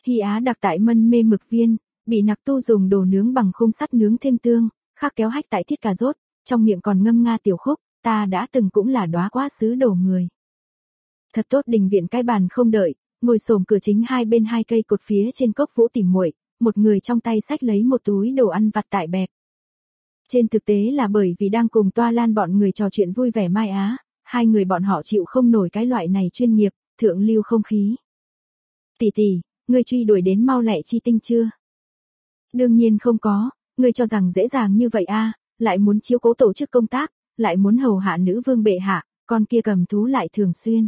Hy Á đặc tại mân mê mực viên, bị nặc tu dùng đồ nướng bằng khung sắt nướng thêm tương, khác kéo hách tại thiết cà rốt, trong miệng còn ngâm nga tiểu khúc, ta đã từng cũng là đóa quá sứ đồ người. Thật tốt đình viện cái bàn không đợi, ngồi xổm cửa chính hai bên hai cây cột phía trên cốc Vũ tỉ muội, một người trong tay xách lấy một túi đồ ăn vặt tại bẹp. Trên thực tế là bởi vì đang cùng Toa Lan bọn người trò chuyện vui vẻ Mai Á, hai người bọn họ chịu không nổi cái loại này chuyên nghiệp, thượng lưu không khí. Tỷ tỷ, ngươi truy đuổi đến mau lẹ chi tinh chưa? Đương nhiên không có, ngươi cho rằng dễ dàng như vậy a, lại muốn chiếu cố tổ chức công tác, lại muốn hầu hạ nữ vương bệ hạ, con kia cầm thú lại thường xuyên.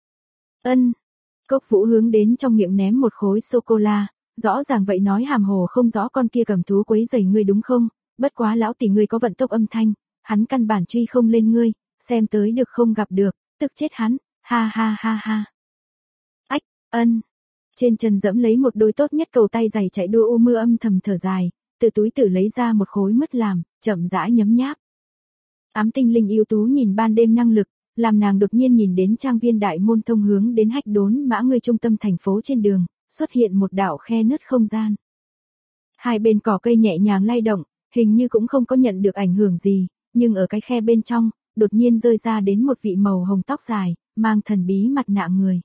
Ân. Cốc Vũ hướng đến trong miệng ném một khối sô-cô-la, rõ ràng vậy nói hàm hồ không rõ con kia cầm thú quấy rầy ngươi đúng không? Bất quá lão tỷ ngươi có vận tốc âm thanh, hắn căn bản truy không lên ngươi, xem tới được không gặp được, tức chết hắn, ha ha ha ha. Ách, ân. Trên chân dẫm lấy một đôi tốt nhất cầu tay giày chạy đua mưa âm thầm thở dài, từ túi tử lấy ra một khối mứt làm, chậm rãi nhấm nháp. Ám tinh linh ưu tú nhìn ban đêm năng lực, làm nàng đột nhiên nhìn đến trang viên đại môn thông hướng đến hách đốn mã ngươi trung tâm thành phố trên đường, xuất hiện một đạo khe nứt không gian. Hai bên cỏ cây nhẹ nhàng lay động, hình như cũng không có nhận được ảnh hưởng gì, nhưng ở cái khe bên trong, đột nhiên rơi ra đến một vị màu hồng tóc dài, mang thần bí mặt nạ người.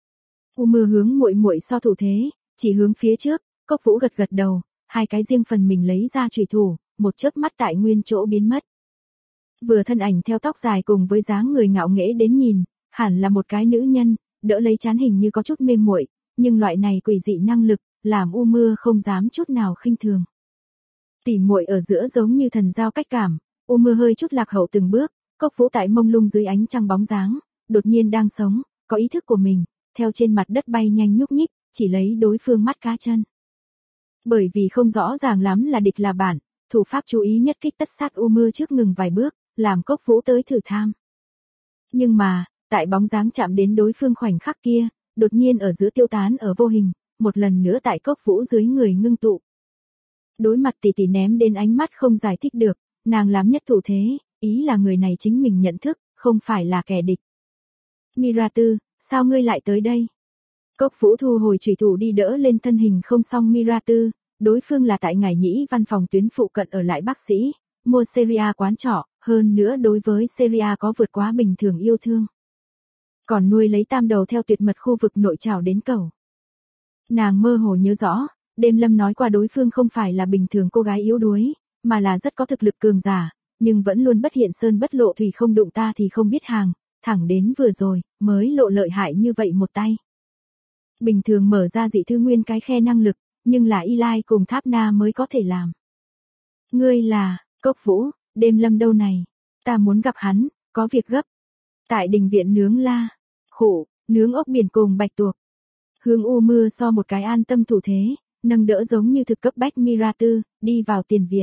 Mưa hướng muội muội so thủ thế, chỉ hướng phía trước, Cốc Vũ gật gật đầu, hai cái riêng phần mình lấy ra chùy thủ, một chớp mắt tại nguyên chỗ biến mất. Vừa thân ảnh theo tóc dài cùng với dáng người ngạo nghễ đến nhìn, hẳn là một cái nữ nhân, đỡ lấy trán hình như có chút mê muội, nhưng loại này quỷ dị năng lực, làm Mưa không dám chút nào khinh thường. Tỉ muội ở giữa giống như thần giao cách cảm, Mưa hơi chút lạc hậu từng bước, Cốc Vũ tại mông lung dưới ánh trăng bóng dáng, đột nhiên đang sống, có ý thức của mình, theo trên mặt đất bay nhanh nhúc nhích, chỉ lấy đối phương mắt cá chân. Bởi vì không rõ ràng lắm là địch là bạn, thủ pháp chú ý nhất kích tất sát Mưa trước ngừng vài bước, làm Cốc Vũ tới thử tham. Nhưng mà, tại bóng dáng chạm đến đối phương khoảnh khắc kia, đột nhiên ở giữa tiêu tán ở vô hình, một lần nữa tại Cốc Vũ dưới người ngưng tụ. Đối mặt tỷ tỷ ném đến ánh mắt không giải thích được, nàng làm nhất thủ thế, ý là người này chính mình nhận thức, không phải là kẻ địch. Mira Tư, sao ngươi lại tới đây? Cốc Vũ thu hồi chủy thủ đi đỡ lên thân hình không xong Mira Tư, đối phương là tại Ngải Nhĩ văn phòng tuyến phụ cận ở lại bác sĩ, mua Seria quán trọ, hơn nữa đối với Seria có vượt quá bình thường yêu thương. Còn nuôi lấy tam đầu theo tuyệt mật khu vực nội trảo đến cầu. Nàng mơ hồ nhớ rõ, đêm lâm nói qua đối phương không phải là bình thường cô gái yếu đuối, mà là rất có thực lực cường giả, nhưng vẫn luôn bất hiện sơn bất lộ thủy không đụng ta thì không biết hàng, thẳng đến vừa rồi, mới lộ lợi hại như vậy một tay. Bình thường mở ra dị thư nguyên cái khe năng lực, nhưng là Y Lai cùng Tháp Na mới có thể làm. Ngươi là, Cốc Vũ, đêm lâm đâu này? Ta muốn gặp hắn, có việc gấp. Tại đình viện nướng la, khổ, nướng ốc biển cùng bạch tuộc. Hướng Mưa so một cái an tâm thủ thế, nâng đỡ giống như thực cấp bách Mira Tư, đi vào tiền viện.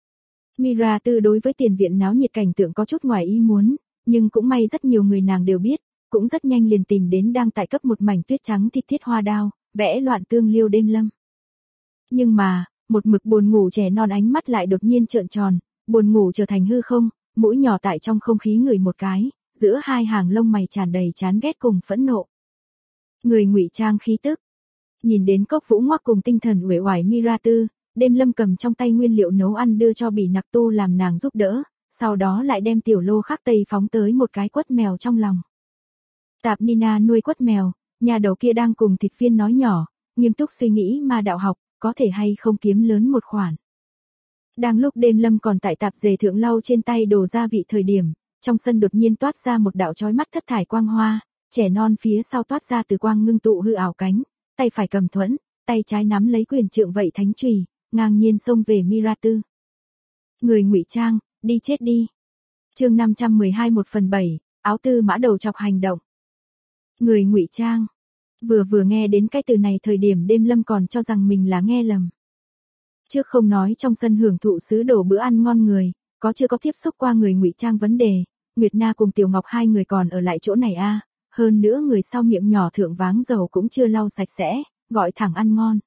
Mira Tư đối với tiền viện náo nhiệt cảnh tượng có chút ngoài ý muốn, nhưng cũng may rất nhiều người nàng đều biết, cũng rất nhanh liền tìm đến đang tại cấp một mảnh tuyết trắng thịt thiết hoa đao, vẽ loạn tương liêu đêm lâm. Nhưng mà, một mực buồn ngủ trẻ non ánh mắt lại đột nhiên trợn tròn, buồn ngủ trở thành hư không, mũi nhỏ tại trong không khí ngửi một cái, giữa hai hàng lông mày tràn đầy chán ghét cùng phẫn nộ. Người ngụy trang khí tức. Nhìn đến Cốc Vũ ngoắc cùng tinh thần uể oải Mira Tư, đêm lâm cầm trong tay nguyên liệu nấu ăn đưa cho Bỉ Nặc Tu làm nàng giúp đỡ, sau đó lại đem tiểu lô khắc tây phóng tới một cái quất mèo trong lòng. Tạp Nina nuôi quất mèo, nhà đầu kia đang cùng thịt viên nói nhỏ, nghiêm túc suy nghĩ mà đạo học, có thể hay không kiếm lớn một khoản. Đang lúc đêm lâm còn tại tạp dề thượng lau trên tay đồ gia vị thời điểm, trong sân đột nhiên toát ra một đạo chói mắt thất thải quang hoa, trẻ non phía sau toát ra từ quang ngưng tụ hư ảo cánh, tay phải cầm thuẫn, tay trái nắm lấy quyền trượng vậy thánh chùy, ngang nhiên xông về Mira Tư. Người ngụy trang, đi chết đi. Chương 512 1/7, áo tư mã đầu chọc hành động. Người ngụy trang. Vừa nghe đến cái từ này thời điểm đêm lâm còn cho rằng mình là nghe lầm. Trước không nói trong sân hưởng thụ sứ đổ bữa ăn ngon người, có chưa có tiếp xúc qua người ngụy trang vấn đề, Nguyệt Na cùng Tiểu Ngọc hai người còn ở lại chỗ này a, hơn nữa người sau miệng nhỏ thượng váng dầu cũng chưa lau sạch sẽ, gọi thẳng ăn ngon.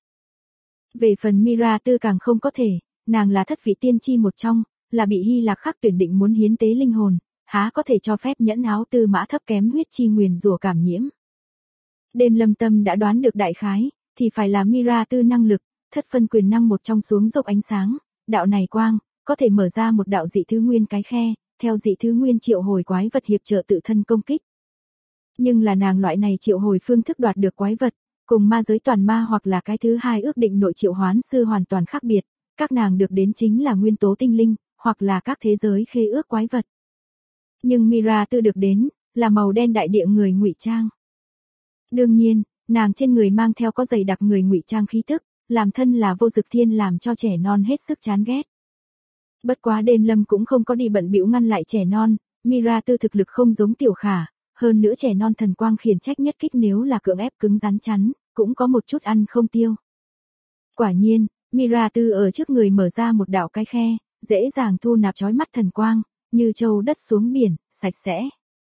Về phần Mira Tư càng không có thể, nàng là thất vị tiên tri một trong, là bị Hy Lạc Khắc tuyển định muốn hiến tế linh hồn, há có thể cho phép nhẫn áo tư mã thấp kém huyết chi nguyền rủa cảm nhiễm. Đêm lâm tâm đã đoán được đại khái, thì phải là Mira Tư năng lực, thất phân quyền năng một trong xuống dốc ánh sáng, đạo này quang, có thể mở ra một đạo dị thứ nguyên cái khe, theo dị thứ nguyên triệu hồi quái vật hiệp trợ tự thân công kích. Nhưng là nàng loại này triệu hồi phương thức đoạt được quái vật, cùng ma giới toàn ma hoặc là cái thứ hai ước định nội triệu hoán sư hoàn toàn khác biệt, các nàng được đến chính là nguyên tố tinh linh, hoặc là các thế giới khế ước quái vật. Nhưng Mira Tư được đến, là màu đen đại địa người ngụy trang. Đương nhiên, nàng trên người mang theo có dày đặc người ngụy trang khí tức, làm thân là Vô Dực Thiên làm cho trẻ non hết sức chán ghét. Bất quá Đêm Lâm cũng không có đi bận bịu ngăn lại trẻ non, Mira Tư thực lực không giống Tiểu Khả, hơn nữa trẻ non thần quang khiển trách nhất kích nếu là cưỡng ép cứng rắn chắn, cũng có một chút ăn không tiêu. Quả nhiên, Mira Tư ở trước người mở ra một đạo cái khe, dễ dàng thu nạp chói mắt thần quang, như châu đất xuống biển, sạch sẽ.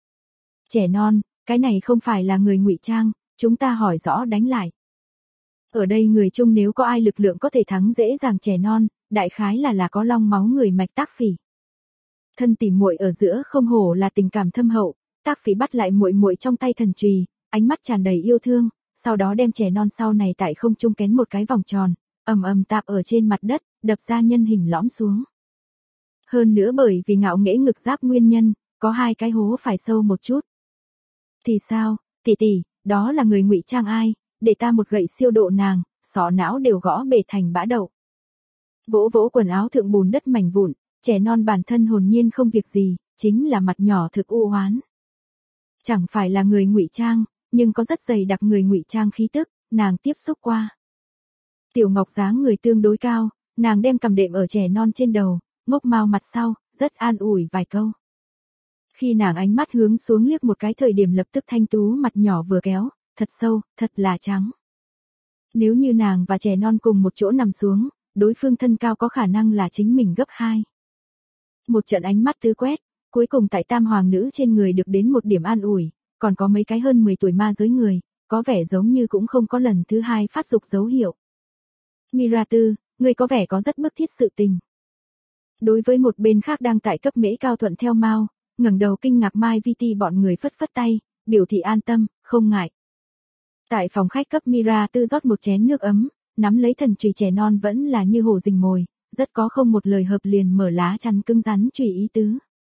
Trẻ non, cái này không phải là người ngụy trang, chúng ta hỏi rõ đánh lại. Ở đây người chung nếu có ai lực lượng có thể thắng dễ dàng trẻ non, đại khái là có long máu người mạch Tác Phỉ. Thân tỉ muội ở giữa không hổ là tình cảm thâm hậu, Tác Phỉ bắt lại muội muội trong tay thần chùy, ánh mắt tràn đầy yêu thương, sau đó đem trẻ non sau này tại không trung kén một cái vòng tròn, ầm ầm tạp ở trên mặt đất, đập ra nhân hình lõm xuống. Hơn nữa bởi vì ngạo nghễ ngực giáp nguyên nhân, có hai cái hố phải sâu một chút. Thì sao, tỷ tỷ, đó là người ngụy trang ai, để ta một gậy siêu độ nàng, sọ não đều gõ bể thành bã đậu. Vỗ vỗ quần áo thượng bùn đất mảnh vụn, trẻ non bản thân hồn nhiên không việc gì, chính là mặt nhỏ thực u hoán. Chẳng phải là người ngụy trang, nhưng có rất dày đặc người ngụy trang khí tức, nàng tiếp xúc qua. Tiểu Ngọc dáng người tương đối cao, nàng đem cầm đệm ở trẻ non trên đầu, ngốc mao mặt sau, rất an ủi vài câu. Khi nàng ánh mắt hướng xuống liếc một cái thời điểm lập tức thanh tú mặt nhỏ vừa kéo, thật sâu, thật là trắng. Nếu như nàng và trẻ non cùng một chỗ nằm xuống, đối phương thân cao có khả năng là chính mình gấp 2. Một trận ánh mắt tứ quét, cuối cùng tại tam hoàng nữ trên người được đến một điểm an ủi, còn có mấy cái hơn 10 tuổi ma giới người, có vẻ giống như cũng không có lần thứ hai phát dục dấu hiệu. Mira Tư, ngươi có vẻ có rất bức thiết sự tình. Đối với một bên khác đang tại cấp mễ cao thuận theo Mao, ngẩng đầu kinh ngạc Mai Vi bọn người phất phất tay, biểu thị an tâm, không ngại. Tại phòng khách cấp Mira Tư rót một chén nước ấm, nắm lấy thần chùy trẻ non vẫn là như hổ rình mồi, rất có không một lời hợp liền mở lá chắn cứng rắn chùy ý tứ.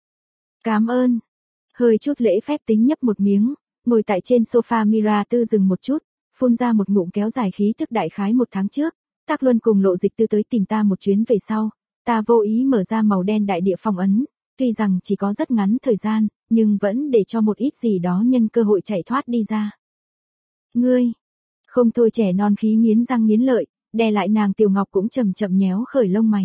Cảm ơn. Hơi chút lễ phép tính nhấp một miếng, ngồi tại trên sofa Mira Tư dừng một chút, phun ra một ngụm kéo dài khí tức đại khái 1 tháng trước, Tác Luân cùng Lộ Dịch Tư tới tìm ta một chuyến về sau, ta vô ý mở ra màu đen đại địa phong ấn, tuy rằng chỉ có rất ngắn thời gian, nhưng vẫn để cho một ít gì đó nhân cơ hội chạy thoát đi ra. Ngươi, không thôi trẻ non khí nghiến răng nghiến lợi, đè lại nàng Tiểu Ngọc cũng chậm chậm nhéo khởi lông mày.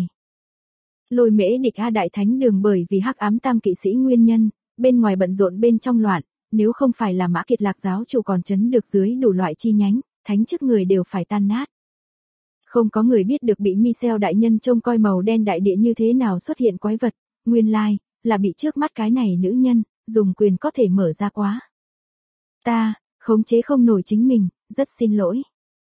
Lôi Mễ địch A Đại Thánh Đường bởi vì hắc ám tam kỵ sĩ nguyên nhân, bên ngoài bận rộn bên trong loạn, nếu không phải là Mã Kiệt Lạc giáo chủ còn chấn được dưới đủ loại chi nhánh, thánh chức người đều phải tan nát. Không có người biết được bị Michel đại nhân trông coi màu đen đại địa như thế nào xuất hiện quái vật, nguyên lai, là bị trước mắt cái này nữ nhân, dùng quyền có thể mở ra quá. Ta, khống chế không nổi chính mình, rất xin lỗi.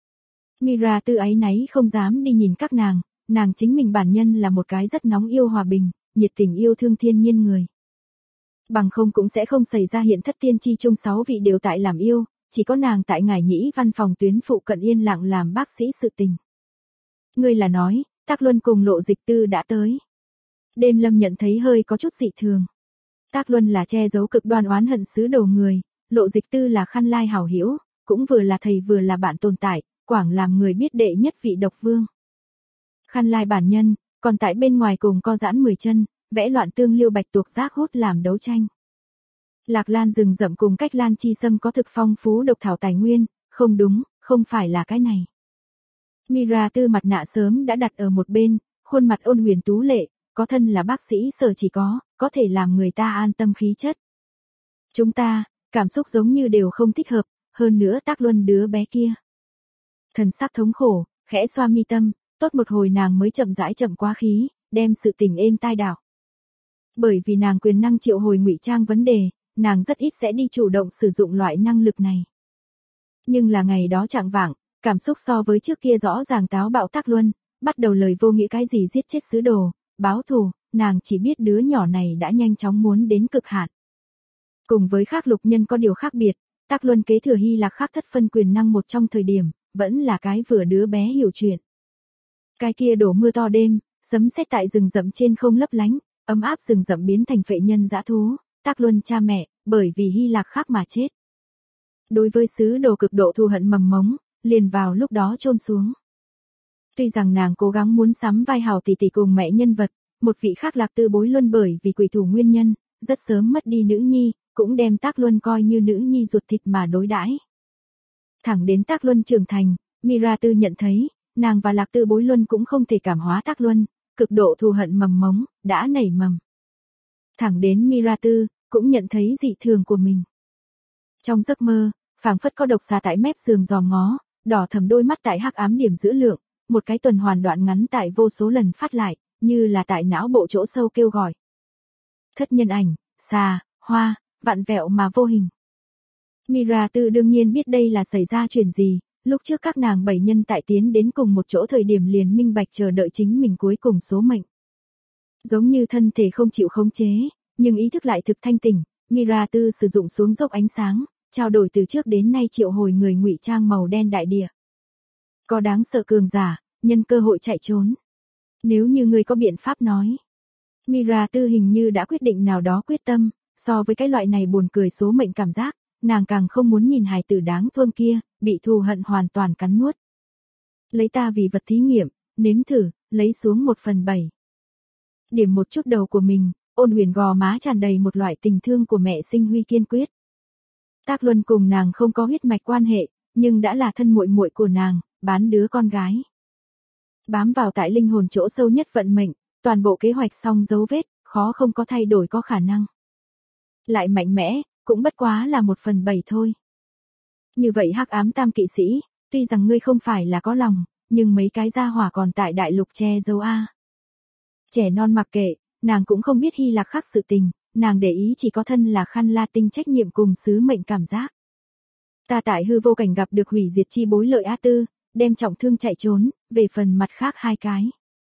Mira Tư áy náy không dám đi nhìn các nàng chính mình bản nhân là một cái rất nóng yêu hòa bình, nhiệt tình yêu thương thiên nhiên người. Bằng không cũng sẽ không xảy ra hiện thất tiên chi chung 6 vị đều tại làm yêu, chỉ có nàng tại Ngải Nhĩ văn phòng tuyến phụ cận yên lặng làm bác sĩ sự tình. Ngươi là nói, Tác Luân cùng Lộ Dịch Tư đã tới. Đêm Lâm nhận thấy hơi có chút dị thường. Tác Luân là che giấu cực đoan oán hận xứ đầu người, Lộ Dịch Tư là khăn lai hảo hữu, cũng vừa là thầy vừa là bạn tồn tại, quảng làm người biết đệ nhất vị độc vương. Khăn lai bản nhân, còn tại bên ngoài cùng co giãn 10 chân, vẽ loạn tương liêu bạch tuộc giác hút làm đấu tranh. Lạc Lan rừng rậm cùng Cách Lan chi sâm có thực phong phú độc thảo tài nguyên, không đúng, không phải là cái này. Mira Tư mặt nạ sớm đã đặt ở một bên, khuôn mặt ôn huyền tú lệ, có thân là bác sĩ sở chỉ có thể làm người ta an tâm khí chất. Chúng ta, cảm xúc giống như đều không thích hợp, hơn nữa Tác Luân đứa bé kia. Thần sắc thống khổ, khẽ xoa mi tâm, tốt một hồi nàng mới chậm rãi chậm quá khí, đem sự tình êm tai đảo. Bởi vì nàng quyền năng triệu hồi ngụy trang vấn đề, nàng rất ít sẽ đi chủ động sử dụng loại năng lực này. Nhưng là ngày đó chạng vạng, cảm xúc so với trước kia rõ ràng táo bạo Tác Luân, bắt đầu lời vô nghĩa cái gì giết chết sứ đồ, báo thù, nàng chỉ biết đứa nhỏ này đã nhanh chóng muốn đến cực hạn. Cùng với khác lục nhân có điều khác biệt, Tác Luân kế thừa Hy Lạc khác thất phân quyền năng một trong thời điểm, vẫn là cái vừa đứa bé hiểu chuyện. Cái kia đổ mưa to đêm, sấm sét tại rừng rậm trên không lấp lánh, ấm áp rừng rậm biến thành phệ nhân dã thú, Tác Luân cha mẹ, bởi vì Hy Lạc khác mà chết. Đối với sứ đồ cực độ thù hận mầm mống, liền vào lúc đó chôn xuống. Tuy rằng nàng cố gắng muốn sắm vai hào tỷ tỷ cùng mẹ nhân vật, một vị khác Lạc Tư Bối Luân bởi vì quỷ thủ nguyên nhân, rất sớm mất đi nữ nhi, cũng đem Tác Luân coi như nữ nhi ruột thịt mà đối đãi. Thẳng đến Tác Luân trưởng thành, Mira Tư nhận thấy, nàng và Lạc Tư Bối Luân cũng không thể cảm hóa Tác Luân, cực độ thù hận mầm mống, đã nảy mầm. Thẳng đến Mira Tư, cũng nhận thấy dị thường của mình. Trong giấc mơ, phảng phất có độc xà tại mép giường dòm ngó, đỏ thẫm đôi mắt tại hắc ám điểm giữa lượng, một cái tuần hoàn đoạn ngắn tại vô số lần phát lại, như là tại não bộ chỗ sâu kêu gọi. Thất nhân ảnh, xà, hoa, vặn vẹo mà vô hình. Mira Tư đương nhiên biết đây là xảy ra chuyện gì, lúc trước các nàng 7 nhân tại tiến đến cùng một chỗ thời điểm liền minh bạch chờ đợi chính mình cuối cùng số mệnh. Giống như thân thể không chịu khống chế, nhưng ý thức lại thực thanh tỉnh, Mira Tư sử dụng xuống dốc ánh sáng, trao đổi từ trước đến nay triệu hồi người ngụy trang màu đen đại địa. Có đáng sợ cường giả, nhân cơ hội chạy trốn. Nếu như người có biện pháp nói. Mira Tư hình như đã quyết định nào đó quyết tâm, so với cái loại này buồn cười số mệnh cảm giác, nàng càng không muốn nhìn hài tử đáng thương kia, bị thù hận hoàn toàn cắn nuốt. Lấy ta vì vật thí nghiệm, nếm thử, lấy xuống 1/7. Điểm một chút đầu của mình, Ôn Huyền gò má tràn đầy một loại tình thương của mẹ sinh huy kiên quyết. Tác Luân cùng nàng không có huyết mạch quan hệ, nhưng đã là thân muội muội của nàng, bán đứa con gái. Bám vào tại linh hồn chỗ sâu nhất vận mệnh, toàn bộ kế hoạch xong dấu vết, khó không có thay đổi có khả năng. Lại mạnh mẽ, cũng bất quá là 1/7 thôi. Như vậy hắc ám tam kỵ sĩ, tuy rằng ngươi không phải là có lòng, nhưng mấy cái gia hỏa còn tại đại lục che giấu a. Trẻ non mặc kệ, nàng cũng không biết Hy Lạc khác sự tình, nàng để ý chỉ có thân là Khăn La Tinh trách nhiệm cùng sứ mệnh cảm giác. Ta tại hư vô cảnh gặp được hủy diệt chi bối lợi A Tư, đem trọng thương chạy trốn, về phần mặt khác 2 cái.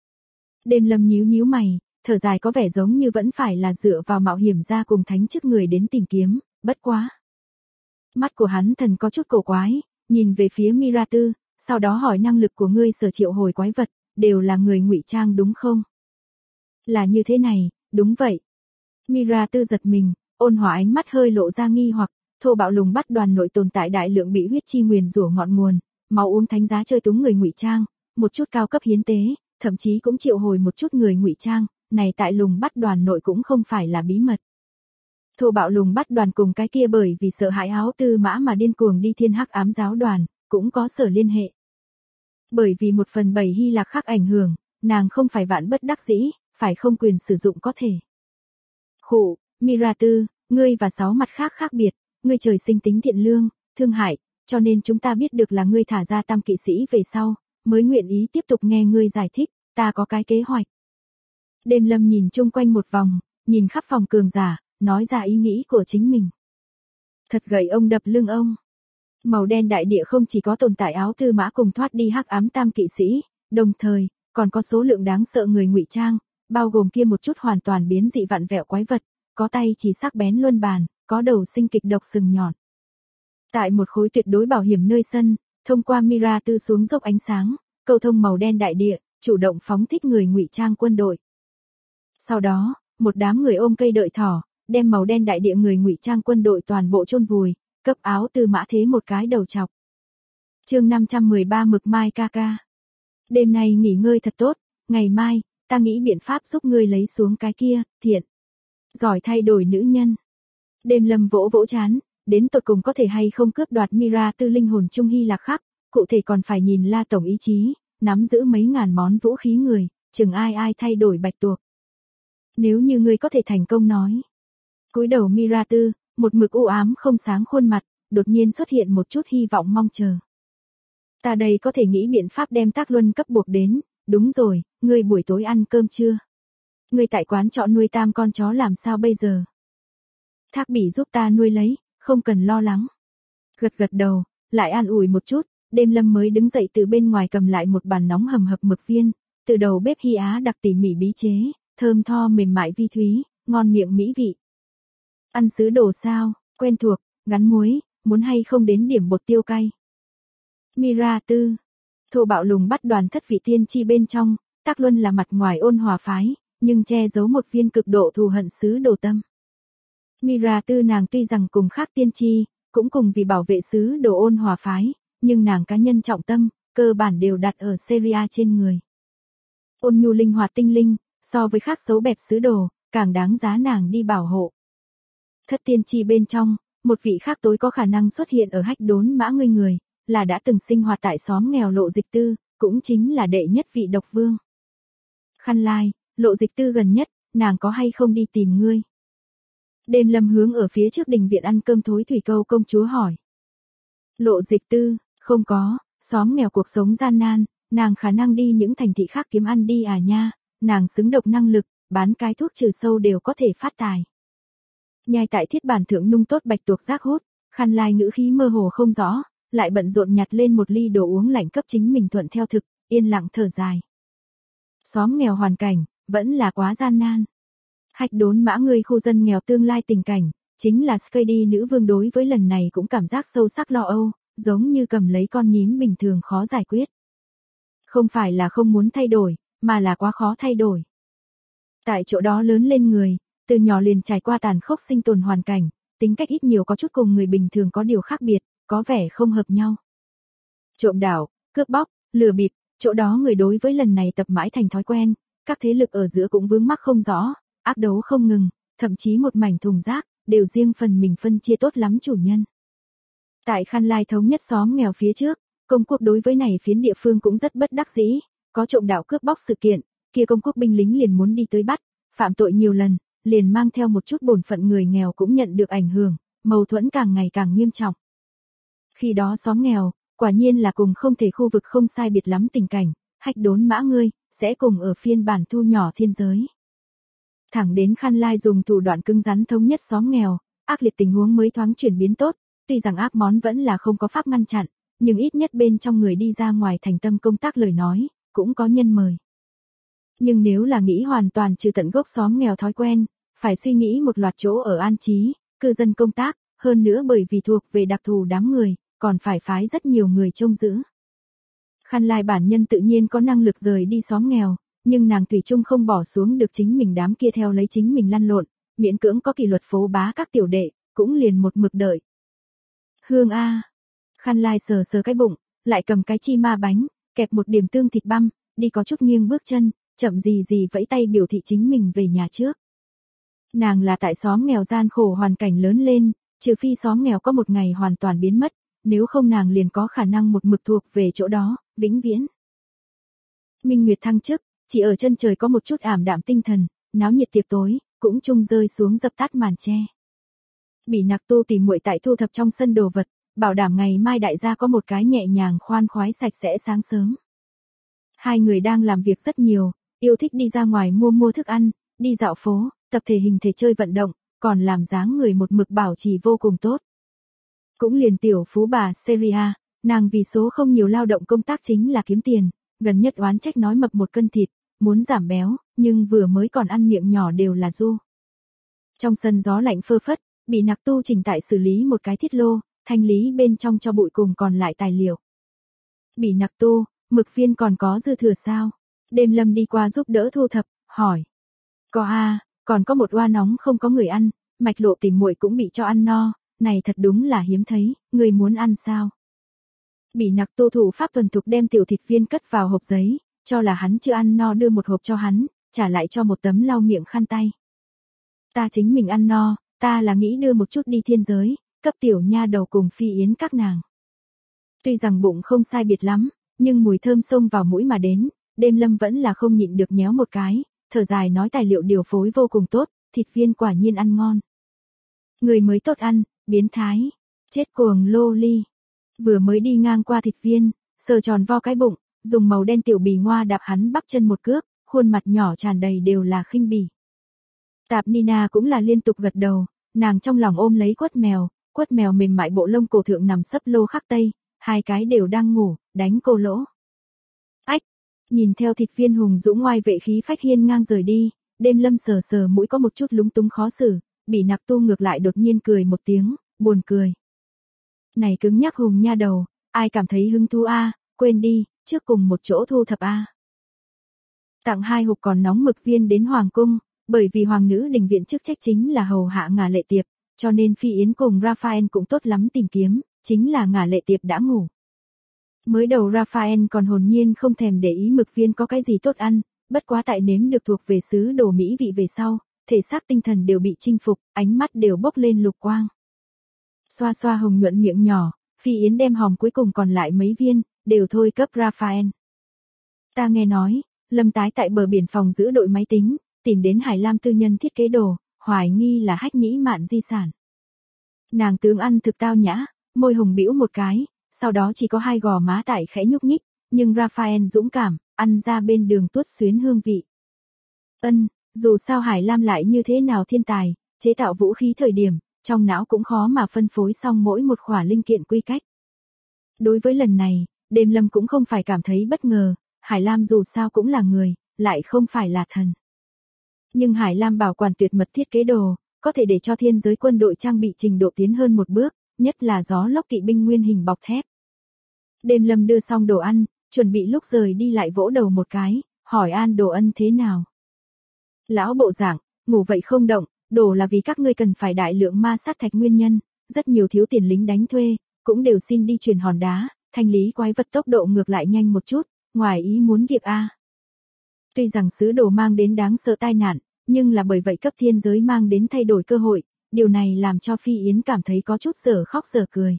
Đêm Lâm nhíu nhíu mày, thở dài có vẻ giống như vẫn phải là dựa vào mạo hiểm ra cùng thánh chức người đến tìm kiếm, bất quá. Mắt của hắn thần có chút cổ quái, nhìn về phía Mira Tư, sau đó hỏi năng lực của ngươi sở triệu hồi quái vật, đều là người ngụy trang đúng không? Là như thế này, đúng vậy. Mira Tư giật mình, ôn hòa ánh mắt hơi lộ ra nghi hoặc, thô bạo lùng bắt đoàn nội tồn tại đại lượng bị huyết chi nguyền rủa ngọn nguồn, máu uống thánh giá chơi túng người ngụy trang, một chút cao cấp hiến tế, thậm chí cũng triệu hồi một chút người ngụy trang, này tại lùng bắt đoàn nội cũng không phải là bí mật. Thô bạo lùng bắt đoàn cùng cái kia bởi vì sợ hãi áo tư mã mà điên cuồng đi thiên hắc ám giáo đoàn, cũng có sở liên hệ. Bởi vì 1/7 Hy Lạc khác ảnh hưởng, nàng không phải vạn bất đắc dĩ, phải không quyền sử dụng có thể. Khụ, Mira Tư, ngươi và 6 mặt khác khác biệt, ngươi trời sinh tính thiện lương, thương hại, cho nên chúng ta biết được là ngươi thả ra tam kỵ sĩ về sau, mới nguyện ý tiếp tục nghe ngươi giải thích, ta có cái kế hoạch. Đêm Lâm nhìn chung quanh một vòng, nhìn khắp phòng cường giả, nói ra ý nghĩ của chính mình. Thật gậy ông đập lưng ông. Màu đen đại địa không chỉ có tồn tại áo tư mã cùng thoát đi hắc ám tam kỵ sĩ, đồng thời, còn có số lượng đáng sợ người ngụy trang, bao gồm kia một chút hoàn toàn biến dị vặn vẹo quái vật, có tay chỉ sắc bén luân bàn, có đầu sinh kịch độc sừng nhọn. Tại một khối tuyệt đối bảo hiểm nơi sân, thông qua Mira Tư xuống dốc ánh sáng, cầu thông màu đen đại địa, chủ động phóng thích người ngụy trang quân đội. Sau đó, một đám người ôm cây đợi thỏ, đem màu đen đại địa người ngụy trang quân đội toàn bộ chôn vùi, cấp áo tư mã thế một cái đầu chọc. Chương 513 Mực Mai ca ca. Đêm nay nghỉ ngơi thật tốt, ngày mai, ta nghĩ biện pháp giúp ngươi lấy xuống cái kia, thiện. Giỏi thay đổi nữ nhân. Đêm Lâm vỗ vỗ chán, đến tột cùng có thể hay không cướp đoạt Mira Tư linh hồn trung Hy Lạc khác, cụ thể còn phải nhìn La tổng ý chí, nắm giữ mấy ngàn món vũ khí người, chừng ai thay đổi bạch tuộc. Nếu như ngươi có thể thành công nói. Cúi đầu Mira Tư, một mực u ám không sáng khuôn mặt, đột nhiên xuất hiện một chút hy vọng mong chờ. Ta đây có thể nghĩ biện pháp đem Tác Luân cấp buộc đến, đúng rồi, ngươi buổi tối ăn cơm chưa? Ngươi tại quán trọ nuôi tam con chó làm sao bây giờ? Thác Bỉ giúp ta nuôi lấy, không cần lo lắng. Gật gật đầu, lại an ủi một chút, Đêm Lâm mới đứng dậy từ bên ngoài cầm lại một bàn nóng hầm hập mực viên, từ đầu bếp Hy Á đặc tỉ mỉ bí chế, thơm tho mềm mại vi thúy, ngon miệng mỹ vị. Ăn sứ đồ sao, quen thuộc, gắn muối, muốn hay không đến điểm bột tiêu cay. Mira Tư. Thô bạo lùng bắt đoàn thất vị tiên tri bên trong, Tác Luân là mặt ngoài ôn hòa phái, nhưng che giấu một viên cực độ thù hận sứ đồ tâm. Mira Tư nàng tuy rằng cùng khác tiên tri, cũng cùng vì bảo vệ sứ đồ ôn hòa phái, nhưng nàng cá nhân trọng tâm, cơ bản đều đặt ở Syria trên người. Ôn nhu linh hoạt tinh linh, so với khác xấu bẹp sứ đồ, càng đáng giá nàng đi bảo hộ. Thất tiên tri bên trong, một vị khác tối có khả năng xuất hiện ở Hách Đốn Mã Ngươi người, là đã từng sinh hoạt tại xóm nghèo Lộ Dịch Tư, cũng chính là đệ nhất vị độc vương. Khăn Lai, Lộ Dịch Tư gần nhất, nàng có hay không đi tìm ngươi? Đêm Lâm hướng ở phía trước đình viện ăn cơm thối thủy câu công chúa hỏi. Lộ Dịch Tư, không có, xóm nghèo cuộc sống gian nan, nàng khả năng đi những thành thị khác kiếm ăn đi à nha, nàng xứng độc năng lực, bán cái thuốc trừ sâu đều có thể phát tài. Nhai tại thiết bản thượng nung tốt bạch tuộc giác hút, Khăn Lai ngữ khí mơ hồ không rõ, lại bận rộn nhặt lên một ly đồ uống lạnh cấp chính mình thuận theo thực, yên lặng thở dài. Xóm nghèo hoàn cảnh, vẫn là quá gian nan. Hách Đốn Mã Ngươi khu dân nghèo tương lai tình cảnh, chính là Skady nữ vương đối với lần này cũng cảm giác sâu sắc lo âu, giống như cầm lấy con nhím bình thường khó giải quyết. Không phải là không muốn thay đổi, mà là quá khó thay đổi. Tại chỗ đó lớn lên người, từ nhỏ liền trải qua tàn khốc sinh tồn hoàn cảnh, tính cách ít nhiều có chút cùng người bình thường có điều khác biệt, có vẻ không hợp nhau. Trộm đảo, cướp bóc, lừa bịp, chỗ đó người đối với lần này tập mãi thành thói quen, các thế lực ở giữa cũng vướng mắc không rõ, ác đấu không ngừng, thậm chí một mảnh thùng rác, đều riêng phần mình phân chia tốt lắm chủ nhân. Tại Khăn Lai thống nhất xóm nghèo phía trước, công quốc đối với này phiến địa phương cũng rất bất đắc dĩ, có trộm đảo cướp bóc sự kiện, kia công quốc binh lính liền muốn đi tới bắt, phạm tội nhiều lần, liền mang theo một chút bổn phận người nghèo cũng nhận được ảnh hưởng, mâu thuẫn càng ngày càng nghiêm trọng. Khi đó xóm nghèo, quả nhiên là cùng không thể khu vực không sai biệt lắm tình cảnh, Hách Đốn Mã Ngươi, sẽ cùng ở phiên bản thu nhỏ thiên giới. Thẳng đến Khăn Lai dùng thủ đoạn cứng rắn thống nhất xóm nghèo, ác liệt tình huống mới thoáng chuyển biến tốt, tuy rằng ác món vẫn là không có pháp ngăn chặn, nhưng ít nhất bên trong người đi ra ngoài thành tâm công tác lời nói, cũng có nhân mời. Nhưng nếu là nghĩ hoàn toàn trừ tận gốc xóm nghèo thói quen, phải suy nghĩ một loạt chỗ ở an trí, cư dân công tác, hơn nữa bởi vì thuộc về đặc thù đám người, còn phải phái rất nhiều người trông giữ. Khăn Lai bản nhân tự nhiên có năng lực rời đi xóm nghèo, nhưng nàng thủy chung không bỏ xuống được chính mình đám kia theo lấy chính mình lăn lộn, miễn cưỡng có kỷ luật phố bá các tiểu đệ, cũng liền một mực đợi. Hương a. Khăn Lai sờ sờ cái bụng, lại cầm cái chi ma bánh, kẹp một điểm tương thịt băm, đi có chút nghiêng bước chân, chậm gì gì vẫy tay biểu thị chính mình về nhà trước. Nàng là tại xóm nghèo gian khổ hoàn cảnh lớn lên, trừ phi xóm nghèo có một ngày hoàn toàn biến mất, nếu không nàng liền có khả năng một mực thuộc về chỗ đó, vĩnh viễn. Minh Nguyệt thăng chức, chỉ ở chân trời có một chút ảm đạm tinh thần, náo nhiệt tiệc tối, cũng chung rơi xuống dập tắt màn che. Bỉ Nặc Tu tìm muội tại thu thập trong sân đồ vật, bảo đảm ngày mai đại gia có một cái nhẹ nhàng khoan khoái sạch sẽ sáng sớm. Hai người đang làm việc rất nhiều, yêu thích đi ra ngoài mua thức ăn, đi dạo phố, tập thể hình thể chơi vận động, còn làm dáng người một mực bảo trì vô cùng tốt. Cũng liền tiểu phú bà Syria, nàng vì số không nhiều lao động công tác chính là kiếm tiền, gần nhất oán trách nói mập 1 cân thịt, muốn giảm béo, nhưng vừa mới còn ăn miệng nhỏ đều là du. Trong sân gió lạnh phơ phất, Bỉ Nặc Tu trình tại xử lý một cái thiết lô, thanh lý bên trong cho bụi cùng còn lại tài liệu. Bỉ Nặc Tu, mực viên còn có dư thừa sao? Đêm Lâm đi qua giúp đỡ thu thập, hỏi. Có a, còn có một oa nóng không có người ăn, Mạch Lộ tìm muội cũng bị cho ăn no, này thật đúng là hiếm thấy, người muốn ăn sao? Bỉ Nặc Tu thủ pháp thuần thục đem tiểu thịt viên cất vào hộp giấy, cho là hắn chưa ăn no đưa một hộp cho hắn, trả lại cho một tấm lau miệng khăn tay. Ta chính mình ăn no, ta là nghĩ đưa một chút đi thiên giới, cấp tiểu nha đầu cùng Phi Yến các nàng. Tuy rằng bụng không sai biệt lắm, nhưng mùi thơm xông vào mũi mà đến, Đêm Lâm vẫn là không nhịn được nhéo một cái, thở dài nói tài liệu điều phối vô cùng tốt, thịt viên quả nhiên ăn ngon. Người mới tốt ăn, biến thái, chết cuồng lô ly. Vừa mới đi ngang qua thịt viên, sờ tròn vo cái bụng, dùng màu đen tiểu bì ngoa đạp hắn bắp chân một cước, khuôn mặt nhỏ tràn đầy đều là khinh bỉ. Tạp Nina cũng là liên tục gật đầu, nàng trong lòng ôm lấy quất mèo mềm mại bộ lông cổ thượng nằm sấp lô khắc tây, hai cái đều đang ngủ, đánh cô lỗ. Ách, nhìn theo thịt viên hùng dũng ngoai vệ khí phách hiên ngang rời đi, Đêm Lâm sờ sờ mũi có một chút lúng túng khó xử, Bỉ Nặc Tu ngược lại đột nhiên cười một tiếng, buồn cười. Này cứng nhắc hùng nha đầu, Ai cảm thấy hứng thú a, quên đi, trước cùng một chỗ thu thập a. Tặng 2 hộp còn nóng mực viên đến hoàng cung, bởi vì hoàng nữ đình viện chức trách chính là hầu hạ Ngả Lệ Tiệp, cho nên Phi Yến cùng Raphael cũng tốt lắm tìm kiếm, chính là Ngả Lệ Tiệp đã ngủ. Mới đầu Raphael còn hồn nhiên không thèm để ý mực viên có cái gì tốt ăn, bất quá tại nếm được thuộc về xứ đồ mỹ vị về sau, thể xác tinh thần đều bị chinh phục, ánh mắt đều bốc lên lục quang. Xoa xoa hồng nhuận miệng nhỏ, Phi Yến đem hòm cuối cùng còn lại mấy viên, đều thôi cấp Raphael. Ta nghe nói, Lâm Tái tại bờ biển phòng giữ đội máy tính, tìm đến Hải Lam tư nhân thiết kế đồ, hoài nghi là hách mỹ mạn di sản. Nàng tướng ăn thực tao nhã, môi hồng bĩu một cái, sau đó chỉ có 2 gò má tại khẽ nhúc nhích, nhưng Raphael dũng cảm, ăn ra bên đường tuốt xuyến hương vị. Dù sao Hải Lam lại như thế nào thiên tài, chế tạo vũ khí thời điểm, trong não cũng khó mà phân phối xong mỗi một khỏa linh kiện quy cách. Đối với lần này, Đêm Lâm cũng không phải cảm thấy bất ngờ, Hải Lam dù sao cũng là người, lại không phải là thần. Nhưng Hải Lam bảo quản tuyệt mật thiết kế đồ, có thể để cho thiên giới quân đội trang bị trình độ tiến hơn một bước, nhất là gió lốc kỵ binh nguyên hình bọc thép. Đêm Lâm đưa xong đồ ăn, chuẩn bị lúc rời đi lại vỗ đầu một cái, hỏi an Đồ Ân thế nào. Lão bộ dạng, ngủ vậy không động, đồ là vì các ngươi cần phải đại lượng ma sát thạch nguyên nhân, rất nhiều thiếu tiền lính đánh thuê, cũng đều xin đi truyền hòn đá, thanh lý quái vật tốc độ ngược lại nhanh một chút, ngoài ý muốn việc a. Tuy rằng sứ đồ mang đến đáng sợ tai nạn, nhưng là bởi vậy cấp thiên giới mang đến thay đổi cơ hội, điều này làm cho Phi Yến cảm thấy có chút dở khóc dở cười.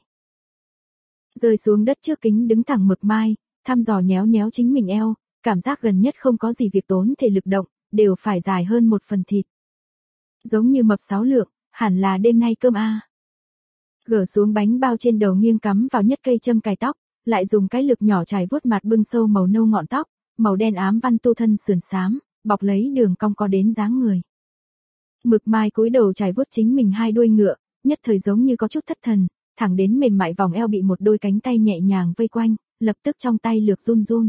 Rơi xuống đất trước kính đứng thẳng Mực Mai, thăm dò nhéo nhéo chính mình eo, cảm giác gần nhất không có gì việc tốn thể lực động, đều phải dài hơn 1 phần thịt. Giống như mập 6 lượng, hẳn là đêm nay cơm a. Gỡ xuống bánh bao trên đầu nghiêng cắm vào nhất cây châm cài tóc, lại dùng cái lược nhỏ chải vuốt mặt bưng sâu màu nâu ngọn tóc, màu đen ám văn tu thân sườn xám, bọc lấy đường cong có đến dáng người. Mực Mai cúi đầu chải vuốt chính mình 2 đuôi ngựa, nhất thời giống như có chút thất thần, thẳng đến mềm mại vòng eo bị một đôi cánh tay nhẹ nhàng vây quanh, lập tức trong tay lược run run.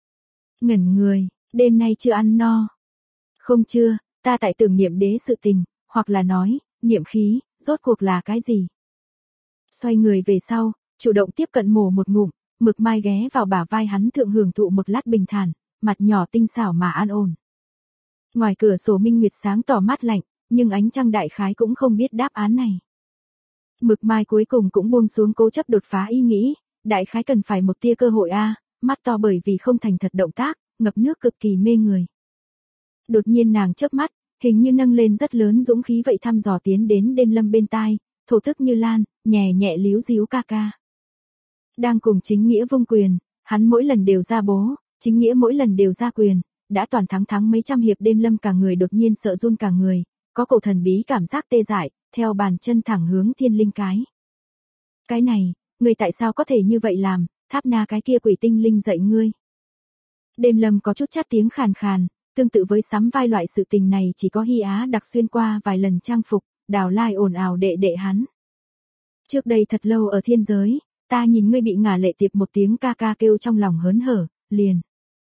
Ngẩn người, đêm nay chưa ăn no. Không chưa, ta tại tưởng niệm đế sự tình, hoặc là nói, niệm khí, rốt cuộc là cái gì. Xoay người về sau, chủ động tiếp cận mổ một ngụm, Mực Mai ghé vào bả vai hắn thượng hưởng thụ một lát bình thản, mặt nhỏ tinh xảo mà an ổn. Ngoài cửa sổ minh nguyệt sáng tỏ mát lạnh, nhưng ánh trăng đại khái cũng không biết đáp án này. Mực Mai cuối cùng cũng buông xuống cố chấp đột phá ý nghĩ, đại khái cần phải một tia cơ hội a, mắt to bởi vì không thành thật động tác, ngập nước cực kỳ mê người. Đột nhiên nàng chớp mắt, hình như nâng lên rất lớn dũng khí vậy thăm dò tiến đến Đêm Lâm bên tai, thổ thức như lan, nhẹ nhẹ líu díu ca ca. Đang cùng chính nghĩa vung quyền, hắn mỗi lần đều ra bố, chính nghĩa mỗi lần đều ra quyền, đã toàn thắng mấy trăm hiệp. Đêm Lâm cả người đột nhiên sợ run cả người, có cổ thần bí cảm giác tê dại, theo bàn chân thẳng hướng thiên linh cái. Cái này, ngươi tại sao có thể như vậy làm, Tháp Na cái kia quỷ tinh linh dạy ngươi. Đêm Lâm có chút chát tiếng khàn khàn, tương tự với sắm vai loại sự tình này chỉ có Hy Á đặc xuyên qua vài lần trang phục, Đào Lai ồn ào đệ đệ hắn. Trước đây thật lâu ở thiên giới, ta nhìn ngươi bị Ngả Lệ Tiệp một tiếng ca ca kêu trong lòng hớn hở, liền.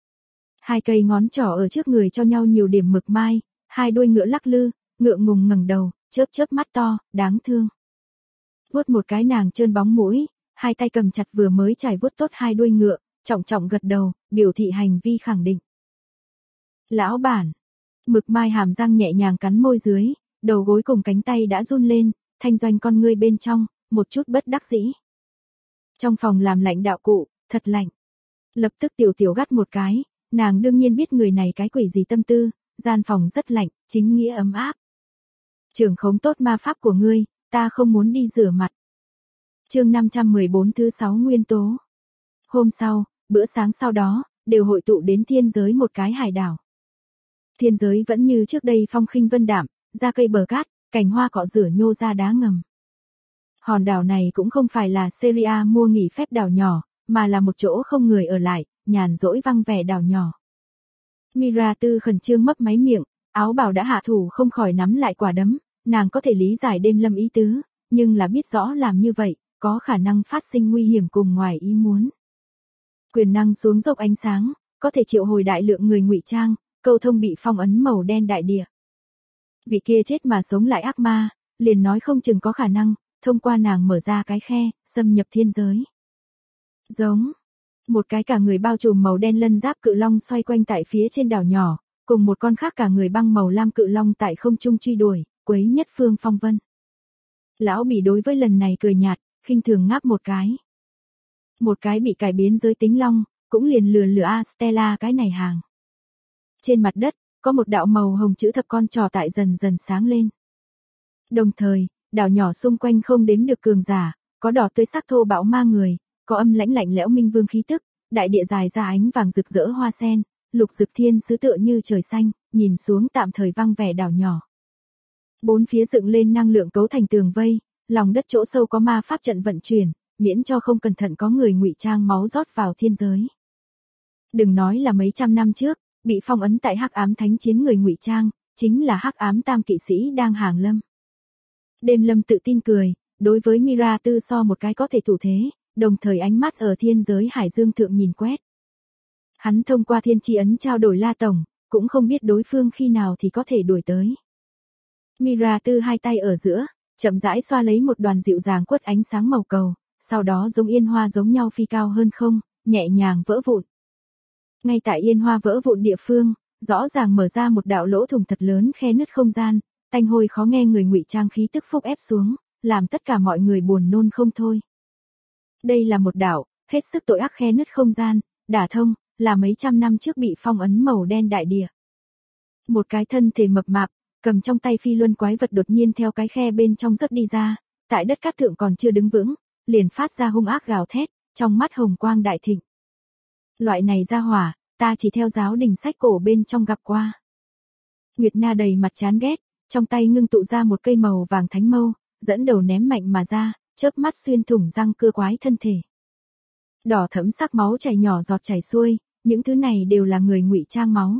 2 cây ngón trỏ ở trước người cho nhau nhiều điểm. Mực Mai, 2 đuôi ngựa lắc lư, ngượng ngùng ngẩng đầu, chớp chớp mắt to, đáng thương. Vuốt một cái nàng trơn bóng mũi, 2 tay cầm chặt vừa mới trải vuốt tốt 2 đuôi ngựa, trọng trọng gật đầu, biểu thị hành vi khẳng định. Lão bản. Mực Mai hàm răng nhẹ nhàng cắn môi dưới, đầu gối cùng cánh tay đã run lên, thanh doanh con ngươi bên trong, một chút bất đắc dĩ. Trong phòng làm lạnh đạo cụ, thật lạnh. Lập tức tiểu gắt một cái, nàng đương nhiên biết người này cái quỷ gì tâm tư, gian phòng rất lạnh, chính nghĩa ấm áp. Trưởng khống tốt ma pháp của ngươi, ta không muốn đi rửa mặt. Chương 514 thứ 6 nguyên tố. Hôm sau, bữa sáng sau đó, đều hội tụ đến thiên giới một cái hải đảo. Thiên giới vẫn như trước đây phong khinh vân đạm, ra cây bờ cát, cành hoa cọ rửa nhô ra đá ngầm. Hòn đảo này cũng không phải là Syria mua nghỉ phép đảo nhỏ, mà là một chỗ không người ở lại, nhàn rỗi vắng vẻ đảo nhỏ. Mira Tư khẩn trương mấp máy miệng, áo bào đã hạ thủ không khỏi nắm lại quả đấm, nàng có thể lý giải Đêm Lâm ý tứ, nhưng là biết rõ làm như vậy, có khả năng phát sinh nguy hiểm cùng ngoài ý muốn. Quyền năng xuống dốc ánh sáng, có thể triệu hồi đại lượng người ngụy trang, câu thông bị phong ấn màu đen đại địa. Vị kia chết mà sống lại ác ma, liền nói không chừng có khả năng, thông qua nàng mở ra cái khe, xâm nhập thiên giới. Giống. Một cái cả người bao trùm màu đen lân giáp cự long xoay quanh tại phía trên đảo nhỏ, cùng một con khác cả người băng màu lam cự long tại không trung truy đuổi, quấy nhất phương phong vân. Lão Bỉ đối với lần này cười nhạt, khinh thường ngáp một cái. Một cái bị cải biến giới tính long, cũng liền lừa A Stella cái này hàng. Trên mặt đất, có một đạo màu hồng chữ thập con trò tại dần dần sáng lên. Đồng thời, đảo nhỏ xung quanh không đếm được cường giả, có đỏ tươi sắc thô bạo ma người, có âm lãnh lạnh lẽo minh vương khí tức, đại địa dài ra ánh vàng rực rỡ hoa sen, lục dực thiên sứ tựa như trời xanh, nhìn xuống tạm thời văng vẻ đảo nhỏ. Bốn phía dựng lên năng lượng cấu thành tường vây, lòng đất chỗ sâu có ma pháp trận vận chuyển, miễn cho không cẩn thận có người ngụy trang máu rót vào thiên giới. Đừng nói là mấy trăm năm trước, bị phong ấn tại Hắc Ám Thánh Chiến người ngụy trang, chính là Hắc Ám Tam kỵ sĩ đang hàng lâm. Đêm Lâm tự tin cười, đối với Mira Tư so một cái có thể thủ thế, đồng thời ánh mắt ở thiên giới hải dương thượng nhìn quét. Hắn thông qua thiên tri ấn trao đổi La Tổng, cũng không biết đối phương khi nào thì có thể đuổi tới. Mira Tư hai tay ở giữa, chậm rãi xoa lấy một đoàn dịu dàng quất ánh sáng màu cầu, sau đó giống yên hoa giống nhau phi cao hơn không, nhẹ nhàng vỡ vụn. Ngay tại yên hoa vỡ vụn địa phương, rõ ràng mở ra một đạo lỗ thủng thật lớn khe nứt không gian, tanh hôi khó nghe người ngụy trang khí tức phúc ép xuống, làm tất cả mọi người buồn nôn không thôi. Đây là một đạo, hết sức tội ác khe nứt không gian, đả thông, là mấy trăm năm trước bị phong ấn màu đen đại địa. Một cái thân thể mập mạp, cầm trong tay phi luân quái vật đột nhiên theo cái khe bên trong rớt đi ra, tại đất cát thượng còn chưa đứng vững, liền phát ra hung ác gào thét, trong mắt hồng quang đại thịnh. Loại này ra hỏa, ta chỉ theo giáo đình sách cổ bên trong gặp qua. Nguyệt Na đầy mặt chán ghét, trong tay ngưng tụ ra một cây màu vàng thánh mâu, dẫn đầu ném mạnh mà ra, chớp mắt xuyên thủng răng cưa quái thân thể. Đỏ thẫm sắc máu chảy nhỏ giọt chảy xuôi, những thứ này đều là người ngụy trang máu.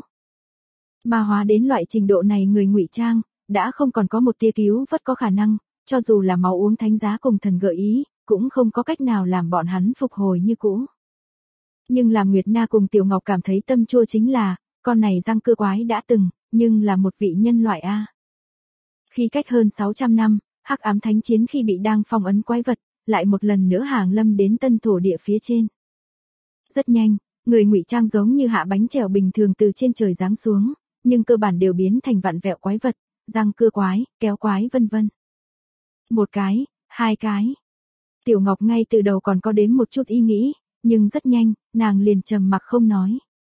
Ma hóa đến loại trình độ này người ngụy trang, đã không còn có một tia cứu vớt có khả năng, cho dù là máu uống thánh giá cùng thần gợi ý, cũng không có cách nào làm bọn hắn phục hồi như cũ. Nhưng làm Nguyệt Na cùng Tiểu Ngọc cảm thấy tâm chua chính là, con này răng cưa quái đã từng, nhưng là một vị nhân loại A. Khi cách hơn 600 năm, Hắc Ám Thánh Chiến khi bị đang phong ấn quái vật, lại một lần nữa hàng lâm đến tân thổ địa phía trên. Rất nhanh, người ngụy trang giống như hạ bánh chèo bình thường từ trên trời giáng xuống, nhưng cơ bản đều biến thành vặn vẹo quái vật, răng cưa quái, kéo quái vân vân. Một cái, hai cái. Tiểu Ngọc ngay từ đầu còn có đếm một chút ý nghĩ, nhưng rất nhanh, nàng liền trầm mặc không nói.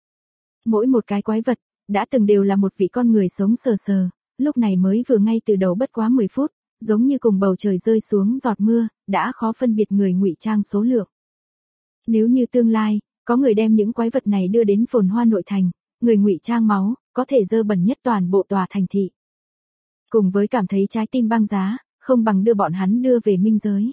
Mỗi một cái quái vật, đã từng đều là một vị con người sống sờ sờ, lúc này mới vừa ngay từ đầu bất quá 10 phút, giống như cùng bầu trời rơi xuống giọt mưa, đã khó phân biệt người ngụy trang số lượng. Nếu như tương lai, có người đem những quái vật này đưa đến Phồn Hoa nội thành, người ngụy trang máu, có thể dơ bẩn nhất toàn bộ tòa thành thị. Cùng với cảm thấy trái tim băng giá, không bằng đưa bọn hắn đưa về minh giới.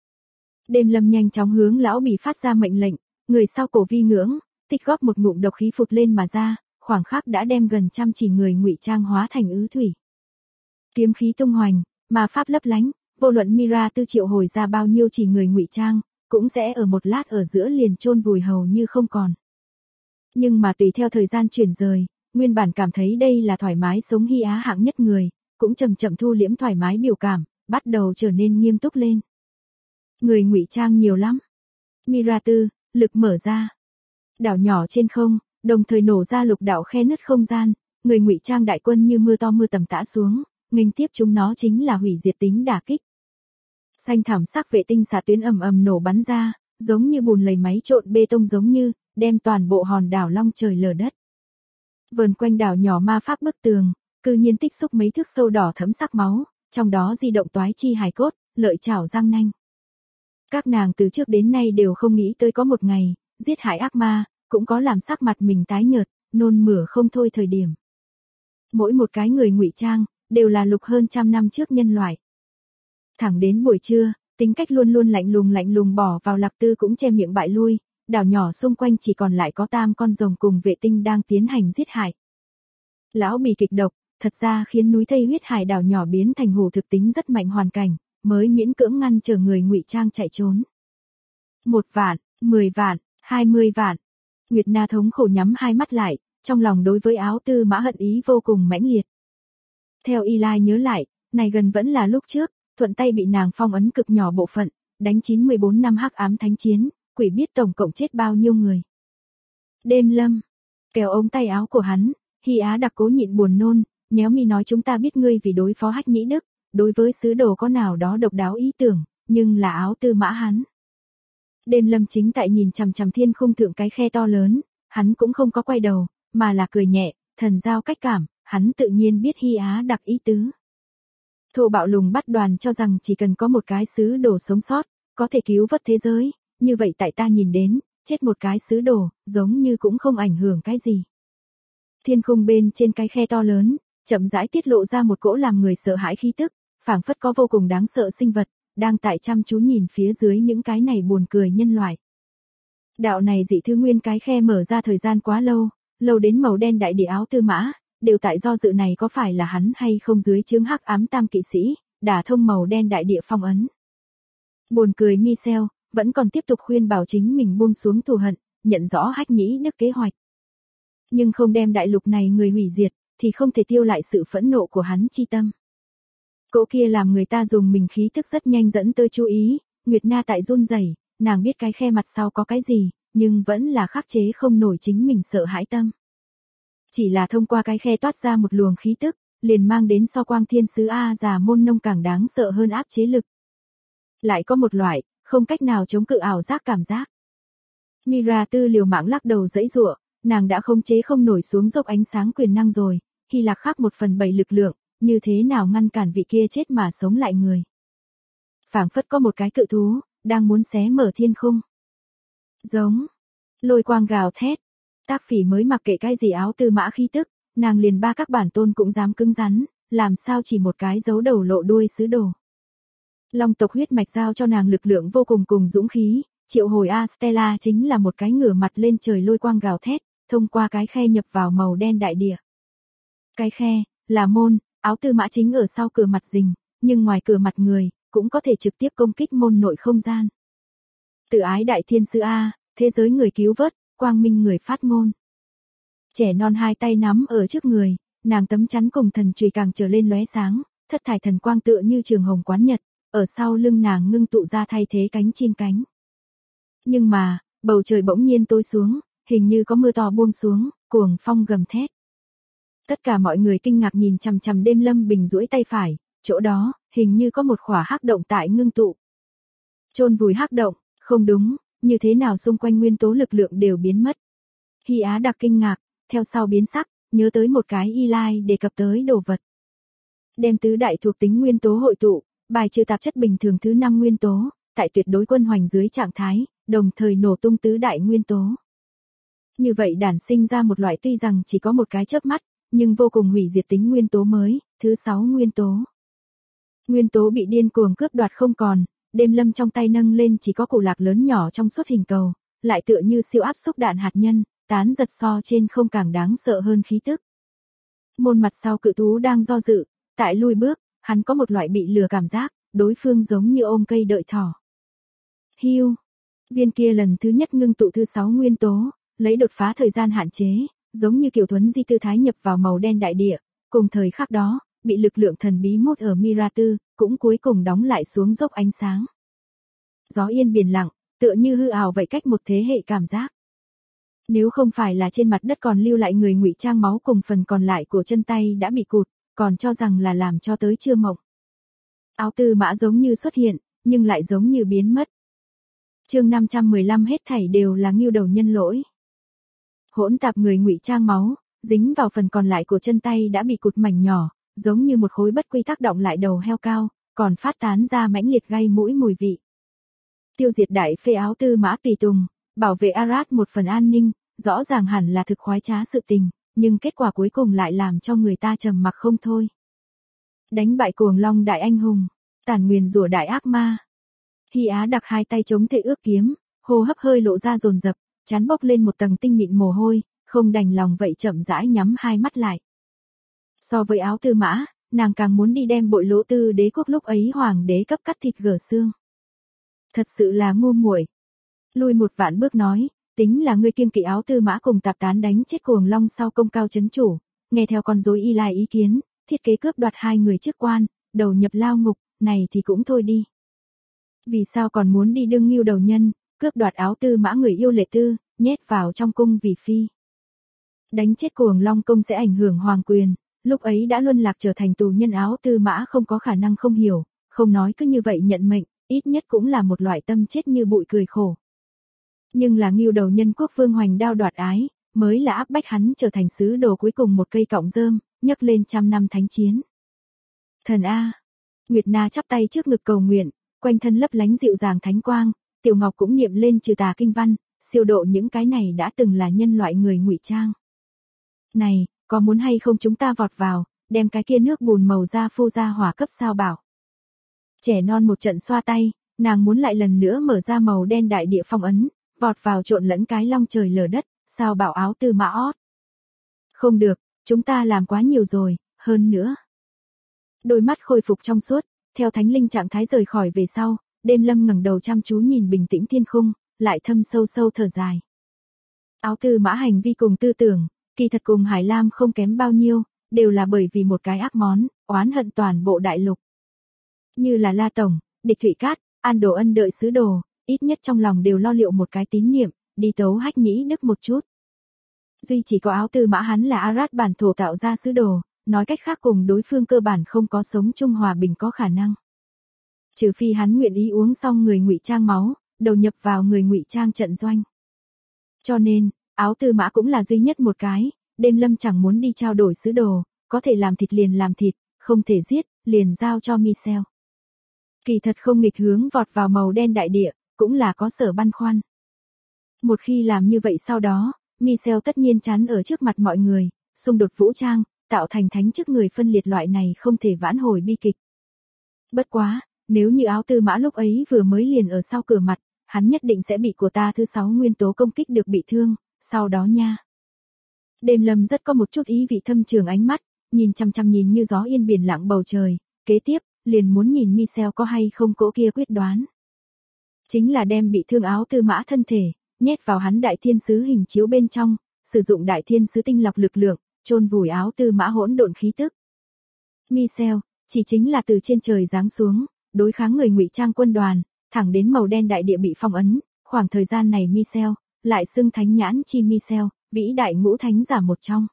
Đêm Lâm nhanh chóng hướng lão Bỉ phát ra mệnh lệnh, người sau cổ vi ngưỡng, tích góp một ngụm độc khí phụt lên mà ra, khoảng khắc đã đem gần trăm chỉ người ngụy trang hóa thành ứ thủy. Kiếm khí tung hoành, mà pháp lấp lánh, vô luận Mira Tư triệu hồi ra bao nhiêu chỉ người ngụy trang, cũng sẽ ở một lát ở giữa liền chôn vùi hầu như không còn. Nhưng mà tùy theo thời gian chuyển rời, nguyên bản cảm thấy đây là thoải mái sống hy á hạng nhất người, cũng chậm chậm thu liễm thoải mái biểu cảm, bắt đầu trở nên nghiêm túc lên. Người ngụy trang nhiều lắm. Mira Tư, lực mở ra. Đảo nhỏ trên không, đồng thời nổ ra lục đạo khe nứt không gian, người ngụy trang đại quân như mưa to mưa tầm tã xuống, nghênh tiếp chúng nó chính là hủy diệt tính đả kích. Xanh thảm sắc vệ tinh xạ tuyến ầm ầm nổ bắn ra, giống như bùn lầy máy trộn bê tông giống như, đem toàn bộ hòn đảo long trời lở đất. Vờn quanh đảo nhỏ ma pháp bức tường, cư nhiên tích xúc mấy thước sâu đỏ thẫm sắc máu, trong đó di động toái chi hài cốt, lợi chảo răng nanh. Các nàng từ trước đến nay đều không nghĩ tới có một ngày, giết hại ác ma, cũng có làm sắc mặt mình tái nhợt, nôn mửa không thôi thời điểm. Mỗi một cái người ngụy trang, đều là lục hơn trăm năm trước nhân loại. Thẳng đến buổi trưa, tính cách luôn luôn lạnh lùng bỏ vào Lạc Tư cũng che miệng bại lui, đảo nhỏ xung quanh chỉ còn lại có tam con rồng cùng vệ tinh đang tiến hành giết hại. Lão Bỉ kịch độc, thật ra khiến núi Tây huyết hải đảo nhỏ biến thành hồ thực tính rất mạnh hoàn cảnh, mới miễn cưỡng ngăn chờ người ngụy trang chạy trốn. 1 vạn, 10 vạn, 20 vạn. Nguyệt Na thống khổ nhắm hai mắt lại, trong lòng đối với Áo Tư Mã hận ý vô cùng mãnh liệt. Theo Eli nhớ lại, này gần vẫn là lúc trước, thuận tay bị nàng phong ấn cực nhỏ bộ phận, đánh 94 năm Hắc Ám Thánh Chiến, quỷ biết tổng cộng chết bao nhiêu người. Đêm Lâm kéo ống tay áo của hắn, Hy Á Đặc cố nhịn buồn nôn, nhéo mi nói chúng ta biết ngươi vì đối phó Hách Nhĩ Đức, đối với sứ đồ có nào đó độc đáo ý tưởng, nhưng là Áo Tư Mã hắn. Đêm Lâm chính tại nhìn chằm chằm thiên khung thượng cái khe to lớn, hắn cũng không có quay đầu, mà là cười nhẹ, thần giao cách cảm, hắn tự nhiên biết Hy Á Đặc ý tứ. Thô bạo lùng bắt đoàn cho rằng chỉ cần có một cái sứ đồ sống sót, có thể cứu vớt thế giới, như vậy tại ta nhìn đến, chết một cái sứ đồ, giống như cũng không ảnh hưởng cái gì. Thiên khung bên trên cái khe to lớn, chậm rãi tiết lộ ra một cỗ làm người sợ hãi khí tức, phảng phất có vô cùng đáng sợ sinh vật, đang tại chăm chú nhìn phía dưới những cái này buồn cười nhân loại. Đạo này dị thứ nguyên cái khe mở ra thời gian quá lâu, lâu đến màu đen đại địa Áo Tư Mã, đều tại do dự này có phải là hắn hay không dưới chướng hắc ám tam kỵ sĩ, đả thông màu đen đại địa phong ấn. Buồn cười Michel, vẫn còn tiếp tục khuyên bảo chính mình buông xuống thù hận, nhận rõ Hách Nhĩ Đức kế hoạch. Nhưng không đem đại lục này người hủy diệt, thì không thể tiêu lại sự phẫn nộ của hắn chi tâm. Cỗ kia làm người ta dùng mình khí tức rất nhanh dẫn tới chú ý, Nguyệt Na tại run rẩy, nàng biết cái khe mặt sau có cái gì, nhưng vẫn là khắc chế không nổi chính mình sợ hãi tâm. Chỉ là thông qua cái khe toát ra một luồng khí tức, liền mang đến so Quang Thiên Sứ A Già Môn Nông càng đáng sợ hơn áp chế lực. Lại có một loại, không cách nào chống cự ảo giác cảm giác. Mira Tư liều mạng lắc đầu giãy giụa, nàng đã không chế không nổi xuống dốc ánh sáng quyền năng rồi, Hy Lạc khác 1/7 lực lượng, như thế nào ngăn cản vị kia chết mà sống lại người. Phảng phất có một cái cự thú, đang muốn xé mở thiên khung. Giống, lôi quang gào thét, Tác Phỉ mới mặc kệ cái gì Áo Tư Mã khí tức, nàng liền ba các bản tôn cũng dám cứng rắn, làm sao chỉ một cái giấu đầu lộ đuôi sứ đồ. Long tộc huyết mạch giao cho nàng lực lượng vô cùng cùng dũng khí, triệu hồi Astella chính là một cái ngửa mặt lên trời lôi quang gào thét, thông qua cái khe nhập vào màu đen đại địa. Cái khe, là môn, Áo Tư Mã chính ở sau cửa mặt rình, nhưng ngoài cửa mặt người, cũng có thể trực tiếp công kích môn nội không gian. Tự ái đại thiên sư A, thế giới người cứu vớt, quang minh người phát ngôn. Trẻ non hai tay nắm ở trước người, nàng tấm chắn cùng thần chùy càng trở lên lóe sáng, thất thải thần quang tựa như trường hồng quán nhật, ở sau lưng nàng ngưng tụ ra thay thế cánh chim cánh. Nhưng mà, bầu trời bỗng nhiên tối xuống, hình như có mưa to buông xuống, cuồng phong gầm thét. Tất cả mọi người kinh ngạc nhìn chằm chằm Đêm Lâm Bình duỗi tay phải, chỗ đó, hình như có một khỏa hắc động tại ngưng tụ. Chôn vùi hắc động, không đúng, như thế nào xung quanh nguyên tố lực lượng đều biến mất. Hy Á Đặc kinh ngạc, theo sau biến sắc, nhớ tới một cái Eli đề cập tới đồ vật. Đem tứ đại thuộc tính nguyên tố hội tụ, bài trừ tạp chất bình thường thứ 5 nguyên tố, tại tuyệt đối quân hoành dưới trạng thái, đồng thời nổ tung tứ đại nguyên tố. Như vậy đản sinh ra một loại tuy rằng chỉ có một cái chớp mắt, nhưng vô cùng hủy diệt tính nguyên tố mới, thứ 6 nguyên tố. Nguyên tố bị điên cuồng cướp đoạt không còn, Đêm Lâm trong tay nâng lên chỉ có củ lạc lớn nhỏ trong suốt hình cầu, lại tựa như siêu áp xúc đạn hạt nhân, tán giật so trên không càng đáng sợ hơn khí tức. Môn mặt sau cự thú đang do dự, tại lui bước, hắn có một loại bị lừa cảm giác, đối phương giống như ôm cây đợi thỏ. Hưu, viên kia lần thứ nhất ngưng tụ thứ 6 nguyên tố, lấy đột phá thời gian hạn chế, giống như kiểu thuấn di tư thái nhập vào màu đen đại địa, cùng thời khắc đó, bị lực lượng thần bí mút ở Miratu, cũng cuối cùng đóng lại xuống dốc ánh sáng. Gió yên biển lặng, tựa như hư ảo vậy cách một thế hệ cảm giác. Nếu không phải là trên mặt đất còn lưu lại người ngụy trang máu cùng phần còn lại của chân tay đã bị cụt, còn cho rằng là làm cho tới chưa mộng. Áo Tư Mã giống như xuất hiện, nhưng lại giống như biến mất. Chương 515 hết thảy đều là ngưu đầu nhân lỗi. Hỗn tạp người ngụy trang máu, dính vào phần còn lại của chân tay đã bị cụt mảnh nhỏ, giống như một khối bất quy tắc động lại đầu heo cao, còn phát tán ra mãnh liệt gây mũi mùi vị. Tiêu diệt đại phê Áo Tư Mã tùy tùng, bảo vệ Arad một phần an ninh, rõ ràng hẳn là thực khoái trá sự tình, nhưng kết quả cuối cùng lại làm cho người ta trầm mặc không thôi. Đánh bại Cuồng Long đại anh hùng, tàn nguyền rủa đại ác ma. Hy Á Đặc hai tay chống thệ ước kiếm, hô hấp hơi lộ ra dồn dập, chán bốc lên một tầng tinh mịn mồ hôi, không đành lòng vậy chậm rãi nhắm hai mắt lại. So với Áo Tư Mã, nàng càng muốn đi đem Bội Lỗ Tư đế quốc lúc ấy hoàng đế cấp cắt thịt gở xương. Thật sự là ngu muội. Lui một vạn bước nói, tính là ngươi kiêng kỵ Áo Tư Mã cùng tạp tán đánh chết Cuồng Long sau công cao chấn chủ, nghe theo con rối Eli ý kiến, thiết kế cướp đoạt hai người chức quan, đầu nhập lao ngục, này thì cũng thôi đi. Vì sao còn muốn đi đương ngưu đầu nhân, cướp đoạt áo tư mã người yêu Lệ Tư, nhét vào trong cung vì phi. Đánh chết Cuồng Long công sẽ ảnh hưởng hoàng quyền, lúc ấy đã luân lạc trở thành tù nhân áo tư mã không có khả năng không hiểu, không nói cứ như vậy nhận mệnh, ít nhất cũng là một loại tâm chết như bụi cười khổ. Nhưng là Ngưu Đầu Nhân Quốc vương hoành đao đoạt ái, mới là áp bách hắn trở thành sứ đồ cuối cùng một cây cọng rơm, nhấc lên trăm năm thánh chiến. Thần A. Nguyệt Na chắp tay trước ngực cầu nguyện, quanh thân lấp lánh dịu dàng thánh quang, Tiểu Ngọc cũng niệm lên trừ tà kinh văn, siêu độ những cái này đã từng là nhân loại người ngụy trang. Này, có muốn hay không chúng ta vọt vào, đem cái kia nước bùn màu da phô ra hỏa cấp sao bảo. Trẻ non một trận xoa tay, nàng muốn lại lần nữa mở ra màu đen đại địa phong ấn, vọt vào trộn lẫn cái long trời lở đất, sao bảo áo tư mã ót. Không được, chúng ta làm quá nhiều rồi, hơn nữa. Đôi mắt khôi phục trong suốt, theo thánh linh trạng thái rời khỏi về sau, Đêm Lâm ngẩng đầu chăm chú nhìn bình tĩnh thiên khung, lại thâm sâu sâu thở dài. Áo tư mã hành vi cùng tư tưởng, kỳ thật cùng Hải Lam không kém bao nhiêu, đều là bởi vì một cái ác món, oán hận toàn bộ đại lục. Như là La Tổng, Địch Thụy Cát, An Đồ Ân đợi sứ đồ, ít nhất trong lòng đều lo liệu một cái tín niệm, đi tấu Hách Nhĩ Đức một chút. Duy chỉ có áo tư mã hắn là Arat bản thổ tạo ra sứ đồ, nói cách khác cùng đối phương cơ bản không có sống chung hòa bình có khả năng. Trừ phi hắn nguyện ý uống xong người ngụy trang máu, đầu nhập vào người ngụy trang trận doanh. Cho nên, áo tư mã cũng là duy nhất một cái, Đêm Lâm chẳng muốn đi trao đổi sứ đồ, có thể làm thịt liền làm thịt, không thể giết, liền giao cho Michel. Kỳ thật không nghịch hướng vọt vào màu đen đại địa, cũng là có sở băn khoăn. Một khi làm như vậy sau đó, Michel tất nhiên chắn ở trước mặt mọi người, xung đột vũ trang, tạo thành thánh chức người phân liệt loại này không thể vãn hồi bi kịch. Bất quá, nếu như áo tư mã lúc ấy vừa mới liền ở sau cửa mặt, hắn nhất định sẽ bị của ta thứ 6 nguyên tố công kích được bị thương, sau đó nha. Đêm Lâm rất có một chút ý vị thâm trường ánh mắt, nhìn chăm chăm nhìn như gió yên biển lặng bầu trời, kế tiếp, liền muốn nhìn Michel có hay không cỗ kia quyết đoán. Chính là đem bị thương áo tư mã thân thể, nhét vào hắn đại thiên sứ hình chiếu bên trong, sử dụng đại thiên sứ tinh lọc lực lượng, chôn vùi áo tư mã hỗn độn khí tức. Michel, chỉ chính là từ trên trời giáng xuống, đối kháng người ngụy trang quân đoàn, thẳng đến màu đen đại địa bị phong ấn, khoảng thời gian này Michel, lại xưng thánh nhãn chi Michel, vĩ đại ngũ thánh giả một trong.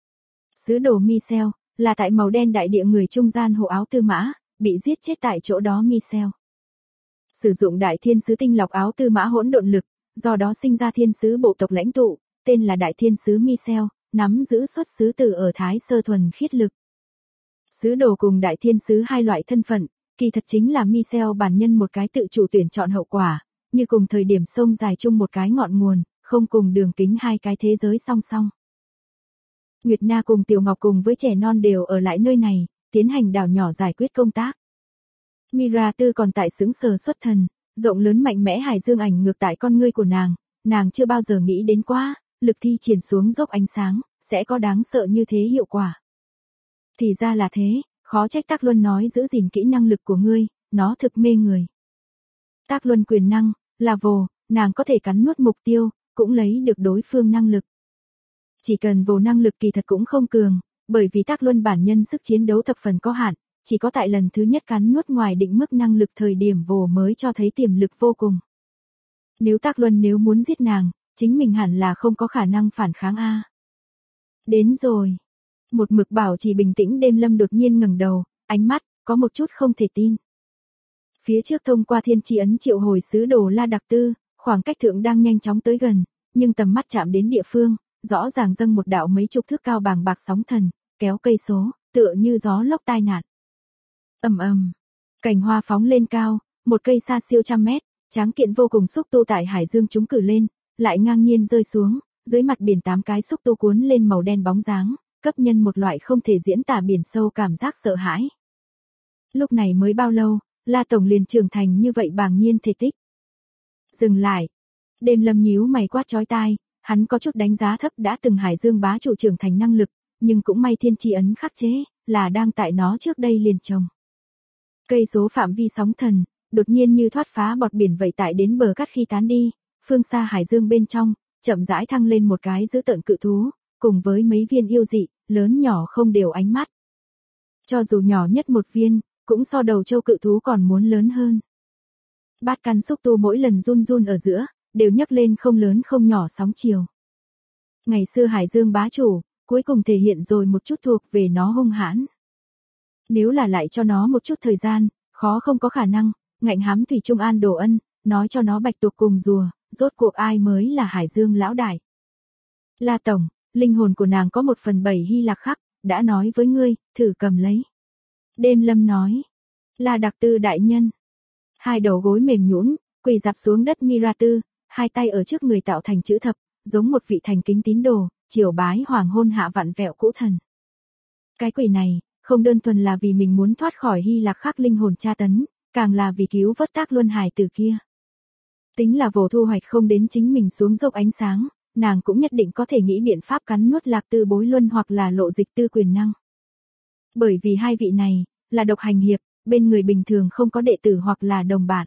Sứ đồ Michel, là tại màu đen đại địa người trung gian hộ áo tư mã, bị giết chết tại chỗ đó Michel. Sử dụng đại thiên sứ tinh lọc áo tư mã hỗn độn lực, do đó sinh ra thiên sứ bộ tộc lãnh tụ, tên là đại thiên sứ Michel, nắm giữ xuất xứ từ ở Thái Sơ thuần khiết lực. Sứ đồ cùng đại thiên sứ hai loại thân phận, kỳ thật chính là Michel bản nhân một cái tự chủ tuyển chọn hậu quả, như cùng thời điểm sông dài chung một cái ngọn nguồn, không cùng đường kính hai cái thế giới song song. Nguyệt Na cùng Tiểu Ngọc cùng với trẻ non đều ở lại nơi này, tiến hành đảo nhỏ giải quyết công tác. Mira Tư còn tại sững sờ xuất thần, rộng lớn mạnh mẽ hải dương ảnh ngược tại con ngươi của nàng chưa bao giờ nghĩ đến quá, lực thi triển xuống dốc ánh sáng, sẽ có đáng sợ như thế hiệu quả. Thì ra là thế, khó trách Tác Luân nói giữ gìn kỹ năng lực của ngươi, nó thực mê người. Tác Luân quyền năng, là vồ, nàng có thể cắn nuốt mục tiêu, cũng lấy được đối phương năng lực. Chỉ cần vồ năng lực kỳ thật cũng không cường, bởi vì Tác Luân bản nhân sức chiến đấu thập phần có hạn, chỉ có tại lần thứ nhất cắn nuốt ngoài định mức năng lực thời điểm vồ mới cho thấy tiềm lực vô cùng. Nếu Tác Luân nếu muốn giết nàng, chính mình hẳn là không có khả năng phản kháng a. Đến rồi. Một mực bảo trì bình tĩnh Đêm Lâm đột nhiên ngẩng đầu, ánh mắt có một chút không thể tin. Phía trước thông qua thiên tri ấn triệu hồi sứ đồ La Đặc Tư, khoảng cách thượng đang nhanh chóng tới gần, nhưng tầm mắt chạm đến địa phương, rõ ràng dâng một đạo mấy chục thước cao bàng bạc sóng thần, kéo cây số, tựa như gió lốc tai nạn. Ầm ầm, cành hoa phóng lên cao, một cây xa siêu trăm mét, tráng kiện vô cùng xúc tu tại hải dương chúng cử lên, lại ngang nhiên rơi xuống, dưới mặt biển 8 cái xúc tu cuốn lên màu đen bóng dáng, cấp nhân một loại không thể diễn tả biển sâu cảm giác sợ hãi. Lúc này mới bao lâu, La Tổng liền trưởng thành như vậy bàng nhiên thể tích. Dừng lại. Đêm Lâm nhíu mày quát chói tai, hắn có chút đánh giá thấp đã từng hải dương bá chủ trưởng thành năng lực, nhưng cũng may thiên tri ấn khắc chế, là đang tại nó trước đây liền trồng. Cây số phạm vi sóng thần, đột nhiên như thoát phá bọt biển vậy tại đến bờ cát khi tán đi, phương xa hải dương bên trong, chậm rãi thăng lên một cái dữ tợn cự thú, cùng với mấy viên yêu dị, lớn nhỏ không đều ánh mắt. Cho dù nhỏ nhất một viên, cũng so đầu châu cự thú còn muốn lớn hơn. Bát căn xúc tu mỗi lần run run ở giữa, đều nhấc lên không lớn không nhỏ sóng chiều. Ngày xưa Hải Dương bá chủ, cuối cùng thể hiện rồi một chút thuộc về nó hung hãn. Nếu là lại cho nó một chút thời gian, khó không có khả năng, ngạnh hám Thủy Trung An Đồ Ân, nói cho nó bạch tuộc cùng rùa, rốt cuộc ai mới là Hải Dương lão đại. La tổng, linh hồn của nàng có 1/7 Hy Lạc khắc, đã nói với ngươi, thử cầm lấy. Đêm Lâm nói. La Đặc Tư đại nhân. Hai đầu gối mềm nhũn, quỳ dạp xuống đất Mira Tư, hai tay ở trước người tạo thành chữ thập, giống một vị thành kính tín đồ, triều bái hoàng hôn hạ vặn vẹo cũ thần. Cái quỳ này, không đơn thuần là vì mình muốn thoát khỏi Hy Lạc khắc linh hồn tra tấn, càng là vì cứu vớt Tác Luân Hải từ kia. Tính là vô thu hoạch không đến chính mình xuống dốc ánh sáng, nàng cũng nhất định có thể nghĩ biện pháp cắn nuốt Lạc Tư Bối Luân hoặc là Lộ Dịch Tư quyền năng. Bởi vì hai vị này, là độc hành hiệp, bên người bình thường không có đệ tử hoặc là đồng bạn.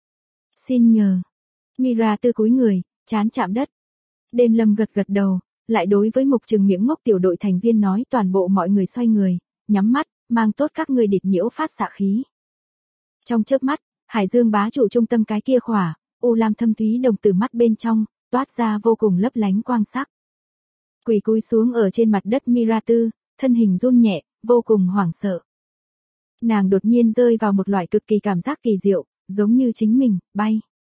Xin nhờ. Mira Tư cúi người, trán chạm đất. Đêm Lâm gật gật đầu, lại đối với mục trừng miệng ngốc tiểu đội thành viên nói toàn bộ mọi người xoay người, nhắm mắt, mang tốt các ngươi địt nhiễu phát xạ khí. Trong chớp mắt, Hải Dương bá chủ trung tâm cái kia khỏa, u lam thâm thúy đồng tử mắt bên trong, toát ra vô cùng lấp lánh quang sắc. Quỳ cúi xuống ở trên mặt đất Mira Tư, thân hình run nhẹ, vô cùng hoảng sợ. Nàng đột nhiên rơi vào một loại cực kỳ cảm giác kỳ diệu, giống như chính mình, bay.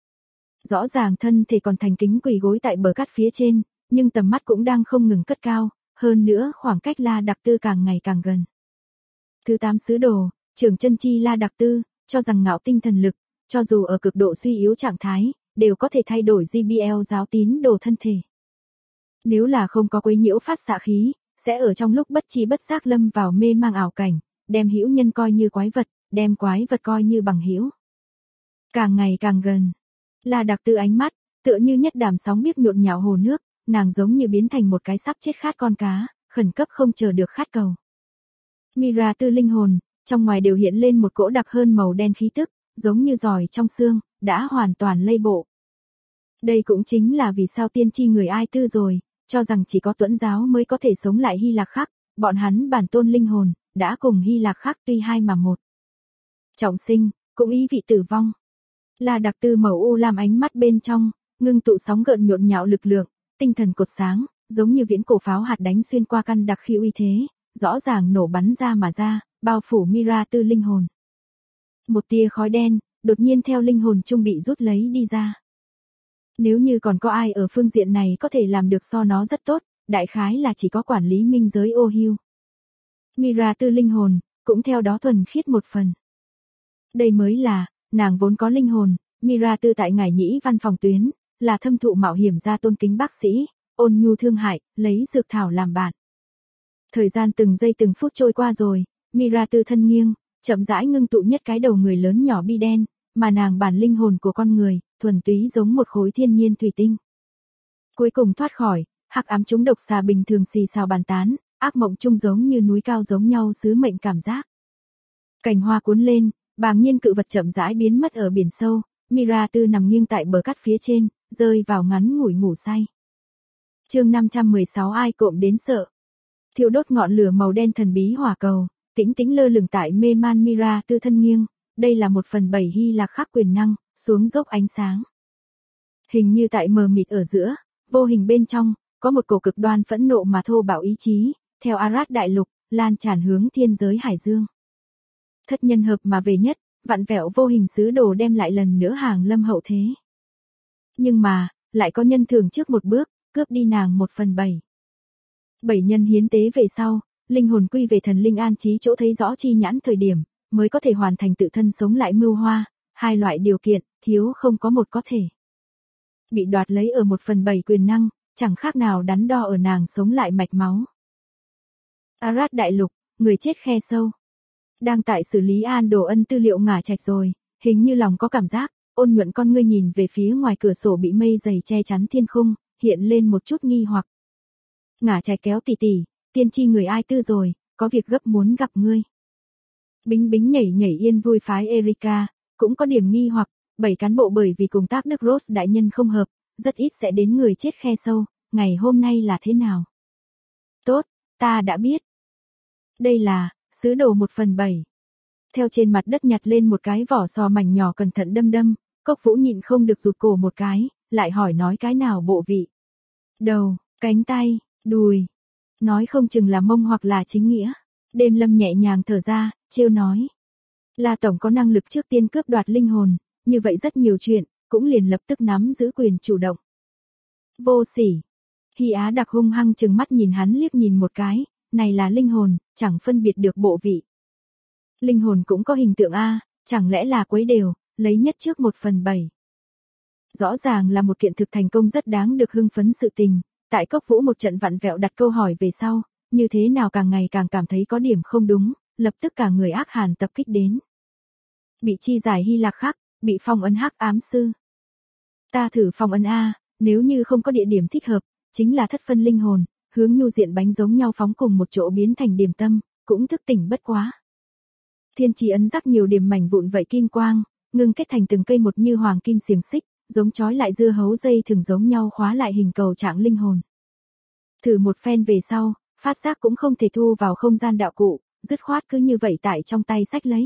Rõ ràng thân thể còn thành kính quỳ gối tại bờ cát phía trên, nhưng tầm mắt cũng đang không ngừng cất cao, hơn nữa khoảng cách La Đặc Tư càng ngày càng gần. Thứ 8 sứ đồ, trưởng chân chi La Đặc Tư, cho rằng ngạo tinh thần lực, cho dù ở cực độ suy yếu trạng thái, đều có thể thay đổi GBL giáo tín đồ thân thể. Nếu là không có quấy nhiễu phát xạ khí, sẽ ở trong lúc bất chi bất giác lâm vào mê mang ảo cảnh, đem hữu nhân coi như quái vật, đem quái vật coi như bằng hữu. Càng ngày càng gần, La Đặc Tư ánh mắt, tựa như nhất đàm sóng biếc nhộn nhạo hồ nước, nàng giống như biến thành một cái sắp chết khát con cá, khẩn cấp không chờ được khát cầu. Mira Tư linh hồn, trong ngoài đều hiện lên một cỗ đặc hơn màu đen khí tức, giống như giỏi trong xương, đã hoàn toàn lây bộ. Đây cũng chính là vì sao tiên tri người Ai Tư rồi, cho rằng chỉ có Tuẫn giáo mới có thể sống lại Hy Lạc khắc, bọn hắn bản tôn linh hồn, đã cùng Hy Lạc khắc tuy hai mà một. Trọng sinh, cũng ý vị tử vong. La Đặc Tư màu u lam ánh mắt bên trong, ngưng tụ sóng gợn nhộn nhạo lực lượng, tinh thần cột sáng, giống như viễn cổ pháo hạt đánh xuyên qua căn đặc khi uy thế, rõ ràng nổ bắn ra mà ra, bao phủ Mira Tư linh hồn. Một tia khói đen, đột nhiên theo linh hồn trung bị rút lấy đi ra. Nếu như còn có ai ở phương diện này có thể làm được so nó rất tốt, đại khái là chỉ có quản lý minh giới ô hưu. Mira Tư linh hồn, cũng theo đó thuần khiết một phần. Đây mới là, nàng vốn có linh hồn, Mira Tư tại ngải nhĩ văn phòng tuyến, là thâm thụ mạo hiểm gia tôn kính bác sĩ, ôn nhu thương hại, lấy dược thảo làm bạn. Thời gian từng giây từng phút trôi qua rồi, Mira Tư thân nghiêng, chậm rãi ngưng tụ nhất cái đầu người lớn nhỏ bi đen, mà nàng bản linh hồn của con người, thuần túy giống một khối thiên nhiên thủy tinh. Cuối cùng thoát khỏi, hắc ám chúng độc xà bình thường xì xào bàn tán, ác mộng chung giống như núi cao giống nhau sứ mệnh cảm giác. Cành hoa cuốn lên, bàng nhiên cự vật chậm rãi biến mất ở biển sâu, Mira Tư nằm nghiêng tại bờ cát phía trên, rơi vào ngắn ngủi ngủ say. Chương 516 ai cộm đến sợ. Thiêu đốt ngọn lửa màu đen thần bí hỏa cầu, tĩnh tĩnh lơ lửng tại mê man Mira Tư thân nghiêng, đây là 1/7 Hy Lạc khắc quyền năng, xuống dốc ánh sáng. Hình như tại mờ mịt ở giữa, vô hình bên trong, có một cổ cực đoan phẫn nộ mà thô bạo ý chí, theo Arad đại lục, lan tràn hướng thiên giới Hải Dương. Thất nhân hợp mà về nhất, vặn vẹo vô hình sứ đồ đem lại lần nữa hàng lâm hậu thế. Nhưng mà, lại có nhân thường trước một bước, cướp đi nàng 1/7. 7 nhân hiến tế về sau, linh hồn quy về thần linh an trí chỗ thấy rõ chi nhãn thời điểm, mới có thể hoàn thành tự thân sống lại mưu hoa, hai loại điều kiện, thiếu không có một có thể. Bị đoạt lấy ở 1/7 quyền năng, chẳng khác nào đắn đo ở nàng sống lại mạch máu. Arad đại lục, người chết khe sâu. Đang tại xử lý An Đồ Ân tư liệu ngả trạch rồi, hình như lòng có cảm giác, ôn nhuận con ngươi nhìn về phía ngoài cửa sổ bị mây dày che chắn thiên khung, hiện lên một chút nghi hoặc. Ngả trạch kéo tỉ tỉ, tiên tri người Ai Tư rồi, có việc gấp muốn gặp ngươi. Bính bính nhảy nhảy yên vui phái Erika, cũng có điểm nghi hoặc, 7 cán bộ bởi vì cùng tác Đức Rose đại nhân không hợp, rất ít sẽ đến người chết khe sâu, ngày hôm nay là thế nào? Tốt, ta đã biết. Đây là, sứ đồ 1/7. Theo trên mặt đất nhặt lên một cái vỏ sò mảnh nhỏ cẩn thận đâm đâm, Cốc Vũ nhịn không được rụt cổ một cái, lại hỏi nói cái nào bộ vị. Đầu, cánh tay, đùi. Nói không chừng là mông hoặc là chính nghĩa. Đêm Lâm nhẹ nhàng thở ra, trêu nói. La Tổng có năng lực trước tiên cướp đoạt linh hồn, như vậy rất nhiều chuyện, cũng liền lập tức nắm giữ quyền chủ động. Vô sỉ. Hy Á Đặc hung hăng trừng mắt nhìn hắn liếc nhìn một cái, này là linh hồn, chẳng phân biệt được bộ vị. Linh hồn cũng có hình tượng A, chẳng lẽ là quấy đều, lấy nhất trước 1/7. Rõ ràng là một kiện thực thành công rất đáng được hưng phấn sự tình, tại Cốc Vũ một trận vặn vẹo đặt câu hỏi về sau, như thế nào càng ngày càng cảm thấy có điểm không đúng, lập tức cả người ác hàn tập kích đến. Bị chi giải Hy Lạc Khắc, bị phong ấn hắc ám sư. Ta thử phong ấn A, nếu như không có địa điểm thích hợp, chính là thất phân linh hồn, hướng nhu diện bánh giống nhau phóng cùng một chỗ biến thành điểm tâm, cũng thức tỉnh bất quá. Thiên trì ấn rắc nhiều điểm mảnh vụn vậy kim quang, ngưng kết thành từng cây một như hoàng kim xiềng xích, giống trói lại dưa hấu dây thường giống nhau khóa lại hình cầu trạng linh hồn. Thử một phen về sau, phát giác cũng không thể thu vào không gian đạo cụ, dứt khoát cứ như vậy tại trong tay sách lấy.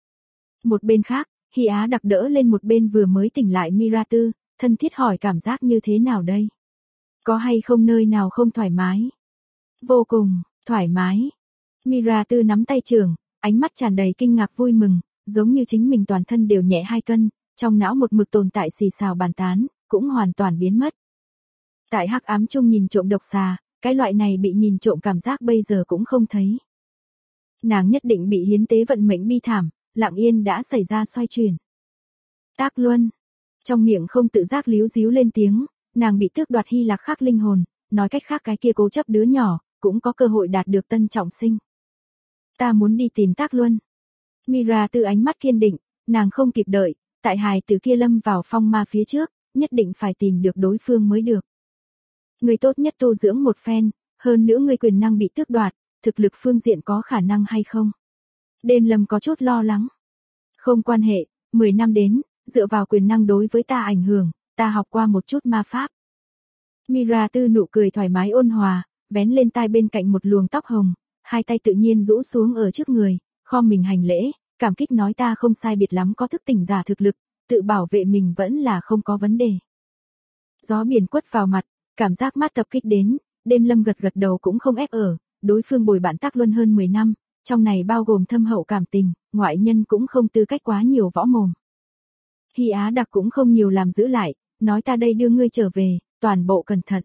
Một bên khác, Hy Á Đặc đỡ lên một bên vừa mới tỉnh lại Mira Tư, thân thiết hỏi cảm giác như thế nào đây? Có hay không nơi nào không thoải mái? Vô cùng, thoải mái. Mira Tư nắm tay trường, ánh mắt tràn đầy kinh ngạc vui mừng, giống như chính mình toàn thân đều nhẹ 2 cân, trong não một mực tồn tại xì xào bàn tán, cũng hoàn toàn biến mất. Tại hắc ám chung nhìn trộm độc xà, cái loại này bị nhìn trộm cảm giác bây giờ cũng không thấy. Nàng nhất định bị hiến tế vận mệnh bi thảm, lặng yên đã xảy ra xoay chuyển. Tác Luân, trong miệng không tự giác líu díu lên tiếng, nàng bị tước đoạt Hy Lạc Khắc linh hồn, nói cách khác cái kia cố chấp đứa nhỏ, cũng có cơ hội đạt được tân trọng sinh. Ta muốn đi tìm Tác Luân. Mira Tư ánh mắt kiên định, nàng không kịp đợi, tại hài tử kia lâm vào phong ma phía trước, nhất định phải tìm được đối phương mới được. Người tốt nhất tu dưỡng một phen, hơn nữa người quyền năng bị tước đoạt, thực lực phương diện có khả năng hay không? Đêm Lâm có chút lo lắng. Không quan hệ, 10 năm đến, dựa vào quyền năng đối với ta ảnh hưởng, ta học qua một chút ma pháp. Mira Tư nụ cười thoải mái ôn hòa, vén lên tai bên cạnh một luồng tóc hồng, hai tay tự nhiên rũ xuống ở trước người, khom mình hành lễ, cảm kích nói ta không sai biệt lắm có thức tỉnh giả thực lực, tự bảo vệ mình vẫn là không có vấn đề. Gió biển quất vào mặt, cảm giác mát tập kích đến, Đêm Lâm gật gật đầu cũng không ép ở, đối phương bồi bạn Tác Luân hơn 10 năm, trong này bao gồm thâm hậu cảm tình, ngoại nhân cũng không tư cách quá nhiều võ mồm. Hy Á Đặc cũng không nhiều làm giữ lại, nói ta đây đưa ngươi trở về, toàn bộ cẩn thận.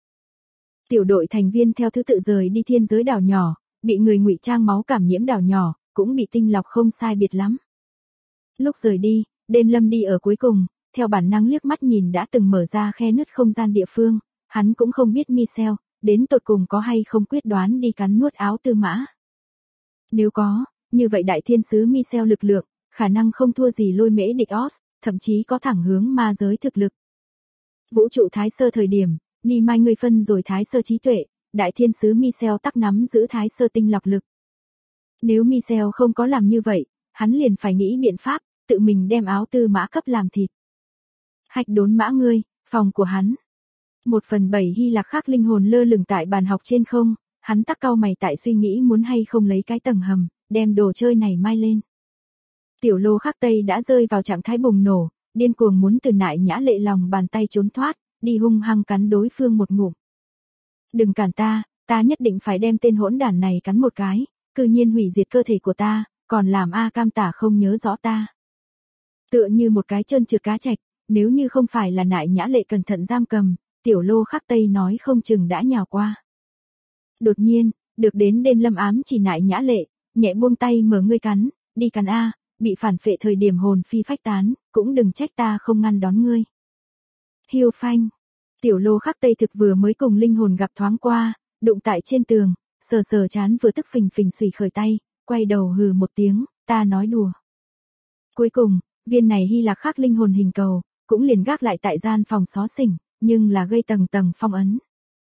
Tiểu đội thành viên theo thứ tự rời đi thiên giới đảo nhỏ, bị người ngụy trang máu cảm nhiễm đảo nhỏ, cũng bị tinh lọc không sai biệt lắm. Lúc rời đi, Đêm Lâm đi ở cuối cùng, theo bản năng liếc mắt nhìn đã từng mở ra khe nứt không gian địa phương, hắn cũng không biết Michelle, đến tột cùng có hay không quyết đoán đi cắn nuốt áo tư mã. Nếu có, như vậy đại thiên sứ Michelle lực lượng, khả năng không thua gì lôi mễ địch Oz, thậm chí có thẳng hướng ma giới thực lực. Vũ trụ thái sơ thời điểm, Ni Mai người phân rồi thái sơ trí tuệ, đại thiên sứ Michelle tắc nắm giữ thái sơ tinh lọc lực. Nếu Michelle không có làm như vậy, hắn liền phải nghĩ biện pháp, tự mình đem áo tư mã cấp làm thịt. Hạch đốn mã ngươi, phòng của hắn. 1/7 Hy Lạc Khắc linh hồn lơ lửng tại bàn học trên không, hắn tắc cau mày tại suy nghĩ muốn hay không lấy cái tầng hầm, đem đồ chơi này mai lên. Tiểu Lô Khắc Tây đã rơi vào trạng thái bùng nổ, điên cuồng muốn từ Nại Nhã Lệ lòng bàn tay trốn thoát, đi hung hăng cắn đối phương một ngụm. Đừng cản ta, ta nhất định phải đem tên hỗn đản này cắn một cái, cư nhiên hủy diệt cơ thể của ta, còn làm A Cam Tả không nhớ rõ ta. Tựa như một cái trơn trượt cá trạch, nếu như không phải là Nại Nhã Lệ cẩn thận giam cầm, Tiểu Lô Khắc Tây nói không chừng đã nhào qua. Đột nhiên, được đến Đêm Lâm ám chỉ Nại Nhã Lệ, nhẹ buông tay mở ngươi cắn, đi cắn A, bị phản phệ thời điểm hồn phi phách tán, cũng đừng trách ta không ngăn đón ngươi. Hiu phanh, Tiểu Lô Khắc Tây thực vừa mới cùng linh hồn gặp thoáng qua, đụng tại trên tường, sờ sờ chán vừa tức phình phình xùy khởi tay, quay đầu hừ một tiếng, ta nói đùa. Cuối cùng, viên này Hy Lạc Khắc linh hồn hình cầu, cũng liền gác lại tại gian phòng xó xỉnh, nhưng là gây tầng tầng phong ấn.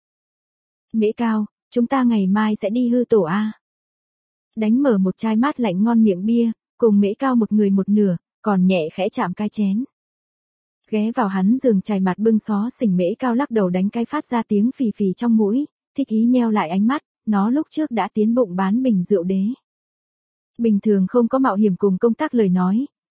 Mễ Cao, chúng ta ngày mai sẽ đi hư tổ A. Đánh mở một chai mát lạnh ngon miệng bia, cùng Mễ Cao một người một nửa, còn nhẹ khẽ chạm cái chén. Ghé vào hắn giường chài mặt bưng xó xỉnh Mễ Cao lắc đầu đánh cái phát ra tiếng phì phì trong mũi, thích ý nheo lại ánh mắt, nó lúc trước đã tiến bụng bán bình rượu đế. Bình thường không có mạo hiểm cùng công tác lời nói,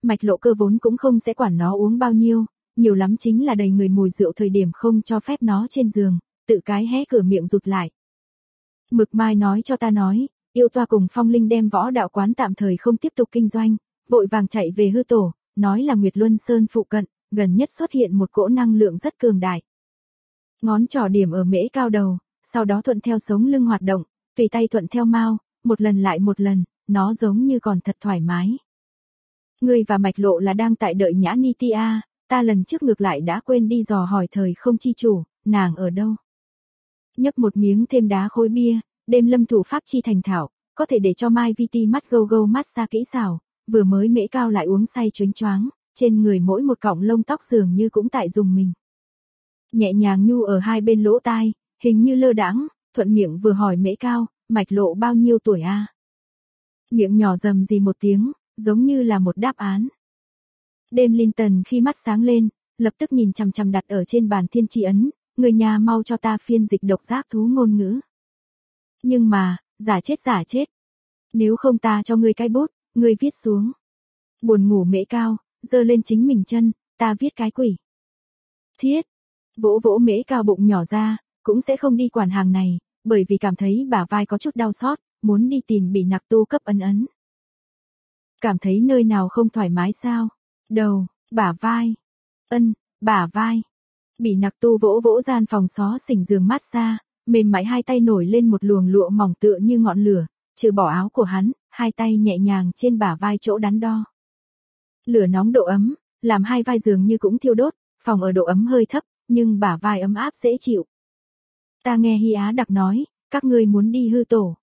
Mạch Lộ cơ vốn cũng không sẽ quản nó uống bao nhiêu, nhiều lắm chính là đầy người mùi rượu thời điểm không cho phép nó trên giường, tự cái hé cửa miệng rụt lại. Mực Mai nói cho ta nói, Yêu Toa cùng Phong Linh đem võ đạo quán tạm thời không tiếp tục kinh doanh, vội vàng chạy về hư tổ, nói là Nguyệt Luân Sơn phụ cận, gần nhất xuất hiện một cỗ năng lượng rất cường đại. Ngón trỏ điểm ở mễ cao đầu, sau đó thuận theo sống lưng hoạt động, tùy tay thuận theo mao, một lần lại một lần, nó giống như còn thật thoải mái. Ngươi và Mạch Lộ là đang tại đợi Nhã Ni Tia, ta lần trước ngược lại đã quên đi dò hỏi thời không chi chủ, nàng ở đâu. Nhấp một miếng thêm đá khối bia, đêm lâm thủ pháp chi thành thạo, có thể để cho Mai VT mắt gâu gâu mát xa kỹ xảo, vừa mới mễ cao lại uống say choáng choáng, trên người mỗi một cọng lông tóc dường như cũng tại dùng mình. Nhẹ nhàng nhu ở hai bên lỗ tai, hình như lơ đãng, thuận miệng vừa hỏi mễ cao, Mạch Lộ bao nhiêu tuổi a? Miệng nhỏ rầm gì một tiếng, giống như là một đáp án. Đêm Linton khi mắt sáng lên, lập tức nhìn chằm chằm đặt ở trên bàn thiên tri ấn, người nhà mau cho ta phiên dịch độc giác thú ngôn ngữ. Nhưng mà, giả chết. Nếu không ta cho ngươi cái bút, ngươi viết xuống. Buồn ngủ mễ cao, giơ lên chính mình chân, ta viết cái quỷ. Thiết, vỗ vỗ mễ cao bụng nhỏ ra, cũng sẽ không đi quản hàng này, bởi vì cảm thấy bả vai có chút đau xót, muốn đi tìm Bỉ Nặc Tu cấp ấn. Cảm thấy nơi nào không thoải mái sao? Đầu, bả vai. Bả vai. Bỉ Nặc Tu vỗ vỗ gian phòng xó xỉnh giường mát xa, mềm mại hai tay nổi lên một luồng lụa mỏng tựa như ngọn lửa, trừ bỏ áo của hắn, hai tay nhẹ nhàng trên bả vai chỗ đắn đo. Lửa nóng độ ấm, làm hai vai giường như cũng thiêu đốt, phòng ở độ ấm hơi thấp, nhưng bả vai ấm áp dễ chịu. Ta nghe Hy Á Đặc nói, các ngươi muốn đi hư tổ.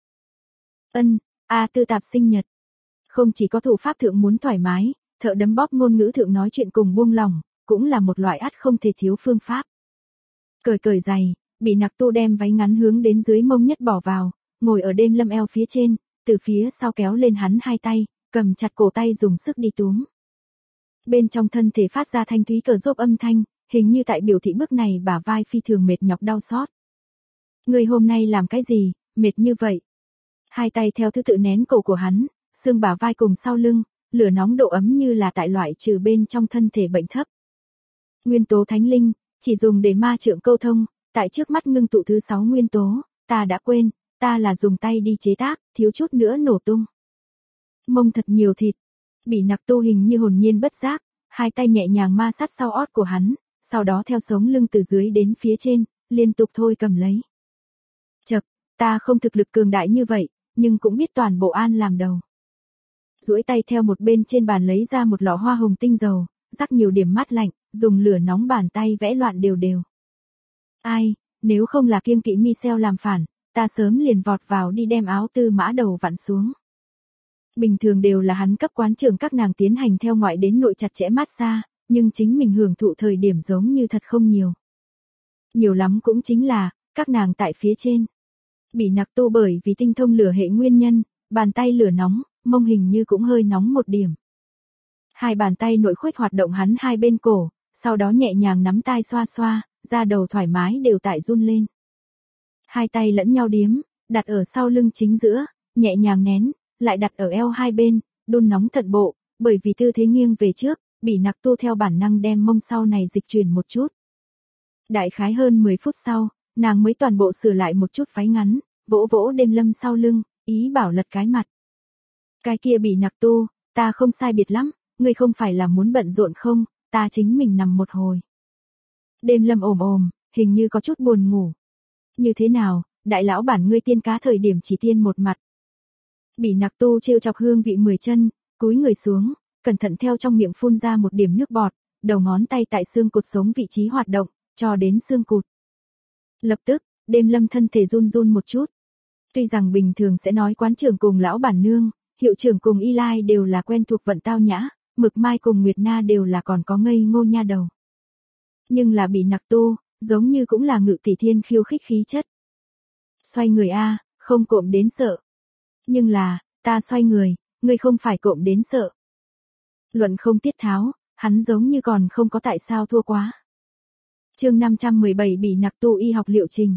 Tư tạp sinh nhật. Không chỉ có thủ pháp thượng muốn thoải mái, thợ đấm bóp ngôn ngữ thượng nói chuyện cùng buông lỏng, cũng là một loại ắt không thể thiếu phương pháp. Cởi giày, Bỉ Nặc Tu đem váy ngắn hướng đến dưới mông nhất bỏ vào, ngồi ở đêm lâm eo phía trên, từ phía sau kéo lên hắn hai tay, cầm chặt cổ tay dùng sức đi túm. Bên trong thân thể phát ra thanh thúy cờ rốp âm thanh, hình như tại biểu thị bước này bả vai phi thường mệt nhọc đau xót. Người hôm nay làm cái gì, mệt như vậy? Hai tay theo thứ tự nén cổ của hắn, xương bả vai cùng sau lưng, lửa nóng độ ấm như là tại loại trừ bên trong thân thể bệnh thấp. Nguyên tố thánh linh, chỉ dùng để ma trượng câu thông, tại trước mắt ngưng tụ thứ 6 nguyên tố, ta đã quên, ta là dùng tay đi chế tác, thiếu chút nữa nổ tung. Mông thật nhiều thịt. Bỉ Nặc Tu hình như hồn nhiên bất giác, hai tay nhẹ nhàng ma sát sau ót của hắn, sau đó theo sống lưng từ dưới đến phía trên, liên tục thôi cầm lấy. Chậc, ta không thực lực cường đại như vậy, nhưng cũng biết toàn bộ an làm đầu. Duỗi tay theo một bên trên bàn lấy ra một lọ hoa hồng tinh dầu, rắc nhiều điểm mát lạnh, dùng lửa nóng bàn tay vẽ loạn đều đều. Ai, nếu không là kiêng kỵ Michelle làm phản, ta sớm liền vọt vào đi đem áo tư mã đầu vặn xuống. Bình thường đều là hắn cấp quán trưởng các nàng tiến hành theo ngoại đến nội chặt chẽ mát xa, nhưng chính mình hưởng thụ thời điểm giống như thật không nhiều. Nhiều lắm cũng chính là, các nàng tại phía trên. Bỉ Nặc Tu bởi vì tinh thông lửa hệ nguyên nhân, bàn tay lửa nóng, mông hình như cũng hơi nóng một điểm. Hai bàn tay nội khuếch hoạt động hắn hai bên cổ, sau đó nhẹ nhàng nắm tai xoa xoa, da đầu thoải mái đều tại run lên. Hai tay lẫn nhau điếm, đặt ở sau lưng chính giữa, nhẹ nhàng nén, lại đặt ở eo hai bên, đun nóng thận bộ, bởi vì tư thế nghiêng về trước, Bỉ Nặc Tu theo bản năng đem mông sau này dịch chuyển một chút. Đại khái hơn 10 phút sau, nàng mới toàn bộ sửa lại một chút váy ngắn, vỗ vỗ đêm lâm sau lưng, ý bảo lật cái mặt. Cái kia Bỉ Nặc Tu, ta không sai biệt lắm, ngươi không phải là muốn bận rộn không, ta chính mình nằm một hồi. Đêm lâm ồm, hình như có chút buồn ngủ. Như thế nào, đại lão bản ngươi tiên cá thời điểm chỉ tiên một mặt. Bỉ Nặc Tu trêu chọc hương vị 10 chân, cúi người xuống, cẩn thận theo trong miệng phun ra một điểm nước bọt, đầu ngón tay tại xương cột sống vị trí hoạt động, cho đến xương cụt. Lập tức, đêm lâm thân thể run run một chút. Tuy rằng bình thường sẽ nói quán trưởng cùng lão bản nương, hiệu trưởng cùng Y Lai đều là quen thuộc vận tao nhã, Mực Mai cùng Nguyệt Na đều là còn có ngây ngô nha đầu. Nhưng là Bỉ Nặc Tu, giống như cũng là ngự tỷ thiên khiêu khích khí chất. Xoay người a, không cộm đến sợ. Nhưng là, ta xoay người, ngươi không phải cộm đến sợ. Luận không tiết tháo, hắn giống như còn không có tại sao thua quá. Chương 517 Bỉ Nặc Tu y học liệu trình.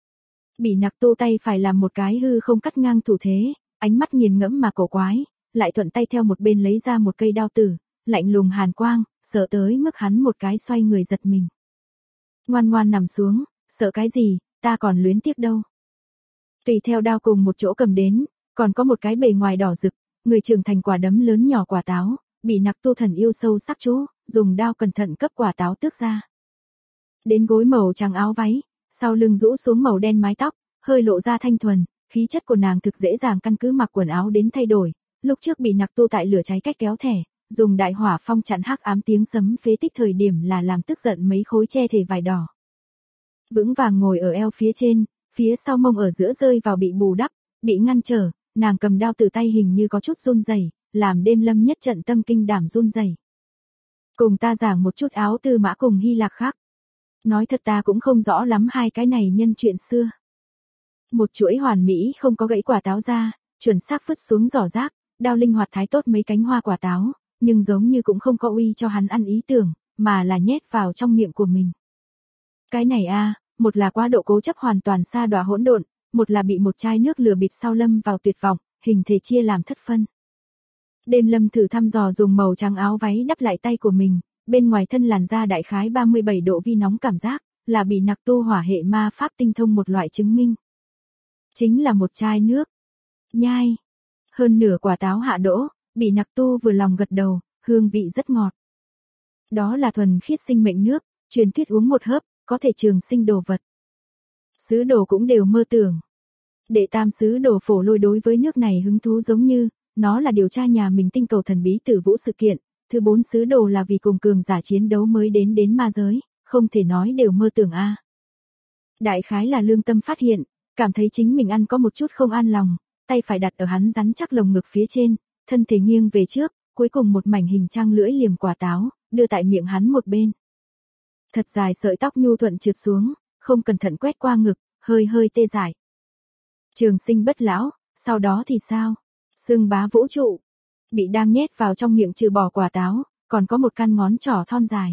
Bỉ Nặc Tu tay phải làm một cái hư không cắt ngang thủ thế, ánh mắt nghiền ngẫm mà cổ quái, lại thuận tay theo một bên lấy ra một cây đao tử, lạnh lùng hàn quang, sợ tới mức hắn một cái xoay người giật mình. Ngoan ngoan nằm xuống, sợ cái gì, ta còn luyến tiếc đâu. Tùy theo đao cùng một chỗ cầm đến, còn có một cái bề ngoài đỏ rực, người trưởng thành quả đấm lớn nhỏ quả táo, bị Nặc Tu thần yêu sâu sắc chú, dùng đao cẩn thận cấp quả táo tước ra. Đến gối màu trắng áo váy, sau lưng rũ xuống màu đen mái tóc, hơi lộ ra thanh thuần, khí chất của nàng thực dễ dàng căn cứ mặc quần áo đến thay đổi, lúc trước bị Nặc Tu tại lửa cháy cách kéo thẻ, dùng đại hỏa phong chặn hắc ám tiếng sấm phế tích thời điểm là làm tức giận mấy khối che thể vải đỏ. Vững vàng ngồi ở eo phía trên, phía sau mông ở giữa rơi vào bị bù đắp, bị ngăn trở, nàng cầm đao từ tay hình như có chút run rẩy, làm Đêm Lâm nhất trận tâm kinh đảm run rẩy. Cùng ta giảng một chút áo Tư Mã cùng Hy Lạc khác. Nói thật ta cũng không rõ lắm hai cái này nhân chuyện xưa. Một chuỗi hoàn mỹ không có gãy quả táo ra, chuẩn xác vứt xuống giỏ rác, đao linh hoạt thái tốt mấy cánh hoa quả táo, nhưng giống như cũng không có uy cho hắn ăn ý tưởng, mà là nhét vào trong miệng của mình. Cái này một là quá độ cố chấp hoàn toàn xa đọa hỗn độn, một là bị một chai nước lừa bịp sau lâm vào tuyệt vọng, hình thể chia làm thất phân. Đêm Lâm thử thăm dò dùng màu trắng áo váy đắp lại tay của mình, bên ngoài thân làn da đại khái 37 độ vi nóng cảm giác, là bị Nặc Tu hỏa hệ ma pháp tinh thông một loại chứng minh. Chính là một chai nước. Nhai. Hơn nửa quả táo hạ đỗ, bị Nặc Tu vừa lòng gật đầu, hương vị rất ngọt. Đó là thuần khiết sinh mệnh nước, truyền thuyết uống một hớp, có thể trường sinh đồ vật. Sứ đồ cũng đều mơ tưởng. Đệ tam sứ đồ Phổ Lôi đối với nước này hứng thú giống như, nó là điều tra nhà mình tinh cầu thần bí tử vũ sự kiện, thứ 4 sứ đồ là vì cùng cường giả chiến đấu mới đến ma giới, không thể nói đều mơ tưởng Đại khái là lương tâm phát hiện, cảm thấy chính mình ăn có một chút không an lòng, tay phải đặt ở hắn rắn chắc lồng ngực phía trên, thân thể nghiêng về trước, cuối cùng một mảnh hình trăng lưỡi liềm quả táo, đưa tại miệng hắn một bên. Thật dài sợi tóc nhu thuận trượt xuống, không cẩn thận quét qua ngực, hơi hơi tê dại. Trường sinh bất lão, sau đó thì sao? Xưng bá vũ trụ. Bị đang nhét vào trong miệng trừ bỏ quả táo, còn có một căn ngón trỏ thon dài.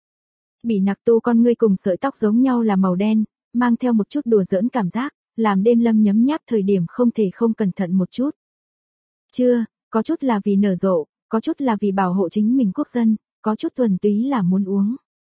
Bị Nặc Tu con ngươi cùng sợi tóc giống nhau là màu đen, mang theo một chút đùa giỡn cảm giác, làm Đêm Lâm nhấm nháp thời điểm không thể không cẩn thận một chút. Chưa, có chút là vì nở rộ, có chút là vì bảo hộ chính mình quốc dân, có chút thuần túy là muốn uống.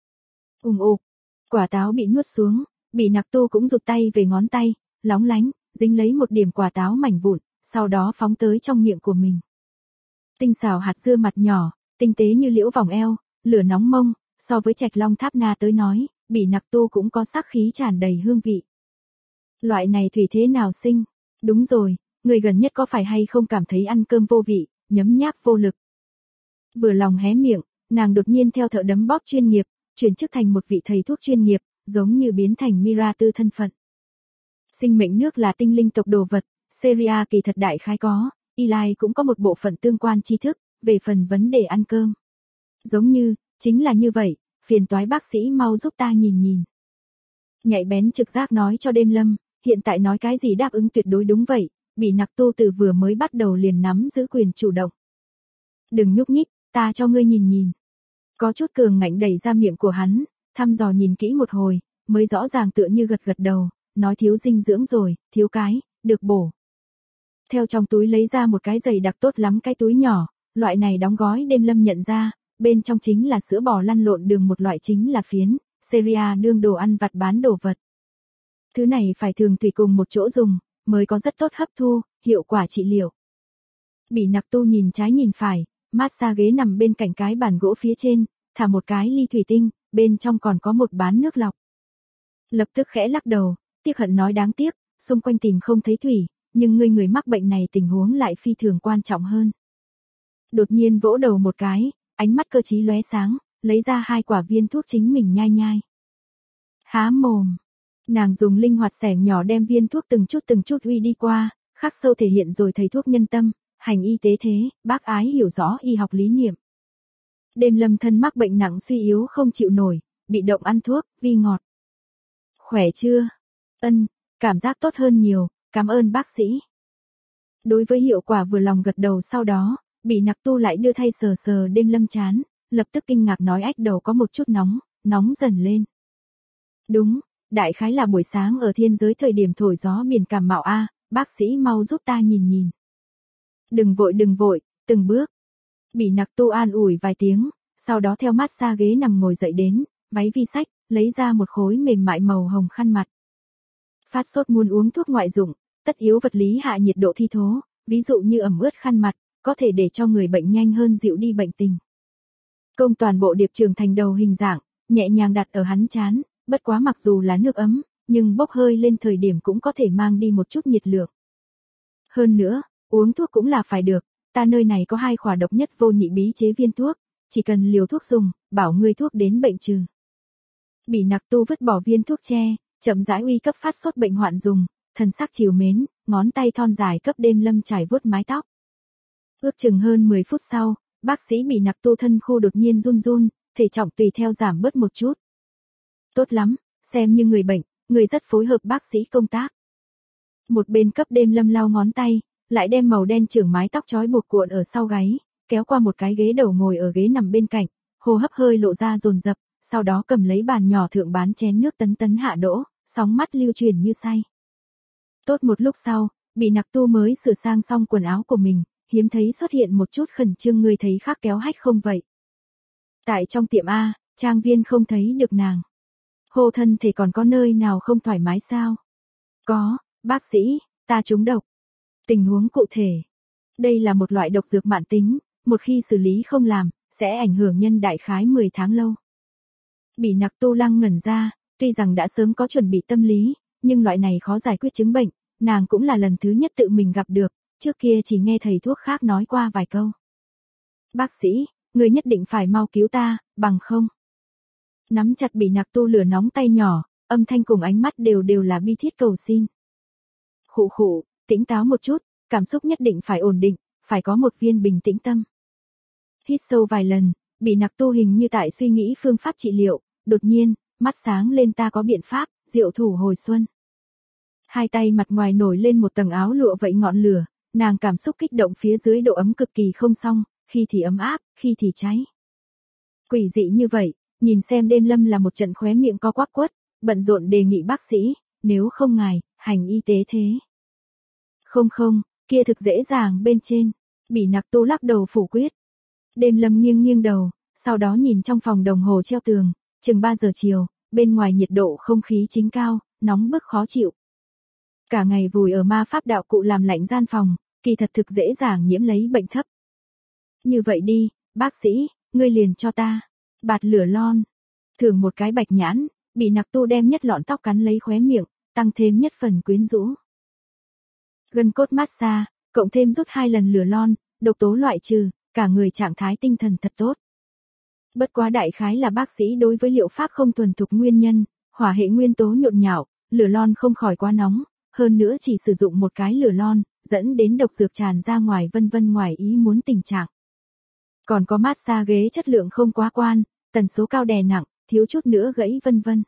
Ục, quả táo bị nuốt xuống, bị Nặc Tu cũng rụt tay về ngón tay, lóng lánh, dính lấy một điểm quả táo mảnh vụn, sau đó phóng tới trong miệng của mình. Tinh xào hạt dưa mặt nhỏ, tinh tế như liễu vòng eo, lửa nóng mông, so với Trạch Long Tháp Na tới nói, bị Nặc Tu cũng có sắc khí tràn đầy hương vị. Loại này thủy thế nào sinh? Đúng rồi, người gần nhất có phải hay không cảm thấy ăn cơm vô vị, nhấm nháp vô lực? Vừa lòng hé miệng, nàng đột nhiên theo thợ đấm bóp chuyên nghiệp, chuyển chức thành một vị thầy thuốc chuyên nghiệp, giống như biến thành Mira Tư thân phận. Sinh mệnh nước là tinh linh tộc đồ vật, Syria kỳ thật đại khái có, Eli cũng có một bộ phận tương quan tri thức, về phần vấn đề ăn cơm. Giống như, chính là như vậy, phiền toái bác sĩ mau giúp ta nhìn. Nhạy bén trực giác nói cho Đêm Lâm, hiện tại nói cái gì đáp ứng tuyệt đối đúng vậy, bị Nặc Tu từ vừa mới bắt đầu liền nắm giữ quyền chủ động. Đừng nhúc nhích, ta cho ngươi nhìn. Có chút cường ngạnh đẩy ra miệng của hắn, thăm dò nhìn kỹ một hồi, mới rõ ràng tựa như gật đầu, nói thiếu dinh dưỡng rồi, thiếu cái, được bổ. Theo trong túi lấy ra một cái dày đặc tốt lắm cái túi nhỏ, loại này đóng gói Đêm Lâm nhận ra, bên trong chính là sữa bò lăn lộn đường một loại chính là phiến, Syria đương đồ ăn vặt bán đồ vật. Thứ này phải thường tùy cùng một chỗ dùng, mới có rất tốt hấp thu, hiệu quả trị liệu. Bị Nặc Tu nhìn trái nhìn phải, massage ghế nằm bên cạnh cái bàn gỗ phía trên, thả một cái ly thủy tinh, bên trong còn có một bán nước lọc. Lập tức khẽ lắc đầu, tiếc hận nói đáng tiếc, xung quanh tìm không thấy thủy, nhưng người mắc bệnh này tình huống lại phi thường quan trọng hơn. Đột nhiên vỗ đầu một cái, ánh mắt cơ trí lóe sáng, lấy ra 2 quả viên thuốc chính mình nhai. Há mồm. Nàng dùng linh hoạt xẻng nhỏ đem viên thuốc từng chút uy đi qua, khắc sâu thể hiện rồi thầy thuốc nhân tâm, hành y tế thế, bác ái hiểu rõ y học lý niệm. Đêm Lâm thân mắc bệnh nặng suy yếu không chịu nổi, bị động ăn thuốc, vi ngọt. Khỏe chưa? Ân, cảm giác tốt hơn nhiều, cảm ơn bác sĩ. Đối với hiệu quả vừa lòng gật đầu sau đó, bị Nặc Tu lại đưa thay sờ Đêm Lâm chán, lập tức kinh ngạc nói ách đầu có một chút nóng dần lên. Đúng, đại khái là buổi sáng ở thiên giới thời điểm thổi gió biển cảm mạo bác sĩ mau giúp ta nhìn. Đừng vội, từng bước. Bị Nặc Tu an ủi vài tiếng, sau đó theo massage ghế nằm ngồi dậy đến, váy vi sách, lấy ra một khối mềm mại màu hồng khăn mặt. Phát sốt muốn uống thuốc ngoại dụng, tất yếu vật lý hạ nhiệt độ thi thố, ví dụ như ẩm ướt khăn mặt, có thể để cho người bệnh nhanh hơn dịu đi bệnh tình. Công toàn bộ điệp trường thành đầu hình dạng, nhẹ nhàng đặt ở hắn trán, bất quá mặc dù là nước ấm, nhưng bốc hơi lên thời điểm cũng có thể mang đi một chút nhiệt lượng. Hơn nữa, uống thuốc cũng là phải được, ta nơi này có 2 khỏa độc nhất vô nhị bí chế viên thuốc, chỉ cần liều thuốc dùng, bảo ngươi thuốc đến bệnh trừ. Bỉ Nặc Tu vứt bỏ viên thuốc tre, chậm rãi uy cấp phát sốt bệnh hoạn dùng, thần sắc trìu mến, ngón tay thon dài cấp Đêm Lâm trải vuốt mái tóc. Ước chừng hơn 10 phút sau, bác sĩ Bỉ Nặc Tu thân khu đột nhiên run run, thể trọng tùy theo giảm bớt một chút. Tốt lắm, xem như người bệnh, người rất phối hợp bác sĩ công tác. Một bên cấp Đêm Lâm lau ngón tay, lại đem màu đen trưởng mái tóc trói buộc cuộn ở sau gáy, kéo qua một cái ghế đầu ngồi ở ghế nằm bên cạnh, hô hấp hơi lộ ra dồn dập, sau đó cầm lấy bàn nhỏ thượng bán chén nước tấn tấn hạ đỗ, sóng mắt lưu truyền như say. Tốt một lúc sau, Bỉ Nặc Tu mới sửa sang xong quần áo của mình, hiếm thấy xuất hiện một chút khẩn trương, người thấy khác kéo hách không vậy? Tại trong tiệm A, trang viên không thấy được nàng. Hô thân thể còn có nơi nào không thoải mái sao? Có, bác sĩ, ta trúng độc. Tình huống cụ thể. Đây là một loại độc dược mãn tính, một khi xử lý không làm, sẽ ảnh hưởng nhân đại khái 10 tháng lâu. Bỉ Nặc Tu lăng ngẩn ra, tuy rằng đã sớm có chuẩn bị tâm lý, nhưng loại này khó giải quyết chứng bệnh, nàng cũng là lần thứ nhất tự mình gặp được, trước kia chỉ nghe thầy thuốc khác nói qua vài câu. Bác sĩ, người nhất định phải mau cứu ta, bằng không. Nắm chặt Bỉ Nặc Tu lửa nóng tay nhỏ, âm thanh cùng ánh mắt đều là bi thiết cầu xin. Khụ khụ, tỉnh táo một chút, cảm xúc nhất định phải ổn định, phải có một viên bình tĩnh tâm. Hít sâu vài lần, Bỉ Nặc Tu hình như tại suy nghĩ phương pháp trị liệu, đột nhiên, mắt sáng lên, ta có biện pháp, diệu thủ hồi xuân. Hai tay mặt ngoài nổi lên một tầng áo lụa vậy ngọn lửa, nàng cảm xúc kích động, phía dưới độ ấm cực kỳ không xong, khi thì ấm áp, khi thì cháy. Quỷ dị như vậy, nhìn xem Đêm Lâm là một trận khóe miệng co quắp quất, bận rộn đề nghị bác sĩ, nếu không ngài, hành y tế thế. Không, kia thực dễ dàng bên trên. Bỉ Nặc Tu lắc đầu phủ quyết. Đêm Lâm nghiêng đầu, sau đó nhìn trong phòng đồng hồ treo tường, chừng 3 giờ chiều, bên ngoài nhiệt độ không khí chính cao, nóng bức khó chịu. Cả ngày vùi ở ma pháp đạo cụ làm lạnh gian phòng, kỳ thật thực dễ dàng nhiễm lấy bệnh thấp. Như vậy đi, bác sĩ, ngươi liền cho ta bạt lửa lon. Thưởng một cái bạch nhãn, Bỉ Nặc Tu đem nhất lọn tóc cắn lấy khóe miệng, tăng thêm nhất phần quyến rũ. Gân cốt massage, cộng thêm rút 2 lần lửa lon, độc tố loại trừ, cả người trạng thái tinh thần thật tốt. Bất quá đại khái là bác sĩ đối với liệu pháp không thuần thục nguyên nhân, hỏa hệ nguyên tố nhộn nhạo, lửa lon không khỏi quá nóng, hơn nữa chỉ sử dụng một cái lửa lon, dẫn đến độc dược tràn ra ngoài vân vân, ngoài ý muốn tình trạng. Còn có massage ghế chất lượng không quá quan, tần số cao đè nặng, thiếu chút nữa gãy vân vân.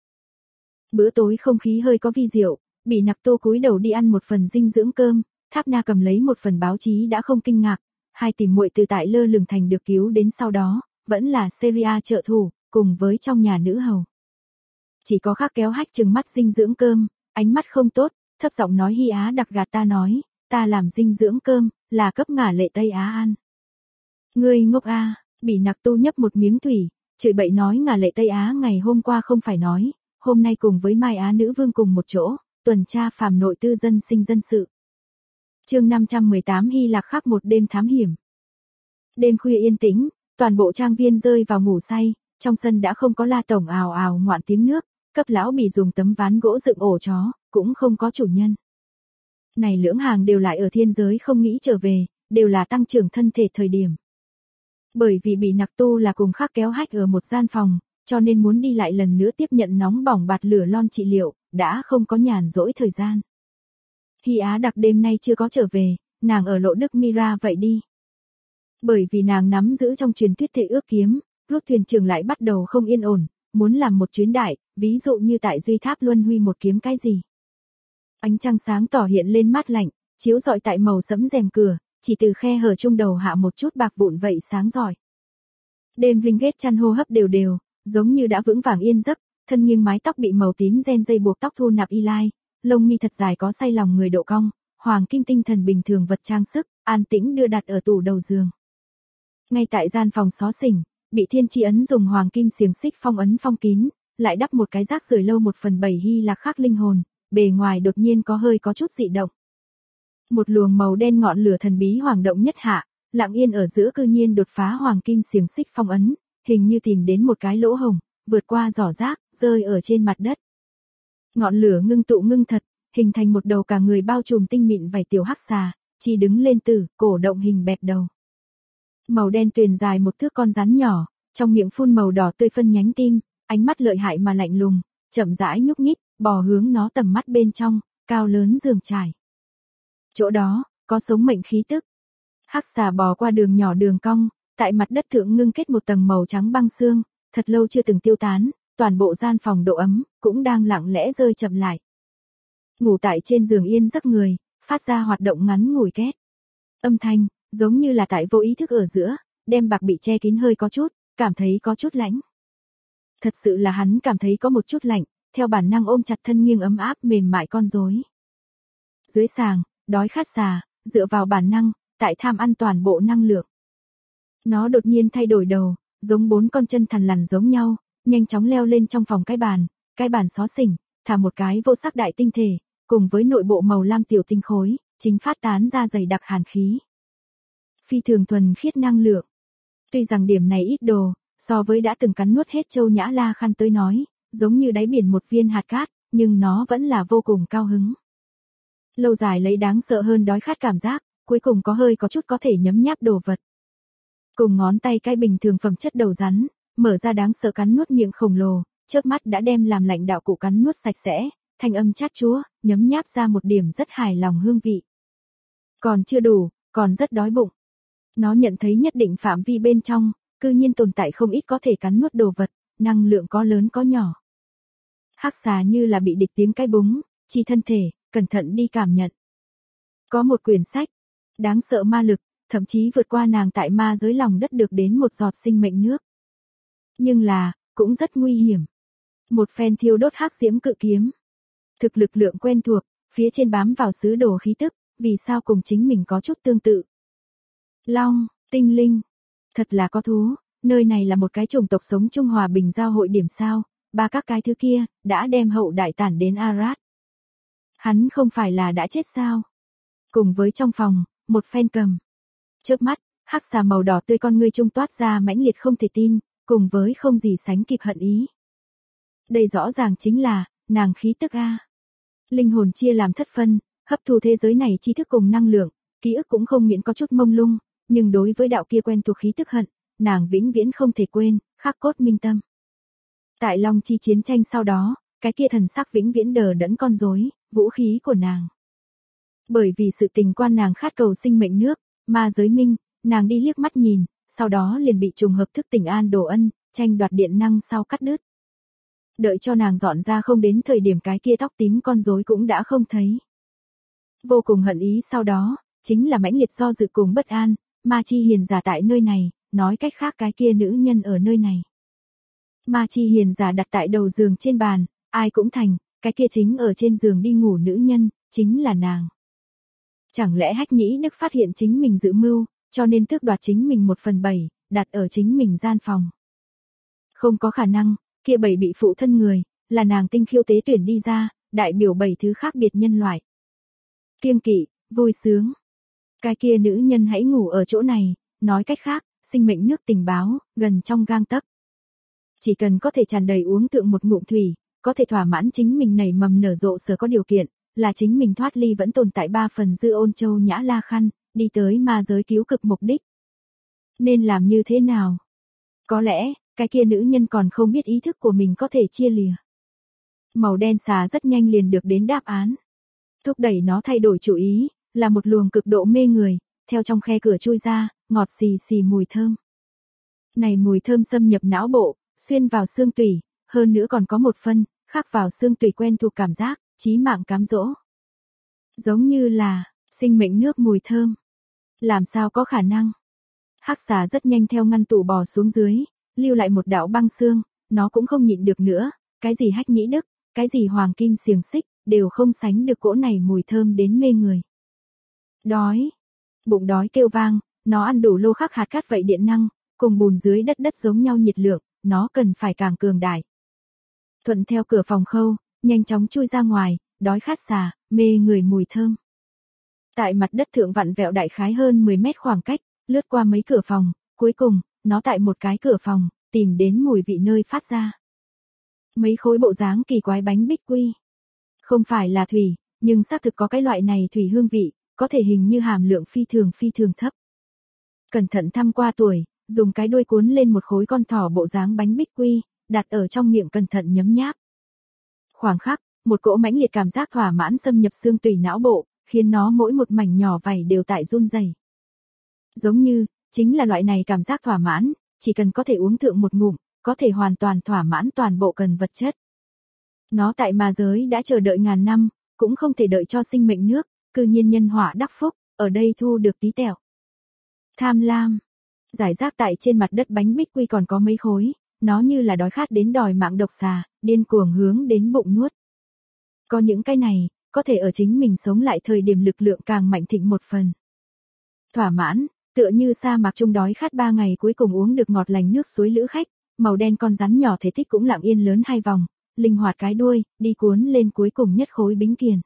Bữa tối không khí hơi có vi diệu, Bỉ Nặc Tu cúi đầu đi ăn một phần dinh dưỡng cơm, Tháp Na cầm lấy một phần báo chí đã không kinh ngạc, hai tỷ muội từ tại lơ lửng thành được cứu đến sau đó, vẫn là Seria trợ thủ, cùng với trong nhà nữ hầu. Chỉ có khác kéo hách trừng mắt dinh dưỡng cơm, ánh mắt không tốt, thấp giọng nói Hy Á đặc gạt ta nói, ta làm dinh dưỡng cơm, là cấp ngả Lệ Tây Á ăn. Ngươi ngốc a, Bỉ Nặc Tu nhấp một miếng thủy, chửi bậy nói ngả Lệ Tây Á ngày hôm qua không phải nói, hôm nay cùng với Mai Á nữ vương cùng một chỗ, tuần tra phàm nội tư dân sinh dân sự. Chương 518 Hy Lạc khắc một đêm thám hiểm. Đêm khuya yên tĩnh, toàn bộ trang viên rơi vào ngủ say, trong sân đã không có la tổng ào ào ngoạn tiếng nước, cấp lão Bỉ dùng tấm ván gỗ dựng ổ chó, cũng không có chủ nhân. Này lưỡng hàng đều lại ở thiên giới không nghĩ trở về, đều là tăng trưởng thân thể thời điểm. Bởi vì Bỉ Nặc Tu là cùng khác kéo hách ở một gian phòng, cho nên muốn đi lại lần nữa tiếp nhận nóng bỏng bạt lửa lon trị liệu, đã không có nhàn rỗi thời gian. Hy Á đặc đêm nay chưa có trở về, nàng ở lộ Đức Mira vậy đi. Bởi vì nàng nắm giữ trong truyền thuyết thể ước kiếm, rút thuyền trưởng lại bắt đầu không yên ổn, muốn làm một chuyến đại, ví dụ như tại Duy Tháp Luân Huy một kiếm cái gì. Ánh trăng sáng tỏ hiện lên mát lạnh, chiếu rọi tại màu sẫm rèm cửa, chỉ từ khe hở trung đầu hạ một chút bạc vụn vậy sáng rọi. Đêm Ringgit chăn hô hấp đều, giống như đã vững vàng yên giấc, thân nghiêng mái tóc bị màu tím ren dây buộc tóc thu nạp y lai, lông mi thật dài có say lòng người độ cong, hoàng kim tinh thần bình thường vật trang sức, an tĩnh đưa đặt ở tủ đầu giường. Ngay tại gian phòng xó xỉnh, bị Thiên Chi ấn dùng hoàng kim xiềng xích phong ấn phong kín, lại đắp một cái rác rưởi lâu 1/7 Hy Lạc khắc linh hồn, bề ngoài đột nhiên có chút dị động. Một luồng màu đen ngọn lửa thần bí hoàng động nhất hạ, lặng yên ở giữa cư nhiên đột phá hoàng kim xiềng xích phong ấn, hình như tìm đến một cái lỗ hổng, vượt qua giỏ rác, rơi ở trên mặt đất. Ngọn lửa ngưng tụ ngưng thật, hình thành một đầu cả người bao trùm tinh mịn vảy tiểu hắc xà, chỉ đứng lên từ cổ động hình bẹp đầu. Màu đen tuyền dài một thước con rắn nhỏ, trong miệng phun màu đỏ tươi phân nhánh tim, ánh mắt lợi hại mà lạnh lùng, chậm rãi nhúc nhích, bò hướng nó tầm mắt bên trong, cao lớn giường trải. Chỗ đó, có sống mệnh khí tức. Hắc xà bò qua đường nhỏ đường cong, tại mặt đất thượng ngưng kết một tầng màu trắng băng xương, thật lâu chưa từng tiêu tán, toàn bộ gian phòng độ ấm, cũng đang lặng lẽ rơi chậm lại. Ngủ tại trên giường yên giấc người, phát ra hoạt động ngắn ngủi két. Âm thanh, giống như là tại vô ý thức ở giữa, đem bạc bị che kín hơi có chút, cảm thấy có chút lạnh. Thật sự là hắn cảm thấy có một chút lạnh, theo bản năng ôm chặt thân nghiêng ấm áp mềm mại con rối. Dưới sàng, đói khát xà, dựa vào bản năng, tại tham ăn toàn bộ năng lượng. Nó đột nhiên thay đổi đầu, giống 4 con chân thằn lằn giống nhau, nhanh chóng leo lên trong phòng cái bàn xó xỉnh, thả một cái vô sắc đại tinh thể, cùng với nội bộ màu lam tiểu tinh khối, chính phát tán ra dày đặc hàn khí. Phi thường thuần khiết năng lượng. Tuy rằng điểm này ít đồ, so với đã từng cắn nuốt hết Châu Nhã La Khăn tới nói, giống như đáy biển một viên hạt cát, nhưng nó vẫn là vô cùng cao hứng. Lâu dài lấy đáng sợ hơn đói khát cảm giác, cuối cùng có chút có thể nhấm nháp đồ vật. Cùng ngón tay cái bình thường phẩm chất đầu rắn, mở ra đáng sợ cắn nuốt miệng khổng lồ, chớp mắt đã đem làm lạnh đạo cụ cắn nuốt sạch sẽ, thanh âm chát chúa, nhấm nháp ra một điểm rất hài lòng hương vị. Còn chưa đủ, còn rất đói bụng. Nó nhận thấy nhất định phạm vi bên trong, cư nhiên tồn tại không ít có thể cắn nuốt đồ vật, năng lượng có lớn có nhỏ. Hắc xà như là bị địch tiếng cái búng, chi thân thể, cẩn thận đi cảm nhận. Có một quyển sách, đáng sợ ma lực, thậm chí vượt qua nàng tại ma giới lòng đất được đến một giọt sinh mệnh nước. Nhưng là, cũng rất nguy hiểm. Một phen thiêu đốt hắc diễm cự kiếm. Thực lực lượng quen thuộc, phía trên bám vào sứ đồ khí tức, vì sao cùng chính mình có chút tương tự. Long, tinh linh, thật là có thú, nơi này là một cái chủng tộc sống chung hòa bình giao hội điểm sao, ba các cái thứ kia, đã đem hậu đại tản đến Arad. Hắn không phải là đã chết sao? Cùng với trong phòng, một phen cầm. Chớp mắt, hắc xà màu đỏ tươi con ngươi trung toát ra mãnh liệt không thể tin, cùng với không gì sánh kịp hận ý. Đây rõ ràng chính là, nàng khí tức A. Linh hồn chia làm thất phân, hấp thu thế giới này tri thức cùng năng lượng, ký ức cũng không miễn có chút mông lung, nhưng đối với đạo kia quen thuộc khí tức hận, nàng vĩnh viễn không thể quên, khắc cốt minh tâm. Tại Long Chi chiến tranh sau đó, cái kia thần sắc vĩnh viễn đờ đẫn con rối, vũ khí của nàng. Bởi vì sự tình quan nàng khát cầu sinh mệnh nước, ma giới minh, nàng đi liếc mắt nhìn, sau đó liền bị trùng hợp thức tỉnh An Đồ Ân, tranh đoạt điện năng sau cắt đứt. Đợi cho nàng dọn ra không đến thời điểm cái kia tóc tím con rối cũng đã không thấy. Vô cùng hận ý sau đó, chính là mãnh liệt do dự cùng bất an, Ma Chi Hiền giả tại nơi này, nói cách khác cái kia nữ nhân ở nơi này. Ma Chi Hiền giả đặt tại đầu giường trên bàn, ai cũng thành, cái kia chính ở trên giường đi ngủ nữ nhân, chính là nàng. Chẳng lẽ Hách Nhĩ Đức phát hiện chính mình dự mưu, cho nên tước đoạt chính mình 1/7, đặt ở chính mình gian phòng. Không có khả năng, kia 7 bị phụ thân người, là nàng tinh khiêu tế tuyển đi ra, đại biểu 7 thứ khác biệt nhân loại. Kiêng kỵ, vui sướng. Cái kia nữ nhân hãy ngủ ở chỗ này, nói cách khác, sinh mệnh nước tình báo, gần trong gang tấc. Chỉ cần có thể tràn đầy uống thượng một ngụm thủy, có thể thỏa mãn chính mình nảy mầm nở rộ sở có điều kiện, là chính mình thoát ly vẫn tồn tại 3 phần dư ôn Châu Nhã La Khăn, đi tới ma giới cứu cực mục đích. Nên làm như thế nào? Có lẽ, cái kia nữ nhân còn không biết ý thức của mình có thể chia lìa. Màu đen xà rất nhanh liền được đến đáp án. Thúc đẩy nó thay đổi chủ ý, là một luồng cực độ mê người, theo trong khe cửa chui ra, ngọt xì xì mùi thơm. Này mùi thơm xâm nhập não bộ, xuyên vào xương tủy, hơn nữa còn có một phân, khắc vào xương tủy quen thuộc cảm giác, chí mạng cám dỗ. Giống như là, sinh mệnh nước mùi thơm. Làm sao có khả năng? Hắc xà rất nhanh theo ngăn tủ bò xuống dưới, lưu lại một đạo băng xương, nó cũng không nhịn được nữa, cái gì Hách Nhĩ Đức, cái gì hoàng kim xiềng xích, đều không sánh được cỗ này mùi thơm đến mê người. Đói. Bụng đói kêu vang, Nó ăn đủ lô khắc hạt cát vậy điện năng, cùng bùn dưới đất giống nhau nhiệt lượng, nó cần phải càng cường đại. Thuận theo cửa phòng khâu, nhanh chóng chui ra ngoài, đói khát xà, mê người mùi thơm. Tại mặt đất thượng vặn vẹo đại khái hơn 10 mét khoảng cách, lướt qua mấy cửa phòng, cuối cùng, nó tại một cái cửa phòng, tìm đến mùi vị nơi phát ra. Mấy khối bộ dáng kỳ quái bánh bích quy. Không phải là thủy, nhưng xác thực có cái loại này thủy hương vị, có thể hình như hàm lượng phi thường thấp. Cẩn thận thăm qua tuổi, dùng cái đuôi cuốn lên một khối con thỏ bộ dáng bánh bích quy, đặt ở trong miệng cẩn thận nhấm nháp. Khoảng khắc, một cỗ mãnh liệt cảm giác thỏa mãn xâm nhập xương tủy não bộ, khiến nó mỗi một mảnh nhỏ vảy đều tại run rẩy. Giống như, chính là loại này cảm giác thỏa mãn, chỉ cần có thể uống thượng một ngụm, có thể hoàn toàn thỏa mãn toàn bộ cần vật chất. Nó tại ma giới đã chờ đợi ngàn năm, cũng không thể đợi cho sinh mệnh nước, cư nhiên nhân họa đắc phúc, ở đây thu được tí tẹo. Tham lam. Giải rác tại trên mặt đất bánh bích quy còn có mấy khối, nó như là đói khát đến đòi mạng độc xà, điên cuồng hướng đến bụng nuốt. Có những cái này, có thể ở chính mình sống lại thời điểm lực lượng càng mạnh thịnh một phần. Thỏa mãn, tựa như sa mạc trung đói khát 3 ngày cuối cùng uống được ngọt lành nước suối lữ khách, màu đen con rắn nhỏ thể tích cũng lặng yên lớn 2 vòng, linh hoạt cái đuôi, đi cuốn lên cuối cùng nhất khối bính kiền.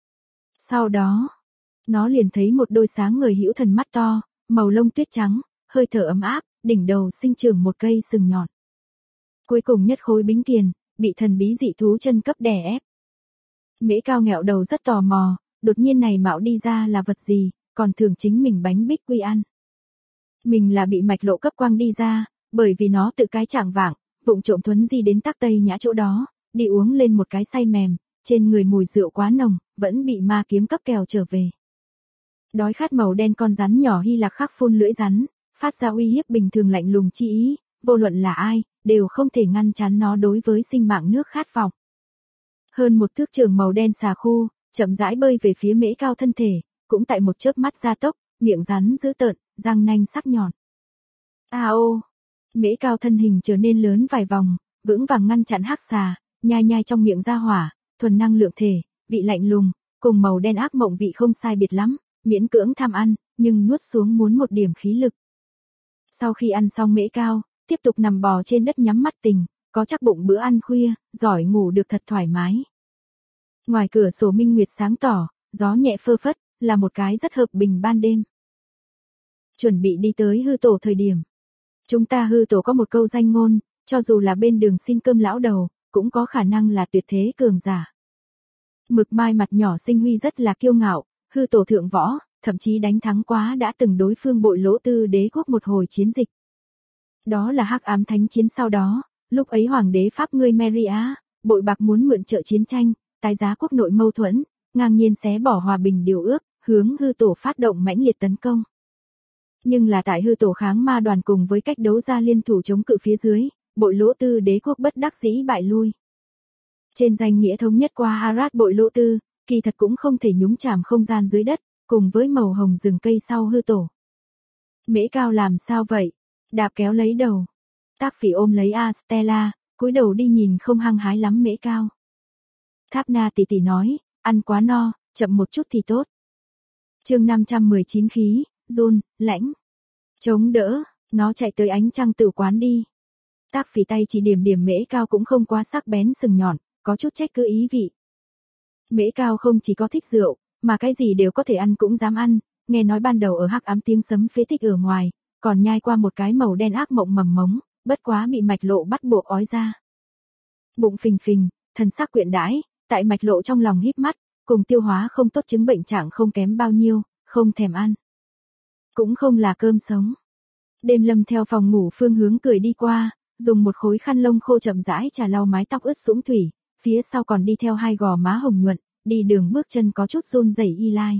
Sau đó, nó liền thấy một đôi sáng ngời hữu thần mắt to, màu lông tuyết trắng, hơi thở ấm áp, đỉnh đầu sinh trưởng một cây sừng nhọn. Cuối cùng nhất khối bính kiền, bị thần bí dị thú chân cấp đè ép. Mễ Cao nghẹo đầu rất tò mò, đột nhiên này mạo đi ra là vật gì, còn thường chính mình bánh bích quy ăn. Mình là bị mạch lộ cấp quang đi ra, bởi vì nó tự cái chạng vạng, vụng trộm thuấn di đến Tắc Tây Nhã chỗ đó, đi uống lên một cái say mềm, trên người mùi rượu quá nồng, vẫn bị ma kiếm cấp kèo trở về. Đói khát màu đen con rắn nhỏ Hy Lạc khắc phun lưỡi rắn, phát ra uy hiếp bình thường lạnh lùng chi ý, vô luận là ai, đều không thể ngăn chắn nó đối với sinh mạng nước khát vọng. Hơn một thước trường màu đen xà khu, chậm rãi bơi về phía Mễ Cao thân thể, cũng tại một chớp mắt gia tốc, miệng rắn dữ tợn, răng nanh sắc nhọn. A ô, Mễ Cao thân hình trở nên lớn vài vòng, vững vàng ngăn chặn hắc xà, nhai nhai trong miệng ra hỏa, thuần năng lượng thể, vị lạnh lùng, cùng màu đen ác mộng vị không sai biệt lắm, miễn cưỡng tham ăn, nhưng nuốt xuống muốn một điểm khí lực. Sau khi ăn xong Mễ Cao, tiếp tục nằm bò trên đất nhắm mắt tỉnh, có chắc bụng bữa ăn khuya, giỏi ngủ được thật thoải mái. Ngoài cửa sổ minh nguyệt sáng tỏ, gió nhẹ phơ phất, là một cái rất hợp bình ban đêm. Chuẩn bị đi tới hư tổ thời điểm. Chúng ta hư tổ có một câu danh ngôn, cho dù là bên đường xin cơm lão đầu, cũng có khả năng là tuyệt thế cường giả. Mực mai mặt nhỏ Sinh Huy rất là kiêu ngạo, hư tổ thượng võ, thậm chí đánh thắng quá đã từng đối phương Bội Lỗ Tư đế quốc một hồi chiến dịch. Đó là hắc ám thánh chiến sau đó, lúc ấy hoàng đế Pháp ngươi Maria, bội bạc muốn mượn trợ chiến tranh, tái giá quốc nội mâu thuẫn, ngang nhiên xé bỏ hòa bình điều ước, hướng hư tổ phát động mãnh liệt tấn công. Nhưng là tại hư tổ kháng ma đoàn cùng với cách đấu ra liên thủ chống cự phía dưới, Bội Lỗ Tư đế quốc bất đắc dĩ bại lui. Trên danh nghĩa thống nhất qua Arad Bội Lỗ Tư, kỳ thật cũng không thể nhúng chàm không gian dưới đất, cùng với màu hồng rừng cây sau hư tổ. Mễ Cao làm sao vậy? Đạp kéo lấy đầu. Tác Phỉ ôm lấy Stella, cúi đầu đi nhìn không hăng hái lắm Mễ Cao. Tháp Na tỷ tỷ nói, ăn quá no, chậm một chút thì tốt. Chương 519 khí, run, lãnh. Chống đỡ, nó chạy tới ánh trăng tử quán đi. Tác Phỉ tay chỉ điểm điểm Mễ Cao cũng không quá sắc bén sừng nhọn, có chút trách cứ ý vị. Mễ Cao không chỉ có thích rượu, mà cái gì đều có thể ăn cũng dám ăn, nghe nói ban đầu ở hắc ám tiếng sấm phế tích ở ngoài, còn nhai qua một cái màu đen ác mộng mầm mống, bất quá bị mạch lộ bắt buộc ói ra. Bụng phình phình, thần sắc quyện đãi, tại mạch lộ trong lòng híp mắt, cùng tiêu hóa không tốt chứng bệnh trạng không kém bao nhiêu, không thèm ăn. Cũng không là cơm sống. Đêm Lâm theo phòng ngủ phương hướng cười đi qua, dùng một khối khăn lông khô chậm rãi chà lau mái tóc ướt sũng thủy, phía sau còn đi theo hai gò má hồng nhuận, đi đường bước chân có chút run rẩy y lai.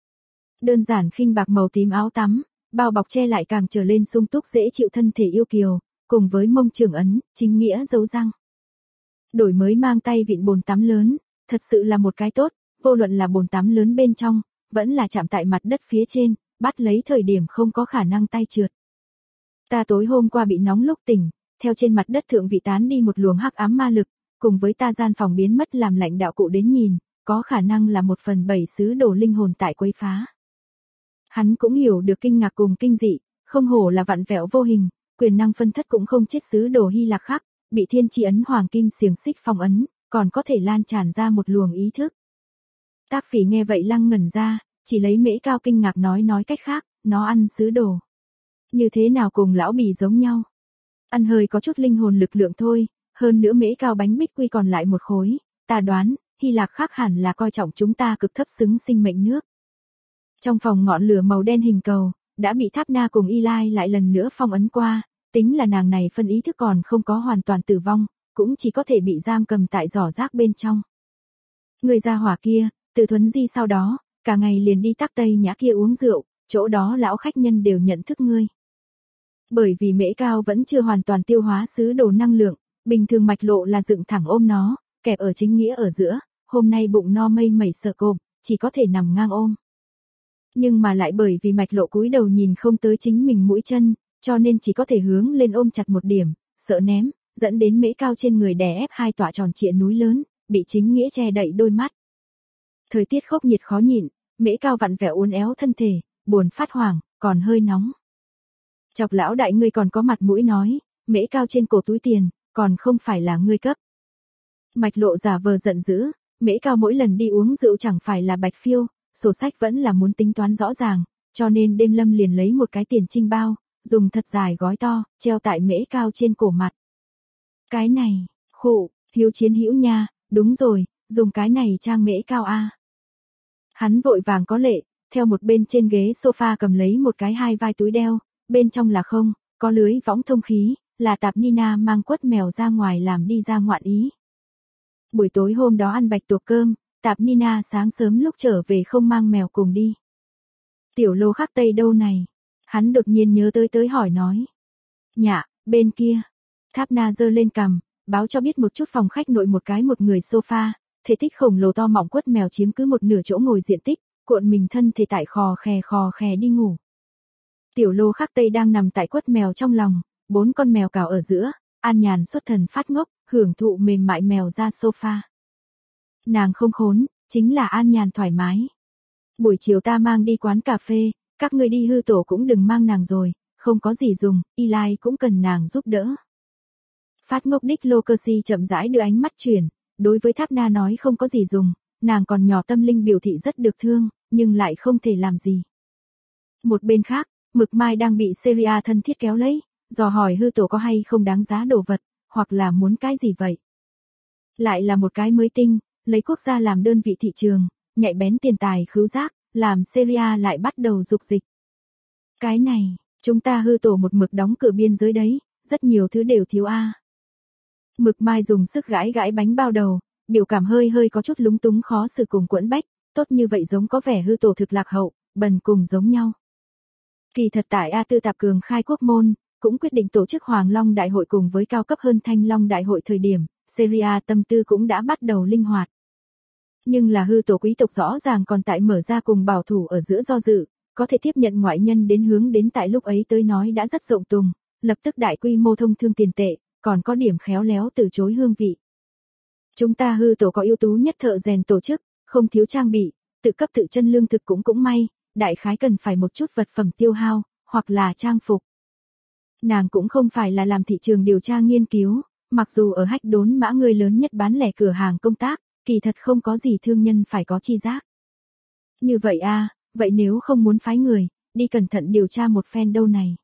Đơn giản khinh bạc màu tím áo tắm, bao bọc che lại càng trở lên sung túc dễ chịu thân thể yêu kiều, cùng với mông trường ấn, chính nghĩa dấu răng. Đổi mới mang tay vịn bồn tắm lớn, thật sự là một cái tốt, vô luận là bồn tắm lớn bên trong, vẫn là chạm tại mặt đất phía trên, bắt lấy thời điểm không có khả năng tay trượt. Ta tối hôm qua bị nóng lúc tỉnh, theo trên mặt đất thượng vị tán đi một luồng hắc ám ma lực, cùng với ta gian phòng biến mất làm lạnh đạo cụ đến nhìn, có khả năng là 1/7 sứ đồ linh hồn tại quấy phá. Hắn cũng hiểu được kinh ngạc cùng kinh dị, không hổ là vặn vẹo vô hình, quyền năng phân thất cũng không chết sứ đồ Hy Lạc khác, bị thiên chi ấn hoàng kim xiềng xích phong ấn, còn có thể lan tràn ra một luồng ý thức. Tác Phỉ nghe vậy lăng ngẩn ra, chỉ lấy Mễ Cao kinh ngạc nói cách khác, nó ăn sứ đồ. Như thế nào cùng lão bì giống nhau? Ăn hơi có chút linh hồn lực lượng thôi, hơn nữa Mễ Cao bánh bích quy còn lại một khối, ta đoán, Hy Lạc khác hẳn là coi trọng chúng ta cực thấp xứng sinh mệnh nước. Trong phòng ngọn lửa màu đen hình cầu, đã bị Tháp Na cùng Y Lai lại lần nữa phong ấn qua, tính là nàng này phân ý thức còn không có hoàn toàn tử vong, cũng chỉ có thể bị giam cầm tại giỏ rác bên trong. Người gia hỏa kia, từ Thuấn Di sau đó, cả ngày liền đi Tắc Tây Nhã kia uống rượu, chỗ đó lão khách nhân đều nhận thức ngươi. Bởi vì Mễ Cao vẫn chưa hoàn toàn tiêu hóa sứ đồ năng lượng, bình thường Mạch Lộ là dựng thẳng ôm nó, kẹp ở chính nghĩa ở giữa, hôm nay bụng no mây mẩy sợ cộm, chỉ có thể nằm ngang ôm. Nhưng mà lại bởi vì Mạch Lộ cúi đầu nhìn không tới chính mình mũi chân, cho nên chỉ có thể hướng lên ôm chặt một điểm, sợ ném, dẫn đến Mễ Cao trên người đè ép hai tọa tròn trịa núi lớn, bị chính nghĩa che đậy đôi mắt. Thời tiết khốc nhiệt khó nhịn, Mễ Cao vặn vẹo uốn éo thân thể, buồn phát hoảng, còn hơi nóng. Chọc lão đại ngươi còn có mặt mũi nói, Mễ Cao trên cổ túi tiền, còn không phải là ngươi cấp. Mạch Lộ giả vờ giận dữ, Mễ Cao mỗi lần đi uống rượu chẳng phải là bạch phiêu, sổ sách vẫn là muốn tính toán rõ ràng, cho nên đêm lâm liền lấy một cái tiền trinh bao, dùng thật dài gói to, treo tại Mễ Cao trên cổ mặt. Cái này, khụ, Hiếu Chiến hữu nha, đúng rồi, dùng cái này trang Mễ Cao a. Hắn vội vàng có lệ, theo một bên trên ghế sofa cầm lấy một cái hai vai túi đeo, bên trong là không, có lưới võng thông khí, là Tạp Nina mang quất mèo ra ngoài làm đi ra ngoạn ý. Buổi tối hôm đó ăn bạch tuộc cơm, Tạp Nina sáng sớm lúc trở về không mang mèo cùng đi. Tiểu Lô Khắc Tây đâu này? Hắn đột nhiên nhớ tới hỏi nói. Nhạ, bên kia. Tháp Na giơ lên cằm, báo cho biết một chút phòng khách nội một người sofa, thể tích khổng lồ to mọng quất mèo chiếm cứ một nửa chỗ ngồi diện tích, cuộn mình thân thể tại khò khè đi ngủ. Tiểu Lô Khắc Tây đang nằm tại quất mèo trong lòng, 4 con mèo cào ở giữa, an nhàn xuất thần phát ngốc, hưởng thụ mềm mại mèo ra sofa. Nàng không khốn, chính là an nhàn thoải mái. Buổi chiều ta mang đi quán cà phê, các ngươi đi hư tổ cũng đừng mang nàng rồi, không có gì dùng, Y Lai cũng cần nàng giúp đỡ. Phát ngốc đích Lô Cơ Si chậm rãi đưa ánh mắt chuyển, đối với Tháp Na nói không có gì dùng, nàng còn nhỏ tâm linh biểu thị rất được thương, nhưng lại không thể làm gì. Một bên khác, Mực Mai đang bị Seria thân thiết kéo lấy, dò hỏi hư tổ có hay không đáng giá đồ vật, hoặc là muốn cái gì vậy. Lại là một cái mới tinh, lấy quốc gia làm đơn vị thị trường, nhạy bén tiền tài khứu giác, làm Seria lại bắt đầu dục dịch. Cái này, chúng ta hư tổ một mực đóng cửa biên giới đấy, rất nhiều thứ đều thiếu a. Mực Mai dùng sức gãi bánh bao đầu, biểu cảm hơi có chút lúng túng khó xử cùng quẫn bách, tốt như vậy giống có vẻ hư tổ thực lạc hậu, bần cùng giống nhau. Kỳ thật tại A4 Tạp Cường khai quốc môn, cũng quyết định tổ chức Hoàng Long Đại hội cùng với cao cấp hơn Thanh Long Đại hội thời điểm, Seria tâm tư cũng đã bắt đầu linh hoạt. Nhưng là hư tổ quý tộc rõ ràng còn tại mở ra cùng bảo thủ ở giữa do dự, có thể tiếp nhận ngoại nhân đến hướng đến tại lúc ấy tới nói đã rất rộng tùng, lập tức đại quy mô thông thương tiền tệ, còn có điểm khéo léo từ chối hương vị. Chúng ta hư tổ có ưu tú nhất thợ rèn tổ chức, không thiếu trang bị, tự cấp tự chân lương thực cũng may, đại khái cần phải một chút vật phẩm tiêu hao, hoặc là trang phục. Nàng cũng không phải là làm thị trường điều tra nghiên cứu, mặc dù ở Hách Đốn Mã người lớn nhất bán lẻ cửa hàng công tác, kỳ thật không có gì thương nhân phải có chi giác. Như vậy a, vậy nếu không muốn phái người, đi cẩn thận điều tra một phen đâu này.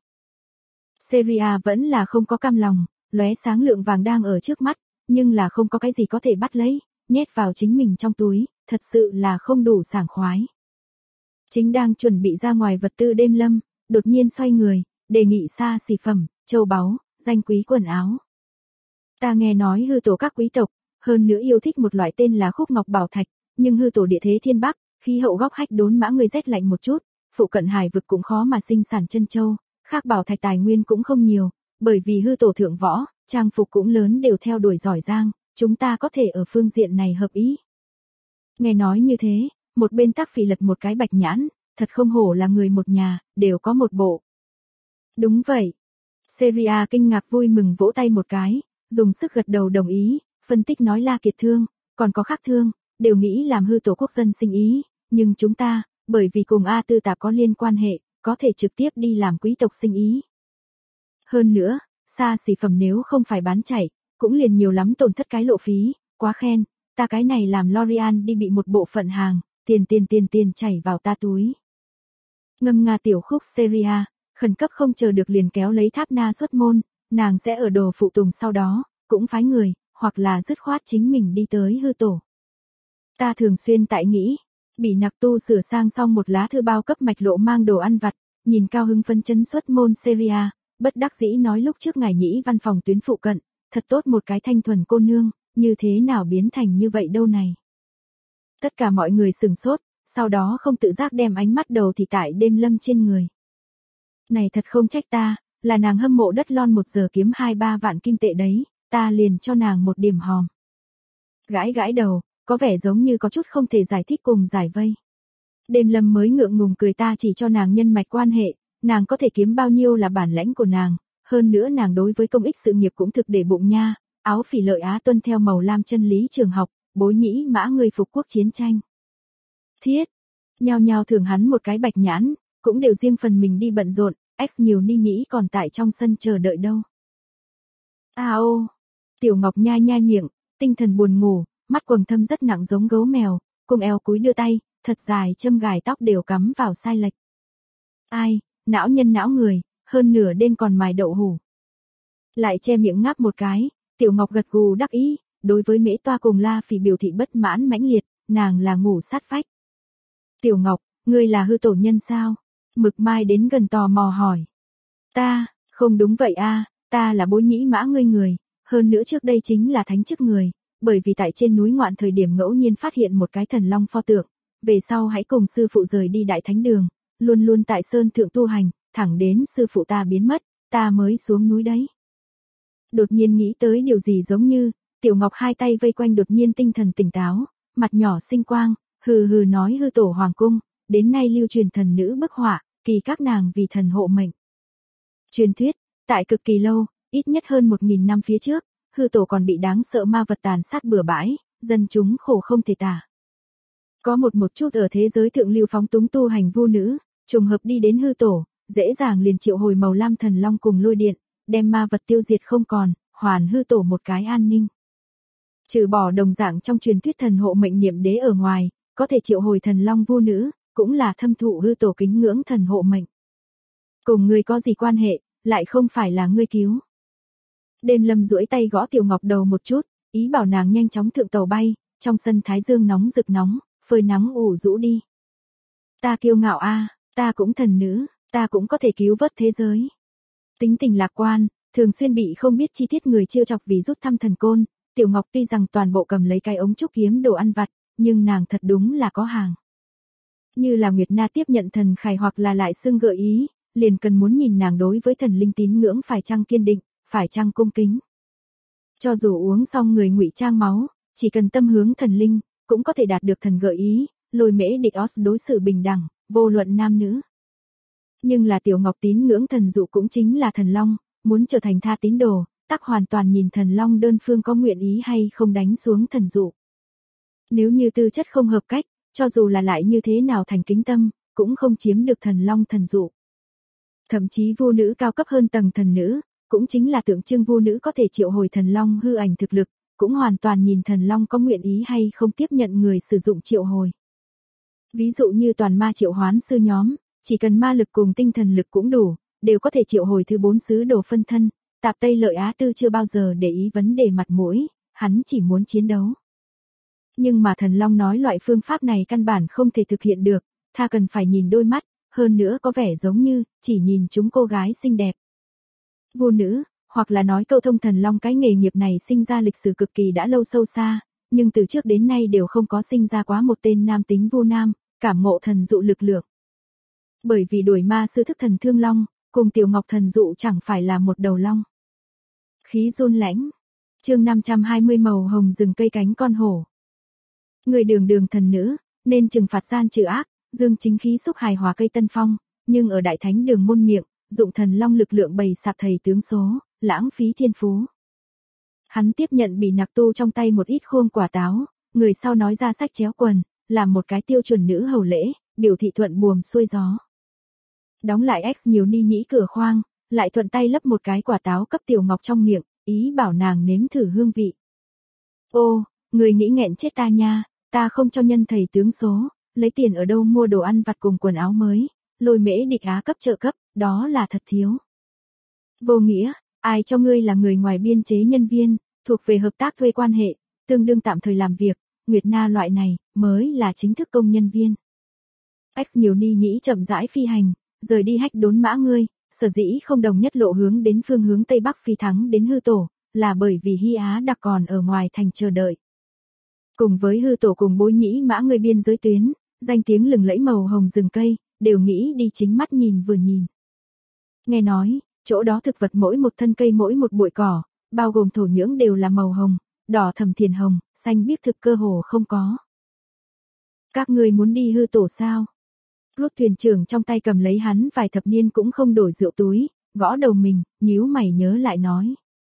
Seria vẫn là không có cam lòng, lóe sáng lượng vàng đang ở trước mắt, nhưng là không có cái gì có thể bắt lấy, nhét vào chính mình trong túi, thật sự là không đủ sảng khoái. Chính đang chuẩn bị ra ngoài vật tư đêm lâm, đột nhiên xoay người, đề nghị xa xỉ phẩm, châu báu, danh quý quần áo. Ta nghe nói hư tổ các quý tộc, hơn nữa yêu thích một loại tên là khúc ngọc bảo thạch, nhưng hư tổ địa thế thiên bắc, khí hậu góc Hách Đốn Mã người rét lạnh một chút, phụ cận hải vực cũng khó mà sinh sản chân châu, khác bảo thạch tài nguyên cũng không nhiều, bởi vì hư tổ thượng võ, trang phục cũng lớn đều theo đuổi giỏi giang, chúng ta có thể ở phương diện này hợp ý. Nghe nói như thế, một bên Tác Phỉ lật một cái bạch nhãn, thật không hổ là người một nhà, đều có một bộ. Đúng vậy. Seria kinh ngạc vui mừng vỗ tay một cái, dùng sức gật đầu đồng ý, phân tích nói La Kiệt Thương, còn có khác thương, đều nghĩ làm hư tổ quốc dân sinh ý, nhưng chúng ta, bởi vì cùng A Tư Tạp có liên quan hệ, có thể trực tiếp đi làm quý tộc sinh ý. Hơn nữa, xa xỉ phẩm nếu không phải bán chạy, cũng liền nhiều lắm tổn thất cái lộ phí, quá khen, ta cái này làm L'Oreal đi bị một bộ phận hàng, tiền chảy vào ta túi. Ngâm nga tiểu khúc Seria, khẩn cấp không chờ được liền kéo lấy Tháp Na xuất môn, nàng sẽ ở đồ phụ tùng sau đó, cũng phái người, hoặc là dứt khoát chính mình đi tới hư tổ. Ta thường xuyên tại nghĩ, bị nặc tu sửa sang xong một lá thư bao cấp mạch lộ mang đồ ăn vặt, nhìn cao hứng phấn chấn xuất môn Seria, bất đắc dĩ nói lúc trước ngài nhĩ văn phòng tuyến phụ cận, thật tốt một cái thanh thuần cô nương, như thế nào biến thành như vậy đâu này. Tất cả mọi người sửng sốt, sau đó không tự giác đem ánh mắt đầu thì tại đêm lâm trên người. Này thật không trách ta, là nàng hâm mộ đất lon 1 giờ kiếm 2-3 vạn kim tệ đấy, ta liền cho nàng một điểm hòm. Gãi gãi đầu, có vẻ giống như có chút không thể giải thích cùng giải vây. Đêm lâm mới ngượng ngùng cười, ta chỉ cho nàng nhân mạch quan hệ, nàng có thể kiếm bao nhiêu là bản lãnh của nàng, hơn nữa nàng đối với công ích sự nghiệp cũng thực để bụng nha, áo phỉ lợi Á tuân theo màu lam chân lý trường học, bối nhĩ mã người phục quốc chiến tranh. Thiết, nhao nhao thưởng hắn một cái bạch nhãn, cũng đều riêng phần mình đi bận rộn, X nhiều ni nhĩ còn tại trong sân chờ đợi đâu. Ô, Tiểu Ngọc nhai nhai miệng, tinh thần buồn ngủ, mắt quầng thâm rất nặng giống gấu mèo, cùng eo cúi đưa tay, thật dài châm gài tóc đều cắm vào sai lệch. Ai, não nhân não người, hơn nửa đêm còn mài đậu hủ. Lại che miệng ngáp một cái, Tiểu Ngọc gật gù đắc ý, đối với Mễ Toa cùng La Phỉ biểu thị bất mãn mãnh liệt, nàng là ngủ sát vách. Tiểu Ngọc, ngươi là hư tổ nhân sao? Mực Mai đến gần tò mò hỏi. Ta, không đúng vậy a, ta là bối nhĩ mã ngươi người, hơn nữa trước đây chính là thánh chức người, bởi vì tại trên núi ngoạn thời điểm ngẫu nhiên phát hiện một cái thần long pho tượng, về sau hãy cùng sư phụ rời đi đại thánh đường, luôn luôn tại sơn thượng tu hành, thẳng đến sư phụ ta biến mất, ta mới xuống núi đấy. Đột nhiên nghĩ tới điều gì giống như, Tiểu Ngọc hai tay vây quanh đột nhiên tinh thần tỉnh táo, mặt nhỏ sinh quang, hừ hừ nói hư tổ hoàng cung, đến nay lưu truyền thần nữ bức họa, kỳ các nàng vì thần hộ mệnh. Truyền thuyết, tại cực kỳ lâu, ít nhất hơn 1000 năm phía trước, hư tổ còn bị đáng sợ ma vật tàn sát bừa bãi, dân chúng khổ không thể tả. Có một chút ở thế giới thượng lưu phóng túng tu hành vu nữ, trùng hợp đi đến hư tổ, dễ dàng liền triệu hồi màu lam thần long cùng lôi điện, đem ma vật tiêu diệt không còn, hoàn hư tổ một cái an ninh. Trừ bỏ đồng dạng trong truyền thuyết thần hộ mệnh niệm đế ở ngoài, có thể triệu hồi thần long vu nữ, cũng là thâm thụ hư tổ kính ngưỡng thần hộ mệnh. Cùng ngươi có gì quan hệ, lại không phải là ngươi cứu. Đêm lâm duỗi tay gõ Tiểu Ngọc đầu một chút, ý bảo nàng nhanh chóng thượng tàu bay, trong sân thái dương nóng rực nóng, phơi nắng ủ rũ đi. Ta kiêu ngạo a, ta cũng thần nữ, ta cũng có thể cứu vớt thế giới. Tính tình lạc quan, thường xuyên bị không biết chi tiết người trêu chọc vì rút thăm thần côn, Tiểu Ngọc tuy rằng toàn bộ cầm lấy cái ống trúc kiếm đồ ăn vặt, nhưng nàng thật đúng là có hàng. Như là Nguyệt Na tiếp nhận thần khải hoặc là lại xưng gợi ý, liền cần muốn nhìn nàng đối với thần linh tín ngưỡng phải chăng kiên định, phải chăng cung kính. Cho dù uống xong người ngụy trang máu, chỉ cần tâm hướng thần linh, cũng có thể đạt được thần gợi ý, lôi Mễ Địch Os đối xử bình đẳng, vô luận nam nữ. Nhưng là Tiểu Ngọc tín ngưỡng thần dụ cũng chính là thần long, muốn trở thành tha tín đồ, tắc hoàn toàn nhìn thần long đơn phương có nguyện ý hay không đánh xuống thần dụ. Nếu như tư chất không hợp cách, cho dù là lại như thế nào thành kính tâm, cũng không chiếm được thần long thần dụ. Thậm chí vu nữ cao cấp hơn tầng thần nữ, cũng chính là tượng trưng vu nữ có thể triệu hồi thần long hư ảnh thực lực, cũng hoàn toàn nhìn thần long có nguyện ý hay không tiếp nhận người sử dụng triệu hồi. Ví dụ như toàn ma triệu hoán sư nhóm, chỉ cần ma lực cùng tinh thần lực cũng đủ, đều có thể triệu hồi thứ 4 sứ đồ phân thân. Tạp Tây Lợi Á Tư chưa bao giờ để ý vấn đề mặt mũi, hắn chỉ muốn chiến đấu. Nhưng mà thần long nói loại phương pháp này căn bản không thể thực hiện được, tha cần phải nhìn đôi mắt, hơn nữa có vẻ giống như chỉ nhìn chúng cô gái xinh đẹp. Vu nữ, hoặc là nói câu thông thần long cái nghề nghiệp này sinh ra lịch sử cực kỳ đã lâu sâu xa, nhưng từ trước đến nay đều không có sinh ra quá một tên nam tính vu nam, cảm ngộ thần dụ lực lượng. Bởi vì đuổi ma sư thức thần thương long, cùng Tiểu Ngọc thần dụ chẳng phải là một đầu long. Khí run lãnh. Chương 520 màu hồng rừng cây cánh con hổ. Người đường đường thần nữ, nên trừng phạt gian trừ ác, dương chính khí xúc hài hòa cây tân phong, nhưng ở đại thánh đường môn miệng, dụng thần long lực lượng bày sạp thầy tướng số, lãng phí thiên phú. Hắn tiếp nhận bị nặc tu trong tay một ít khuôn quả táo, người sau nói ra sách chéo quần, làm một cái tiêu chuẩn nữ hầu lễ, biểu thị thuận buồm xuôi gió. Đóng lại X nhiều ni nhĩ cửa khoang, lại thuận tay lấp một cái quả táo cấp Tiểu Ngọc trong miệng, ý bảo nàng nếm thử hương vị. Ô, người nghĩ nghẹn chết ta nha, ta không cho nhân thầy tướng số, lấy tiền ở đâu mua đồ ăn vặt cùng quần áo mới, lôi mễ địch Á cấp trợ cấp, đó là thật thiếu. Vô nghĩa, ai cho ngươi là người ngoài biên chế nhân viên, thuộc về hợp tác thuê quan hệ, tương đương tạm thời làm việc, Nguyệt Na loại này, mới là chính thức công nhân viên. X nhiều ni nhĩ chậm rãi phi hành, rời đi hách đốn mã ngươi, sở dĩ không đồng nhất lộ hướng đến phương hướng Tây Bắc phi thắng đến hư tổ, là bởi vì Hy Á Đặc còn ở ngoài thành chờ đợi. Cùng với hư tổ cùng bối nhĩ mã ngươi biên giới tuyến, danh tiếng lừng lẫy màu hồng rừng cây, đều nghĩ đi chính mắt nhìn vừa nhìn. Nghe nói, chỗ đó thực vật mỗi một thân cây mỗi một bụi cỏ, bao gồm thổ nhưỡng đều là màu hồng, đỏ thẫm thiền hồng, xanh biếc thực cơ hồ không có. Các ngươi muốn đi hư tổ sao? Rút thuyền trưởng trong tay cầm lấy hắn vài thập niên cũng không đổi rượu túi, gõ đầu mình, nhíu mày nhớ lại nói.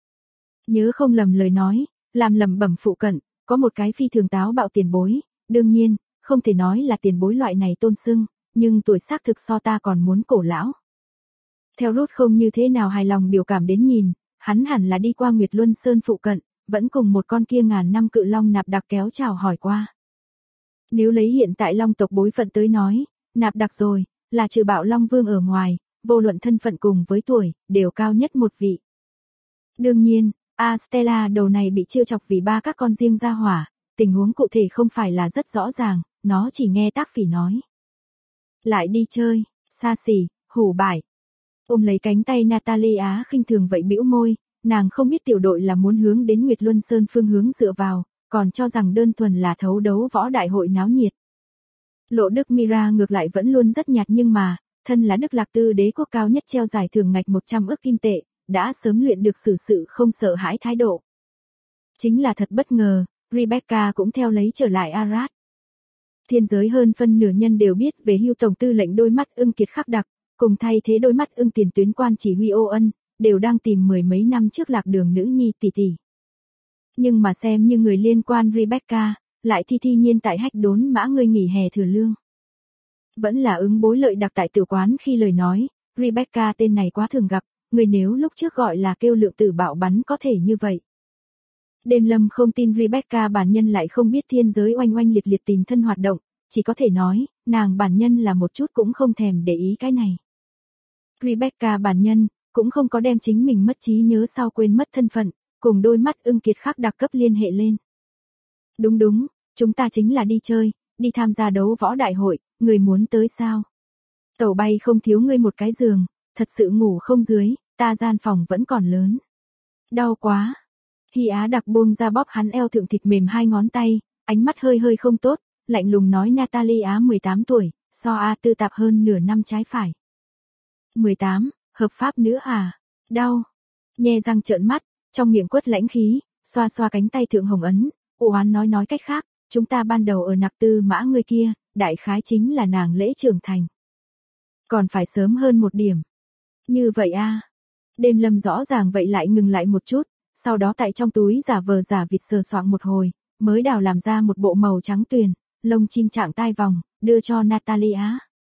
Nhớ không lầm lời nói, làm lẩm bẩm phụ cận, có một cái phi thường táo bạo tiền bối, đương nhiên, không thể nói là tiền bối loại này tôn xưng, nhưng tuổi xác thực so ta còn muốn cổ lão. Theo Rút không như thế nào hài lòng biểu cảm đến nhìn, hắn hẳn là đi qua Nguyệt Luân Sơn phụ cận, vẫn cùng một con kia ngàn năm cự long Nạp Đặc kéo chào hỏi qua. Nếu lấy hiện tại long tộc bối phận tới nói, Nạp Đặc rồi, là trừ Bạo Long Vương ở ngoài, vô luận thân phận cùng với tuổi, đều cao nhất một vị. Đương nhiên, Stella đầu này bị chiêu chọc vì ba các con riêng ra hỏa, tình huống cụ thể không phải là rất rõ ràng, nó chỉ nghe tác phỉ nói. Lại đi chơi, xa xỉ, hủ bại. Ôm lấy cánh tay Natalie Á khinh thường vậy bĩu môi, nàng không biết tiểu đội là muốn hướng đến Nguyệt Luân Sơn phương hướng dựa vào, còn cho rằng đơn thuần là thấu đấu võ đại hội náo nhiệt. Lộ Đức Mira ngược lại vẫn luôn rất nhạt nhưng mà, thân là Đức Lạc Tư đế quốc cao nhất treo giải thưởng ngạch 100 ức kim tệ, đã sớm luyện được xử sự không sợ hãi thái độ. Chính là thật bất ngờ, Rebecca cũng theo lấy trở lại Arad. Thiên giới hơn phân nửa nhân đều biết về hưu tổng tư lệnh đôi mắt ưng kiệt khắc đặc, cùng thay thế đôi mắt ưng tiền tuyến quan chỉ huy Ô Ân, đều đang tìm mười mấy năm trước lạc đường nữ nhi tỷ tỷ. Nhưng mà xem như người liên quan Rebecca, lại thi nhiên tại hách đốn mã ngươi nghỉ hè thừa lương. Vẫn là ứng bối lợi đặc tại tử quán khi lời nói, Rebecca tên này quá thường gặp, người nếu lúc trước gọi là kêu lượng tử bạo bắn có thể như vậy. Đêm Lâm không tin Rebecca bản nhân lại không biết thiên giới oanh oanh liệt liệt tìm thân hoạt động, chỉ có thể nói, nàng bản nhân là một chút cũng không thèm để ý cái này. Rebecca bản nhân, cũng không có đem chính mình mất trí nhớ sau quên mất thân phận, cùng đôi mắt ưng kiệt khắc đặc cấp liên hệ lên. Đúng, chúng ta chính là đi chơi, đi tham gia đấu võ đại hội, người muốn tới sao? Tàu bay không thiếu ngươi một cái giường, thật sự ngủ không dưới, ta gian phòng vẫn còn lớn. Đau quá. Hy Á Đặc buông ra bóp hắn eo thượng thịt mềm hai ngón tay, ánh mắt hơi không tốt, lạnh lùng nói Natalie Á 18 tuổi, so A Tư tạp hơn nửa năm trái phải. 18, hợp pháp nữa à? Đau. Nhe răng trợn mắt, trong miệng quất lãnh khí, xoa xoa cánh tay thượng hồng ấn, u oán nói cách khác, chúng ta ban đầu ở Nặc Tư mã người kia, đại khái chính là nàng lễ trưởng thành. Còn phải sớm hơn một điểm. Như vậy a. Đêm Lâm rõ ràng vậy lại ngừng lại một chút, sau đó tại trong túi giả vờ giả vịt sờ soạng một hồi, mới đào làm ra một bộ màu trắng tuyền, lông chim trạng tai vòng, đưa cho Natalie.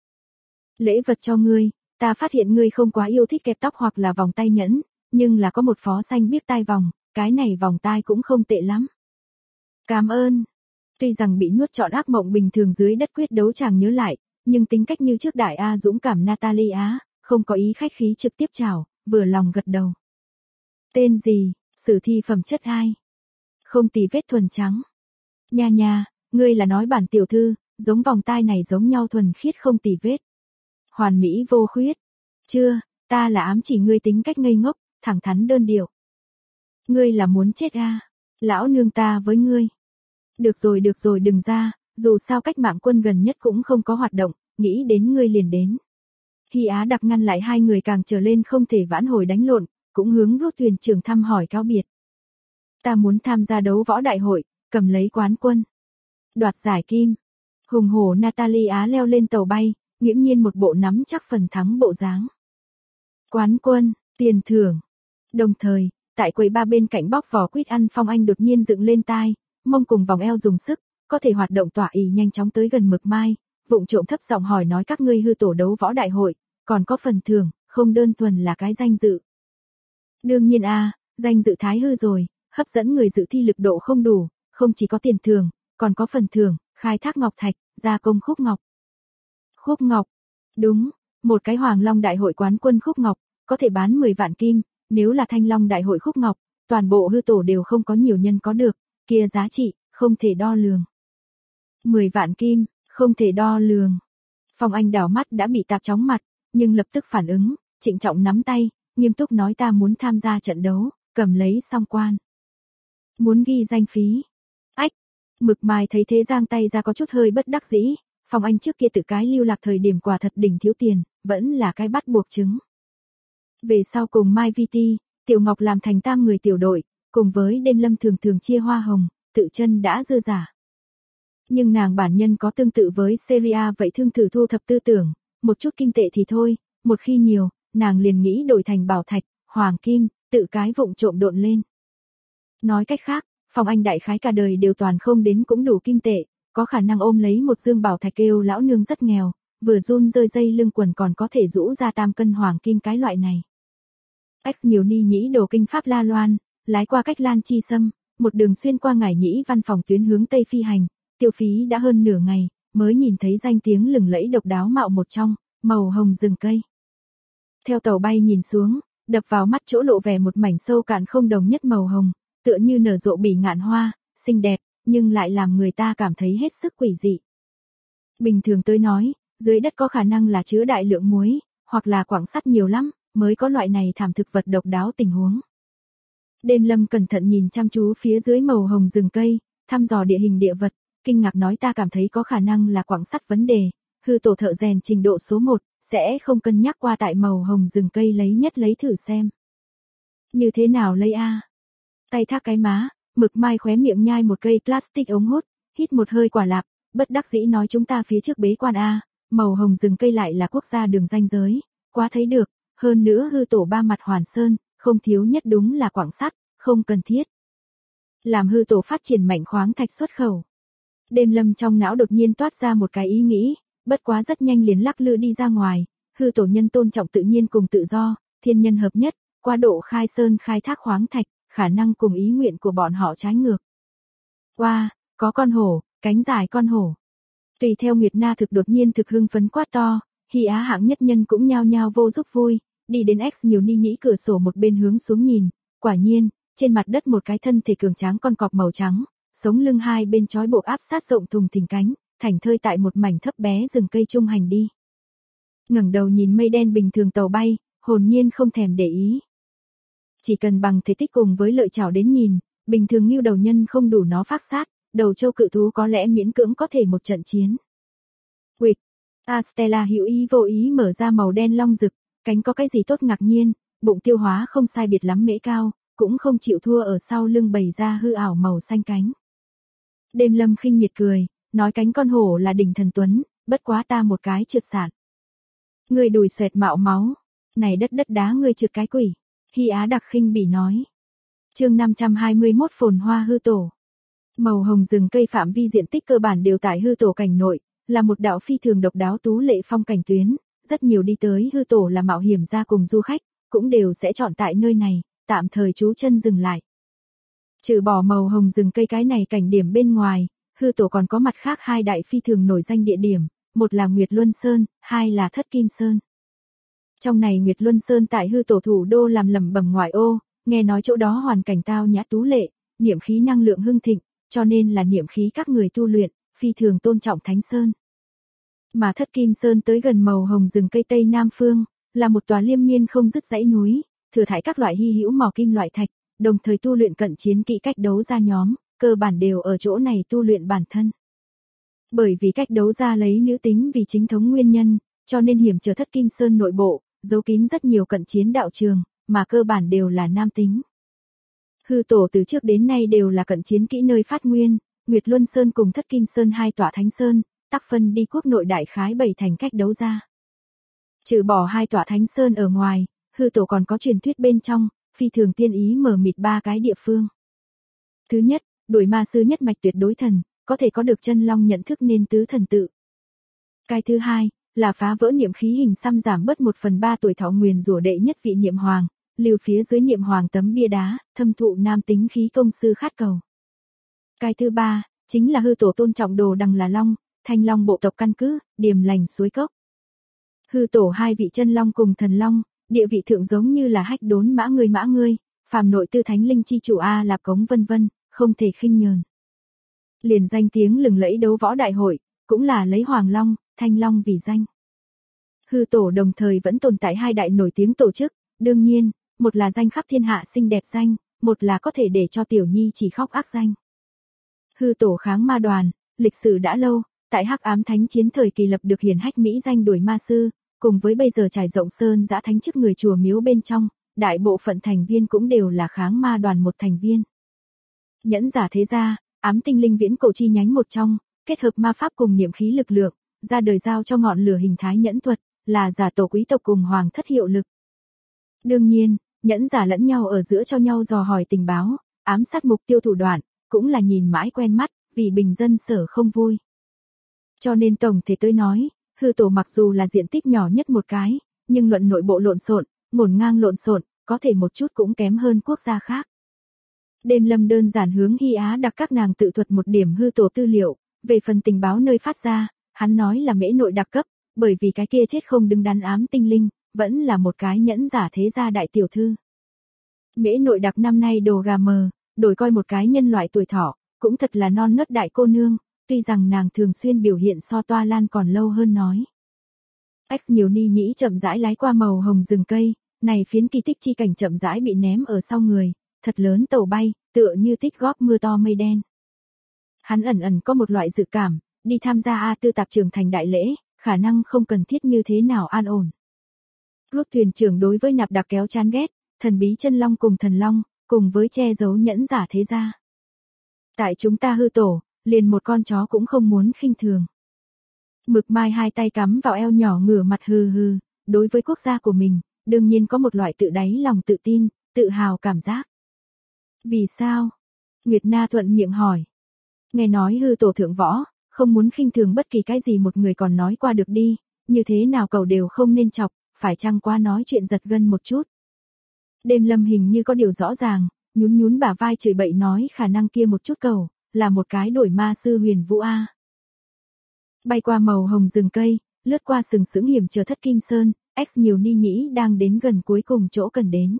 Lễ vật cho ngươi, ta phát hiện ngươi không quá yêu thích kẹp tóc hoặc là vòng tay nhẫn, nhưng là có một phó xanh biếc tai vòng, cái này vòng tai cũng không tệ lắm. Cảm ơn. Tuy rằng bị nuốt trọn ác mộng bình thường dưới đất quyết đấu chàng nhớ lại, nhưng tính cách như trước đại A dũng cảm Natalie, không có ý khách khí trực tiếp chào, vừa lòng gật đầu. Tên gì, sử thi phẩm chất ai? Không tì vết thuần trắng. Nha, ngươi là nói bản tiểu thư, giống vòng tai này giống nhau thuần khiết không tì vết. Hoàn mỹ vô khuyết. Chưa, ta là ám chỉ ngươi tính cách ngây ngốc, thẳng thắn đơn điệu. Ngươi là muốn chết a? Lão nương ta với ngươi. Được rồi đừng ra, dù sao cách mạng quân gần nhất cũng không có hoạt động, nghĩ đến ngươi liền đến. Hy Á Đặc ngăn lại hai người càng trở lên không thể vãn hồi đánh lộn, cũng hướng Rút thuyền trưởng thăm hỏi cáo biệt. Ta muốn tham gia đấu võ đại hội, cầm lấy quán quân. Đoạt giải kim. Hùng hổ Natalie leo lên tàu bay, nghiễm nhiên một bộ nắm chắc phần thắng bộ dáng. Quán quân, tiền thưởng. Đồng thời, tại quầy ba bên cạnh bóc vỏ quýt ăn Phong Anh đột nhiên dựng lên tai, mông cùng vòng eo dùng sức, có thể hoạt động tỏa ý nhanh chóng tới gần Mực Mai, vụng trộm thấp giọng hỏi nói các ngươi hư tổ đấu võ đại hội, còn có phần thưởng, không đơn thuần là cái danh dự. Đương nhiên danh dự thái hư rồi, hấp dẫn người dự thi lực độ không đủ, không chỉ có tiền thưởng, còn có phần thưởng, khai thác ngọc thạch, gia công khúc ngọc. Khúc ngọc, đúng, một cái Hoàng Long đại hội quán quân khúc ngọc, có thể bán 10 vạn kim, nếu là Thanh Long đại hội khúc ngọc, toàn bộ hư tổ đều không có nhiều nhân có được, kia giá trị, không thể đo lường. 10 vạn kim, không thể đo lường. Phong Anh đảo mắt đã bị tạp chóng mặt, nhưng lập tức phản ứng, trịnh trọng nắm tay, nghiêm túc nói ta muốn tham gia trận đấu, cầm lấy song quan. Muốn ghi danh phí. Ách, Mực Mai thấy thế giang tay ra có chút hơi bất đắc dĩ, Phong Anh trước kia tự cái lưu lạc thời điểm quả thật đỉnh thiếu tiền, vẫn là cái bắt buộc chứng. Về sau cùng Mai VT, Tiểu Ngọc làm thành tam người tiểu đội, cùng với Đêm Lâm thường thường chia hoa hồng, tự chân đã dư giả. Nhưng nàng bản nhân có tương tự với Seria vậy thương thử thu thập tư tưởng, một chút kim tệ thì thôi, một khi nhiều, nàng liền nghĩ đổi thành bảo thạch, hoàng kim, tự cái vụng trộm độn lên. Nói cách khác, Phong Anh đại khái cả đời đều toàn không đến cũng đủ kim tệ, có khả năng ôm lấy một dương bảo thạch kêu lão nương rất nghèo, vừa run rơi dây lưng quần còn có thể rũ ra 3 cân hoàng kim cái loại này. X nhiều ni nhĩ đồ kinh pháp La Loan, lái qua cách Lan Chi Sâm, một đường xuyên qua Ngải Nhĩ văn phòng tuyến hướng Tây phi hành, tiêu phí đã hơn nửa ngày, mới nhìn thấy danh tiếng lừng lẫy độc đáo mạo một trong, màu hồng rừng cây. Theo tàu bay nhìn xuống, đập vào mắt chỗ lộ vẻ một mảnh sâu cạn không đồng nhất màu hồng, tựa như nở rộ bỉ ngạn hoa, xinh đẹp, nhưng lại làm người ta cảm thấy hết sức quỷ dị. Bình thường tới nói, dưới đất có khả năng là chứa đại lượng muối, hoặc là quặng sắt nhiều lắm, mới có loại này thảm thực vật độc đáo tình huống. Đêm Lâm cẩn thận nhìn chăm chú phía dưới màu hồng rừng cây, thăm dò địa hình địa vật, kinh ngạc nói ta cảm thấy có khả năng là quặng sắt vấn đề, hư tổ thợ rèn trình độ số 1, sẽ không cân nhắc qua tại màu hồng rừng cây lấy thử xem. Như thế nào lấy Tay thác cái má, Mực Mai khóe miệng nhai một cây plastic ống hút, hít một hơi quả lạp, bất đắc dĩ nói chúng ta phía trước bế quan màu hồng rừng cây lại là quốc gia đường ranh giới, quá thấy được, hơn nữa hư tổ 3 mặt hoàn sơn, không thiếu nhất đúng là quặng sắt, không cần thiết. Làm hư tổ phát triển mạnh khoáng thạch xuất khẩu. Đêm Lâm trong não đột nhiên toát ra một cái ý nghĩ, bất quá rất nhanh liền lắc lư đi ra ngoài, hư tổ nhân tôn trọng tự nhiên cùng tự do, thiên nhân hợp nhất, qua độ khai sơn khai thác khoáng thạch, khả năng cùng ý nguyện của bọn họ trái ngược. Có con hổ, cánh dài con hổ. Tùy theo Nguyệt Na thực đột nhiên thực hưng phấn quát to, Hy Á hạng nhất nhân cũng nhao nhao vô giúp vui, đi đến X nhiều ni nhĩ cửa sổ một bên hướng xuống nhìn, quả nhiên, trên mặt đất một cái thân thể cường tráng con cọp màu trắng, sống lưng hai bên trói buộc áp sát rộng thùng thình cánh, thảnh thơi tại một mảnh thấp bé rừng cây trung hành đi. Ngẩng đầu nhìn mây đen bình thường tàu bay, hồn nhiên không thèm để ý. Chỉ cần bằng thể tích cùng với lợi chảo đến nhìn, bình thường ngưu đầu nhân không đủ nó phác sát, đầu châu cự thú có lẽ miễn cưỡng có thể một trận chiến. Quỵt, Stella hữu ý vô ý mở ra màu đen long rực, cánh có cái gì tốt ngạc nhiên, bụng tiêu hóa không sai biệt lắm mễ cao, cũng không chịu thua ở sau lưng bày ra hư ảo màu xanh cánh. Đêm Lâm khinh miệt cười, nói cánh con hổ là đỉnh thần tuấn, bất quá ta một cái trượt sạn. Người đùi xoẹt mạo máu, này đất đá người trượt cái quỷ. Hy Á đặc khinh bỉ nói. Chương 521 phồn hoa hư tổ. Màu hồng rừng cây phạm vi diện tích cơ bản đều tại hư tổ cảnh nội, là một đạo phi thường độc đáo tú lệ phong cảnh tuyến, rất nhiều đi tới hư tổ là mạo hiểm ra cùng du khách, cũng đều sẽ chọn tại nơi này, tạm thời trú chân dừng lại. Trừ bỏ màu hồng rừng cây cái này cảnh điểm bên ngoài, hư tổ còn có mặt khác 2 đại phi thường nổi danh địa điểm, một là Nguyệt Luân Sơn, 2 là Thất Kim Sơn. Trong này Nguyệt Luân Sơn tại hư tổ thủ đô làm lẩm bẩm ngoại ô, nghe nói chỗ đó hoàn cảnh tao nhã tú lệ, niệm khí năng lượng hưng thịnh, cho nên là niệm khí các người tu luyện, phi thường tôn trọng Thánh Sơn. Mà Thất Kim Sơn tới gần màu hồng rừng cây Tây Nam Phương, là một tòa liên miên không dứt dãy núi, thừa thải các loại hy hữu mỏ kim loại thạch, đồng thời tu luyện cận chiến kỹ cách đấu ra nhóm, cơ bản đều ở chỗ này tu luyện bản thân. Bởi vì cách đấu ra lấy nữ tính vì chính thống nguyên nhân, cho nên hiểm trở Thất Kim Sơn nội bộ, giấu kín rất nhiều cận chiến đạo trường, mà cơ bản đều là nam tính. Hư tổ từ trước đến nay đều là cận chiến kỹ nơi phát nguyên, Nguyệt Luân Sơn cùng Thất Kim Sơn 2 tọa Thánh Sơn, tác phân đi quốc nội đại khái 7 thành cách đấu ra. Trừ bỏ 2 tọa Thánh Sơn ở ngoài, hư tổ còn có truyền thuyết bên trong, phi thường tiên ý mờ mịt 3 cái địa phương. Thứ nhất, đuổi ma sư nhất mạch tuyệt đối thần, có thể có được chân long nhận thức nên tứ thần tự. Cái thứ hai, là phá vỡ niệm khí hình xăm giảm bớt 1/3 tuổi thọ nguyền rủa đệ nhất vị niệm hoàng, lưu phía dưới niệm hoàng tấm bia đá, thâm thụ nam tính khí công sư khát cầu. Cái thứ ba, chính là hư tổ tôn trọng đồ đằng là long, thanh long bộ tộc căn cứ, điềm lành suối cốc. Hư tổ hai vị chân long cùng thần long, địa vị thượng giống như là hách đốn mã ngươi, phàm nội tư thánh linh chi chủ A Lạp Cống vân vân, không thể khinh nhờn. Liền danh tiếng lừng lẫy đấu võ đại hội, cũng là lấy Hoàng Long, Thanh Long vì danh. Hư tổ đồng thời vẫn tồn tại hai đại nổi tiếng tổ chức, đương nhiên, một là danh khắp thiên hạ xinh đẹp danh, một là có thể để cho tiểu nhi chỉ khóc ác danh. Hư tổ kháng ma đoàn, lịch sử đã lâu, tại Hắc Ám Thánh chiến thời kỳ lập được hiển hách mỹ danh đuổi ma sư, cùng với bây giờ trải rộng sơn dã thánh chức người chùa miếu bên trong, đại bộ phận thành viên cũng đều là kháng ma đoàn một thành viên. Nhẫn giả thế gia, ám tinh linh viễn cổ chi nhánh một trong, kết hợp ma pháp cùng niệm khí lực lượng, ra đời giao cho ngọn lửa hình thái nhẫn thuật, là giả tổ quý tộc cùng hoàng thất hiệu lực. Đương nhiên, nhẫn giả lẫn nhau ở giữa cho nhau dò hỏi tình báo, ám sát mục tiêu thủ đoạn, cũng là nhìn mãi quen mắt, vì bình dân sở không vui. Cho nên tổng thể tôi nói, hư tổ mặc dù là diện tích nhỏ nhất một cái, nhưng luận nội bộ lộn xộn, ngổn ngang lộn xộn, có thể một chút cũng kém hơn quốc gia khác. Đêm Lâm đơn giản hướng Hy Á đặc các nàng tự thuật một điểm hư tổ tư liệu, về phần tình báo nơi phát ra, hắn nói là mễ nội đặc cấp, bởi vì cái kia chết không đứng đắn ám tinh linh, vẫn là một cái nhẫn giả thế gia đại tiểu thư. Mễ nội đặc năm nay đồ gà mờ, đổi coi một cái nhân loại tuổi thọ, cũng thật là non nớt đại cô nương, tuy rằng nàng thường xuyên biểu hiện so Toa Lan còn lâu hơn nói. X nhiều ni nhĩ chậm rãi lái qua màu hồng rừng cây, này phiến kỳ tích chi cảnh chậm rãi bị ném ở sau người, thật lớn tàu bay, tựa như tích góp mưa to mây đen. Hắn ẩn ẩn có một loại dự cảm, đi tham gia A Tư tạp trưởng thành đại lễ, khả năng không cần thiết như thế nào an ổn. Rút thuyền trưởng đối với nạp đặc kéo chán ghét, thần bí chân long cùng thần long, cùng với che giấu nhẫn giả thế gia. Tại chúng ta hư tổ, liền một con chó cũng không muốn khinh thường. Mực Mai hai tay cắm vào eo nhỏ ngửa mặt hừ hừ, đối với quốc gia của mình, đương nhiên có một loại tự đáy lòng tự tin, tự hào cảm giác. Vì sao? Nguyệt Na thuận miệng hỏi. Nghe nói hư tổ thượng võ, không muốn khinh thường bất kỳ cái gì một người còn nói qua được đi, như thế nào cậu đều không nên chọc, phải chăng qua nói chuyện giật gân một chút. Đêm Lâm hình như có điều rõ ràng, nhún nhún bả vai chửi bậy nói khả năng kia một chút cầu, là một cái đổi ma sư huyền vũ A. Bay qua màu hồng rừng cây, lướt qua sừng sững hiểm trở thất kim sơn, X nhiều ni nhĩ đang đến gần cuối cùng chỗ cần đến.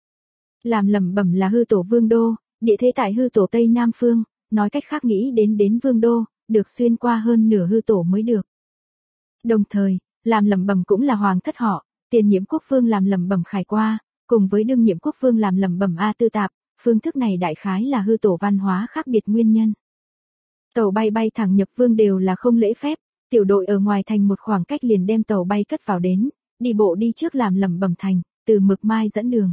Làm lẩm bẩm là hư tổ vương đô, địa thế tại hư tổ tây nam phương, nói cách khác nghĩ đến vương đô, được xuyên qua hơn nửa hư tổ mới được. Đồng thời, làm lẩm bẩm cũng là hoàng thất họ, tiền nhiễm quốc vương làm lẩm bẩm khải qua, cùng với đương nhiệm quốc vương làm lẩm bẩm A Tư tạp, phương thức này đại khái là hư tổ văn hóa khác biệt nguyên nhân. Tàu bay bay thẳng nhập vương đều là không lễ phép, tiểu đội ở ngoài thành một khoảng cách liền đem tàu bay cất vào đến, đi bộ đi trước làm lẩm bẩm thành, từ Mực Mai dẫn đường.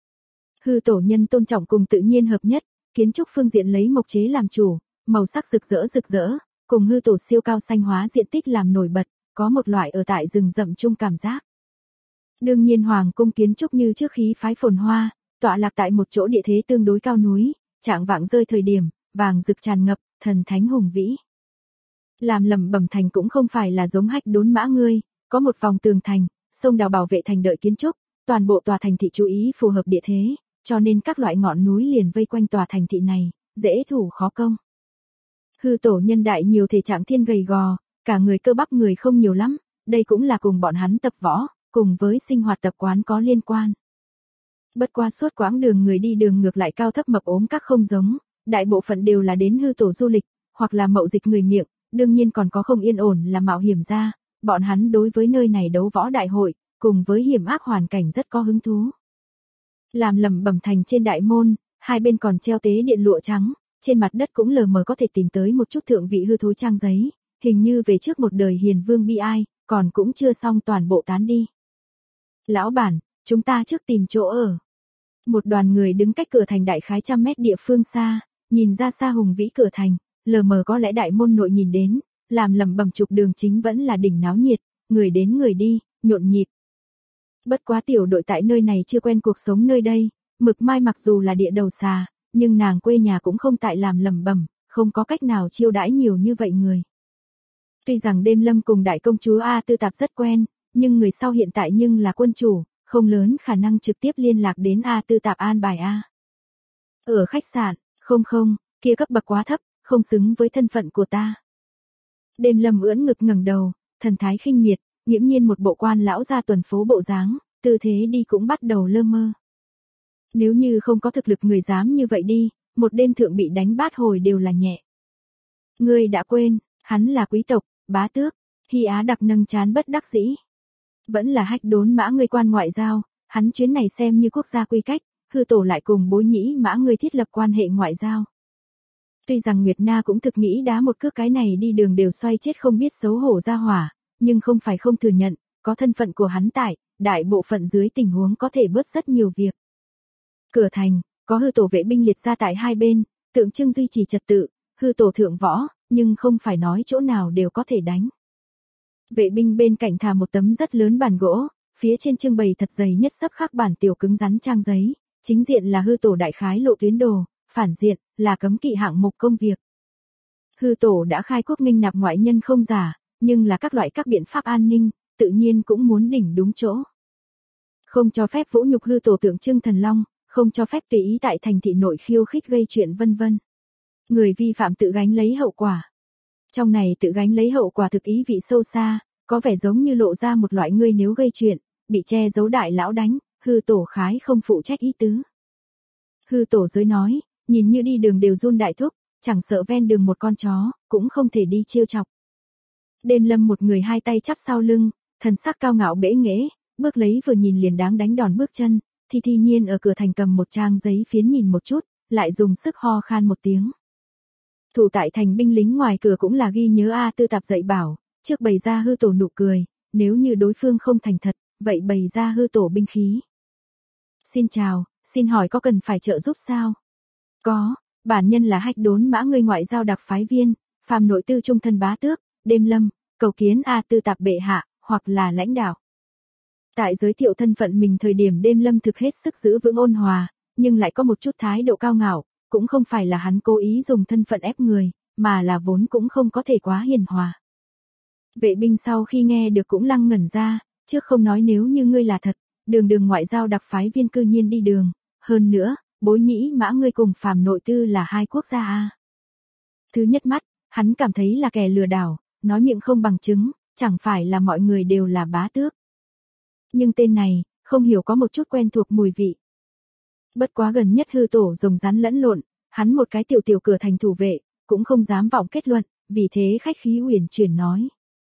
Hư tổ nhân tôn trọng cùng tự nhiên hợp nhất, kiến trúc phương diện lấy mộc chế làm chủ, màu sắc rực rỡ, cùng hư tổ siêu cao xanh hóa diện tích làm nổi bật, có một loại ở tại rừng rậm chung cảm giác. Đương nhiên hoàng cung kiến trúc như trước khí phái phồn hoa, tọa lạc tại một chỗ địa thế tương đối cao núi, trạng vạng rơi thời điểm, vàng rực tràn ngập, thần thánh hùng vĩ. Làm lẩm bẩm thành cũng không phải là giống hách đốn mã ngươi, có một vòng tường thành, sông đào bảo vệ thành đợi kiến trúc, toàn bộ tòa thành thị chú ý phù hợp địa thế, cho nên các loại ngọn núi liền vây quanh tòa thành thị này, dễ thủ khó công. Hư tổ nhân đại nhiều thể trạng thiên gầy gò, cả người cơ bắp người không nhiều lắm, đây cũng là cùng bọn hắn tập võ, cùng với sinh hoạt tập quán có liên quan. Bất qua suốt quãng đường người đi đường ngược lại cao thấp mập ốm các không giống, đại bộ phận đều là đến hư tổ du lịch, hoặc là mậu dịch người miệng, đương nhiên còn có không yên ổn là mạo hiểm ra, bọn hắn đối với nơi này đấu võ đại hội, cùng với hiểm ác hoàn cảnh rất có hứng thú. Làm lẩm bẩm thành trên đại môn, hai bên còn treo tế điện lụa trắng, trên mặt đất cũng lờ mờ có thể tìm tới một chút thượng vị hư thối trang giấy, hình như về trước một đời hiền vương bi ai, còn cũng chưa xong toàn bộ tán đi. Lão bản, chúng ta trước tìm chỗ ở. Một đoàn người đứng cách cửa thành đại khái 100 mét địa phương xa, nhìn ra xa hùng vĩ cửa thành, lờ mờ có lẽ đại môn nội nhìn đến, làm lẩm bẩm trục đường chính vẫn là đỉnh náo nhiệt, người đến người đi, nhộn nhịp. Bất quá tiểu đội tại nơi này chưa quen cuộc sống nơi đây, Mực Mai mặc dù là địa đầu xà, nhưng nàng quê nhà cũng không tại làm lẩm bẩm, không có cách nào chiêu đãi nhiều như vậy người. Tuy rằng Đêm Lâm cùng đại công chúa A Tư Tạp rất quen, nhưng người sau hiện tại nhưng là quân chủ, không lớn khả năng trực tiếp liên lạc đến A Tư Tạp an bài A. Ở khách sạn, không, kia cấp bậc quá thấp, không xứng với thân phận của ta. Đêm Lâm ưỡn ngực ngẩng đầu, thần thái khinh miệt, nghiễm nhiên một bộ quan lão ra tuần phố bộ dáng, tư thế đi cũng bắt đầu lơ mơ. Nếu như không có thực lực người dám như vậy đi, một đêm thượng bị đánh bát hồi đều là nhẹ. Ngươi đã quên, hắn là quý tộc, bá tước. Hy Á Đặc nâng trán bất đắc dĩ. Vẫn là Hách Đốn Mã ngươi quan ngoại giao, hắn chuyến này xem như quốc gia quy cách, hư tổ lại cùng Bối Nhĩ Mã ngươi thiết lập quan hệ ngoại giao. Tuy rằng Nguyệt Na cũng thực nghĩ đá một cước cái này đi đường đều xoay chết không biết xấu hổ ra hỏa, nhưng không phải không thừa nhận, có thân phận của hắn tại, đại bộ phận dưới tình huống có thể bớt rất nhiều việc. Cửa thành, có hư tổ vệ binh liệt ra tại hai bên, tượng trưng duy trì trật tự, hư tổ thượng võ, nhưng không phải nói chỗ nào đều có thể đánh. Vệ binh bên cạnh thả một tấm rất lớn bàn gỗ, phía trên trưng bày thật dày nhất sấp khắc bản tiểu cứng rắn trang giấy, chính diện là hư tổ đại khái lộ tuyến đồ, phản diện là cấm kỵ hạng mục công việc. Hư tổ đã khai quốc nghênh nạp ngoại nhân không giả, nhưng là các loại các biện pháp an ninh, tự nhiên cũng muốn đỉnh đúng chỗ. Không cho phép vũ nhục hư tổ tượng trưng thần long, không cho phép tùy ý tại thành thị nội khiêu khích gây chuyện vân vân. Người vi phạm tự gánh lấy hậu quả. Trong này tự gánh lấy hậu quả thực ý vị sâu xa, có vẻ giống như lộ ra một loại người nếu gây chuyện, bị che giấu đại lão đánh, hư tổ khái không phụ trách ý tứ. Hư tổ giới nói, nhìn như đi đường đều run đại thúc, chẳng sợ ven đường một con chó, cũng không thể đi trêu chọc. Đêm Lâm một người hai tay chắp sau lưng, thần sắc cao ngạo bẽ nghễ, bước lấy vừa nhìn liền đáng đánh đòn bước chân, thi nhiên ở cửa thành cầm một trang giấy phiến nhìn một chút, lại dùng sức ho khan một tiếng. Thủ tại thành binh lính ngoài cửa cũng là ghi nhớ A Tư Tạp dạy bảo, trước bày ra hư tổ nụ cười, nếu như đối phương không thành thật, vậy bày ra hư tổ binh khí. Xin chào, xin hỏi có cần phải trợ giúp sao? Có, bản nhân là Hách Đốn Mã người ngoại giao đặc phái viên, phàm nội tư trung thân bá tước, Đêm Lâm, cầu kiến A Tư Tạp bệ hạ, hoặc là lãnh đạo. Tại giới thiệu thân phận mình thời điểm Đêm Lâm thực hết sức giữ vững ôn hòa, nhưng lại có một chút thái độ cao ngạo, cũng không phải là hắn cố ý dùng thân phận ép người, mà là vốn cũng không có thể quá hiền hòa. Vệ binh sau khi nghe được cũng lăng ngẩn ra, trước không nói nếu như ngươi là thật, đường ngoại giao đặc phái viên cư nhiên đi đường, hơn nữa, Bối Nhĩ Mã ngươi cùng phàm nội tư là hai quốc gia a. Thứ nhất mắt, hắn cảm thấy là kẻ lừa đảo, nói miệng không bằng chứng, chẳng phải là mọi người đều là bá tước. Nhưng tên này, không hiểu có một chút quen thuộc mùi vị. Bất quá gần nhất hư tổ rồng rắn lẫn lộn, hắn một cái tiểu cửa thành thủ vệ, cũng không dám vọng kết luận, vì thế khách khí uyển chuyển nói.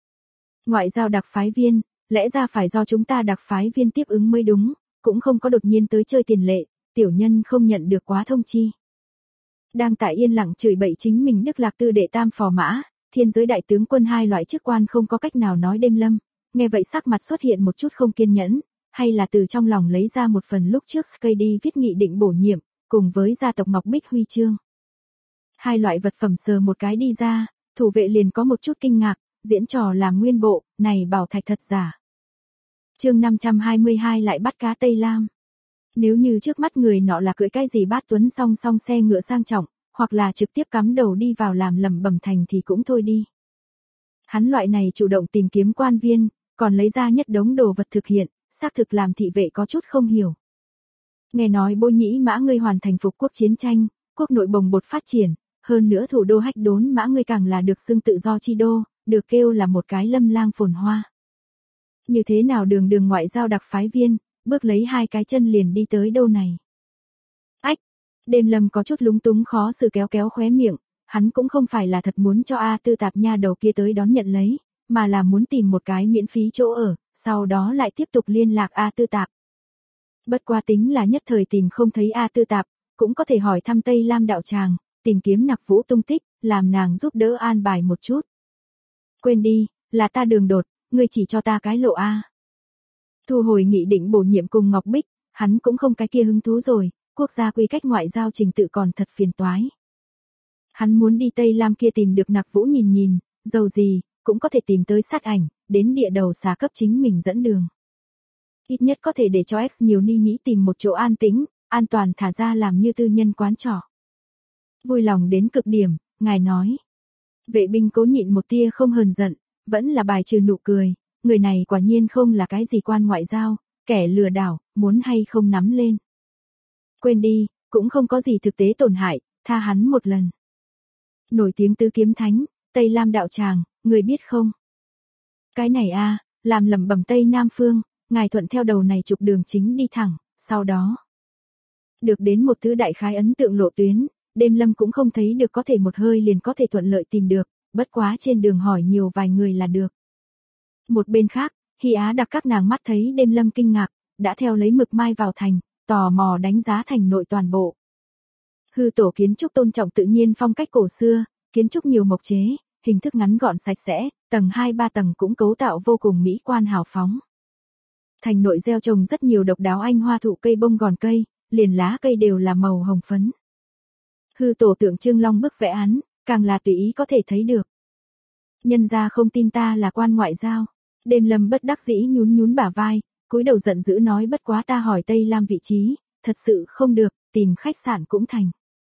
Ngoại giao đặc phái viên, lẽ ra phải do chúng ta đặc phái viên tiếp ứng mới đúng, cũng không có đột nhiên tới chơi tiền lệ, tiểu nhân không nhận được quá thông chi. Đang tại yên lặng chửi bậy chính mình Đức Lạc Tư đệ tam phò mã, thiên giới đại tướng quân hai loại chức quan không có cách nào nói Đêm Lâm, nghe vậy sắc mặt xuất hiện một chút không kiên nhẫn, hay là từ trong lòng lấy ra một phần lúc trước Skady viết nghị định bổ nhiệm, cùng với gia tộc Ngọc Bích huy chương. Hai loại vật phẩm sờ một cái đi ra, thủ vệ liền có một chút kinh ngạc, diễn trò làm nguyên bộ, này bảo thạch thật giả. Chương 522 lại bắt cá Tây Lam. Nếu như trước mắt người nọ là cưỡi cái gì bát tuấn song song xe ngựa sang trọng, hoặc là trực tiếp cắm đầu đi vào làm lẩm bẩm thành thì cũng thôi đi. Hắn loại này chủ động tìm kiếm quan viên, còn lấy ra nhất đống đồ vật thực hiện, xác thực làm thị vệ có chút không hiểu. Nghe nói Bối Nhĩ Mã ngươi hoàn thành phục quốc chiến tranh, quốc nội bồng bột phát triển, hơn nữa thủ đô Hách Đốn Mã ngươi càng là được xưng tự do chi đô, được kêu là một cái lâm lang phồn hoa. Như thế nào đường ngoại giao đặc phái viên, bước lấy hai cái chân liền đi tới đâu này. Ách, Đêm Lâm có chút lúng túng khó xử kéo khóe miệng, hắn cũng không phải là thật muốn cho A Tư Tạp nha đầu kia tới đón nhận lấy, mà là muốn tìm một cái miễn phí chỗ ở, sau đó lại tiếp tục liên lạc A Tư Tạp. Bất qua tính là nhất thời tìm không thấy A Tư Tạp, cũng có thể hỏi thăm Tây Lam đạo tràng, tìm kiếm Nặc Vũ tung tích, làm nàng giúp đỡ an bài một chút. Quên đi, là ta đường đột, ngươi chỉ cho ta cái lộ A. Thu hồi nghị định bổ nhiệm cùng Ngọc Bích, hắn cũng không cái kia hứng thú rồi, quốc gia quy cách ngoại giao trình tự còn thật phiền toái. Hắn muốn đi Tây Lam kia tìm được Nặc Vũ nhìn, dầu gì, cũng có thể tìm tới sát ảnh, đến địa đầu xà cấp chính mình dẫn đường. Ít nhất có thể để cho X nhiều ni nhĩ tìm một chỗ an tĩnh, an toàn thả ra làm như tư nhân quán trọ. Vui lòng đến cực điểm, ngài nói. Vệ binh cố nhịn một tia không hờn giận, vẫn là bài trừ nụ cười, người này quả nhiên không là cái gì quan ngoại giao, kẻ lừa đảo, muốn hay không nắm lên. Quên đi, cũng không có gì thực tế tổn hại, tha hắn một lần. Nổi tiếng tứ kiếm thánh, Tây Lam đạo tràng, người biết không? Cái này a, làm lẩm bẩm Tây Nam phương, ngài thuận theo đầu này trục đường chính đi thẳng, sau đó được đến một thứ đại khái ấn tượng lộ tuyến, Đêm Lâm cũng không thấy được có thể một hơi liền có thể thuận lợi tìm được, bất quá trên đường hỏi nhiều vài người là được. Một bên khác, Hy Á Đặc các nàng mắt thấy Đêm Lâm kinh ngạc, đã theo lấy mực mai vào thành, tò mò đánh giá thành nội toàn bộ. Hư tổ kiến trúc tôn trọng tự nhiên phong cách cổ xưa, kiến trúc nhiều mộc chế, hình thức ngắn gọn sạch sẽ, tầng 2-3 tầng cũng cấu tạo vô cùng mỹ quan hào phóng. Thành nội gieo trồng rất nhiều độc đáo anh hoa thụ cây bông gòn cây, liền lá cây đều là màu hồng phấn. Hư tổ tượng trưng long bức vẽ án, càng là tùy ý có thể thấy được. Nhân gia không tin ta là quan ngoại giao. Đêm Lâm bất đắc dĩ nhún nhún bả vai, cúi đầu giận dữ nói bất quá ta hỏi Tây Lam vị trí, thật sự không được, tìm khách sạn cũng thành.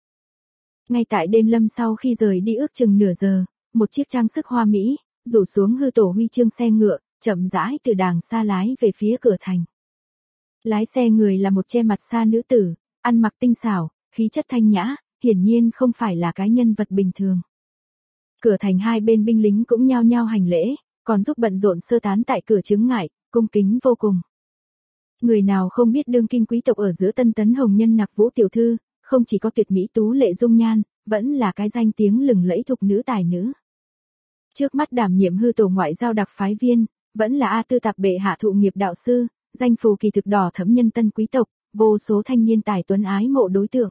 Ngay tại Đêm Lâm sau khi rời đi ước chừng nửa giờ, một chiếc trang sức hoa mỹ, rủ xuống hư tổ huy chương xe ngựa, chậm rãi từ đàng xa lái về phía cửa thành. Lái xe người là một che mặt xa nữ tử, ăn mặc tinh xảo, khí chất thanh nhã, hiển nhiên không phải là cái nhân vật bình thường. Cửa thành hai bên binh lính cũng nhao nhao hành lễ, còn giúp bận rộn sơ tán tại cửa chướng ngại, cung kính vô cùng. Người nào không biết đương kim quý tộc ở giữa Tân Tấn Hồng Nhân Nặc Vũ tiểu thư, không chỉ có tuyệt mỹ tú lệ dung nhan, vẫn là cái danh tiếng lừng lẫy thục nữ tài nữ. Trước mắt đảm nhiệm hư tổ ngoại giao đặc phái viên, vẫn là A Tư Tạp bệ hạ thụ nghiệp đạo sư, danh phù kỳ thực đỏ thẫm nhân tân quý tộc, vô số thanh niên tài tuấn ái mộ đối tượng.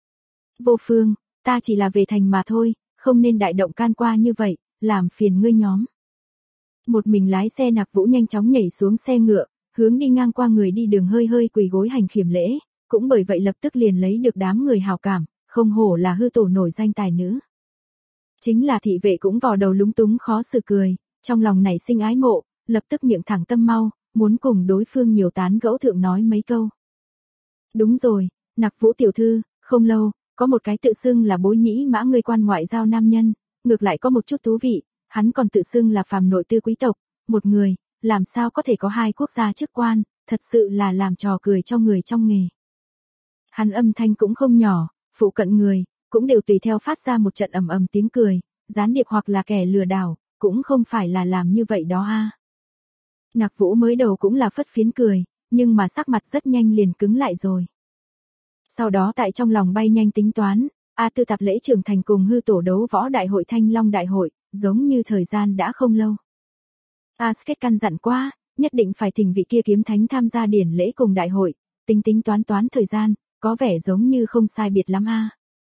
Vô Phương, ta chỉ là về thành mà thôi, không nên đại động can qua như vậy, làm phiền ngươi nhóm. Một mình lái xe Nặc Vũ nhanh chóng nhảy xuống xe ngựa, hướng đi ngang qua người đi đường hơi hơi quỳ gối hành khiểm lễ, cũng bởi vậy lập tức liền lấy được đám người hào cảm, không hổ là hư tổ nổi danh tài nữ. Chính là thị vệ cũng vò đầu lúng túng khó xử cười, trong lòng nảy sinh ái mộ, lập tức miệng thẳng tâm mau, muốn cùng đối phương nhiều tán gẫu thượng nói mấy câu. Đúng rồi, Nặc Vũ tiểu thư, không lâu, có một cái tự xưng là Bối Nhĩ Mã người quan ngoại giao nam nhân, ngược lại có một chút thú vị, hắn còn tự xưng là phàm nội tư quý tộc, một người, làm sao có thể có hai quốc gia chức quan, thật sự là làm trò cười cho người trong nghề. Hắn âm thanh cũng không nhỏ, phụ cận người, cũng đều tùy theo phát ra một trận ầm ầm tiếng cười, gián điệp hoặc là kẻ lừa đảo, cũng không phải là làm như vậy đó a. Nặc Vũ mới đầu cũng là phất phiến cười, nhưng mà sắc mặt rất nhanh liền cứng lại rồi. Sau đó tại trong lòng bay nhanh tính toán, A Tư Tạp lễ trưởng thành cùng hư tổ đấu võ đại hội Thanh Long đại hội, giống như thời gian đã không lâu. Asket căn dặn qua, nhất định phải thỉnh vị kia kiếm thánh tham gia điển lễ cùng đại hội, tính toán thời gian, có vẻ giống như không sai biệt lắm a.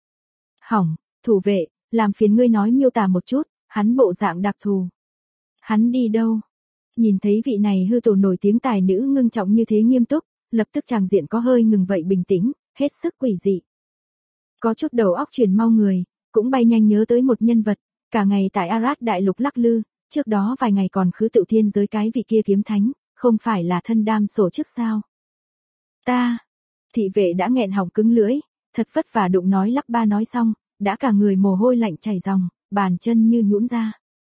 Hỏng, thủ vệ, làm phiền ngươi nói miêu tả một chút, hắn bộ dạng đặc thù. Hắn đi đâu? Nhìn thấy vị này hư tổ nổi tiếng tài nữ ngưng trọng như thế nghiêm túc, lập tức tràng diện có hơi ngừng vậy bình tĩnh, hết sức quỷ dị. Có chút đầu óc chuyển mau người, cũng bay nhanh nhớ tới một nhân vật, cả ngày tại Arad đại lục lắc lư, trước đó vài ngày còn khứ Tựu Thiên giới cái vị kia kiếm thánh, không phải là thân đam sổ trước sao? Ta, thị vệ đã nghẹn họng cứng lưỡi, thật vất vả đụng nói lắp ba nói xong, đã cả người mồ hôi lạnh chảy ròng, bàn chân như nhũn ra.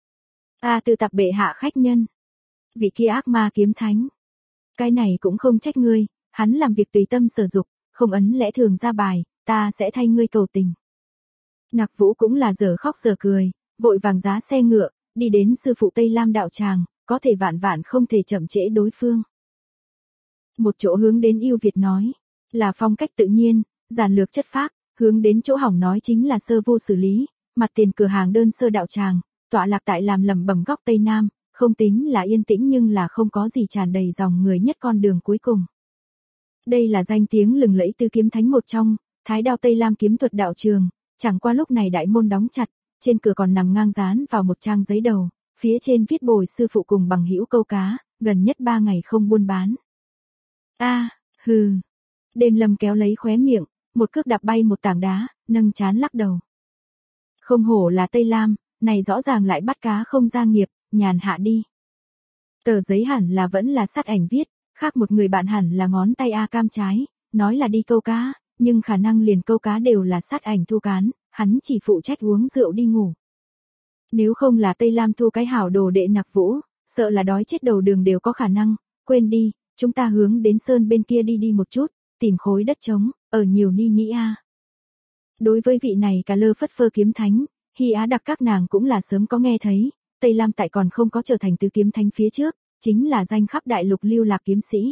A Tư Tạp bệ hạ khách nhân, vị kia ác ma kiếm thánh. Cái này cũng không trách ngươi, hắn làm việc tùy tâm sở dục, không ấn lẽ thường ra bài, ta sẽ thay ngươi cầu tình. Nặc Vũ cũng là giờ khóc giờ cười, vội vàng giá xe ngựa, đi đến sư phụ Tây Lam đạo tràng, có thể vạn không thể chậm trễ đối phương. Một chỗ hướng đến yêu Việt nói, là phong cách tự nhiên, giản lược chất phác, hướng đến chỗ hỏng nói chính là sơ vô xử lý, mặt tiền cửa hàng đơn sơ đạo tràng, tọa lạc tại làm lầm bầm góc Tây Nam, không tính là yên tĩnh nhưng là không có gì tràn đầy dòng người nhất con đường cuối cùng. Đây là danh tiếng lừng lẫy tứ kiếm thánh một trong, Thái Đao Tây Lam kiếm thuật đạo trường, chẳng qua lúc này đại môn đóng chặt, trên cửa còn nằm ngang dán vào một trang giấy đầu, phía trên viết bồi sư phụ cùng bằng hữu câu cá, gần nhất 3 ngày không buôn bán. Hừ. Đêm Lâm kéo lấy khóe miệng, một cước đạp bay một tảng đá, nâng chán lắc đầu. Không hổ là Tây Lam, này rõ ràng lại bắt cá không gia nghiệp, nhàn hạ đi. Tờ giấy hẳn là vẫn là sát ảnh viết, khác một người bạn hẳn là ngón tay A cam trái, nói là đi câu cá, nhưng khả năng liền câu cá đều là sát ảnh thu cán, hắn chỉ phụ trách uống rượu đi ngủ. Nếu không là Tây Lam thu cái hảo đồ đệ Nặc Vũ, sợ là đói chết đầu đường đều có khả năng, quên đi, chúng ta hướng đến sơn bên kia đi một chút, tìm khối đất trống, ở nhiều ni nghĩ a. Đối với vị này cả lơ phất phơ kiếm thánh, Hy Á Đặc các nàng cũng là sớm có nghe thấy, Tây Lam tại còn không có trở thành tứ kiếm thánh phía trước, chính là danh khắp đại lục lưu lạc kiếm sĩ.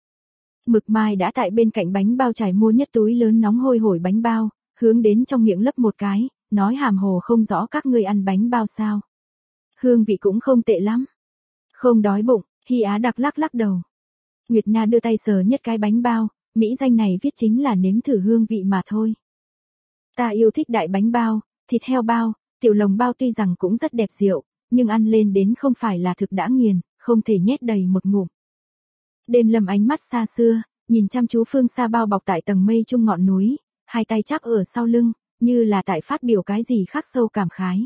Mực Mai đã tại bên cạnh bánh bao trải mua nhất túi lớn nóng hôi hổi bánh bao, hướng đến trong miệng lấp một cái, nói hàm hồ không rõ các ngươi ăn bánh bao sao. Hương vị cũng không tệ lắm. Không đói bụng, Hy Á Đặc lắc lắc đầu. Nguyệt Na đưa tay sờ nhất cái bánh bao, mỹ danh này viết chính là nếm thử hương vị mà thôi. Ta yêu thích đại bánh bao, thịt heo bao, tiểu lồng bao tuy rằng cũng rất đẹp rượu, nhưng ăn lên đến không phải là thực đã nghiền, không thể nhét đầy một ngụm. Đêm Lâm ánh mắt xa xưa, nhìn chăm chú phương xa bao bọc tại tầng mây trung ngọn núi, hai tay chắp ở sau lưng, như là tại phát biểu cái gì khắc sâu cảm khái.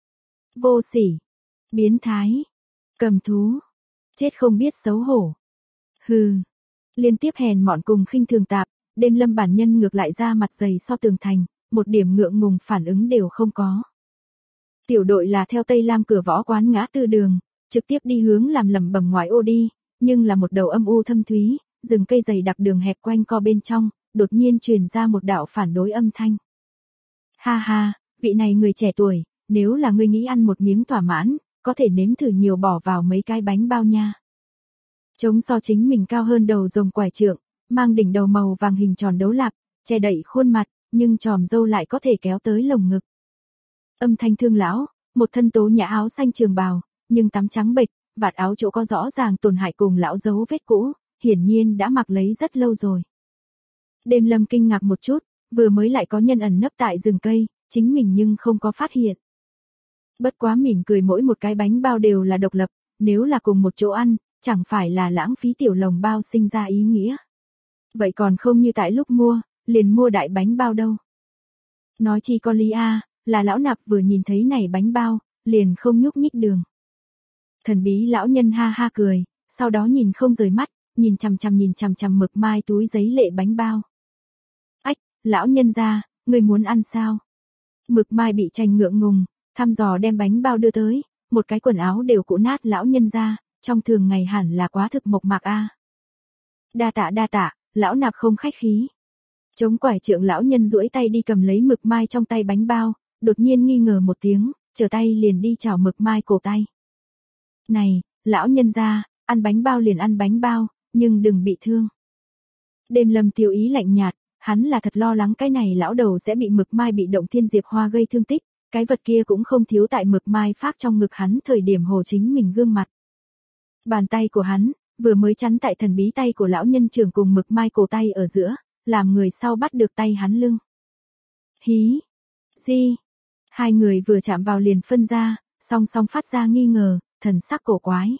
Vô sỉ, biến thái, cầm thú, chết không biết xấu hổ. Hừ, liên tiếp hèn mọn cùng khinh thường tạp, Đêm Lâm bản nhân ngược lại ra mặt dày so tường thành, một điểm ngượng ngùng phản ứng đều không có. Tiểu đội là theo Tây Lam cửa võ quán ngã tư đường, trực tiếp đi hướng làm lẩm bẩm ngoại ô đi, nhưng là một đầu âm u thâm thúy, rừng cây dày đặc đường hẹp quanh co bên trong, đột nhiên truyền ra một đạo phản đối âm thanh. Ha ha, vị này người trẻ tuổi, nếu là ngươi nghĩ ăn một miếng thỏa mãn, có thể nếm thử nhiều bỏ vào mấy cái bánh bao nha. Trống so chính mình cao hơn đầu rồng quải trượng, mang đỉnh đầu màu vàng hình tròn đấu lạp, che đậy khuôn mặt, nhưng tròm râu lại có thể kéo tới lồng ngực. Âm thanh thương lão, một thân tố nhã áo xanh trường bào, nhưng tắm trắng bệch, vạt áo chỗ có rõ ràng tổn hại cùng lão dấu vết cũ, hiển nhiên đã mặc lấy rất lâu rồi. Đêm Lâm kinh ngạc một chút, vừa mới lại có nhân ẩn nấp tại rừng cây, chính mình nhưng không có phát hiện. Bất quá mỉm cười mỗi một cái bánh bao đều là độc lập, nếu là cùng một chỗ ăn, chẳng phải là lãng phí tiểu lồng bao sinh ra ý nghĩa. Vậy còn không như tại lúc mua, liền mua đại bánh bao đâu. Nói chi có lý a, là lão nạp vừa nhìn thấy này bánh bao, liền không nhúc nhích đường. Thần bí lão nhân ha ha cười, sau đó nhìn không rời mắt, nhìn chằm chằm Mực Mai túi giấy lệ bánh bao. Ách, lão nhân gia, người muốn ăn sao? Mực Mai bị tranh ngượng ngùng, thăm dò đem bánh bao đưa tới, một cái quần áo đều cũ nát lão nhân gia, trong thường ngày hẳn là quá thực mộc mạc a. Đa tạ, lão nạp không khách khí. Chống quải trượng lão nhân duỗi tay đi cầm lấy Mực Mai trong tay bánh bao, đột nhiên nghi ngờ một tiếng, trở tay liền đi chào Mực Mai cổ tay. Này, lão nhân gia, ăn bánh bao liền ăn bánh bao, nhưng đừng bị thương. Đêm Lâm tiêu ý lạnh nhạt, hắn là thật lo lắng cái này lão đầu sẽ bị Mực Mai bị động thiên diệp hoa gây thương tích, cái vật kia cũng không thiếu tại Mực Mai phác trong ngực hắn thời điểm hồ chính mình gương mặt. Bàn tay của hắn, vừa mới chắn tại thần bí tay của lão nhân trưởng cùng Mực Mai cổ tay ở giữa, làm người sau bắt được tay hắn lưng. Hí, di, hai người vừa chạm vào liền phân ra, song song phát ra nghi ngờ, thần sắc cổ quái.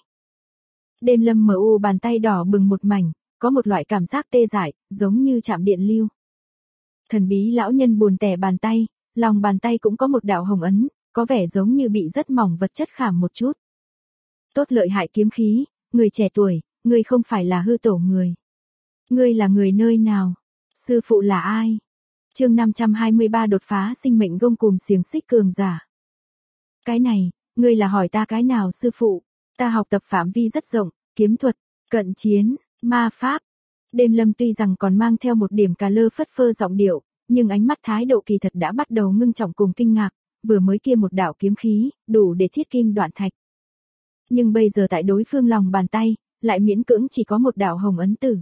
Đêm Lâm mở u bàn tay đỏ bừng một mảnh, có một loại cảm giác tê dại, giống như chạm điện lưu. Thần bí lão nhân buồn tẻ bàn tay, lòng bàn tay cũng có một đạo hồng ấn, có vẻ giống như bị rất mỏng vật chất khảm một chút. Tốt lợi hại kiếm khí, người trẻ tuổi, ngươi không phải là hư tổ người. Ngươi là người nơi nào? Sư phụ là ai? Chương 523 đột phá sinh mệnh gông cùm xiềng xích cường giả. Cái này, ngươi là hỏi ta cái nào sư phụ? Ta học tập phạm vi rất rộng, kiếm thuật, cận chiến, ma pháp. Đêm Lâm tuy rằng còn mang theo một điểm cà lơ phất phơ giọng điệu, nhưng ánh mắt thái độ kỳ thật đã bắt đầu ngưng trọng cùng kinh ngạc, vừa mới kia một đạo kiếm khí, đủ để thiết kim đoạn thạch. Nhưng bây giờ tại đối phương lòng bàn tay, lại miễn cưỡng chỉ có một đạo hồng ấn tử.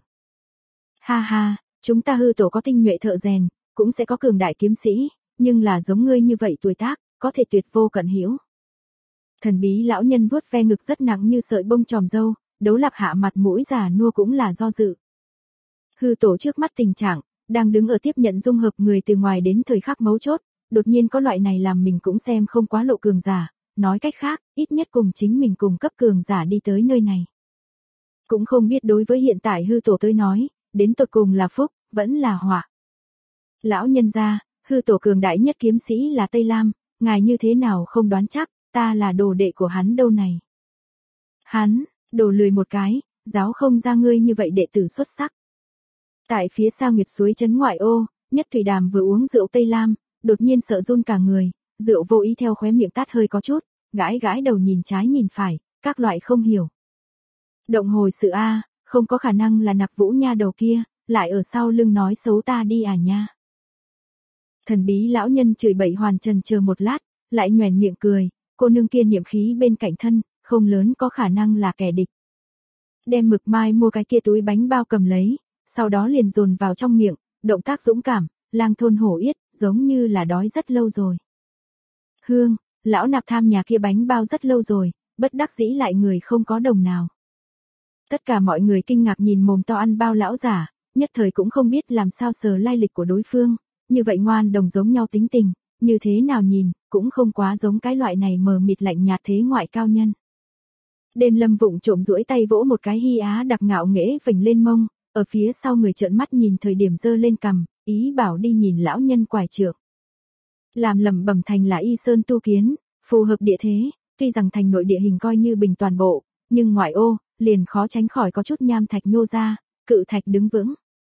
Ha ha, chúng ta hư tổ có tinh nhuệ thợ rèn, cũng sẽ có cường đại kiếm sĩ, nhưng là giống ngươi như vậy tuổi tác, có thể tuyệt vô cận hữu. Thần bí lão nhân vuốt ve ngực rất nặng như sợi bông tròm râu, đấu lạp hạ mặt mũi già nua cũng là do dự. Hư tổ trước mắt tình trạng, đang đứng ở tiếp nhận dung hợp người từ ngoài đến thời khắc mấu chốt, đột nhiên có loại này làm mình cũng xem không quá lộ cường giả, nói cách khác, ít nhất cùng chính mình cùng cấp cường giả đi tới nơi này. Cũng không biết đối với hiện tại hư tổ tới nói, đến tột cùng là phúc, vẫn là họa. Lão nhân gia, hư tổ cường đại nhất kiếm sĩ là Tây Lam, ngài như thế nào không đoán chắc, ta là đồ đệ của hắn đâu này. Hắn, đồ lười một cái, giáo không ra ngươi như vậy đệ tử xuất sắc. Tại phía sau Nguyệt suối trấn ngoại ô, Nhất Thủy Đàm vừa uống rượu Tây Lam, đột nhiên sợ run cả người, rượu vô ý theo khóe miệng tát hơi có chút, gãi gãi đầu nhìn trái nhìn phải, các loại không hiểu. Động hồi sự a, không có khả năng là Nặc Vũ nha đầu kia, lại ở sau lưng nói xấu ta đi à nha. Thần bí lão nhân chửi bậy hoàn trần chờ một lát, lại nhoẻn miệng cười, cô nương kia niệm khí bên cạnh thân, không lớn có khả năng là kẻ địch. Đem Mực Mai mua cái kia túi bánh bao cầm lấy, sau đó liền dồn vào trong miệng, động tác dũng cảm, lang thôn hổ yết, giống như là đói rất lâu rồi. Hương, lão nạp tham nhà kia bánh bao rất lâu rồi, bất đắc dĩ lại người không có đồng nào. Tất cả mọi người kinh ngạc nhìn mồm to ăn bao lão giả, nhất thời cũng không biết làm sao sờ lai lịch của đối phương, như vậy ngoan đồng giống nhau tính tình, như thế nào nhìn, cũng không quá giống cái loại này mờ mịt lạnh nhạt thế ngoại cao nhân. Đêm Lâm vụng trộm duỗi tay vỗ một cái hi á đặc ngạo nghễ vểnh lên mông, ở phía sau người trợn mắt nhìn thời điểm giơ lên cằm, ý bảo đi nhìn lão nhân quải trượng. Làm lẩm bẩm thành là y sơn tu kiến, phù hợp địa thế, tuy rằng thành nội địa hình coi như bình toàn bộ, nhưng ngoại ô, liền khó tránh khỏi có chút nham thạch nhô ra, cự thạch đứng vững.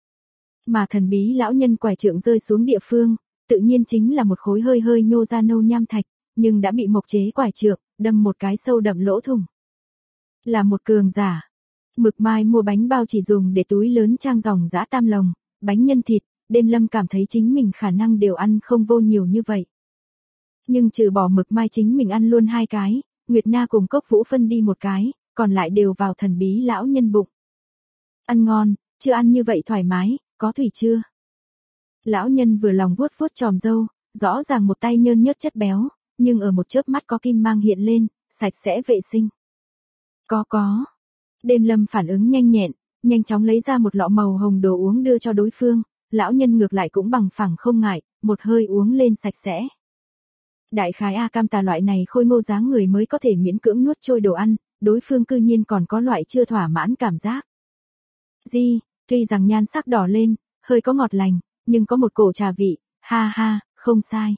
Mà thần bí lão nhân quải trượng rơi xuống địa phương, tự nhiên chính là một khối hơi hơi nhô ra nâu nham thạch, nhưng đã bị mộc chế quải trượng, đâm một cái sâu đậm lỗ thủng. Là một cường giả. Mực Mai mua bánh bao chỉ dùng để túi lớn trang dòng dã tam lồng, bánh nhân thịt, Đêm Lâm cảm thấy chính mình khả năng đều ăn không vô nhiều như vậy. Nhưng trừ bỏ Mực Mai chính mình ăn luôn 2 cái, Nguyệt Na cùng Cốc Vũ phân đi 1 cái, còn lại đều vào thần bí lão nhân bụng. Ăn ngon, chưa ăn như vậy thoải mái, có thủy chưa? Lão nhân vừa lòng vuốt vuốt chòm râu, rõ ràng một tay nhơn nhớt chất béo, nhưng ở một chớp mắt có kim mang hiện lên, sạch sẽ vệ sinh. Có. Đêm Lâm phản ứng nhanh nhẹn, nhanh chóng lấy ra một lọ màu hồng đồ uống đưa cho đối phương, lão nhân ngược lại cũng bằng phẳng không ngại, một hơi uống lên sạch sẽ. Đại khái A Cam Tà loại này khôi ngô dáng người mới có thể miễn cưỡng nuốt trôi đồ ăn, đối phương cư nhiên còn có loại chưa thỏa mãn cảm giác. Tuy rằng nhan sắc đỏ lên, hơi có ngọt lành, nhưng có một cổ trà vị, ha ha, không sai.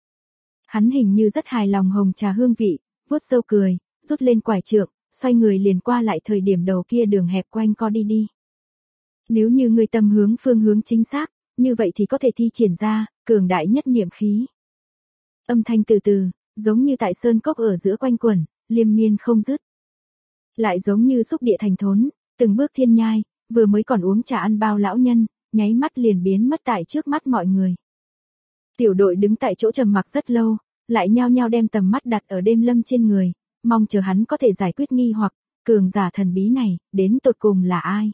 Hắn hình như rất hài lòng hồng trà hương vị, vuốt râu cười, rút lên quải trượng, xoay người liền qua lại thời điểm đầu kia đường hẹp quanh co đi. Nếu như người tâm hướng phương hướng chính xác, như vậy thì có thể thi triển ra, cường đại nhất niệm khí. Âm thanh từ từ, giống như tại sơn cốc ở giữa quanh quẩn, liên miên không dứt. Lại giống như xúc địa thành thốn, từng bước thiên nhai, vừa mới còn uống trà ăn bao lão nhân, nháy mắt liền biến mất tại trước mắt mọi người. Tiểu đội đứng tại chỗ trầm mặc rất lâu, lại nhao nhao đem tầm mắt đặt ở Đêm Lâm trên người, mong chờ hắn có thể giải quyết nghi hoặc, cường giả thần bí này, đến tột cùng là ai?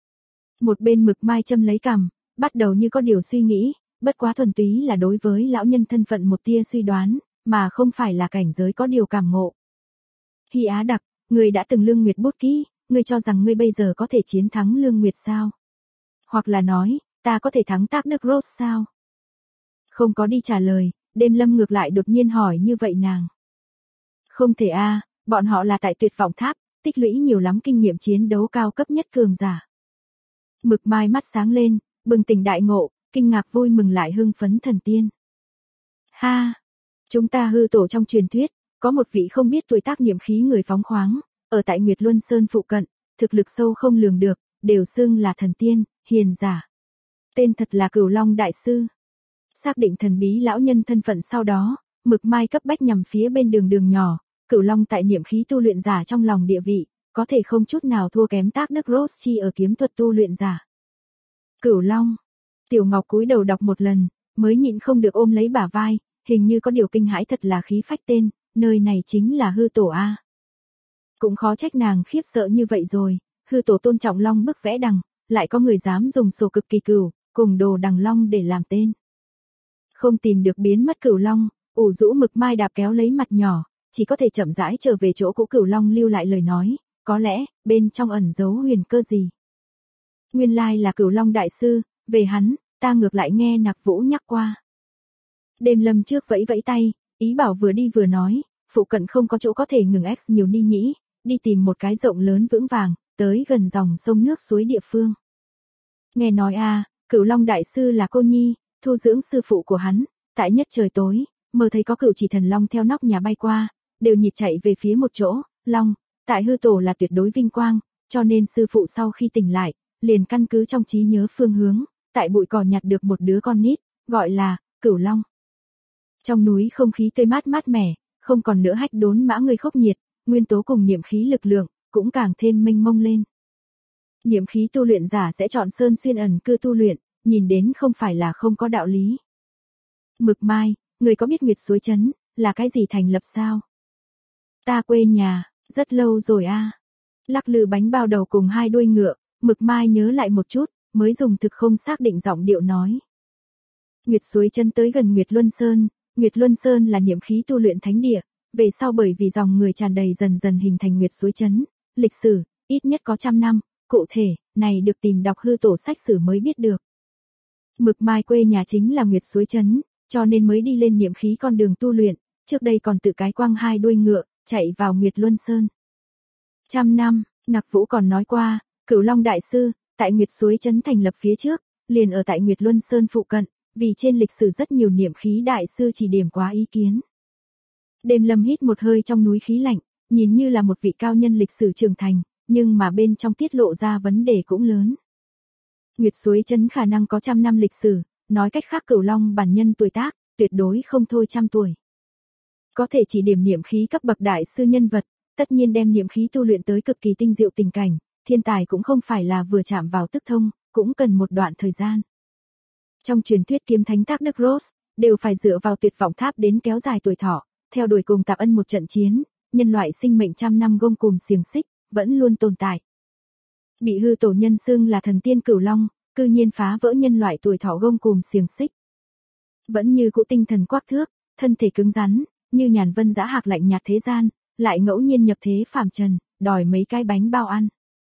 Một bên Mực Mai châm lấy cằm, bắt đầu như có điều suy nghĩ, bất quá thuần túy là đối với lão nhân thân phận một tia suy đoán, mà không phải là cảnh giới có điều cảm ngộ. Hi Á Đặc, ngươi đã từng Lương Nguyệt bút kỹ, ngươi cho rằng ngươi bây giờ có thể chiến thắng Lương Nguyệt sao? Hoặc là nói, ta có thể thắng Tác Đức Rose sao? Không có đi trả lời, Đêm Lâm ngược lại đột nhiên hỏi như vậy nàng. Không thể a, bọn họ là tại Tuyệt Vọng Tháp, tích lũy nhiều lắm kinh nghiệm chiến đấu cao cấp nhất cường giả. Mực Mai mắt sáng lên, bừng tỉnh đại ngộ, kinh ngạc vui mừng lại hưng phấn thần tiên. Ha, chúng ta hư tổ trong truyền thuyết, có một vị không biết tuổi tác niệm khí người phóng khoáng, ở tại Nguyệt Luân Sơn phụ cận, thực lực sâu không lường được, đều xưng là thần tiên, hiền giả. Tên thật là Cửu Long Đại Sư. Xác định thần bí lão nhân thân phận sau đó, Mực Mai cấp bách nhằm phía bên đường nhỏ, Cửu Long tại niệm khí tu luyện giả trong lòng địa vị, có thể không chút nào thua kém Tác Đức Rose chi ở kiếm thuật tu luyện giả. Cửu Long. Tiểu Ngọc cúi đầu đọc một lần, mới nhịn không được ôm lấy bả vai, hình như có điều kinh hãi thật là khí phách tên, nơi này chính là hư tổ a. Cũng khó trách nàng khiếp sợ như vậy rồi, hư tổ tôn trọng long bức vẽ đằng, lại có người dám dùng sổ cực kỳ cửu, cùng đồ đằng long để làm tên. Không tìm được biến mất Cửu Long, ủ rũ Mực Mai đạp kéo lấy mặt nhỏ, chỉ có thể chậm rãi trở về chỗ cũ. Cửu Long lưu lại lời nói, có lẽ, bên trong ẩn giấu huyền cơ gì. Nguyên lai là Cửu Long Đại Sư, về hắn, ta ngược lại nghe Nặc Vũ nhắc qua. Đêm Lâm trước vẫy vẫy tay, ý bảo vừa đi vừa nói, phụ cận không có chỗ có thể ngừng X nhiều ni nhĩ, đi tìm một cái rộng lớn vững vàng, tới gần dòng sông nước suối địa phương. Nghe nói Cửu Long Đại Sư là cô nhi, thu dưỡng sư phụ của hắn, tại nhất trời tối, mơ thấy có Cửu Chỉ Thần Long theo nóc nhà bay qua, đều nhịp chạy về phía một chỗ, Long, tại hư tổ là tuyệt đối vinh quang, cho nên sư phụ sau khi tỉnh lại, liền căn cứ trong trí nhớ phương hướng, tại bụi cỏ nhặt được một đứa con nít, gọi là Cửu Long. Trong núi không khí tươi mát mát mẻ, không còn nữa hách đốn mã người khốc nhiệt, nguyên tố cùng niệm khí lực lượng, cũng càng thêm mênh mông lên. Niệm khí tu luyện giả sẽ chọn sơn xuyên ẩn cư tu luyện, nhìn đến không phải là không có đạo lý. Mực Mai, người có biết Nguyệt Suối Trấn là cái gì thành lập sao? Ta quê nhà, rất lâu rồi a. Lắc lư bánh bao đầu cùng hai đuôi ngựa, Mực Mai nhớ lại một chút, mới dùng thực không xác định giọng điệu nói. Nguyệt Suối Trấn tới gần Nguyệt Luân Sơn là niệm khí tu luyện thánh địa, về sau bởi vì dòng người tràn đầy dần dần hình thành Nguyệt Suối Trấn, lịch sử, ít nhất có 100 năm, cụ thể, này được tìm đọc hư tổ sách sử mới biết được. Mực Mai quê nhà chính là Nguyệt Suối Trấn, cho nên mới đi lên niệm khí con đường tu luyện, trước đây còn tự cái quăng hai đuôi ngựa, chạy vào Nguyệt Luân Sơn. 100 năm, Nặc Vũ còn nói qua, Cửu Long Đại Sư, tại Nguyệt Suối Trấn thành lập phía trước, liền ở tại Nguyệt Luân Sơn phụ cận, vì trên lịch sử rất nhiều niệm khí đại sư chỉ điểm quá ý kiến. Đêm Lâm hít một hơi trong núi khí lạnh, nhìn như là một vị cao nhân lịch sử trưởng thành, nhưng mà bên trong tiết lộ ra vấn đề cũng lớn. Nguyệt Suối Trấn khả năng có 100 năm lịch sử, nói cách khác Cửu Long bản nhân tuổi tác, tuyệt đối không thôi 100 tuổi. Có thể chỉ điểm niệm khí cấp bậc đại sư nhân vật, tất nhiên đem niệm khí tu luyện tới cực kỳ tinh diệu tình cảnh, thiên tài cũng không phải là vừa chạm vào tức thông, cũng cần một đoạn thời gian. Trong truyền thuyết kiếm thánh Thác Đức Rose, đều phải dựa vào tuyệt vọng tháp đến kéo dài tuổi thọ, theo đuổi cùng Tạp Ân một trận chiến, nhân loại sinh mệnh 100 năm gông cùm xiềng xích, vẫn luôn tồn tại. Bị hư tổ nhân xưng là thần tiên Cửu Long, cư nhiên phá vỡ nhân loại tuổi thọ gông cùm xiềng xích. Vẫn như cũ tinh thần quắc thước, thân thể cứng rắn, như Nhàn Vân dã hạc lạnh nhạt thế gian, lại ngẫu nhiên nhập thế phàm trần, đòi mấy cái bánh bao ăn.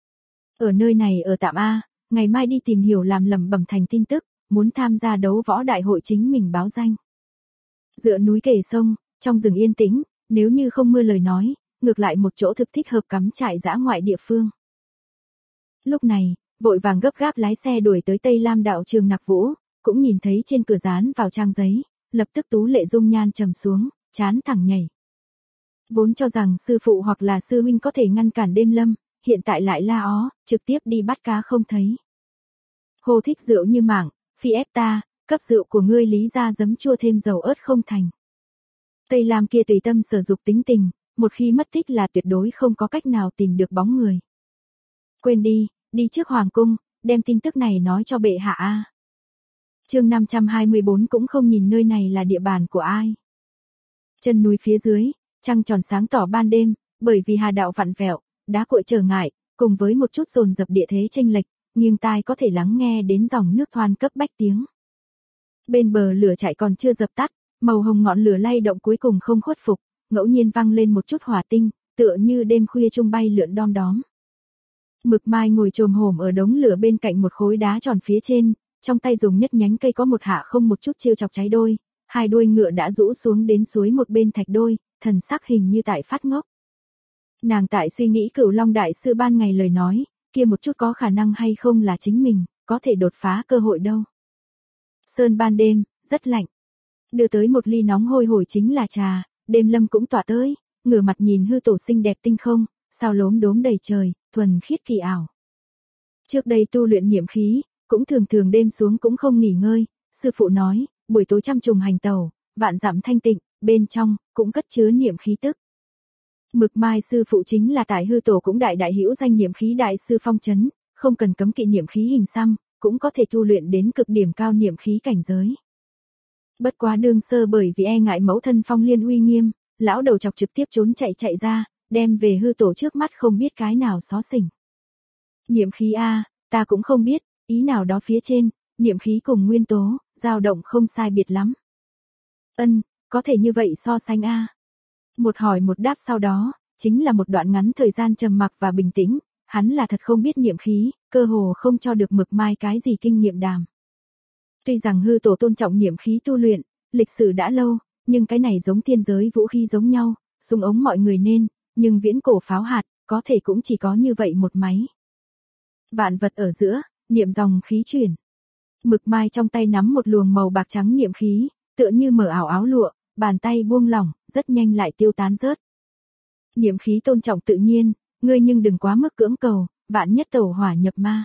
Ở nơi này ở tạm A, ngày mai đi tìm hiểu làm lẩm bẩm thành tin tức, muốn tham gia đấu võ đại hội chính mình báo danh. Dựa núi kề sông, trong rừng yên tĩnh, nếu như không mưa lời nói, ngược lại một chỗ thực thích hợp cắm trại dã ngoại địa phương. Lúc này, vội vàng gấp gáp lái xe đuổi tới Tây Lam đạo trường Nặc Vũ, cũng nhìn thấy trên cửa dán vào trang giấy, lập tức tú lệ dung nhan trầm xuống, chán thẳng nhảy. Vốn cho rằng sư phụ hoặc là sư huynh có thể ngăn cản Đêm Lâm, hiện tại lại la ó, trực tiếp đi bắt cá không thấy. Hồ thích rượu như mảng, phi ép ta, cấp rượu của ngươi lý ra giấm chua thêm dầu ớt không thành. Tây Lam kia tùy tâm sở dục tính tình, một khi mất tích là tuyệt đối không có cách nào tìm được bóng người. Quên đi, đi trước hoàng cung, đem tin tức này nói cho bệ hạ a. Chương 524 cũng không nhìn nơi này là địa bàn của ai. Chân núi phía dưới, trăng tròn sáng tỏ ban đêm, bởi vì hà đạo vặn vẹo, đá cuội trở ngại, cùng với một chút dồn dập địa thế chênh lệch, nghiêng tai có thể lắng nghe đến dòng nước thoan cấp bách tiếng. Bên bờ lửa chạy còn chưa dập tắt, màu hồng ngọn lửa lay động cuối cùng không khuất phục, ngẫu nhiên vang lên một chút hỏa tinh, tựa như đêm khuya trung bay lượn đom đóm. Mực Mai ngồi chồm hổm ở đống lửa bên cạnh một khối đá tròn phía trên, trong tay dùng nhất nhánh cây có một hạ không một chút trêu chọc cháy đôi, hai đuôi ngựa đã rũ xuống đến suối một bên thạch đôi, thần sắc hình như tại phát ngốc. Nàng tại suy nghĩ Cửu Long đại sư ban ngày lời nói, kia một chút có khả năng hay không là chính mình, có thể đột phá cơ hội đâu. Sơn ban đêm, rất lạnh. Đưa tới một ly nóng hôi hổi chính là trà, Đêm Lâm cũng tỏa tới, ngửa mặt nhìn hư tổ xinh đẹp tinh không, sao lốm đốm đầy trời, thuần khiết kỳ ảo. Trước đây tu luyện niệm khí, cũng thường thường đêm xuống cũng không nghỉ ngơi, sư phụ nói, buổi tối trăm trùng hành tẩu, vạn dặm thanh tịnh, bên trong, cũng cất chứa niệm khí tức. Mực Mai sư phụ chính là tại hư tổ cũng đại hữu danh niệm khí đại sư phong trấn, không cần cấm kỵ niệm khí hình xăm, cũng có thể tu luyện đến cực điểm cao niệm khí cảnh giới. Bất quá đương sơ bởi vì e ngại mẫu thân Phong Liên uy nghiêm, lão đầu chọc trực tiếp trốn chạy ra, đem về hư tổ trước mắt không biết cái nào xó xỉnh. Niệm khí a, ta cũng không biết, ý nào đó phía trên, niệm khí cùng nguyên tố, dao động không sai biệt lắm. Ân, có thể như vậy so sánh a. Một hỏi một đáp sau đó, chính là một đoạn ngắn thời gian trầm mặc và bình tĩnh, hắn là thật không biết niệm khí, cơ hồ không cho được Mực Mai cái gì kinh nghiệm đàm. Tuy rằng hư tổ tôn trọng niệm khí tu luyện, lịch sử đã lâu, nhưng cái này giống thiên giới vũ khí giống nhau, súng ống mọi người nên, nhưng viễn cổ pháo hạt, có thể cũng chỉ có như vậy một máy. Vạn vật ở giữa, niệm dòng khí chuyển. Mực Mai trong tay nắm một luồng màu bạc trắng niệm khí, tựa như mở ảo áo lụa, bàn tay buông lỏng, rất nhanh lại tiêu tán rớt. Niệm khí tôn trọng tự nhiên, ngươi nhưng đừng quá mức cưỡng cầu, vạn nhất tẩu hỏa nhập ma.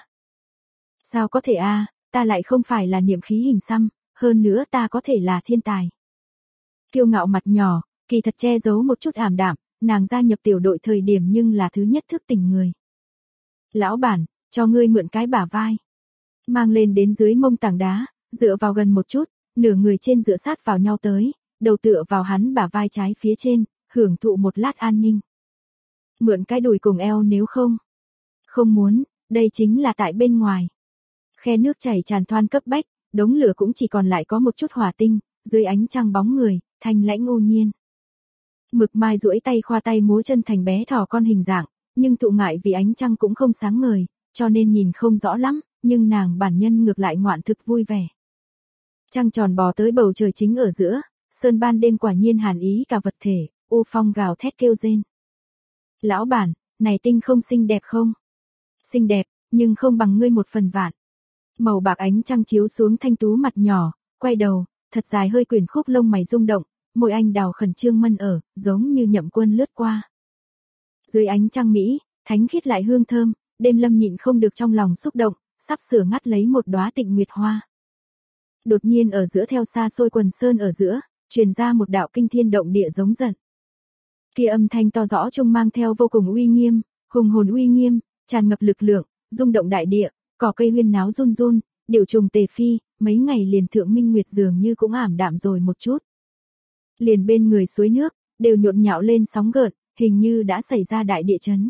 Sao có thể a, ta lại không phải là niệm khí hình xăm, hơn nữa ta có thể là thiên tài. Kiêu ngạo mặt nhỏ, Kỳ thật che giấu một chút ảm đạm, nàng gia nhập tiểu đội thời điểm nhưng là thứ nhất thức tỉnh người. Lão bản, cho ngươi mượn cái bả vai. Mang lên đến dưới mông tảng đá, dựa vào gần một chút, nửa người trên dựa sát vào nhau tới, đầu tựa vào hắn bả vai trái phía trên, hưởng thụ một lát an ninh. Mượn cái đùi cùng eo nếu không. Không muốn, đây chính là tại bên ngoài. Khe nước chảy tràn thoan cấp bách, đống lửa cũng chỉ còn lại có một chút hỏa tinh, dưới ánh trăng bóng người, thanh lãnh u nhiên. Mực Mai duỗi tay khoa tay múa chân thành bé thỏ con hình dạng, nhưng thụ ngại vì ánh trăng cũng không sáng ngời, cho nên nhìn không rõ lắm, nhưng nàng bản nhân ngược lại ngoạn thực vui vẻ. Trăng tròn bò tới bầu trời chính ở giữa, sơn ban đêm quả nhiên hàn ý cả vật thể, u phong gào thét kêu rên. Lão bản, này tinh không xinh đẹp không? Xinh đẹp, nhưng không bằng ngươi một phần vạn. Màu bạc ánh trăng chiếu xuống thanh tú mặt nhỏ, quay đầu, thật dài hơi quyển khúc lông mày rung động, môi anh đào khẩn trương mân ở, giống như nhậm quân lướt qua. Dưới ánh trăng Mỹ, thánh khiết lại hương thơm, đêm lâm nhịn không được trong lòng xúc động, sắp sửa ngắt lấy một đóa tịnh nguyệt hoa. Đột nhiên ở giữa theo xa xôi quần sơn ở giữa, truyền ra một đạo kinh thiên động địa giống giận. Kia âm thanh to rõ trông mang theo vô cùng uy nghiêm, hùng hồn uy nghiêm, tràn ngập lực lượng, rung động đại địa, cỏ cây huyên náo run run, điểu trùng tề phi, mấy ngày liền thượng minh nguyệt dường như cũng ảm đạm rồi một chút. Liền bên người suối nước, đều nhộn nhạo lên sóng gợn, hình như đã xảy ra đại địa chấn.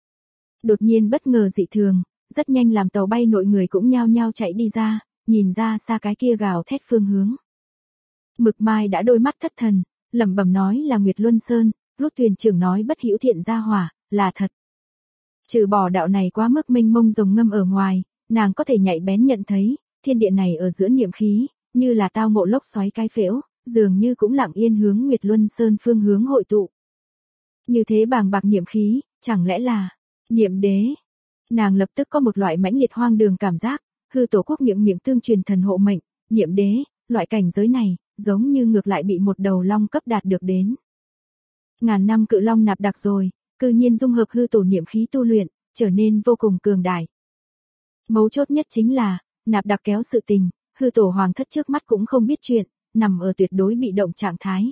Đột nhiên bất ngờ dị thường, rất nhanh làm tàu bay nội người cũng nhao nhao chạy đi ra, nhìn ra xa cái kia gào thét phương hướng. Mực Mai đã đôi mắt thất thần, lẩm bẩm nói là Nguyệt Luân Sơn, lúc thuyền trưởng nói bất hữu thiện gia hỏa, là thật. Trừ bỏ đạo này quá mức mênh mông rồng ngâm ở ngoài, nàng có thể nhạy bén nhận thấy, thiên địa này ở giữa niệm khí, như là tao ngộ lốc xoáy cái phễu, dường như cũng lặng yên hướng Nguyệt Luân Sơn phương hướng hội tụ. Như thế bàng bạc niệm khí, chẳng lẽ là niệm đế? Nàng lập tức có một loại mãnh liệt hoang đường cảm giác, hư tổ quốc miệng miệng tương truyền thần hộ mệnh, niệm đế, loại cảnh giới này, giống như ngược lại bị một đầu long cấp đạt được đến. Ngàn năm cự long nạp đặc rồi, cư nhiên dung hợp hư tổ niệm khí tu luyện, trở nên vô cùng cường đại. Mấu chốt nhất chính là, nạp đặc kéo sự tình, hư tổ hoàng thất trước mắt cũng không biết chuyện, nằm ở tuyệt đối bị động trạng thái.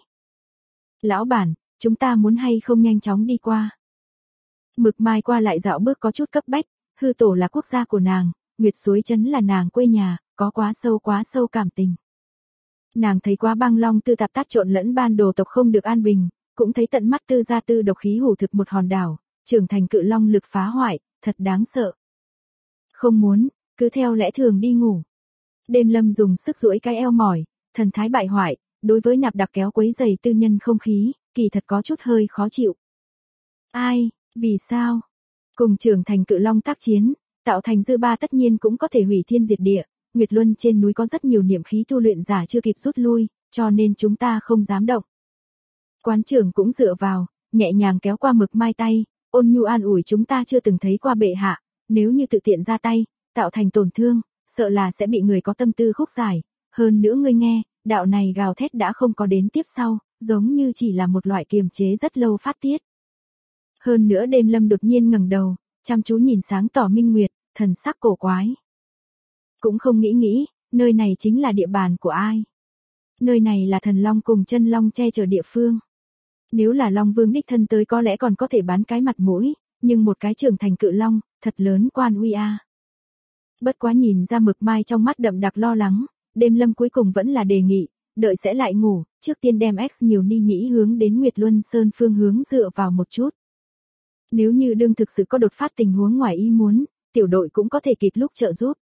Lão bản, chúng ta muốn hay không nhanh chóng đi qua. Mực Mai qua lại dạo bước có chút cấp bách, hư tổ là quốc gia của nàng, Nguyệt Suối Trấn là nàng quê nhà, có quá sâu cảm tình. Nàng thấy quá băng long tư tạp tát trộn lẫn ban đồ tộc không được an bình, cũng thấy tận mắt tư gia tư độc khí hủ thực một hòn đảo, trưởng thành cự long lực phá hoại, thật đáng sợ. Không muốn, cứ theo lẽ thường đi ngủ. Đêm lâm dùng sức duỗi cái eo mỏi, thần thái bại hoại, đối với nạp đặc kéo quấy giày tư nhân không khí, kỳ thật có chút hơi khó chịu. Ai, vì sao? Cùng trưởng thành cự long tác chiến, tạo thành dư ba tất nhiên cũng có thể hủy thiên diệt địa, Nguyệt Luân trên núi có rất nhiều niệm khí tu luyện giả chưa kịp rút lui, cho nên chúng ta không dám động. Quán trưởng cũng dựa vào, nhẹ nhàng kéo qua Mực Mai tay, ôn nhu an ủi chúng ta chưa từng thấy qua bệ hạ, nếu như tự tiện ra tay, tạo thành tổn thương, sợ là sẽ bị người có tâm tư khúc giải, hơn nữa ngươi nghe, đạo này gào thét đã không có đến tiếp sau, giống như chỉ là một loại kiềm chế rất lâu phát tiết. Hơn nữa đêm lâm đột nhiên ngẩng đầu, chăm chú nhìn sáng tỏ minh nguyệt, thần sắc cổ quái. Cũng không nghĩ, nơi này chính là địa bàn của ai. Nơi này là thần long cùng chân long che chở địa phương. Nếu là long vương đích thân tới có lẽ còn có thể bán cái mặt mũi, nhưng một cái trưởng thành cự long, thật lớn quan uy a. Bất quá nhìn ra Mực Mai trong mắt đậm đặc lo lắng, đêm lâm cuối cùng vẫn là đề nghị, đợi sẽ lại ngủ, trước tiên đem X nhiều ni nhĩ hướng đến Nguyệt Luân Sơn phương hướng dựa vào một chút. Nếu như đương thực sự có đột phát tình huống ngoài ý muốn, tiểu đội cũng có thể kịp lúc trợ giúp.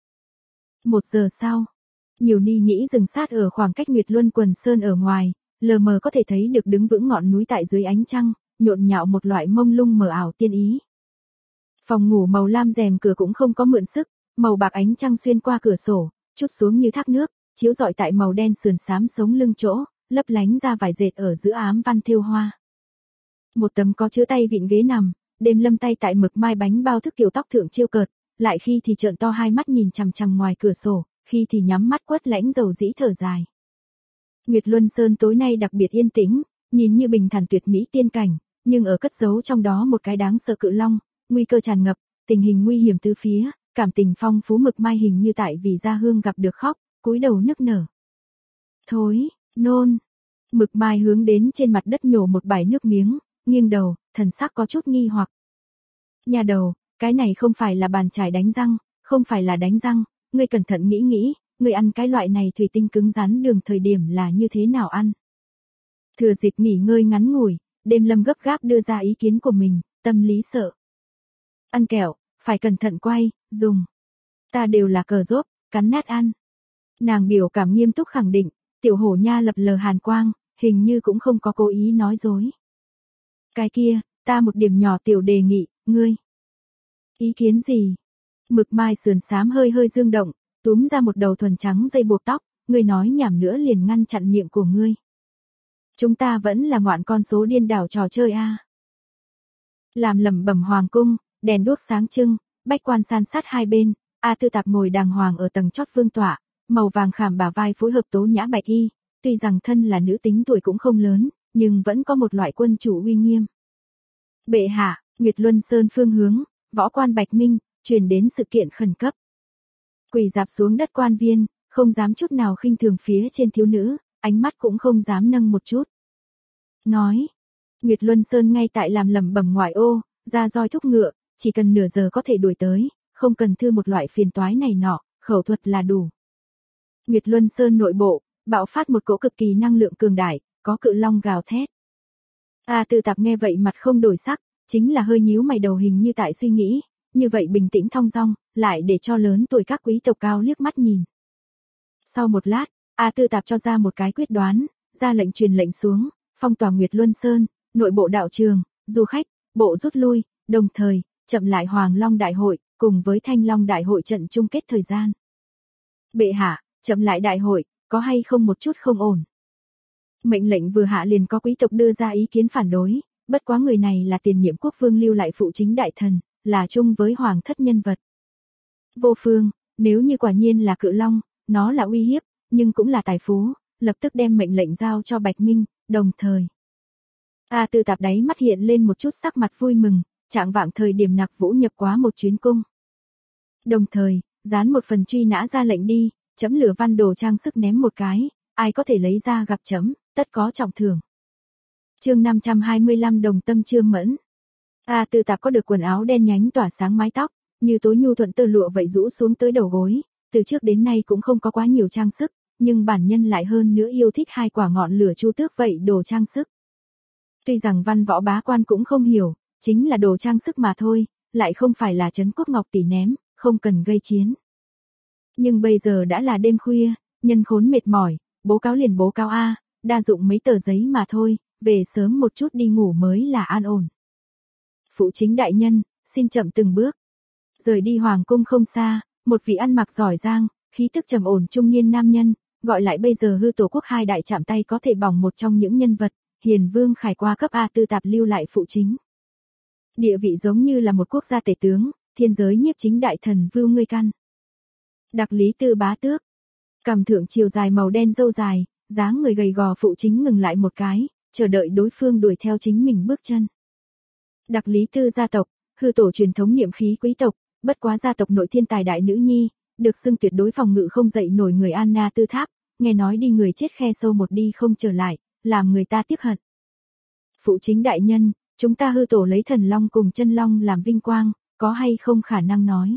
1 giờ sau, nhiều ni nhĩ dừng sát ở khoảng cách Nguyệt Luân quần sơn ở ngoài, lờ mờ có thể thấy được đứng vững ngọn núi tại dưới ánh trăng, nhộn nhạo một loại mông lung mờ ảo tiên ý. Phòng ngủ màu lam rèm cửa cũng không có mượn sức, màu bạc ánh trăng xuyên qua cửa sổ, chút xuống như thác nước, chiếu rọi tại màu đen sườn xám sống lưng chỗ, lấp lánh ra vài dệt ở giữa ám văn thêu hoa. Một tấm có chứa tay vịn ghế nằm, đêm lâm tay tại Mực Mai bánh bao thức kiểu tóc thượng chiêu cợt, lại khi thì trợn to hai mắt nhìn chằm chằm ngoài cửa sổ, khi thì nhắm mắt quất lãnh dầu dĩ thở dài. Nguyệt Luân Sơn tối nay đặc biệt yên tĩnh, nhìn như bình thản tuyệt mỹ tiên cảnh, nhưng ở cất giấu trong đó một cái đáng sợ cự long, nguy cơ tràn ngập, tình hình nguy hiểm tứ phía, cảm tình phong phú Mực Mai hình như tại vì gia hương gặp được khóc, cúi đầu nức nở. Thối, nôn. Mực Mai hướng đến trên mặt đất nhổ một bãi nước miếng, nghiêng đầu, thần sắc có chút nghi hoặc. Nhà đầu, cái này không phải là bàn chải đánh răng, không phải là đánh răng, ngươi cẩn thận nghĩ nghĩ, ngươi ăn cái loại này thủy tinh cứng rắn đường thời điểm là như thế nào ăn. Thừa dịp nghỉ ngơi ngắn ngủi, Đêm Lâm gấp gáp đưa ra ý kiến của mình, tâm lý sợ. Ăn kẹo, phải cẩn thận quay, dùng. Ta đều là cờ rốt, cắn nát ăn. Nàng biểu cảm nghiêm túc khẳng định, tiểu hổ nha lập lờ hàn quang, hình như cũng không có cố ý nói dối. Cái kia, ta một điểm nhỏ tiểu đề nghị, ngươi. Ý kiến gì? Mực Mai sườn xám hơi hơi dương động, túm ra một đầu thuần trắng dây buộc tóc, ngươi nói nhảm nữa liền ngăn chặn miệng của ngươi. Chúng ta vẫn là ngoạn con số điên đảo trò chơi a. Làm lẩm bẩm hoàng cung, đèn đuốc sáng trưng, bách quan san sát hai bên, A Tư Tạp ngồi đàng hoàng ở tầng chót vương tọa, màu vàng khảm bả vai phối hợp tố nhã bạch y, tuy rằng thân là nữ tính tuổi cũng không lớn, nhưng vẫn có một loại quân chủ uy nghiêm. Bệ hạ, Nguyệt Luân Sơn phương hướng, võ quan Bạch Minh, truyền đến sự kiện khẩn cấp. Quỳ dạp xuống đất quan viên, không dám chút nào khinh thường phía trên thiếu nữ, ánh mắt cũng không dám nâng một chút. Nói, Nguyệt Luân Sơn ngay tại làm lẩm bẩm ngoại ô, ra roi thúc ngựa, chỉ cần nửa giờ có thể đuổi tới, không cần thư một loại phiền toái này nọ, khẩu thuật là đủ. Nguyệt Luân Sơn nội bộ, bạo phát một cỗ cực kỳ năng lượng cường đại, có cự long gào thét. A Tư Tạp nghe vậy mặt không đổi sắc, chính là hơi nhíu mày đầu hình như tại suy nghĩ, như vậy bình tĩnh thong dong, lại để cho lớn tuổi các quý tộc cao liếc mắt nhìn. Sau một lát, A Tư Tạp cho ra một cái quyết đoán, ra lệnh truyền lệnh xuống, phong tỏa Nguyệt Luân Sơn, nội bộ đạo trường, du khách, bộ rút lui, đồng thời, chậm lại Hoàng Long Đại hội, cùng với Thanh Long Đại hội trận chung kết thời gian. Bệ hạ, chậm lại đại hội, có hay không một chút không ổn. Mệnh lệnh vừa hạ liền có quý tộc đưa ra ý kiến phản đối, bất quá người này là tiền nhiệm quốc vương lưu lại phụ chính đại thần, là chung với hoàng thất nhân vật. Vô phương, nếu như quả nhiên là cự long, nó là uy hiếp, nhưng cũng là tài phú, lập tức đem mệnh lệnh giao cho Bạch Minh, đồng thời. A Tư Tạp đáy mắt hiện lên một chút sắc mặt vui mừng, trạng vạng thời điểm Nặc Vũ nhập quá một chuyến cung. Đồng thời, dán một phần truy nã ra lệnh đi, chấm lửa văn đồ trang sức ném một cái, ai có thể lấy ra gặp chấm, tất có trọng thưởng. Chương 525 Đồng Tâm Chưa Mẫn. A Tư Tạp có được quần áo đen nhánh tỏa sáng mái tóc, như tối nhu thuận tơ lụa vậy rũ xuống tới đầu gối, từ trước đến nay cũng không có quá nhiều trang sức, nhưng bản nhân lại hơn nữa yêu thích hai quả ngọn lửa chu tước vậy đồ trang sức. Tuy rằng văn võ bá quan cũng không hiểu, chính là đồ trang sức mà thôi, lại không phải là trấn quốc ngọc tỷ ném, không cần gây chiến. Nhưng bây giờ đã là đêm khuya, nhân khốn mệt mỏi, bố cáo liền bố cáo A, đa dụng mấy tờ giấy mà thôi, về sớm một chút đi ngủ mới là an ổn. Phụ chính đại nhân, xin chậm từng bước. Rời đi hoàng cung không xa, một vị ăn mặc giỏi giang, khí tức trầm ổn trung niên nam nhân, gọi lại bây giờ hư tổ quốc hai đại chạm tay có thể bỏng một trong những nhân vật, Hiền Vương Khải qua cấp A Tư Tạp lưu lại phụ chính. Địa vị giống như là một quốc gia tể tướng, thiên giới nhiếp chính đại thần Vưu Ngươi Căn. Đặc Lý Tư Bá Tước, cầm thượng chiều dài màu đen râu dài, dáng người gầy gò phụ chính ngừng lại một cái, chờ đợi đối phương đuổi theo chính mình bước chân. Đặc Lý Tư gia tộc, hư tổ truyền thống niệm khí quý tộc, bất quá gia tộc nội thiên tài đại nữ nhi, được xưng tuyệt đối phòng ngự không dậy nổi người Anna Tư Tháp, nghe nói đi người chết khe sâu một đi không trở lại, làm người ta tiếc hận. Phụ chính đại nhân, chúng ta hư tổ lấy thần long cùng chân long làm vinh quang, có hay không khả năng nói.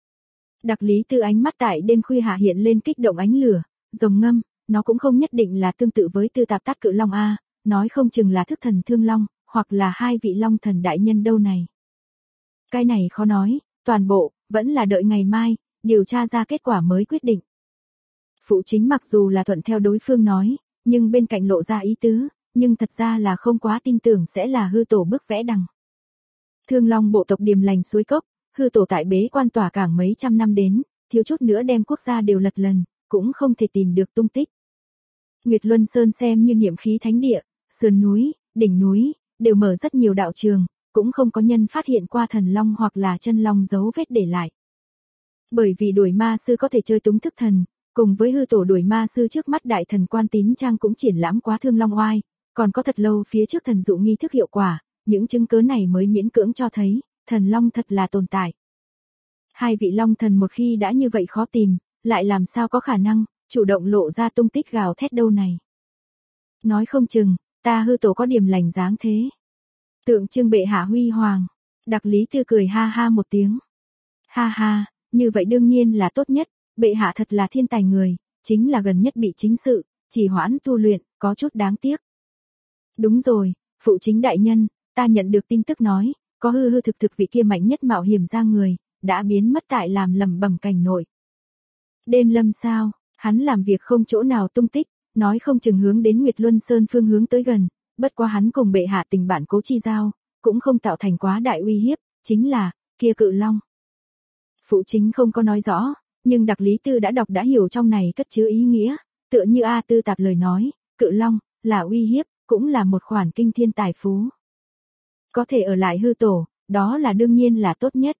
Đặc Lý Tư ánh mắt tại đêm khuya hạ hiện lên kích động ánh lửa, rồng ngâm, nó cũng không nhất định là tương tự với Tư Tạp Tát Cự Long A, nói không chừng là thức thần Thương Long, hoặc là hai vị long thần đại nhân đâu này. Cái này khó nói, toàn bộ, vẫn là đợi ngày mai, điều tra ra kết quả mới quyết định. Phụ chính mặc dù là thuận theo đối phương nói, nhưng bên cạnh lộ ra ý tứ, nhưng thật ra là không quá tin tưởng sẽ là hư tổ bức vẽ đằng. Thương Long bộ tộc điềm lành suối cốc, hư tổ tại bế quan tỏa cảng mấy trăm năm đến, thiếu chút nữa đem quốc gia đều lật lần, cũng không thể tìm được tung tích. Nguyệt Luân Sơn xem như niệm khí thánh địa, sườn núi, đỉnh núi, đều mở rất nhiều đạo trường, cũng không có nhân phát hiện qua thần long hoặc là chân long dấu vết để lại. Bởi vì đuổi ma sư có thể chơi túng thức thần, cùng với hư tổ đuổi ma sư trước mắt đại thần Quan Tín Trang cũng triển lãm quá Thương Long oai, còn có thật lâu phía trước thần dụ nghi thức hiệu quả, những chứng cứ này mới miễn cưỡng cho thấy, thần long thật là tồn tại. Hai vị long thần một khi đã như vậy khó tìm, lại làm sao có khả năng chủ động lộ ra tung tích gào thét đâu này. Nói không chừng, ta hư tổ có điểm lành dáng thế. Tượng trưng bệ hạ huy hoàng. Đặc Lý Tư cười ha ha một tiếng. Ha ha, như vậy đương nhiên là tốt nhất, bệ hạ thật là thiên tài người, chính là gần nhất bị chính sự, trì hoãn tu luyện, có chút đáng tiếc. Đúng rồi, phụ chính đại nhân, ta nhận được tin tức nói, có hư hư thực thực vị kia mạnh nhất mạo hiểm ra người, đã biến mất tại làm lầm bẩm cảnh nội. Đêm Lâm sao, hắn làm việc không chỗ nào tung tích, nói không chừng hướng đến Nguyệt Luân Sơn phương hướng tới gần, bất quá hắn cùng bệ hạ tình bạn cố chi giao, cũng không tạo thành quá đại uy hiếp, chính là, kia cự long. Phụ chính không có nói rõ, nhưng Đặc Lý Tư đã đọc đã hiểu trong này cất chứa ý nghĩa, tựa như A Tư tạp lời nói, cự long, là uy hiếp, cũng là một khoản kinh thiên tài phú. Có thể ở lại hư tổ, đó là đương nhiên là tốt nhất.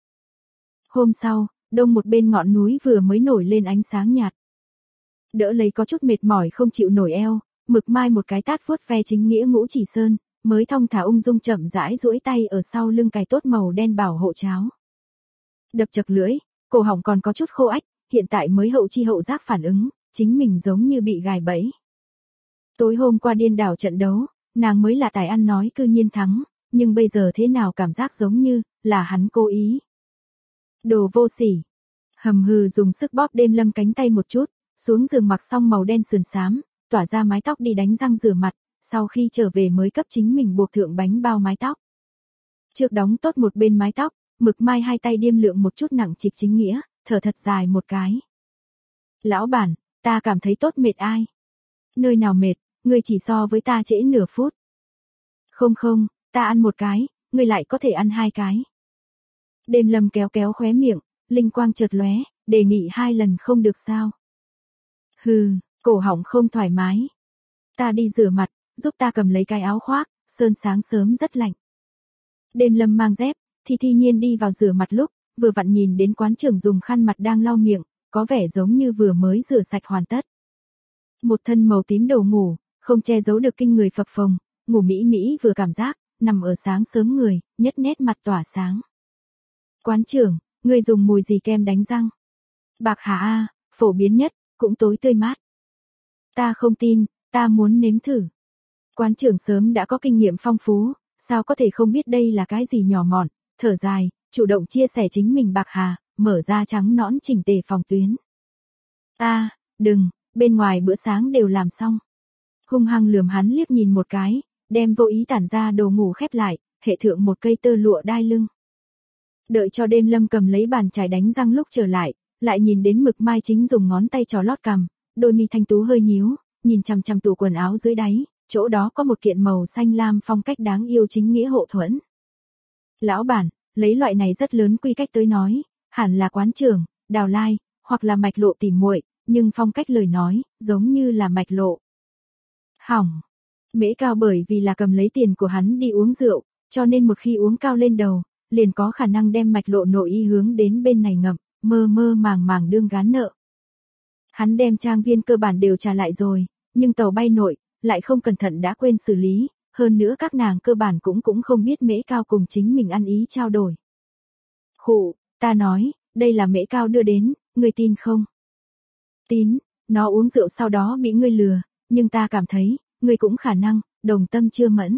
Hôm sau, đông một bên ngọn núi vừa mới nổi lên ánh sáng nhạt. Đỡ lấy có chút mệt mỏi không chịu nổi eo, Mực Mai một cái tát vuốt ve chính nghĩa Ngũ Chỉ Sơn, mới thong thả ung dung chậm rãi duỗi tay ở sau lưng cài tốt màu đen bảo hộ cháo. Đập chật lưỡi, cổ họng còn có chút khô ách, hiện tại mới hậu chi hậu giác phản ứng, chính mình giống như bị gài bẫy. Tối hôm qua điên đảo trận đấu, nàng mới là tài ăn nói cư nhiên thắng, nhưng bây giờ thế nào cảm giác giống như là hắn cố ý. Đồ vô sỉ. Hầm hừ dùng sức bóp Đêm Lâm cánh tay một chút, xuống giường mặc xong màu đen sườn xám, tỏa ra mái tóc đi đánh răng rửa mặt, sau khi trở về mới cấp chính mình buộc thượng bánh bao mái tóc. Trước đóng tốt một bên mái tóc, Mực Mai hai tay điêm lượng một chút nặng trịch chính nghĩa, thở thật dài một cái. Lão bản, ta cảm thấy tốt mệt ai. Nơi nào mệt, ngươi chỉ so với ta trễ nửa phút. Không không, ta ăn một cái, ngươi lại có thể ăn hai cái. Đêm Lâm kéo kéo khóe miệng, linh quang chợt lóe, đề nghị 2 lần không được sao. Hừ, cổ họng không thoải mái. Ta đi rửa mặt, giúp ta cầm lấy cái áo khoác, sơn sáng sớm rất lạnh. Đêm Lâm mang dép, thi nhiên đi vào rửa mặt lúc, vừa vặn nhìn đến quán trưởng dùng khăn mặt đang lau miệng, có vẻ giống như vừa mới rửa sạch hoàn tất. Một thân màu tím đầu ngủ, không che giấu được kinh người phập phồng, ngủ mỹ mỹ vừa cảm giác, nằm ở sáng sớm người, nhất nét mặt tỏa sáng. Quán trưởng, ngươi dùng mùi gì kem đánh răng? Bạc hà a, phổ biến nhất, cũng tối tươi mát. Ta không tin, ta muốn nếm thử. Quán trưởng sớm đã có kinh nghiệm phong phú, sao có thể không biết đây là cái gì nhỏ mọn, thở dài, chủ động chia sẻ chính mình bạc hà, mở ra trắng nõn chỉnh tề phòng tuyến. A, đừng, bên ngoài bữa sáng đều làm xong. Hung hăng lườm hắn liếc nhìn một cái, đem vô ý tản ra đồ ngủ khép lại, hệ thượng một cây tơ lụa đai lưng. Đợi cho Đêm Lâm cầm lấy bàn chải đánh răng lúc trở lại nhìn đến Mực Mai chính dùng ngón tay trò lót cằm, đôi mi thanh tú hơi nhíu, nhìn chằm chằm tủ quần áo dưới đáy, chỗ đó có một kiện màu xanh lam phong cách đáng yêu chính nghĩa hộ thuẫn. Lão bản, lấy loại này rất lớn quy cách tới nói, hẳn là quán trưởng, Đào Lai, hoặc là Mạch Lộ tỉ muội, nhưng phong cách lời nói, giống như là Mạch Lộ. Hỏng. Mễ Cao bởi vì là cầm lấy tiền của hắn đi uống rượu, cho nên một khi uống cao lên đầu, liền có khả năng đem Mạch Lộ nội y hướng đến bên này ngậm, mơ mơ màng màng đương gán nợ. Hắn đem trang viên cơ bản đều trả lại rồi, nhưng tàu bay nội, lại không cẩn thận đã quên xử lý, hơn nữa các nàng cơ bản cũng không biết Mễ Cao cùng chính mình ăn ý trao đổi. Khụ, ta nói, đây là Mễ Cao đưa đến, ngươi tin không? Tín, nó uống rượu sau đó bị ngươi lừa, nhưng ta cảm thấy, ngươi cũng khả năng, đồng tâm chưa mẫn.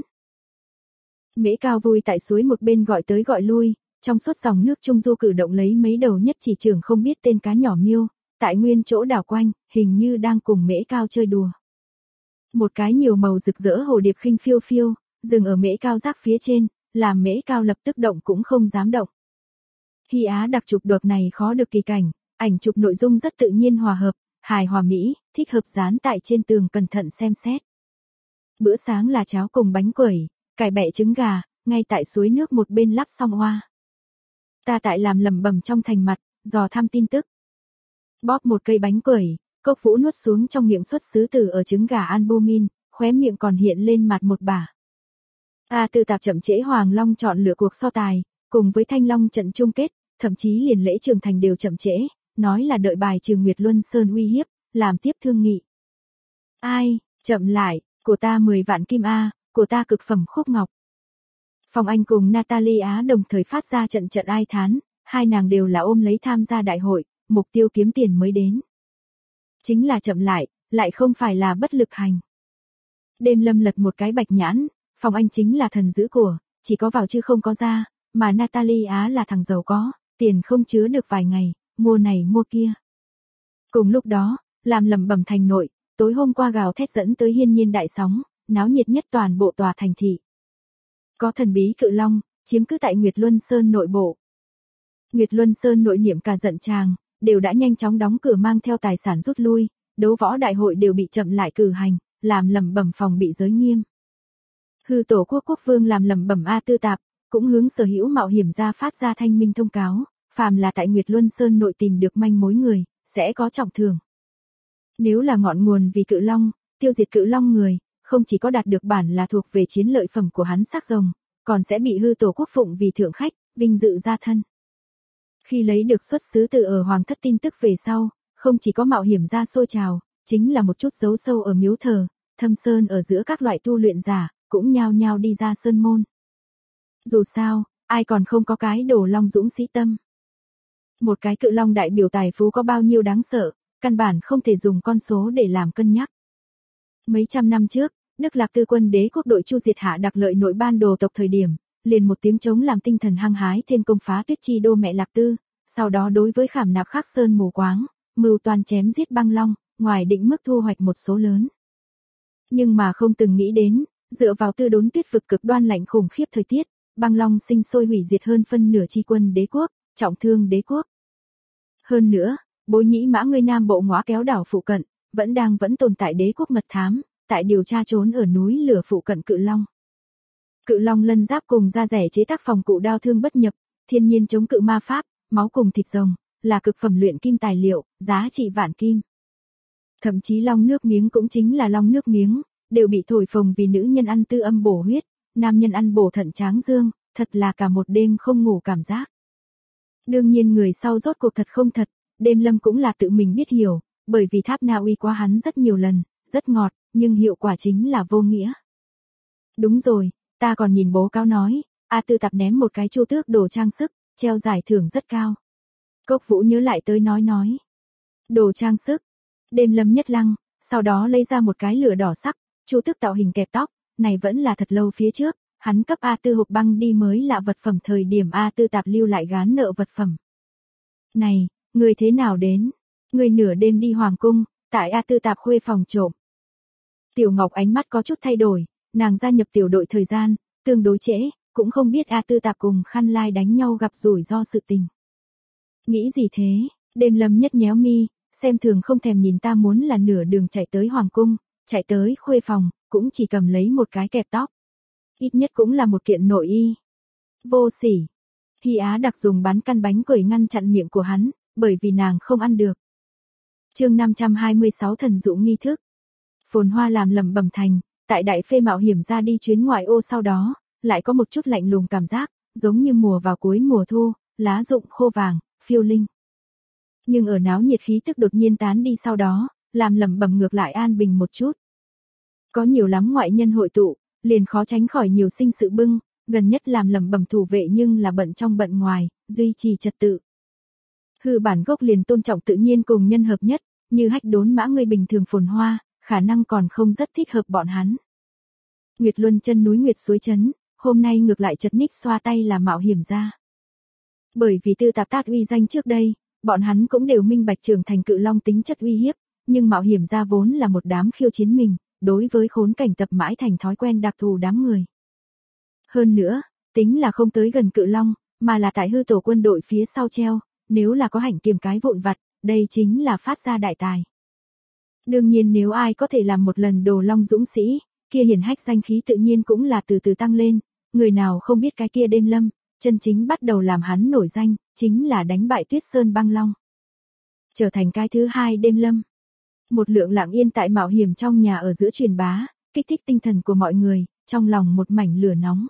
Mễ Cao vui tại suối một bên gọi tới gọi lui, trong suốt dòng nước trung du cử động lấy mấy đầu nhất chỉ trưởng không biết tên cá nhỏ miêu, tại nguyên chỗ đảo quanh, hình như đang cùng Mễ Cao chơi đùa. Một cái nhiều màu rực rỡ hồ điệp khinh phiêu phiêu, dừng ở Mễ Cao giác phía trên, làm Mễ Cao lập tức động cũng không dám động. Hy Á đặc chụp được này khó được kỳ cảnh, ảnh chụp nội dung rất tự nhiên hòa hợp, hài hòa mỹ, thích hợp dán tại trên tường cẩn thận xem xét. Bữa sáng là cháo cùng bánh quẩy, cải bẹ trứng gà, ngay tại suối nước một bên lắp xong hoa. Ta tại làm lẩm bẩm trong thành mặt, dò thăm tin tức. Bóp một cây bánh quẩy, Cốc Vũ nuốt xuống trong miệng xuất xứ từ ở trứng gà albumin, khóe miệng còn hiện lên mặt một bả. A Tư tạp chậm trễ Hoàng Long chọn lựa cuộc so tài, cùng với Thanh Long trận chung kết, thậm chí liền lễ trưởng thành đều chậm trễ, nói là đợi bài trừ Nguyệt Luân Sơn uy hiếp, làm tiếp thương nghị. Ai, chậm lại, của ta 10 vạn kim A, của ta cực phẩm khúc ngọc. Phong Anh cùng Natalie Á đồng thời phát ra trận ai thán, hai nàng đều là ôm lấy tham gia đại hội, mục tiêu kiếm tiền mới đến. Chính là chậm lại không phải là bất lực hành. Đêm Lâm lật một cái bạch nhãn, phòng anh chính là thần giữ của, chỉ có vào chứ không có ra, mà Natalie Á là thằng giàu có, tiền không chứa được vài ngày, mua này mua kia. Cùng lúc đó, làm lẩm bẩm thành nội, tối hôm qua gào thét dẫn tới hiên nhiên đại sóng, náo nhiệt nhất toàn bộ tòa thành thị. Có thần bí cự long, chiếm cứ tại Nguyệt Luân Sơn nội bộ. Nguyệt Luân Sơn nội niệm cả giận tràng, đều đã nhanh chóng đóng cửa mang theo tài sản rút lui, đấu võ đại hội đều bị chậm lại cử hành, làm lẩm bẩm phòng bị giới nghiêm. Hư tổ quốc quốc vương làm lẩm bẩm A Tư Tạp, cũng hướng sở hữu mạo hiểm ra phát ra thanh minh thông cáo, phàm là tại Nguyệt Luân Sơn nội tìm được manh mối người, sẽ có trọng thưởng. Nếu là ngọn nguồn vì cự long, tiêu diệt cự long người, không chỉ có đạt được bản là thuộc về chiến lợi phẩm của hắn xác rồng, còn sẽ bị hư tổ quốc phụng vì thượng khách, vinh dự gia thân. Khi lấy được xuất xứ từ ở hoàng thất tin tức về sau, không chỉ có mạo hiểm ra sôi trào, chính là một chút giấu sâu ở miếu thờ, thâm sơn ở giữa các loại tu luyện giả, cũng nhao nhao đi ra sơn môn. Dù sao, ai còn không có cái đồ long dũng sĩ tâm. Một cái cự long đại biểu tài phú có bao nhiêu đáng sợ, căn bản không thể dùng con số để làm cân nhắc. Mấy trăm năm trước, Đức Lạc Tư quân đế quốc đội chu diệt Hạ Đặc Lợi nội ban đồ tộc thời điểm, liền một tiếng trống làm tinh thần hăng hái thêm công phá Tuyết Chi đô mẹ Lạc Tư, sau đó đối với Khảm Nạp Khắc Sơn mù quáng, mưu toàn chém giết băng long, ngoài định mức thu hoạch một số lớn. Nhưng mà không từng nghĩ đến, dựa vào Tư Đốn Tuyết vực cực đoan lạnh khủng khiếp thời tiết, băng long sinh sôi hủy diệt hơn phân nửa chi quân đế quốc, trọng thương đế quốc. Hơn nữa, Bối Nhĩ Mã người Nam Bộ Ngõa Kéo đảo phụ cận, vẫn tồn tại đế quốc mật thám, tại điều tra trốn ở núi lửa phụ cận cự long. Cự long lân giáp cùng da rẻ chế tác phòng cụ đao thương bất nhập, thiên nhiên chống cự ma pháp, máu cùng thịt rồng, là cực phẩm luyện kim tài liệu, giá trị vạn kim. Thậm chí long nước miếng cũng chính là long nước miếng, đều bị thổi phồng vì nữ nhân ăn tư âm bổ huyết, nam nhân ăn bổ thận tráng dương, thật là cả một đêm không ngủ cảm giác. Đương nhiên người sau rốt cuộc thật không thật, Đêm Lâm cũng là tự mình biết hiểu, bởi vì Tháp Na Uy qua hắn rất nhiều lần, rất ngọt, nhưng hiệu quả chính là vô nghĩa. Đúng rồi, ta còn nhìn bố cáo nói, A Tư Tạp ném một cái chu tước đồ trang sức, treo giải thưởng rất cao. Cốc Vũ nhớ lại tới nói. Đồ trang sức. Đêm Lâm nhất lăng, sau đó lấy ra một cái lửa đỏ sắc, chu tước tạo hình kẹp tóc, này vẫn là thật lâu phía trước, hắn cấp A Tư hộp băng đi mới là vật phẩm thời điểm A Tư Tạp lưu lại gán nợ vật phẩm. Này, người thế nào đến? Người nửa đêm đi hoàng cung, tại A Tư Tạp khuê phòng trộm. Tiểu Ngọc ánh mắt có chút thay đổi, nàng gia nhập tiểu đội thời gian, tương đối trễ, cũng không biết A Tư Tạp cùng Khăn Lai đánh nhau gặp rủi ro sự tình. Nghĩ gì thế? Đêm Lâm nhất nhéo mi, xem thường không thèm nhìn ta muốn là nửa đường chạy tới hoàng cung, chạy tới khuê phòng, cũng chỉ cầm lấy một cái kẹp tóc. Ít nhất cũng là một kiện nội y. Vô sỉ. Hy Á Đặc dùng bắn căn bánh quẩy ngăn chặn miệng của hắn, bởi vì nàng không ăn được. Chương 526 thần dụ nghi thức. Phồn Hoa làm lẩm bẩm thành, tại Đại Phê mạo hiểm ra đi chuyến ngoại ô sau đó, lại có một chút lạnh lùng cảm giác, giống như mùa vào cuối mùa thu, lá rụng khô vàng, phiêu linh. Nhưng ở náo nhiệt khí tức đột nhiên tán đi sau đó, làm lẩm bẩm ngược lại an bình một chút. Có nhiều lắm ngoại nhân hội tụ, liền khó tránh khỏi nhiều sinh sự bưng, gần nhất làm lẩm bẩm thủ vệ nhưng là bận trong bận ngoài, duy trì trật tự. Hư bản gốc liền tôn trọng tự nhiên cùng nhân hợp nhất, như Hách Đốn Mã người bình thường Phồn Hoa, khả năng còn không rất thích hợp bọn hắn. Nguyệt Luân chân núi Nguyệt suối chấn, hôm nay ngược lại chật ních xoa tay là mạo hiểm ra. Bởi vì Tư Tạp tát uy danh trước đây, bọn hắn cũng đều minh bạch trưởng thành cự long tính chất uy hiếp, nhưng mạo hiểm ra vốn là một đám khiêu chiến mình, đối với khốn cảnh tập mãi thành thói quen đặc thù đám người. Hơn nữa, tính là không tới gần cự long, mà là tại hư tổ quân đội phía sau treo, nếu là có hạnh kiềm cái vụn vặt, đây chính là phát ra đại tài. Đương nhiên nếu ai có thể làm một lần đồ long dũng sĩ, kia hiển hách danh khí tự nhiên cũng là từ từ tăng lên, người nào không biết cái kia Đêm Lâm, chân chính bắt đầu làm hắn nổi danh, chính là đánh bại Tuyết Sơn băng long. Trở thành cái thứ hai Đêm Lâm. Một lượng lặng yên tại mạo hiểm trong nhà ở giữa truyền bá, kích thích tinh thần của mọi người, trong lòng một mảnh lửa nóng.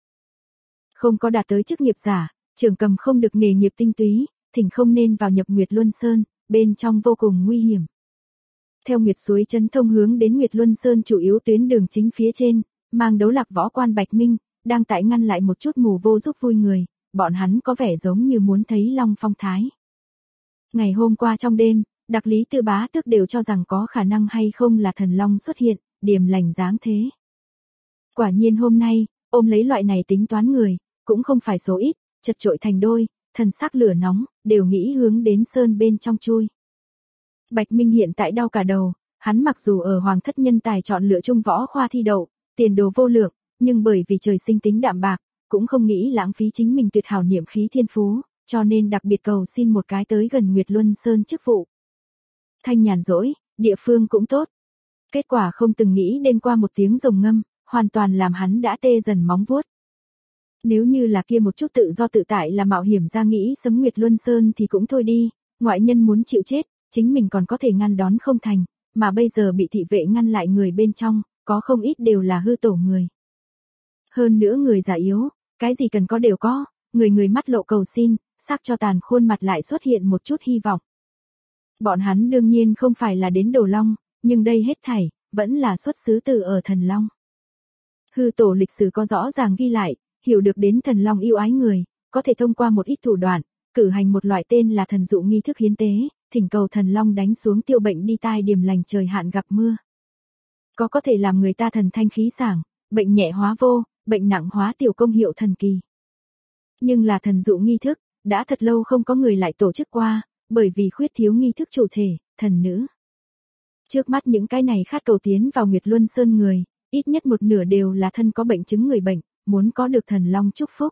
Không có đạt tới chức nghiệp giả, trưởng cầm không được nghề nghiệp tinh túy, thỉnh không nên vào nhập Nguyệt Luân Sơn, bên trong vô cùng nguy hiểm. Theo Nguyệt suối chấn thông hướng đến Nguyệt Luân Sơn chủ yếu tuyến đường chính phía trên, mang đấu lạc võ quan Bạch Minh, đang tại ngăn lại một chút mù vô giúp vui người, bọn hắn có vẻ giống như muốn thấy long phong thái. Ngày hôm qua trong đêm, Đặc Lý Tư Bá Tước đều cho rằng có khả năng hay không là thần long xuất hiện, điềm lành dáng thế. Quả nhiên hôm nay, ôm lấy loại này tính toán người, cũng không phải số ít, chật chội thành đôi, thần sắc lửa nóng, đều nghĩ hướng đến sơn bên trong chui. Bạch Minh hiện tại đau cả đầu, hắn mặc dù ở Hoàng thất nhân tài chọn lựa trung võ khoa thi đậu, tiền đồ vô lượng, nhưng bởi vì trời sinh tính đạm bạc, cũng không nghĩ lãng phí chính mình tuyệt hảo niệm khí thiên phú, cho nên đặc biệt cầu xin một cái tới gần Nguyệt Luân Sơn chức vụ. Thanh nhàn rỗi, địa phương cũng tốt. Kết quả không từng nghĩ đêm qua một tiếng rồng ngâm, hoàn toàn làm hắn đã tê dần móng vuốt. Nếu như là kia một chút tự do tự tại là mạo hiểm ra nghĩ sấm Nguyệt Luân Sơn thì cũng thôi đi, ngoại nhân muốn chịu chết, chính mình còn có thể ngăn đón không thành, mà bây giờ bị thị vệ ngăn lại người bên trong, có không ít đều là hư tổ người. Hơn nữa người già yếu, cái gì cần có đều có, người mắt lộ cầu xin, sắc cho tàn khuôn mặt lại xuất hiện một chút hy vọng. Bọn hắn đương nhiên không phải là đến Đồ Long, nhưng đây hết thảy, vẫn là xuất xứ từ ở Thần Long. Hư tổ lịch sử có rõ ràng ghi lại, hiểu được đến Thần Long yêu ái người, có thể thông qua một ít thủ đoạn, cử hành một loại tên là thần dụ nghi thức hiến tế, thỉnh cầu Thần Long đánh xuống tiêu bệnh đi tai điềm lành trời hạn gặp mưa. Có thể làm người ta thần thanh khí sảng, bệnh nhẹ hóa vô, bệnh nặng hóa tiểu công hiệu thần kỳ. Nhưng là thần dụ nghi thức, đã thật lâu không có người lại tổ chức qua, bởi vì khuyết thiếu nghi thức chủ thể, thần nữ. Trước mắt những cái này khát cầu tiến vào Nguyệt Luân Sơn người, ít nhất một nửa đều là thân có bệnh chứng người bệnh, muốn có được Thần Long chúc phúc.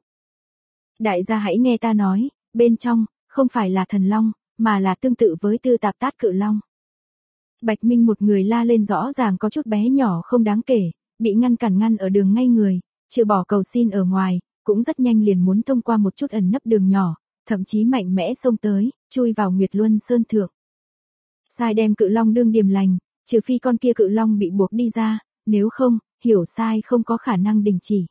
Đại gia hãy nghe ta nói, bên trong, không phải là thần long, mà là tương tự với Tư Tạp Tát Cự Long. Bạch Minh một người la lên rõ ràng có chút bé nhỏ không đáng kể, bị ngăn ở đường ngay người, trừ bỏ cầu xin ở ngoài, cũng rất nhanh liền muốn thông qua một chút ẩn nấp đường nhỏ, thậm chí mạnh mẽ xông tới, chui vào Nguyệt Luân Sơn thượng. Sai đem Cự Long đương điềm lành, trừ phi con kia Cự Long bị buộc đi ra, nếu không, hiểu sai không có khả năng đình chỉ.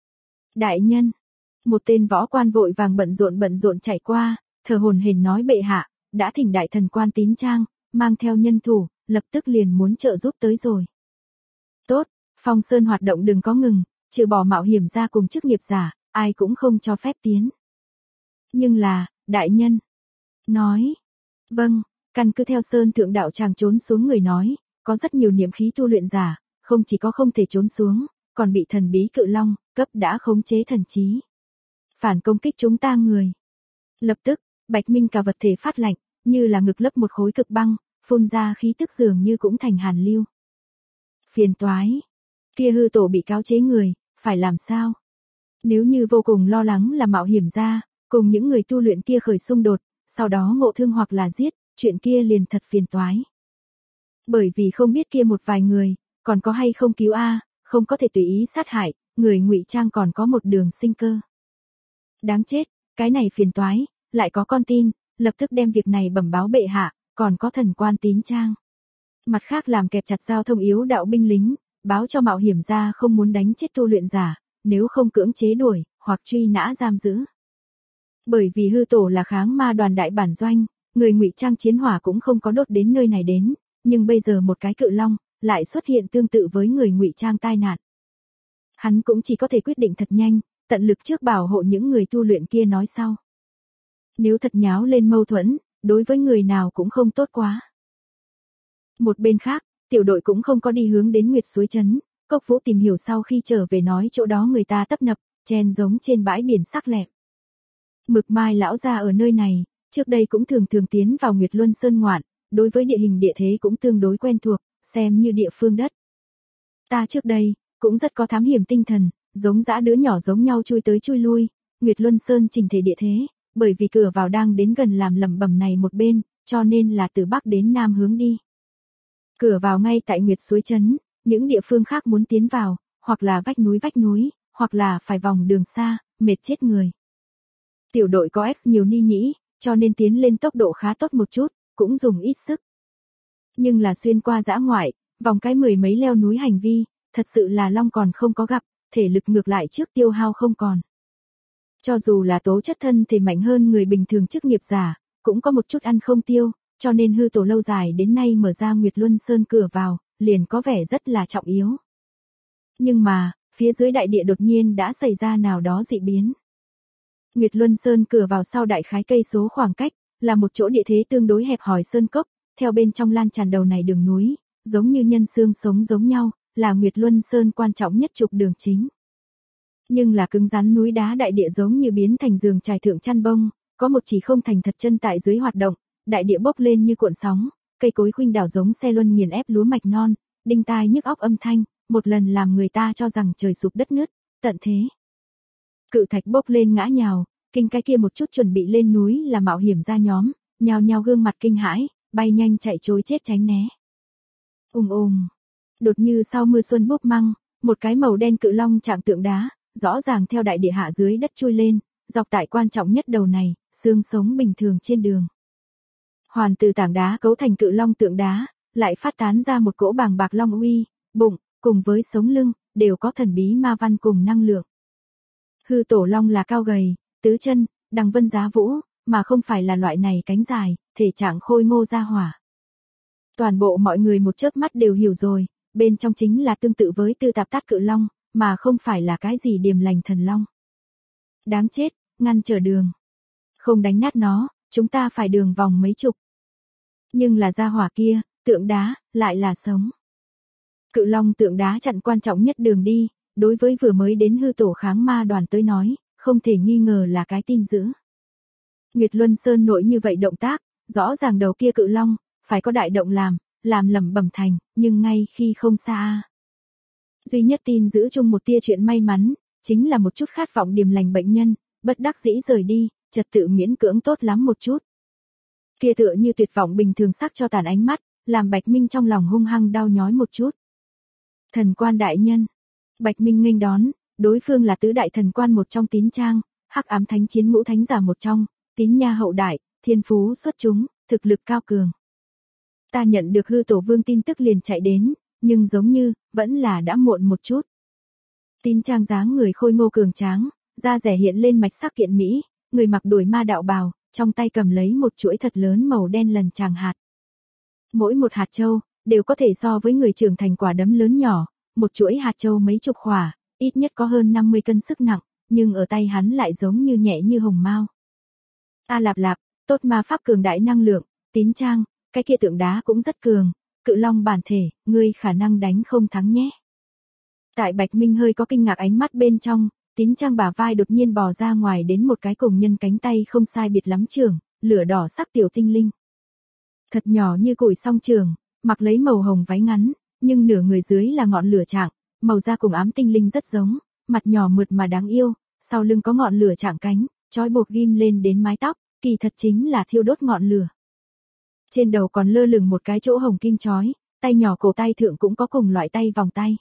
Đại nhân, một tên võ quan vội vàng bận rộn chạy qua, thở hổn hển nói bệ hạ, đã thỉnh đại thần quan Tín Trang, mang theo nhân thủ, lập tức liền muốn trợ giúp tới rồi. Tốt, Phong Sơn hoạt động đừng có ngừng, trừ bỏ mạo hiểm ra cùng chức nghiệp giả, ai cũng không cho phép tiến. Nhưng là, đại nhân, nói, vâng, căn cứ theo Sơn thượng đạo tràng trốn xuống người nói, có rất nhiều niệm khí tu luyện giả, không chỉ có không thể trốn xuống, còn bị thần bí Cự Long, cấp đã khống chế thần trí. Phản công kích chúng ta người. Lập tức, Bạch Minh cả vật thể phát lạnh, như là ngực lấp một khối cực băng, phun ra khí tức dường như cũng thành hàn lưu. Phiền toái. Kia hư tổ bị cáo chế người, phải làm sao? Nếu như vô cùng lo lắng là mạo hiểm ra, cùng những người tu luyện kia khởi xung đột, sau đó ngộ thương hoặc là giết, chuyện kia liền thật phiền toái. Bởi vì không biết kia một vài người, còn có hay không cứu không có thể tùy ý sát hại, người ngụy trang còn có một đường sinh cơ. Đáng chết, cái này phiền toái, lại có con tin, lập tức đem việc này bẩm báo bệ hạ, còn có thần quan Tín Trang. Mặt khác làm kẹp chặt giao thông yếu đạo binh lính, báo cho mạo hiểm ra không muốn đánh chết tu luyện giả, nếu không cưỡng chế đuổi, hoặc truy nã giam giữ. Bởi vì hư tổ là kháng ma đoàn đại bản doanh, người ngụy trang chiến hỏa cũng không có đốt đến nơi này đến, nhưng bây giờ một cái Cự Long, lại xuất hiện tương tự với người ngụy trang tai nạn. Hắn cũng chỉ có thể quyết định thật nhanh, tận lực trước bảo hộ những người tu luyện kia nói sau. Nếu thật nháo lên mâu thuẫn, đối với người nào cũng không tốt quá. Một bên khác, tiểu đội cũng không có đi hướng đến Nguyệt Suối Trấn, Cốc Vũ tìm hiểu sau khi trở về nói chỗ đó người ta tấp nập, chen giống trên bãi biển sắc lẹm. Mực Mai lão gia ở nơi này, trước đây cũng thường tiến vào Nguyệt Luân Sơn ngoạn, đối với địa hình địa thế cũng tương đối quen thuộc, xem như địa phương đất. Ta trước đây, cũng rất có thám hiểm tinh thần, giống dã đứa nhỏ giống nhau chui tới chui lui, Nguyệt Luân Sơn trình thể địa thế, bởi vì cửa vào đang đến gần làm lẩm bẩm này một bên, cho nên là từ bắc đến nam hướng đi. Cửa vào ngay tại Nguyệt Suối Trấn, những địa phương khác muốn tiến vào, hoặc là vách núi, hoặc là phải vòng đường xa, mệt chết người. Tiểu đội có X nhiều ni nhĩ, cho nên tiến lên tốc độ khá tốt một chút, cũng dùng ít sức. Nhưng là xuyên qua dã ngoại, vòng cái 10 mấy leo núi hành vi, thật sự là Long còn không có gặp, thể lực ngược lại trước tiêu hao không còn. Cho dù là tố chất thân thể mạnh hơn người bình thường chức nghiệp giả, cũng có một chút ăn không tiêu, cho nên hư tổ lâu dài đến nay mở ra Nguyệt Luân Sơn cửa vào, liền có vẻ rất là trọng yếu. Nhưng mà, phía dưới đại địa đột nhiên đã xảy ra nào đó dị biến. Nguyệt Luân Sơn cửa vào sau đại khái cây số khoảng cách, là một chỗ địa thế tương đối hẹp hòi sơn cốc, theo bên trong lan tràn đầu này đường núi, giống như nhân xương sống giống nhau, là Nguyệt Luân Sơn quan trọng nhất trục đường chính. Nhưng là cứng rắn núi đá đại địa giống như biến thành giường trải thượng chăn bông, có một chỉ không thành thật chân tại dưới hoạt động, đại địa bốc lên như cuộn sóng, cây cối khuynh đảo giống xe luân nghiền ép lúa mạch non, đinh tai nhức óc âm thanh, một lần làm người ta cho rằng trời sụp đất nứt, tận thế. Cự thạch bốc lên ngã nhào, kinh cái kia một chút chuẩn bị lên núi là mạo hiểm ra nhóm, nhào nhào gương mặt kinh hãi, bay nhanh chạy trối chết tránh né. Đột như sau mưa xuân búp măng, một cái màu đen cự long trạng tượng đá, rõ ràng theo đại địa hạ dưới đất chui lên, dọc tại quan trọng nhất đầu này, xương sống bình thường trên đường. Hoàn từ tảng đá cấu thành cự long tượng đá, lại phát tán ra một cỗ bàng bạc long uy, bụng, cùng với sống lưng, đều có thần bí ma văn cùng năng lượng. Hư tổ long là cao gầy, tứ chân, đằng vân giá vũ, mà không phải là loại này cánh dài, thể trạng khôi ngô ra hỏa. Toàn bộ mọi người một chớp mắt đều hiểu rồi, bên trong chính là tương tự với Tư Tạp Tát cự long, mà không phải là cái gì điềm lành thần long. Đáng chết, ngăn trở đường. Không đánh nát nó, chúng ta phải đường vòng mấy chục. Nhưng là gia hỏa kia, tượng đá, lại là sống. Cự long tượng đá chặn quan trọng nhất đường đi, đối với vừa mới đến hư tổ kháng ma đoàn tới nói, không thể nghi ngờ là cái tin dữ. Nguyệt Luân Sơn nội như vậy động tác, rõ ràng đầu kia cự long, phải có đại động làm lẩm bẩm thành, nhưng ngay khi không xa. Duy nhất tin giữ chung một tia chuyện may mắn, chính là một chút khát vọng điềm lành bệnh nhân, bất đắc dĩ rời đi, trật tự miễn cưỡng tốt lắm một chút. Kia tựa như tuyệt vọng bình thường sắc cho tàn ánh mắt, làm Bạch Minh trong lòng hung hăng đau nhói một chút. Thần quan đại nhân. Bạch Minh nghênh đón, đối phương là tứ đại thần quan một trong Tín Trang, hắc ám thánh chiến ngũ thánh giả một trong, Tín Nha hậu đại, thiên phú xuất chúng, thực lực cao cường. Ta nhận được hư tổ vương tin tức liền chạy đến, nhưng giống như, vẫn là đã muộn một chút. Tín Trang dáng người khôi ngô cường tráng, da rẻ hiện lên mạch sắc kiện mỹ, người mặc đuổi ma đạo bào, trong tay cầm lấy một chuỗi thật lớn màu đen lần tràng hạt. Mỗi một hạt châu, đều có thể so với người trưởng thành quả đấm lớn nhỏ, một chuỗi hạt châu mấy chục khỏa, ít nhất có hơn 50 cân sức nặng, nhưng ở tay hắn lại giống như nhẹ như hồng mao. A Lạp Lạp, tốt ma pháp cường đại năng lượng, Tín Trang, cái kia tượng đá cũng rất cường, cự long bản thể, ngươi khả năng đánh không thắng nhé. Tại Bạch Minh hơi có kinh ngạc ánh mắt bên trong, Tín Trang bả vai đột nhiên bò ra ngoài đến một cái cùng nhân cánh tay không sai biệt lắm trường, lửa đỏ sắc tiểu tinh linh. Thật nhỏ như củi song trường, mặc lấy màu hồng váy ngắn, nhưng nửa người dưới là ngọn lửa trạng, màu da cùng ám tinh linh rất giống, mặt nhỏ mượt mà đáng yêu, sau lưng có ngọn lửa trạng cánh, trói buộc ghim lên đến mái tóc, kỳ thật chính là thiêu đốt ngọn lửa. Trên đầu còn lơ lửng một cái chỗ hồng kim chói, tay nhỏ cổ tay thượng cũng có cùng loại tay vòng tay.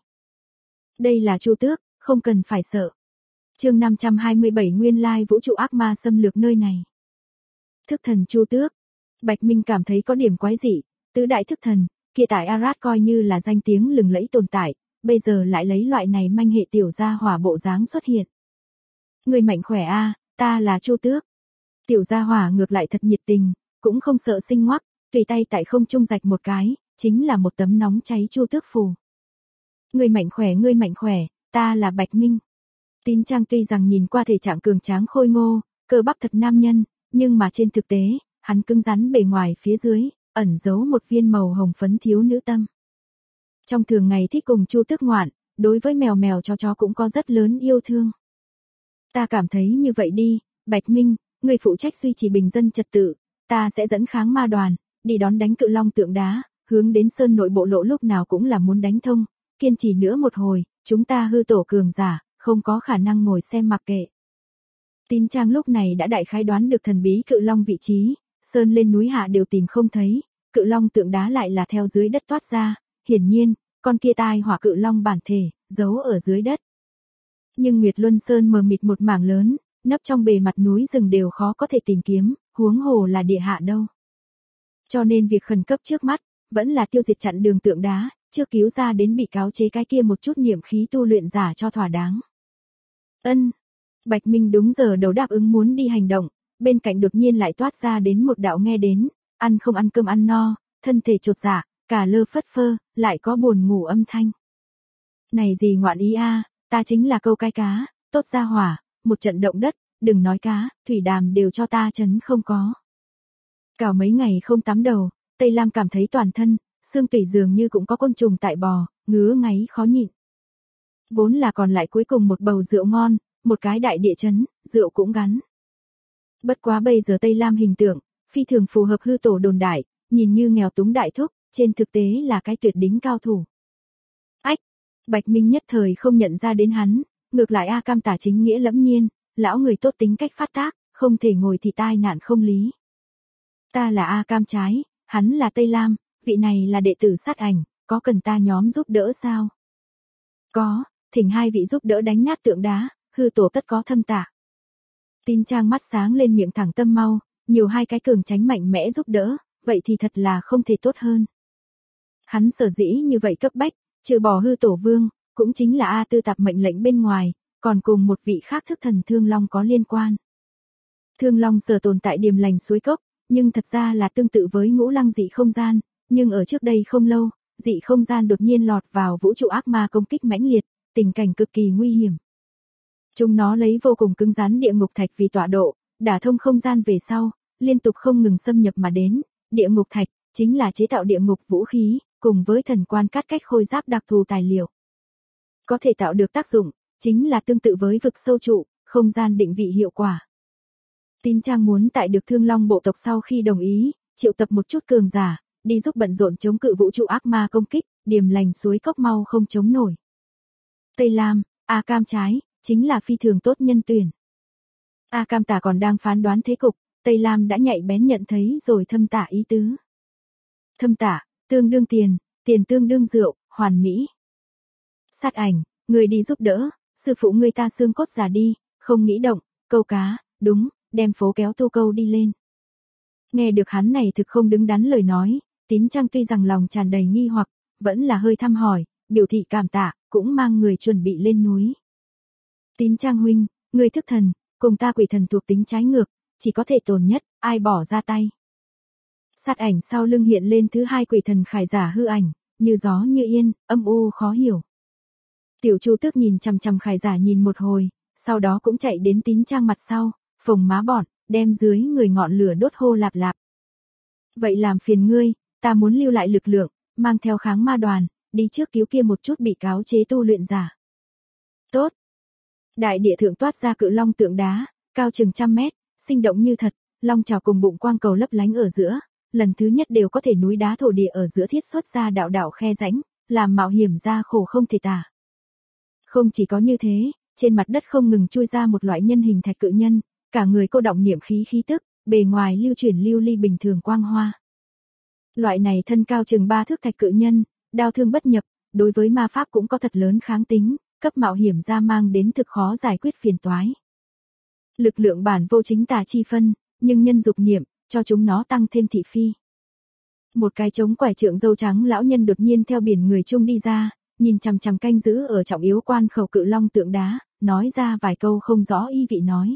Đây là Chu Tước, không cần phải sợ. Chương 527 nguyên lai vũ trụ ác ma xâm lược nơi này. Thức thần Chu Tước. Bạch Minh cảm thấy có điểm quái dị, tứ đại thức thần, kia tại Arad coi như là danh tiếng lừng lẫy tồn tại, bây giờ lại lấy loại này manh hệ tiểu gia hỏa bộ dáng xuất hiện. Người mạnh khỏe a, ta là Chu Tước. Tiểu gia hỏa ngược lại thật nhiệt tình, cũng không sợ sinh ngoắc, tùy tay tại không trung rạch một cái, chính là một tấm nóng cháy Chu Tước phù. Người mạnh khỏe, ta là Bạch Minh. Tín Trang tuy rằng nhìn qua thể trạng cường tráng khôi ngô, cơ bắp thật nam nhân, nhưng mà trên thực tế, hắn cứng rắn bề ngoài phía dưới, ẩn giấu một viên màu hồng phấn thiếu nữ tâm. Trong thường ngày thích cùng Chu Tước ngoạn, đối với mèo mèo chó cũng có rất lớn yêu thương. Ta cảm thấy như vậy đi, Bạch Minh, người phụ trách duy trì bình dân trật tự, ta sẽ dẫn kháng ma đoàn, đi đón đánh cự long tượng đá, hướng đến sơn nội bộ lộ lúc nào cũng là muốn đánh thông, kiên trì nữa một hồi, chúng ta hư tổ cường giả, không có khả năng ngồi xem mặc kệ. Tín Trang lúc này đã đại khái đoán được thần bí cự long vị trí, sơn lên núi hạ đều tìm không thấy, cự long tượng đá lại là theo dưới đất toát ra, hiển nhiên, con kia tai hỏa cự long bản thể, giấu ở dưới đất. Nhưng Nguyệt Luân Sơn mờ mịt một mảng lớn, nấp trong bề mặt núi rừng đều khó có thể tìm kiếm, huống hồ là địa hạ đâu. Cho nên việc khẩn cấp trước mắt, vẫn là tiêu diệt chặn đường tượng đá, trước cứu ra đến bị cáo chế cái kia một chút niệm khí tu luyện giả cho thỏa đáng. Bạch Minh đúng giờ đầu đáp ứng muốn đi hành động, bên cạnh đột nhiên lại toát ra đến một đạo nghe đến, ăn không ăn cơm ăn no, thân thể chột dạ, cả lơ phất phơ, lại có buồn ngủ âm thanh. Này gì ngoạn ý a, ta chính là câu cái cá, tốt ra hỏa, một trận động đất, đừng nói cá, thủy đàm đều cho ta chấn không có. Cào mấy ngày không tắm đầu, Tây Lam cảm thấy toàn thân, xương tủy dường như cũng có côn trùng tại bò, ngứa ngáy khó nhịn. Vốn là còn lại cuối cùng một bầu rượu ngon, một cái đại địa chấn, rượu cũng gắn. Bất quá bây giờ Tây Lam hình tượng, phi thường phù hợp hư tổ đồn đại, nhìn như nghèo túng đại thúc, trên thực tế là cái tuyệt đỉnh cao thủ. Ách, Bạch Minh nhất thời không nhận ra đến hắn, ngược lại A Cam Tả chính nghĩa lẫm nhiên, lão người tốt tính cách phát tác, không thể ngồi thì tai nạn không lý. Ta là A Cam trái, hắn là Tây Lam, vị này là đệ tử Sát Ảnh, có cần ta nhóm giúp đỡ sao? Có, thỉnh hai vị giúp đỡ đánh nát tượng đá, hư tổ tất có thâm tả. Tin Trang mắt sáng lên miệng thẳng tâm mau, nhiều hai cái cường tránh mạnh mẽ giúp đỡ, vậy thì thật là không thể tốt hơn. Hắn sở dĩ như vậy cấp bách, trừ bỏ hư tổ vương, cũng chính là A Tư Tạp mệnh lệnh bên ngoài, còn cùng một vị khác thức thần Thương Long có liên quan. Thương Long sở tồn tại điềm lành suối cốc, nhưng thật ra là tương tự với ngũ lăng dị không gian, nhưng ở trước đây không lâu, dị không gian đột nhiên lọt vào vũ trụ ác ma công kích mãnh liệt, tình cảnh cực kỳ nguy hiểm. Chúng nó lấy vô cùng cứng rắn địa ngục thạch vì tọa độ, đả thông không gian về sau, liên tục không ngừng xâm nhập mà đến, địa ngục thạch chính là chế tạo địa ngục vũ khí, cùng với thần quan cắt cách khôi giáp đặc thù tài liệu. Có thể tạo được tác dụng, chính là tương tự với vực sâu trụ, không gian định vị hiệu quả. Tin Trang muốn tại được Thương Long bộ tộc sau khi đồng ý, triệu tập một chút cường giả, đi giúp bận rộn chống cự vũ trụ ác ma công kích, điềm lành suối cốc mau không chống nổi. Tây Lam, A Cam trái, chính là phi thường tốt nhân tuyển. A Cam Tả còn đang phán đoán thế cục, Tây Lam đã nhạy bén nhận thấy rồi thâm tả ý tứ. Thâm tả, tương đương tiền, tiền tương đương rượu, hoàn mỹ. Sát Ảnh, người đi giúp đỡ, sư phụ người ta xương cốt già đi, không nghĩ động, câu cá, đúng, đem phố kéo tu câu đi lên. Nghe được hắn này thực không đứng đắn lời nói, Tín Trang tuy rằng lòng tràn đầy nghi hoặc, vẫn là hơi thăm hỏi, biểu thị cảm tạ, cũng mang người chuẩn bị lên núi. Tín Trang huynh, người thức thần, cùng ta quỷ thần thuộc tính trái ngược, chỉ có thể tổn nhất, ai bỏ ra tay. Sát Ảnh sau lưng hiện lên thứ hai quỷ thần khải giả hư ảnh, như gió như yên, âm u khó hiểu. Tiểu Chu Tước nhìn chằm chằm khải giả nhìn một hồi, sau đó cũng chạy đến Tín Trang mặt sau, phồng má bọn, đem dưới người ngọn lửa đốt hô lạp lạp. Vậy làm phiền ngươi, ta muốn lưu lại lực lượng, mang theo kháng ma đoàn, đi trước cứu kia một chút bị cáo chế tu luyện giả. Tốt. Đại địa thượng toát ra cự long tượng đá, cao chừng 100 mét, sinh động như thật, long trào cùng bụng quang cầu lấp lánh ở giữa, lần thứ nhất đều có thể núi đá thổ địa ở giữa thiết xuất ra đạo đạo khe rãnh, làm mạo hiểm ra khổ không thể tả. Không chỉ có như thế, trên mặt đất không ngừng chui ra một loại nhân hình thạch cự nhân, cả người cô động niệm khí khí tức, bề ngoài lưu chuyển lưu ly bình thường quang hoa. Loại này thân cao chừng 3 thước thạch cự nhân, đao thương bất nhập, đối với ma pháp cũng có thật lớn kháng tính, cấp mạo hiểm ra mang đến thực khó giải quyết phiền toái. Lực lượng bản vô chính tà chi phân, nhưng nhân dục niệm, cho chúng nó tăng thêm thị phi. Một cái trống quải trượng râu trắng lão nhân đột nhiên theo biển người chung đi ra, nhìn chằm chằm canh giữ ở trọng yếu quan khẩu cự long tượng đá, nói ra vài câu không rõ ý vị nói.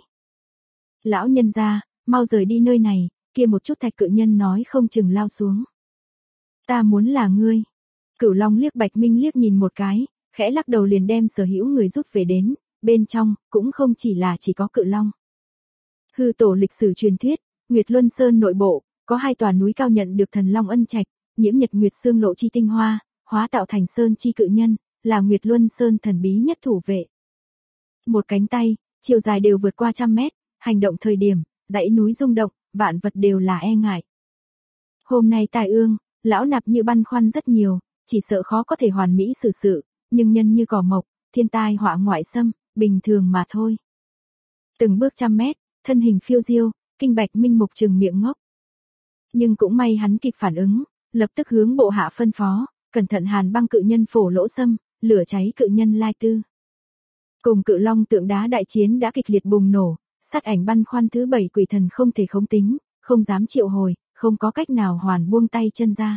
Lão nhân ra, mau rời đi nơi này, kia một chút thạch cự nhân nói không chừng lao xuống. Ta muốn là ngươi. Cửu Long liếc Bạch Minh liếc nhìn một cái, khẽ lắc đầu liền đem sở hữu người rút về đến, bên trong, cũng không chỉ có cự long. Hư tổ lịch sử truyền thuyết, Nguyệt Luân Sơn nội bộ, có 2 tòa núi cao nhận được thần long ân trạch, nhiễm nhật nguyệt xương lộ chi tinh hoa, hóa tạo thành sơn chi cự nhân, là Nguyệt Luân Sơn thần bí nhất thủ vệ. Một cánh tay, chiều dài đều vượt qua 100 mét, hành động thời điểm, dãy núi rung động, vạn vật đều là e ngại. Hôm nay tài ương, lão nạp như băn khoăn rất nhiều, chỉ sợ khó có thể hoàn mỹ xử sự, nhưng nhân như cỏ mộc, thiên tai họa ngoại xâm, bình thường mà thôi. Từng bước 100 mét, thân hình phiêu diêu, kinh Bạch Minh mục trừng miệng ngốc. Nhưng cũng may hắn kịp phản ứng, lập tức hướng bộ hạ phân phó, cẩn thận hàn băng cự nhân phổ lỗ xâm, lửa cháy cự nhân lai tư. Cùng cự long tượng đá đại chiến đã kịch liệt bùng nổ, Sát Ảnh băn khoăn thứ 7 quỷ thần không thể khống tính, không dám triệu hồi, không có cách nào hoàn buông tay chân ra.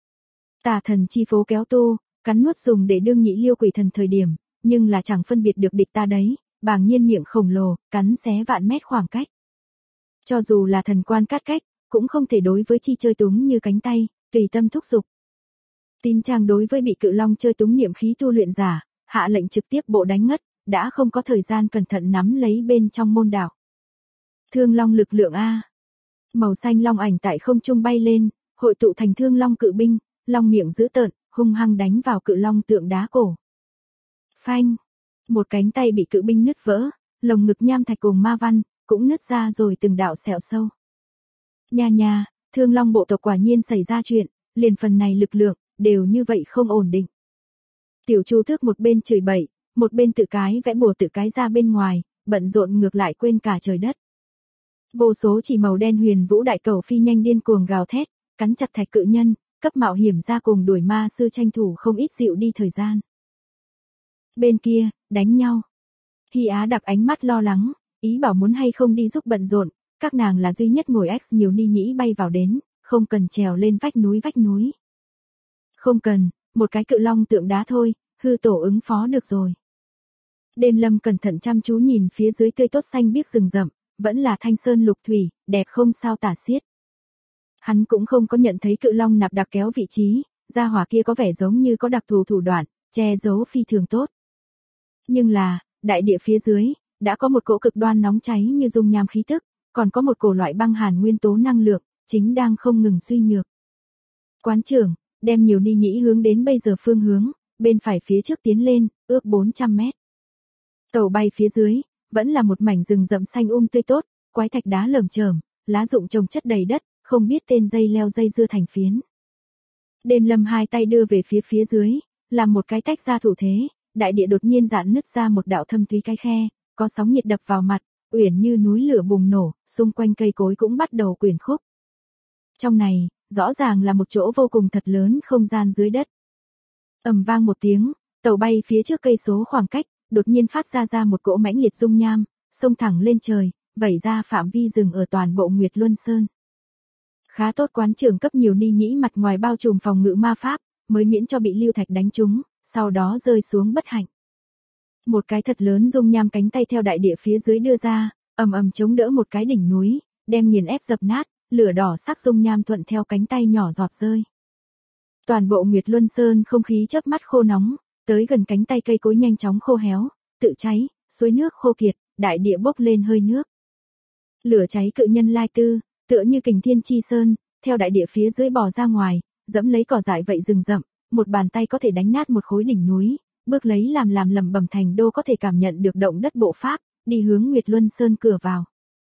Tà thần chi phố kéo tu, cắn nuốt dùng để đương nhị liêu quỷ thần thời điểm, nhưng là chẳng phân biệt được địch ta đấy, bàng nhiên miệng khổng lồ, cắn xé vạn mét khoảng cách. Cho dù là thần quan cắt cách, cũng không thể đối với chi chơi túng như cánh tay, tùy tâm thúc giục. Tin Trang đối với bị cự long chơi túng niệm khí tu luyện giả, hạ lệnh trực tiếp bộ đánh ngất, đã không có thời gian cẩn thận nắm lấy bên trong môn đảo. Thương long lực lượng A. Màu xanh long ảnh tại không trung bay lên, hội tụ thành thương long cự binh, long miệng dữ tợn, hung hăng đánh vào cự long tượng đá cổ. Phanh, một cánh tay bị cự binh nứt vỡ, lồng ngực nham thạch cùng ma văn cũng nứt ra rồi từng đạo sẹo sâu. Nha, Thương Long bộ tộc quả nhiên xảy ra chuyện, liền phần này lực lượng đều như vậy không ổn định. Tiểu Chu Tước một bên chửi bậy, một bên tự cái vẽ bùa tự cái ra bên ngoài, bận rộn ngược lại quên cả trời đất. Vô số chỉ màu đen huyền vũ đại cầu phi nhanh điên cuồng gào thét, cắn chặt thạch cự nhân, cấp mạo hiểm ra cùng đuổi ma sư tranh thủ không ít dịu đi thời gian. Bên kia, đánh nhau. Hy Á Đặc ánh mắt lo lắng, ý bảo muốn hay không đi giúp bận rộn, các nàng là duy nhất ngồi X nhiều ni nhĩ bay vào đến, không cần trèo lên vách núi. Không cần, một cái cự long tượng đá thôi, hư tổ ứng phó được rồi. Đêm Lâm cẩn thận chăm chú nhìn phía dưới tươi tốt xanh biếc rừng rậm, vẫn là thanh sơn lục thủy, đẹp không sao tả xiết. Hắn cũng không có nhận thấy cự long nạp đặc kéo vị trí, gia hỏa kia có vẻ giống như có đặc thù thủ đoạn, che giấu phi thường tốt. Nhưng là, đại địa phía dưới, đã có một cỗ cực đoan nóng cháy như dung nham khí tức, còn có một cổ loại băng hàn nguyên tố năng lượng, chính đang không ngừng suy nhược. Quán trưởng, đem nhiều ni nhĩ hướng đến bây giờ phương hướng, bên phải phía trước tiến lên, ước 400 mét. Tàu bay phía dưới, vẫn là một mảnh rừng rậm xanh tươi tốt, quái thạch đá lởm chởm, lá rụng trồng chất đầy đất, không biết tên dây leo dây dưa thành phiến. Đêm Lâm hai tay đưa về phía dưới, làm một cái tách ra thủ thế, đại địa đột nhiên giãn nứt ra một đạo thâm thúy cái khe, có sóng nhiệt đập vào mặt, uyển như núi lửa bùng nổ, xung quanh cây cối cũng bắt đầu quyển khúc. Trong này, rõ ràng là một chỗ vô cùng thật lớn không gian dưới đất. Ầm vang một tiếng, tàu bay phía trước cây số khoảng cách, đột nhiên phát ra một cỗ mãnh liệt dung nham, xông thẳng lên trời, vẩy ra phạm vi rừng ở toàn bộ Nguyệt Luân Sơn. Khá tốt quán trưởng cấp nhiều ni nhĩ mặt ngoài bao trùm phòng ngự ma pháp, mới miễn cho bị lưu thạch đánh trúng, sau đó rơi xuống bất hạnh. Một cái thật lớn dung nham cánh tay theo đại địa phía dưới đưa ra, ầm chống đỡ một cái đỉnh núi, đem nghiền ép dập nát, lửa đỏ sắc dung nham thuận theo cánh tay nhỏ giọt rơi. Toàn bộ Nguyệt Luân Sơn không khí chớp mắt khô nóng, tới gần cánh tay cây cối nhanh chóng khô héo, tự cháy, suối nước khô kiệt, đại địa bốc lên hơi nước. Lửa cháy cự nhân Lai Tư, tựa như kình thiên chi sơn, theo đại địa phía dưới bò ra ngoài, dẫm lấy cỏ dại vậy rừng rậm, một bàn tay có thể đánh nát một khối đỉnh núi, bước lấy làm lẩm bẩm thành đô có thể cảm nhận được động đất bộ pháp, đi hướng Nguyệt Luân Sơn cửa vào.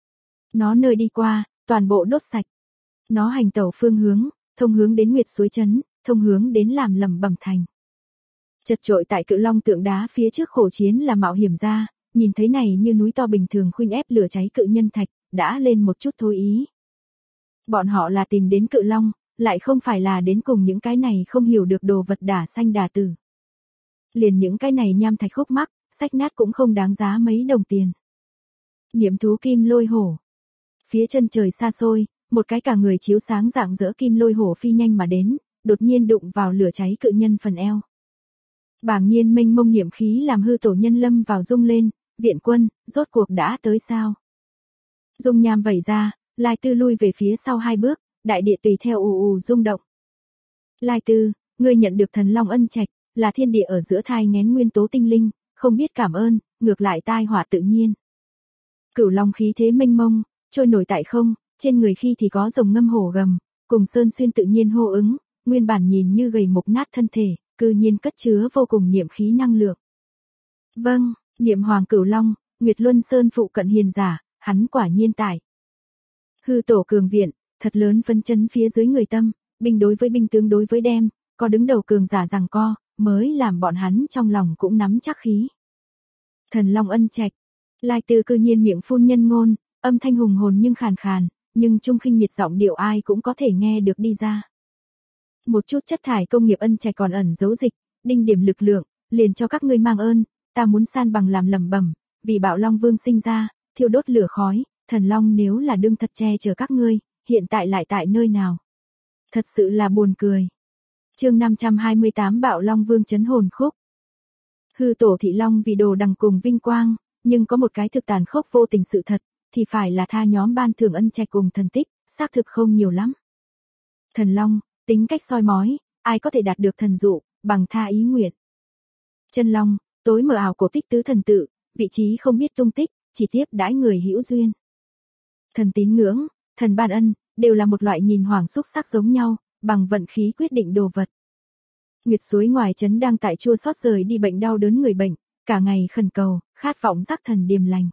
Nó nơi đi qua, toàn bộ đốt sạch. Nó hành tẩu phương hướng, thông hướng đến Nguyệt suối trấn, thông hướng đến làm lẩm bẩm thành. Chật trội tại cự long tượng đá phía trước khổ chiến là mạo hiểm ra, nhìn thấy này như núi to bình thường khuynh ép lửa cháy cự nhân thạch, đã lên một chút thôi ý. Bọn họ là tìm đến cự long, lại không phải là đến cùng những cái này không hiểu được đồ vật đả sanh đả tử. Liền những cái này nham thạch khúc mắc, sách nát cũng không đáng giá mấy đồng tiền. Niệm thú kim lôi hổ. Phía chân trời xa xôi, một cái cả người chiếu sáng rạng rỡ kim lôi hổ phi nhanh mà đến, đột nhiên đụng vào lửa cháy cự nhân phần eo. Bàng nhiên mênh mông niệm khí làm hư tổ nhân lâm vào rung lên, viện quân, rốt cuộc đã tới sao. Dung nham vẩy ra, Lai Tư lui về phía sau 2 bước, đại địa tùy theo ù rung động. Lai Tư, ngươi nhận được thần long ân trạch, là thiên địa ở giữa thai nghén nguyên tố tinh linh, không biết cảm ơn, ngược lại tai họa tự nhiên. Cửu long khí thế mênh mông, trôi nổi tại không, trên người khi thì có rồng ngâm hổ gầm, cùng sơn xuyên tự nhiên hô ứng, nguyên bản nhìn như gầy mục nát thân thể, cư nhiên cất chứa vô cùng niệm khí năng lượng. Vâng, niệm hoàng cửu long, Nguyệt Luân Sơn phụ cận hiền giả, hắn quả nhiên tại. Hư tổ cường viện, thật lớn phân chấn phía dưới người tâm, binh đối với binh tướng đối với đem, có đứng đầu cường giả giằng co, mới làm bọn hắn trong lòng cũng nắm chắc khí. Thần long ân trạch, Lai Tư cư nhiên miệng phun nhân ngôn, âm thanh hùng hồn nhưng khàn khàn, nhưng trung khinh miệt giọng điệu ai cũng có thể nghe được đi ra. Một chút chất thải công nghiệp ân trạch còn ẩn giấu dịch, đinh điểm lực lượng, liền cho các ngươi mang ơn, ta muốn san bằng làm lẩm bẩm, vì Bạo Long Vương sinh ra, thiêu đốt lửa khói, thần long nếu là đương thật che chở các ngươi, hiện tại lại tại nơi nào? Thật sự là buồn cười. Chương 528 Bạo Long Vương trấn hồn khúc. Hư tổ thị long vì đồ đằng cùng vinh quang, nhưng có một cái thực tàn khốc vô tình sự thật, thì phải là tha nhóm ban thưởng ân trạch cùng thần tích, xác thực không nhiều lắm. Thần long, tính cách soi mói, ai có thể đạt được thần dụ, bằng tha ý nguyện. Chân long, tối mờ ảo cổ tích tứ thần tự, vị trí không biết tung tích, chỉ tiếp đãi người hữu duyên. Thần tín ngưỡng, thần ban ân, đều là một loại nhìn hoàng xúc sắc giống nhau, bằng vận khí quyết định đồ vật. Nguyệt suối ngoài trấn đang tại chua xót rời đi bệnh đau đớn người bệnh, cả ngày khẩn cầu, khát vọng giác thần điềm lành.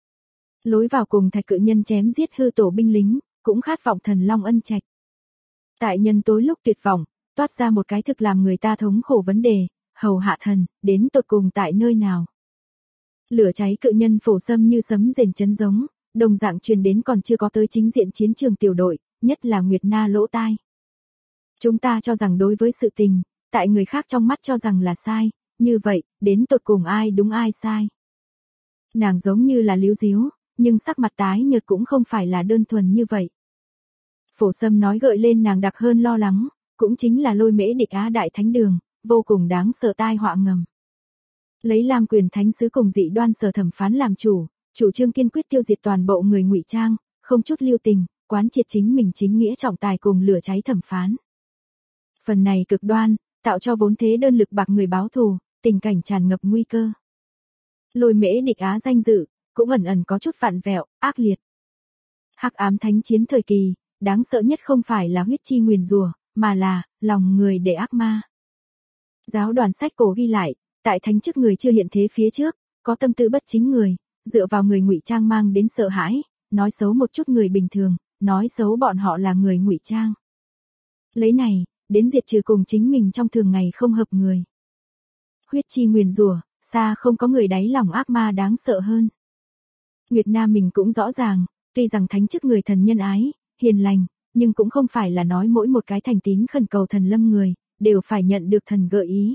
Lối vào cùng Thạch cự nhân chém giết hư tổ binh lính, cũng khát vọng thần long ân trạch. Tại nhân tối lúc tuyệt vọng, toát ra một cái thực làm người ta thống khổ vấn đề, hầu hạ thần, đến tột cùng tại nơi nào. Lửa cháy cự nhân Phổ Sâm như sấm rền chấn giống, đồng dạng truyền đến còn chưa có tới chính diện chiến trường tiểu đội, nhất là Nguyệt Na lỗ tai. Chúng ta cho rằng đối với sự tình, tại người khác trong mắt cho rằng là sai, như vậy, đến tột cùng ai đúng ai sai. Nàng giống như là líu díu, nhưng sắc mặt tái nhợt cũng không phải là đơn thuần như vậy. Phổ Sâm nói gợi lên nàng đặc hơn lo lắng, cũng chính là Lôi Mễ Địch Á Đại Thánh Đường, vô cùng đáng sợ tai họa ngầm. Lấy Lam Quyền Thánh sứ cùng dị đoan Sở Thẩm Phán làm chủ trương kiên quyết tiêu diệt toàn bộ người ngụy trang, không chút lưu tình, quán triệt chính mình chính nghĩa trọng tài cùng lửa cháy thẩm phán. Phần này cực đoan, tạo cho vốn thế đơn lực bạc người báo thù, tình cảnh tràn ngập nguy cơ. Lôi Mễ Địch Á danh dự, cũng ẩn ẩn có chút vặn vẹo, ác liệt. Hắc ám thánh chiến thời kỳ, đáng sợ nhất không phải là huyết chi nguyền rủa, mà là lòng người để ác ma. Giáo đoàn sách cổ ghi lại, tại thánh chức người chưa hiện thế phía trước, có tâm tư bất chính người, dựa vào người ngụy trang mang đến sợ hãi, nói xấu một chút người bình thường, nói xấu bọn họ là người ngụy trang. Lấy này, đến diệt trừ cùng chính mình trong thường ngày không hợp người. Huyết chi nguyền rủa, xa không có người đáy lòng ác ma đáng sợ hơn. Nguyệt Na mình cũng rõ ràng, tuy rằng thánh chức người thần nhân ái, hiền lành, nhưng cũng không phải là nói mỗi một cái thành tín khẩn cầu thần lâm người, đều phải nhận được thần gợi ý.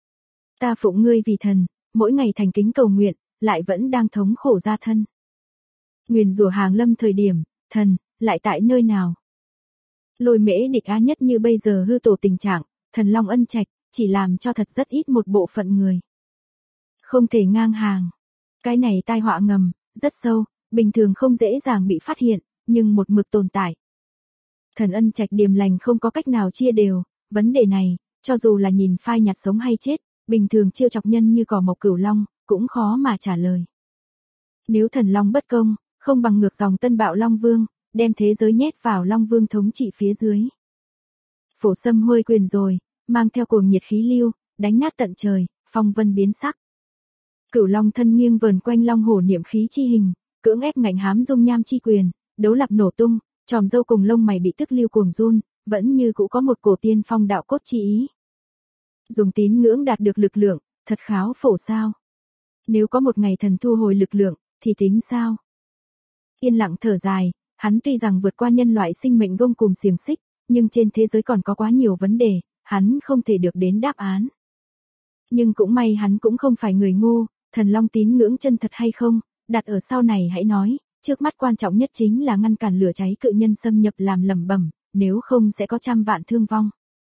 Ta phụng ngươi vì thần, mỗi ngày thành kính cầu nguyện, lại vẫn đang thống khổ ra thân. Nguyền rủa hàng lâm thời điểm, thần, lại tại nơi nào? Lôi Mễ Địch Á nhất như bây giờ hư tổ tình trạng, thần long ân trạch, chỉ làm cho thật rất ít một bộ phận người. Không thể ngang hàng. Cái này tai họa ngầm, rất sâu, bình thường không dễ dàng bị phát hiện, nhưng một mực tồn tại. Thần ân trạch điềm lành không có cách nào chia đều, vấn đề này, cho dù là nhìn phai nhạt sống hay chết, bình thường chiêu chọc nhân như cỏ mộc cửu long, cũng khó mà trả lời. Nếu thần long bất công, không bằng ngược dòng Tân Bạo Long Vương, đem thế giới nhét vào Long Vương thống trị phía dưới. Phổ Sâm huôi quyền rồi, mang theo cuồng nhiệt khí lưu, đánh nát tận trời, phong vân biến sắc. Cửu long thân nghiêng vờn quanh long hổ niệm khí chi hình, cưỡng ép ngạnh hám dung nham chi quyền, đấu lập nổ tung, tròm râu cùng lông mày bị tức lưu cuồng run, vẫn như cũ có một cổ tiên phong đạo cốt chi ý. Dùng tín ngưỡng đạt được lực lượng, thật kháo phổ sao. Nếu có một ngày thần thu hồi lực lượng, thì tính sao? Yên lặng thở dài, hắn tuy rằng vượt qua nhân loại sinh mệnh gông cùm xiềng xích, nhưng trên thế giới còn có quá nhiều vấn đề, hắn không thể được đến đáp án. Nhưng cũng may hắn cũng không phải người ngu, thần long tín ngưỡng chân thật hay không, đặt ở sau này hãy nói, trước mắt quan trọng nhất chính là ngăn cản lửa cháy cự nhân xâm nhập làm lẩm bẩm, nếu không sẽ có trăm vạn thương vong.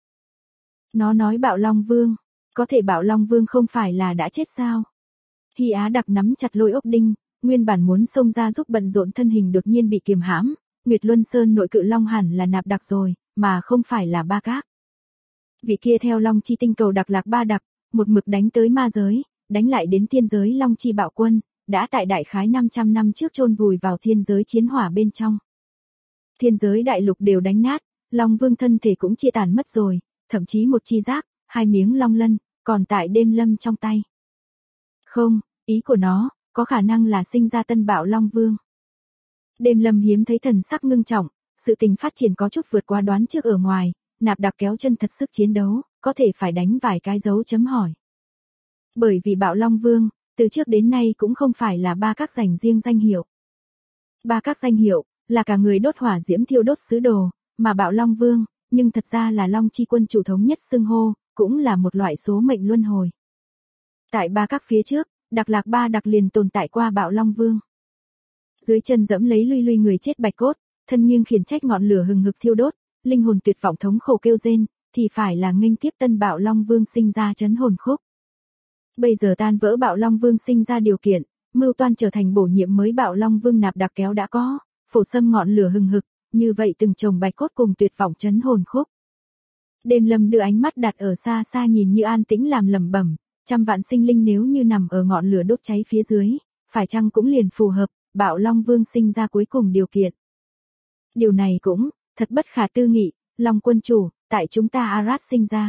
Nó nói Bạo Long Vương, có thể Bạo Long Vương không phải là đã chết sao? Hy Á Đặc nắm chặt Lôi Ốc Đinh, nguyên bản muốn xông ra giúp bận rộn thân hình đột nhiên bị kiềm hãm, Nguyệt Luân Sơn nội cự long hẳn là Nạp Đặc rồi, mà không phải là Ba Các. Vị kia theo Long Chi tinh cầu Đặc Lạc Ba Đặc, một mực đánh tới ma giới, đánh lại đến thiên giới Long Chi Bạo Quân, đã tại đại khái 500 năm trước chôn vùi vào thiên giới chiến hỏa bên trong. Thiên giới đại lục đều đánh nát, Long Vương thân thể cũng chia tàn mất rồi, thậm chí một chi giác, hai miếng long lân, còn tại Đêm Lâm trong tay. Không, ý của nó, có khả năng là sinh ra tân Bạo Long Vương. Đêm Lâm hiếm thấy thần sắc ngưng trọng, sự tình phát triển có chút vượt qua đoán trước ở ngoài, Nạp Đặc kéo chân thật sức chiến đấu, có thể phải đánh vài cái dấu chấm hỏi. Bởi vì Bạo Long Vương, từ trước đến nay cũng không phải là Ba Các dành riêng danh hiệu. Ba Các danh hiệu, là cả người đốt hỏa diễm thiêu đốt sứ đồ, mà Bạo Long Vương, nhưng thật ra là Long Chi quân chủ thống nhất xưng hô, cũng là một loại số mệnh luân hồi. Tại Ba Các phía trước, Đặc Lạc Ba Đặc liền tồn tại qua Bạo Long Vương. Dưới chân dẫm lấy lui người chết bạch cốt, thân nghiêng khiển trách ngọn lửa hừng hực thiêu đốt, linh hồn tuyệt vọng thống khổ kêu rên, thì phải là nghênh tiếp tân Bạo Long Vương sinh ra chấn hồn khúc. Bây giờ tan vỡ Bạo Long Vương sinh ra điều kiện, mưu toan trở thành bổ nhiệm mới Bạo Long Vương Nạp Đặc kéo đã có, Phổ Sâm ngọn lửa hừng hực, như vậy từng chồng bạch cốt cùng tuyệt vọng chấn hồn khúc. Đêm Lâm đưa ánh mắt đặt ở xa xa nhìn như an tĩnh làm lẩm bẩm, trăm vạn sinh linh nếu như nằm ở ngọn lửa đốt cháy phía dưới, phải chăng cũng liền phù hợp, Bạo Long Vương sinh ra cuối cùng điều kiện. Điều này cũng, thật bất khả tư nghị, Long quân chủ, tại chúng ta Arad sinh ra.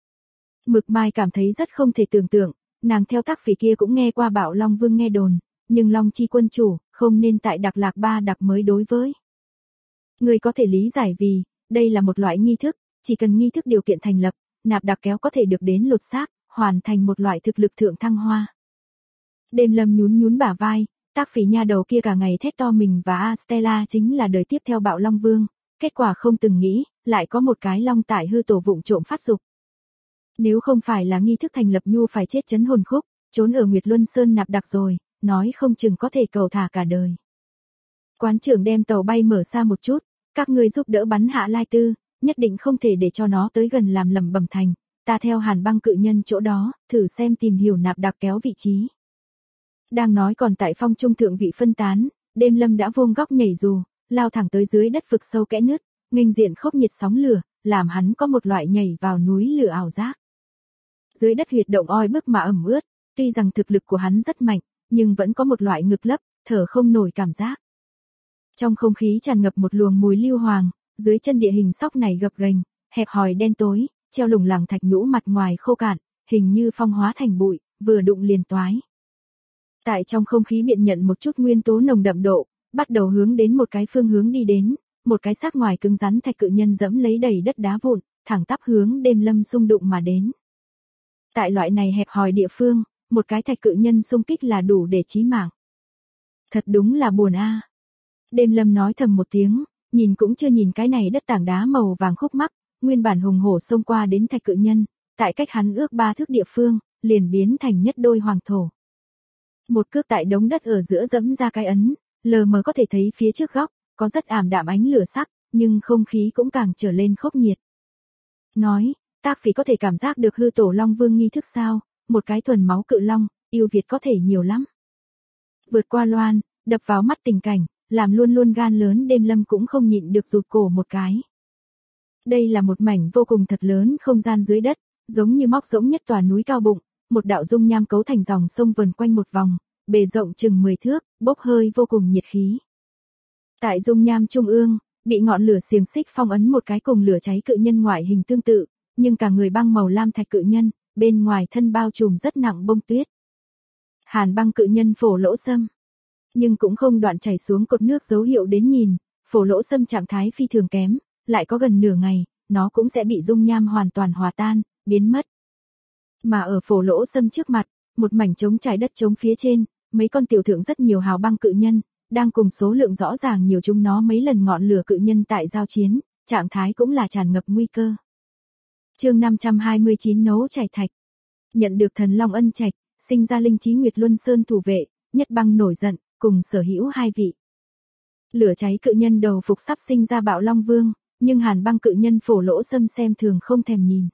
Mực Mai cảm thấy rất không thể tưởng tượng, nàng theo Tác Phỉ kia cũng nghe qua Bạo Long Vương nghe đồn, nhưng Long Chi quân chủ, không nên tại Đặc Lạc Ba Đặc mới đối với. Người có thể lý giải vì, đây là một loại nghi thức, chỉ cần nghi thức điều kiện thành lập, nạp đặc kéo có thể được đến lột xác, hoàn thành một loại thực lực thượng thăng hoa. Đêm Lâm nhún nhún bả vai, Tác Phỉ nha đầu kia cả ngày thét to mình và Astella chính là đời tiếp theo Bạo Long Vương, kết quả không từng nghĩ, lại có một cái long tại hư tổ vụng trộm phát dục. Nếu không phải là nghi thức thành lập nhu phải chết chấn hồn khúc, trốn ở Nguyệt Luân Sơn nạp đặc rồi, nói không chừng có thể cầu thả cả đời. Quán trưởng đem tàu bay mở xa một chút, các ngươi giúp đỡ bắn hạ Lai Tư, nhất định không thể để cho nó tới gần làm lầm bầm thành, ta theo Hàn Băng cự nhân chỗ đó, thử xem tìm hiểu nạp đặc kéo vị trí. Đang nói còn tại phong trung thượng vị phân tán, Đêm Lâm đã vuông góc nhảy dù, lao thẳng tới dưới đất vực sâu kẽ nứt, nghênh diện khốc nhiệt sóng lửa, làm hắn có một loại nhảy vào núi lửa ảo giác. Dưới đất huyệt động oi bức mà ẩm ướt, tuy rằng thực lực của hắn rất mạnh, nhưng vẫn có một loại ngực lấp, thở không nổi cảm giác. Trong không khí tràn ngập một luồng mùi lưu hoàng, dưới chân địa hình sóc này gập ghềnh, hẹp hòi đen tối, treo lủng lẳng thạch nhũ mặt ngoài khô cạn, hình như phong hóa thành bụi, vừa đụng liền toái. Tại trong không khí biện nhận một chút nguyên tố nồng đậm độ, bắt đầu hướng đến một cái phương hướng đi đến, một cái xác ngoài cứng rắn thạch cự nhân dẫm lấy đầy đất đá vụn, thẳng tắp hướng Đêm Lâm xung đụng mà đến. Tại loại này hẹp hòi địa phương, một cái thạch cự nhân xung kích là đủ để chí mạng. Thật đúng là buồn a. Đêm Lâm nói thầm một tiếng, nhìn cũng chưa nhìn cái này đất tảng đá màu vàng khúc mắc, nguyên bản hùng hổ xông qua đến thạch cự nhân, tại cách hắn ước 3 thước địa phương, liền biến thành nhất đôi hoàng thổ. Một cước tại đống đất ở giữa dẫm ra cái ấn, lờ mờ có thể thấy phía trước góc, có rất ảm đạm ánh lửa sắc, nhưng không khí cũng càng trở lên khốc nhiệt. Nói, Tác Phỉ có thể cảm giác được hư tổ Long Vương nghi thức sao, một cái thuần máu cự long, yêu Việt có thể nhiều lắm. Vượt qua loan, đập vào mắt tình cảnh, làm luôn luôn gan lớn Đêm Lâm cũng không nhịn được rụt cổ một cái. Đây là một mảnh vô cùng thật lớn không gian dưới đất, giống như móc rỗng nhất tòa núi cao bụng, một đạo dung nham cấu thành dòng sông vần quanh một vòng, bề rộng chừng 10 thước, bốc hơi vô cùng nhiệt khí. Tại dung nham trung ương, bị ngọn lửa xiềng xích phong ấn một cái cùng lửa cháy cự nhân ngoại hình tương tự, nhưng cả người băng màu lam thạch cự nhân, bên ngoài thân bao trùm rất nặng bông tuyết. Hàn Băng cự nhân phổ lỗ sâm, nhưng cũng không đoạn chảy xuống cột nước dấu hiệu đến nhìn, phổ lỗ sâm trạng thái phi thường kém, lại có gần nửa ngày, nó cũng sẽ bị dung nham hoàn toàn hòa tan, biến mất. Mà ở phổ lỗ sâm trước mặt, một mảnh trống trải đất trống phía trên, mấy con tiểu thượng rất nhiều hào băng cự nhân, đang cùng số lượng rõ ràng nhiều chúng nó mấy lần ngọn lửa cự nhân tại giao chiến, trạng thái cũng là tràn ngập nguy cơ. Chương 529 nấu chảy thạch. Nhận được thần long ân trạch, sinh ra linh trí Nguyệt Luân Sơn thủ vệ, Nhất Băng nổi giận, cùng sở hữu 2 vị. Lửa cháy cự nhân đầu phục sắp sinh ra Bạo Long Vương, nhưng Hàn Băng cự nhân phổ lỗ sâm xem thường không thèm nhìn.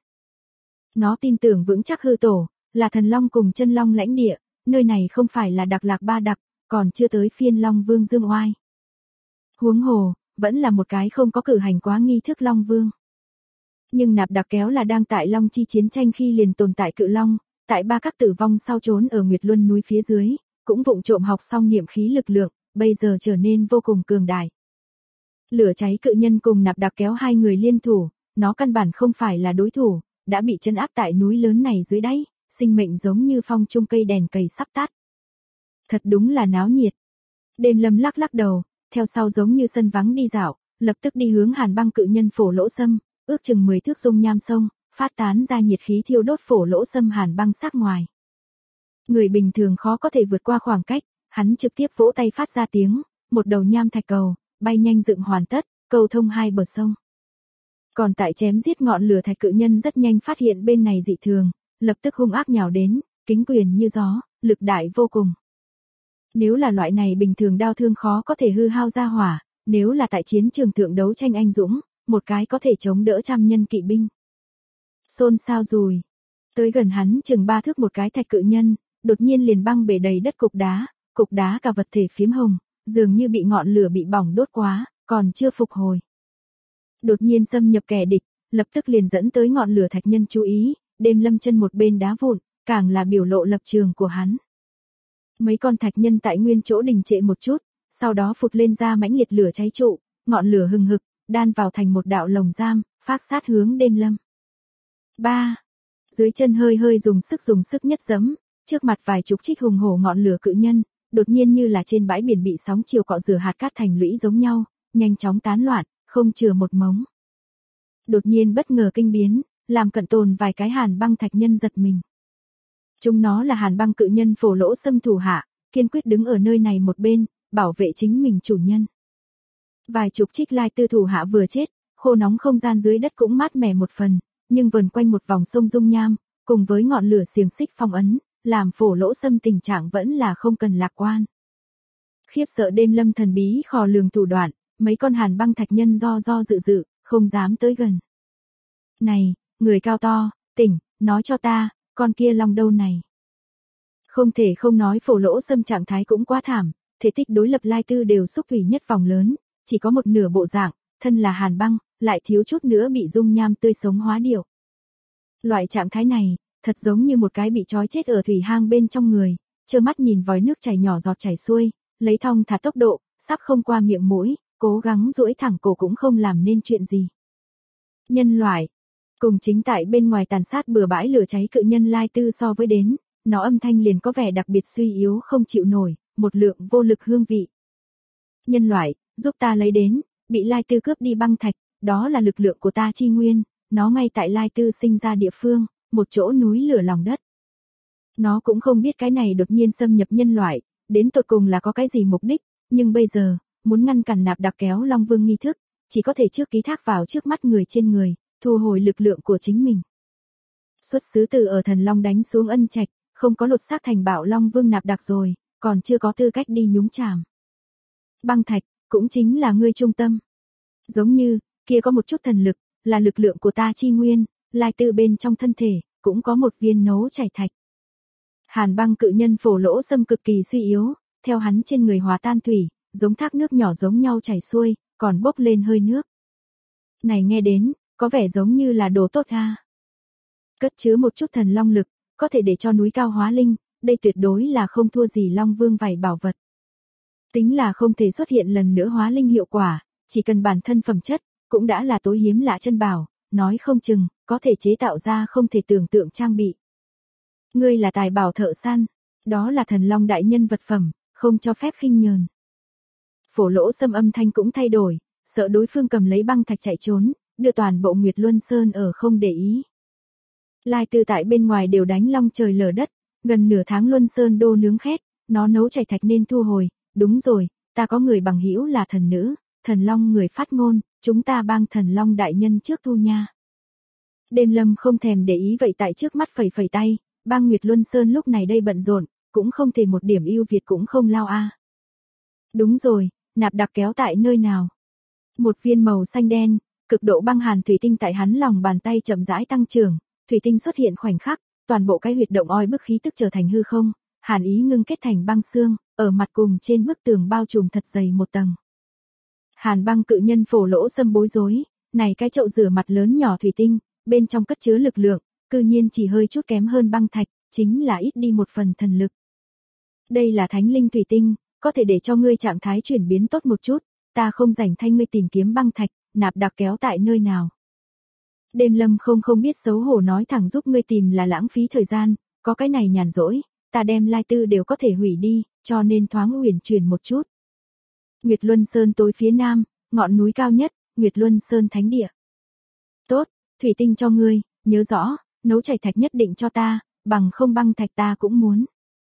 Nó tin tưởng vững chắc hư tổ, là thần long cùng chân long lãnh địa, nơi này không phải là Đặc Lạc Ba Đặc, còn chưa tới phiên Long Vương dương oai. Huống hồ, vẫn là một cái không có cử hành quá nghi thức Long Vương. Nhưng nạp đặc kéo là đang tại Long Chi chiến tranh khi liền tồn tại cự long, tại 3 các tử vong sau trốn ở Nguyệt Luân núi phía dưới, cũng vụng trộm học xong niệm khí lực lượng, bây giờ trở nên vô cùng cường đại. Lửa cháy cự nhân cùng nạp đặc kéo 2 người liên thủ, nó căn bản không phải là đối thủ, đã bị trấn áp tại núi lớn này dưới đáy, sinh mệnh giống như phong trung cây đèn cầy sắp tắt. Thật đúng là náo nhiệt. Đêm Lâm lắc lắc đầu, theo sau giống như sân vắng đi dạo, lập tức đi hướng Hàn Băng cự nhân phổ lỗ sâm, ước chừng 10 thước dung nham sông, phát tán ra nhiệt khí thiêu đốt phổ lỗ sâm Hàn Băng sắc ngoài. Người bình thường khó có thể vượt qua khoảng cách, hắn trực tiếp vỗ tay phát ra tiếng, một đầu nham thạch cầu, bay nhanh dựng hoàn tất, cầu thông 2 bờ sông. Còn tại chém giết ngọn lửa thạch cự nhân rất nhanh phát hiện bên này dị thường, lập tức hung ác nhào đến, kính quyền như gió, lực đại vô cùng. Nếu là loại này bình thường đao thương khó có thể hư hao ra hỏa, nếu là tại chiến trường thượng đấu tranh anh dũng, một cái có thể chống đỡ trăm nhân kỵ binh. Xôn xao rùi. Tới gần hắn chừng 3 thước một cái thạch cự nhân, đột nhiên liền băng bể đầy đất cục đá cả vật thể phiếm hồng, dường như bị ngọn lửa bị bỏng đốt quá, còn chưa phục hồi. Đột nhiên xâm nhập kẻ địch, lập tức liền dẫn tới ngọn lửa thạch nhân chú ý, Đêm Lâm chân một bên đá vụn, càng là biểu lộ lập trường của hắn. Mấy con thạch nhân tại nguyên chỗ đình trệ một chút, sau đó phụt lên ra mãnh liệt lửa cháy trụ, ngọn lửa hừng hực, đan vào thành một đạo lồng giam, phác sát hướng Đêm Lâm. 3. Dưới chân hơi hơi dùng sức nhất giẫm, trước mặt vài chục trích hùng hổ ngọn lửa cự nhân, đột nhiên như là trên bãi biển bị sóng chiều cọ rửa hạt cát thành lũy giống nhau, nhanh chóng tán loạn, không chừa một mống. Đột nhiên bất ngờ kinh biến, làm cận tồn vài cái hàn băng thạch nhân giật mình. Chúng nó là hàn băng cự nhân Phổ Lỗ Sâm thủ hạ, kiên quyết đứng ở nơi này một bên, bảo vệ chính mình chủ nhân. Vài chục trích lai tư thủ hạ vừa chết, khô nóng không gian dưới đất cũng mát mẻ một phần, nhưng vần quanh một vòng sông dung nham, cùng với ngọn lửa xiềng xích phong ấn, làm Phổ Lỗ Sâm tình trạng vẫn là không cần lạc quan. Khiếp sợ Đêm Lâm thần bí khò lường thủ đoạn, mấy con hàn băng thạch nhân do dự, không dám tới gần. Này, người cao to, tỉnh, nói cho ta, con kia long đâu này? Không thể không nói Phổ Lỗ Sâm trạng thái cũng quá thảm, thể tích đối lập lai tư đều xúc thủy nhất vòng lớn, chỉ có một nửa bộ dạng, thân là hàn băng, lại thiếu chút nữa bị dung nham tươi sống hóa điệu. Loại trạng thái này, thật giống như một cái bị trói chết ở thủy hang bên trong người, trơ mắt nhìn vòi nước chảy nhỏ giọt chảy xuôi, lấy thong thả tốc độ, sắp không qua miệng mũi, cố gắng duỗi thẳng cổ cũng không làm nên chuyện gì. Nhân loại, cùng chính tại bên ngoài tàn sát bừa bãi lửa cháy cự nhân lai tư so với đến, nó âm thanh liền có vẻ đặc biệt suy yếu không chịu nổi, một lượng vô lực hương vị. Nhân loại, giúp ta lấy đến, bị lai tư cướp đi băng thạch, đó là lực lượng của ta chi nguyên, nó ngay tại lai tư sinh ra địa phương, một chỗ núi lửa lòng đất. Nó cũng không biết cái này đột nhiên xâm nhập nhân loại, đến tột cùng là có cái gì mục đích, nhưng bây giờ, muốn ngăn cản nạp đặc kéo Long Vương nghi thức, chỉ có thể trước ký thác vào trước mắt người trên người, thu hồi lực lượng của chính mình. Xuất xứ từ ở thần Long đánh xuống Ân Trạch, không có lột xác thành Bảo Long Vương nạp đặc rồi, còn chưa có tư cách đi nhúng chàm. Băng thạch, cũng chính là ngươi trung tâm. Giống như, kia có một chút thần lực, là lực lượng của ta chi nguyên, lai tư bên trong thân thể, cũng có một viên nấu chảy thạch. Hàn băng cự nhân Phổ Lỗ Sâm cực kỳ suy yếu, theo hắn trên người hòa tan thủy, giống thác nước nhỏ giống nhau chảy xuôi, còn bốc lên hơi nước. Này nghe đến, có vẻ giống như là đồ tốt ha. Cất chứa một chút thần long lực, có thể để cho núi cao hóa linh, đây tuyệt đối là không thua gì Long Vương vảy bảo vật. Tính là không thể xuất hiện lần nữa hóa linh hiệu quả, chỉ cần bản thân phẩm chất, cũng đã là tối hiếm lạ chân bảo, nói không chừng, có thể chế tạo ra không thể tưởng tượng trang bị. Ngươi là tài bảo thợ săn, đó là thần long đại nhân vật phẩm, không cho phép khinh nhờn. Phổ Lỗ Sâm âm thanh cũng thay đổi, sợ đối phương cầm lấy băng thạch chạy trốn, đưa toàn bộ Nguyệt Luân Sơn ở không để ý. Lai tư tại bên ngoài đều đánh long trời lở đất, gần nửa tháng Luân Sơn đô nướng khét, nó nấu chảy thạch nên thu hồi, đúng rồi, ta có người bằng hữu là thần nữ, thần long người phát ngôn, chúng ta bang thần long đại nhân trước thu nha. Đêm Lâm không thèm để ý vậy tại trước mắt phẩy phẩy tay, bang Nguyệt Luân Sơn lúc này đây bận rộn, cũng không thể một điểm ưu việt cũng không lao a. Đúng rồi, nạp đặc kéo tại nơi nào? Một viên màu xanh đen, cực độ băng hàn thủy tinh tại hắn lòng bàn tay chậm rãi tăng trưởng, thủy tinh xuất hiện khoảnh khắc, toàn bộ cái huyệt động oi bức khí tức trở thành hư không, hàn ý ngưng kết thành băng xương, ở mặt cùng trên bức tường bao trùm thật dày một tầng. Hàn băng cự nhân Phổ Lỗ Sâm bối rối, này cái chậu rửa mặt lớn nhỏ thủy tinh, bên trong cất chứa lực lượng, cư nhiên chỉ hơi chút kém hơn băng thạch, chính là ít đi một phần thần lực. Đây là thánh linh thủy tinh, có thể để cho ngươi trạng thái chuyển biến tốt một chút, ta không rảnh thay ngươi tìm kiếm băng thạch, nạp đặc kéo tại nơi nào. Đêm Lâm không biết xấu hổ nói thẳng giúp ngươi tìm là lãng phí thời gian, có cái này nhàn rỗi, ta đem lai tư đều có thể hủy đi, cho nên thoáng uyển chuyển một chút. Nguyệt Luân Sơn tối phía nam, ngọn núi cao nhất, Nguyệt Luân Sơn thánh địa. Tốt, thủy tinh cho ngươi, nhớ rõ, nấu chảy thạch nhất định cho ta, bằng không băng thạch ta cũng muốn.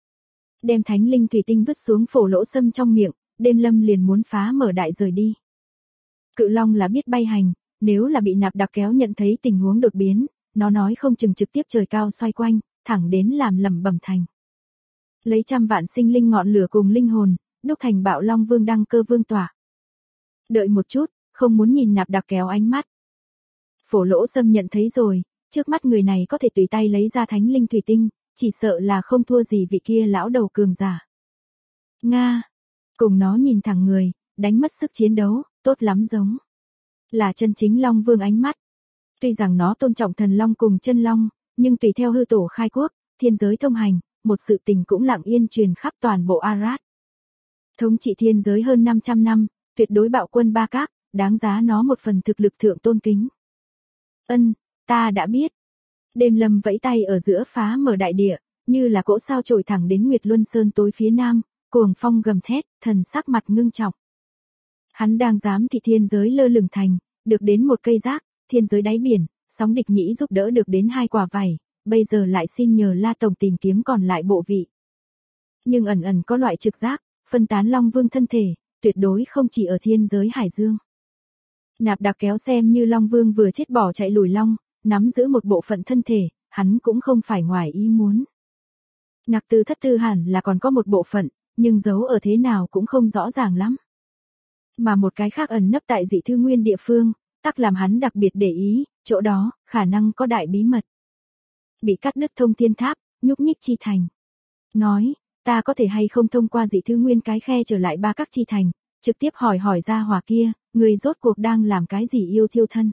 Đem thánh linh thủy tinh vứt xuống Phổ Lỗ Sâm trong miệng, Đêm Lâm liền muốn phá mở đại rời đi. Cự long là biết bay hành, nếu là bị nạp đặc kéo nhận thấy tình huống đột biến, nó nói không chừng trực tiếp trời cao xoay quanh, thẳng đến làm lẩm bẩm thành. Lấy trăm vạn sinh linh ngọn lửa cùng linh hồn, đúc thành Bạo Long Vương đăng cơ vương tỏa. Đợi một chút, không muốn nhìn nạp đặc kéo ánh mắt. Phổ Lỗ Sâm nhận thấy rồi, trước mắt người này có thể tùy tay lấy ra thánh linh thủy tinh, chỉ sợ là không thua gì vị kia lão đầu cường giả. Nga, cùng nó nhìn thẳng người, đánh mất sức chiến đấu, tốt lắm giống. Là chân chính Long Vương ánh mắt. Tuy rằng nó tôn trọng thần Long cùng chân Long, nhưng tùy theo hư tổ khai quốc, thiên giới thông hành, một sự tình cũng lặng yên truyền khắp toàn bộ Arad. Thống trị thiên giới hơn 500 năm, tuyệt đối bạo quân ba các, đáng giá nó một phần thực lực thượng tôn kính. Ân, ta đã biết. Đêm Lâm vẫy tay ở giữa phá mở đại địa, như là cỗ sao trồi thẳng đến Nguyệt Luân Sơn tối phía nam, cuồng phong gầm thét, thần sắc mặt ngưng trọng. Hắn đang giám thị thiên giới lơ lửng thành, được đến một cây rác, thiên giới đáy biển, sóng địch nhĩ giúp đỡ được đến 2 quả vảy, bây giờ lại xin nhờ La Tổng tìm kiếm còn lại bộ vị. Nhưng ẩn ẩn có loại trực giác, phân tán Long Vương thân thể, tuyệt đối không chỉ ở thiên giới Hải Dương. Nạp Đặc kéo xem như Long Vương vừa chết bỏ chạy lùi long, nắm giữ một bộ phận thân thể, hắn cũng không phải ngoài ý muốn. Nặc Tư Thất Tư hẳn là còn có một bộ phận, nhưng giấu ở thế nào cũng không rõ ràng lắm. Mà một cái khác ẩn nấp tại dị thư nguyên địa phương, tắc làm hắn đặc biệt để ý, chỗ đó, khả năng có đại bí mật. Bị cắt đứt thông thiên tháp, nhúc nhích chi thành. Nói, ta có thể hay không thông qua dị thư nguyên cái khe trở lại Ba Các chi thành, trực tiếp hỏi ra hỏa kia, người rốt cuộc đang làm cái gì yêu thiêu thân.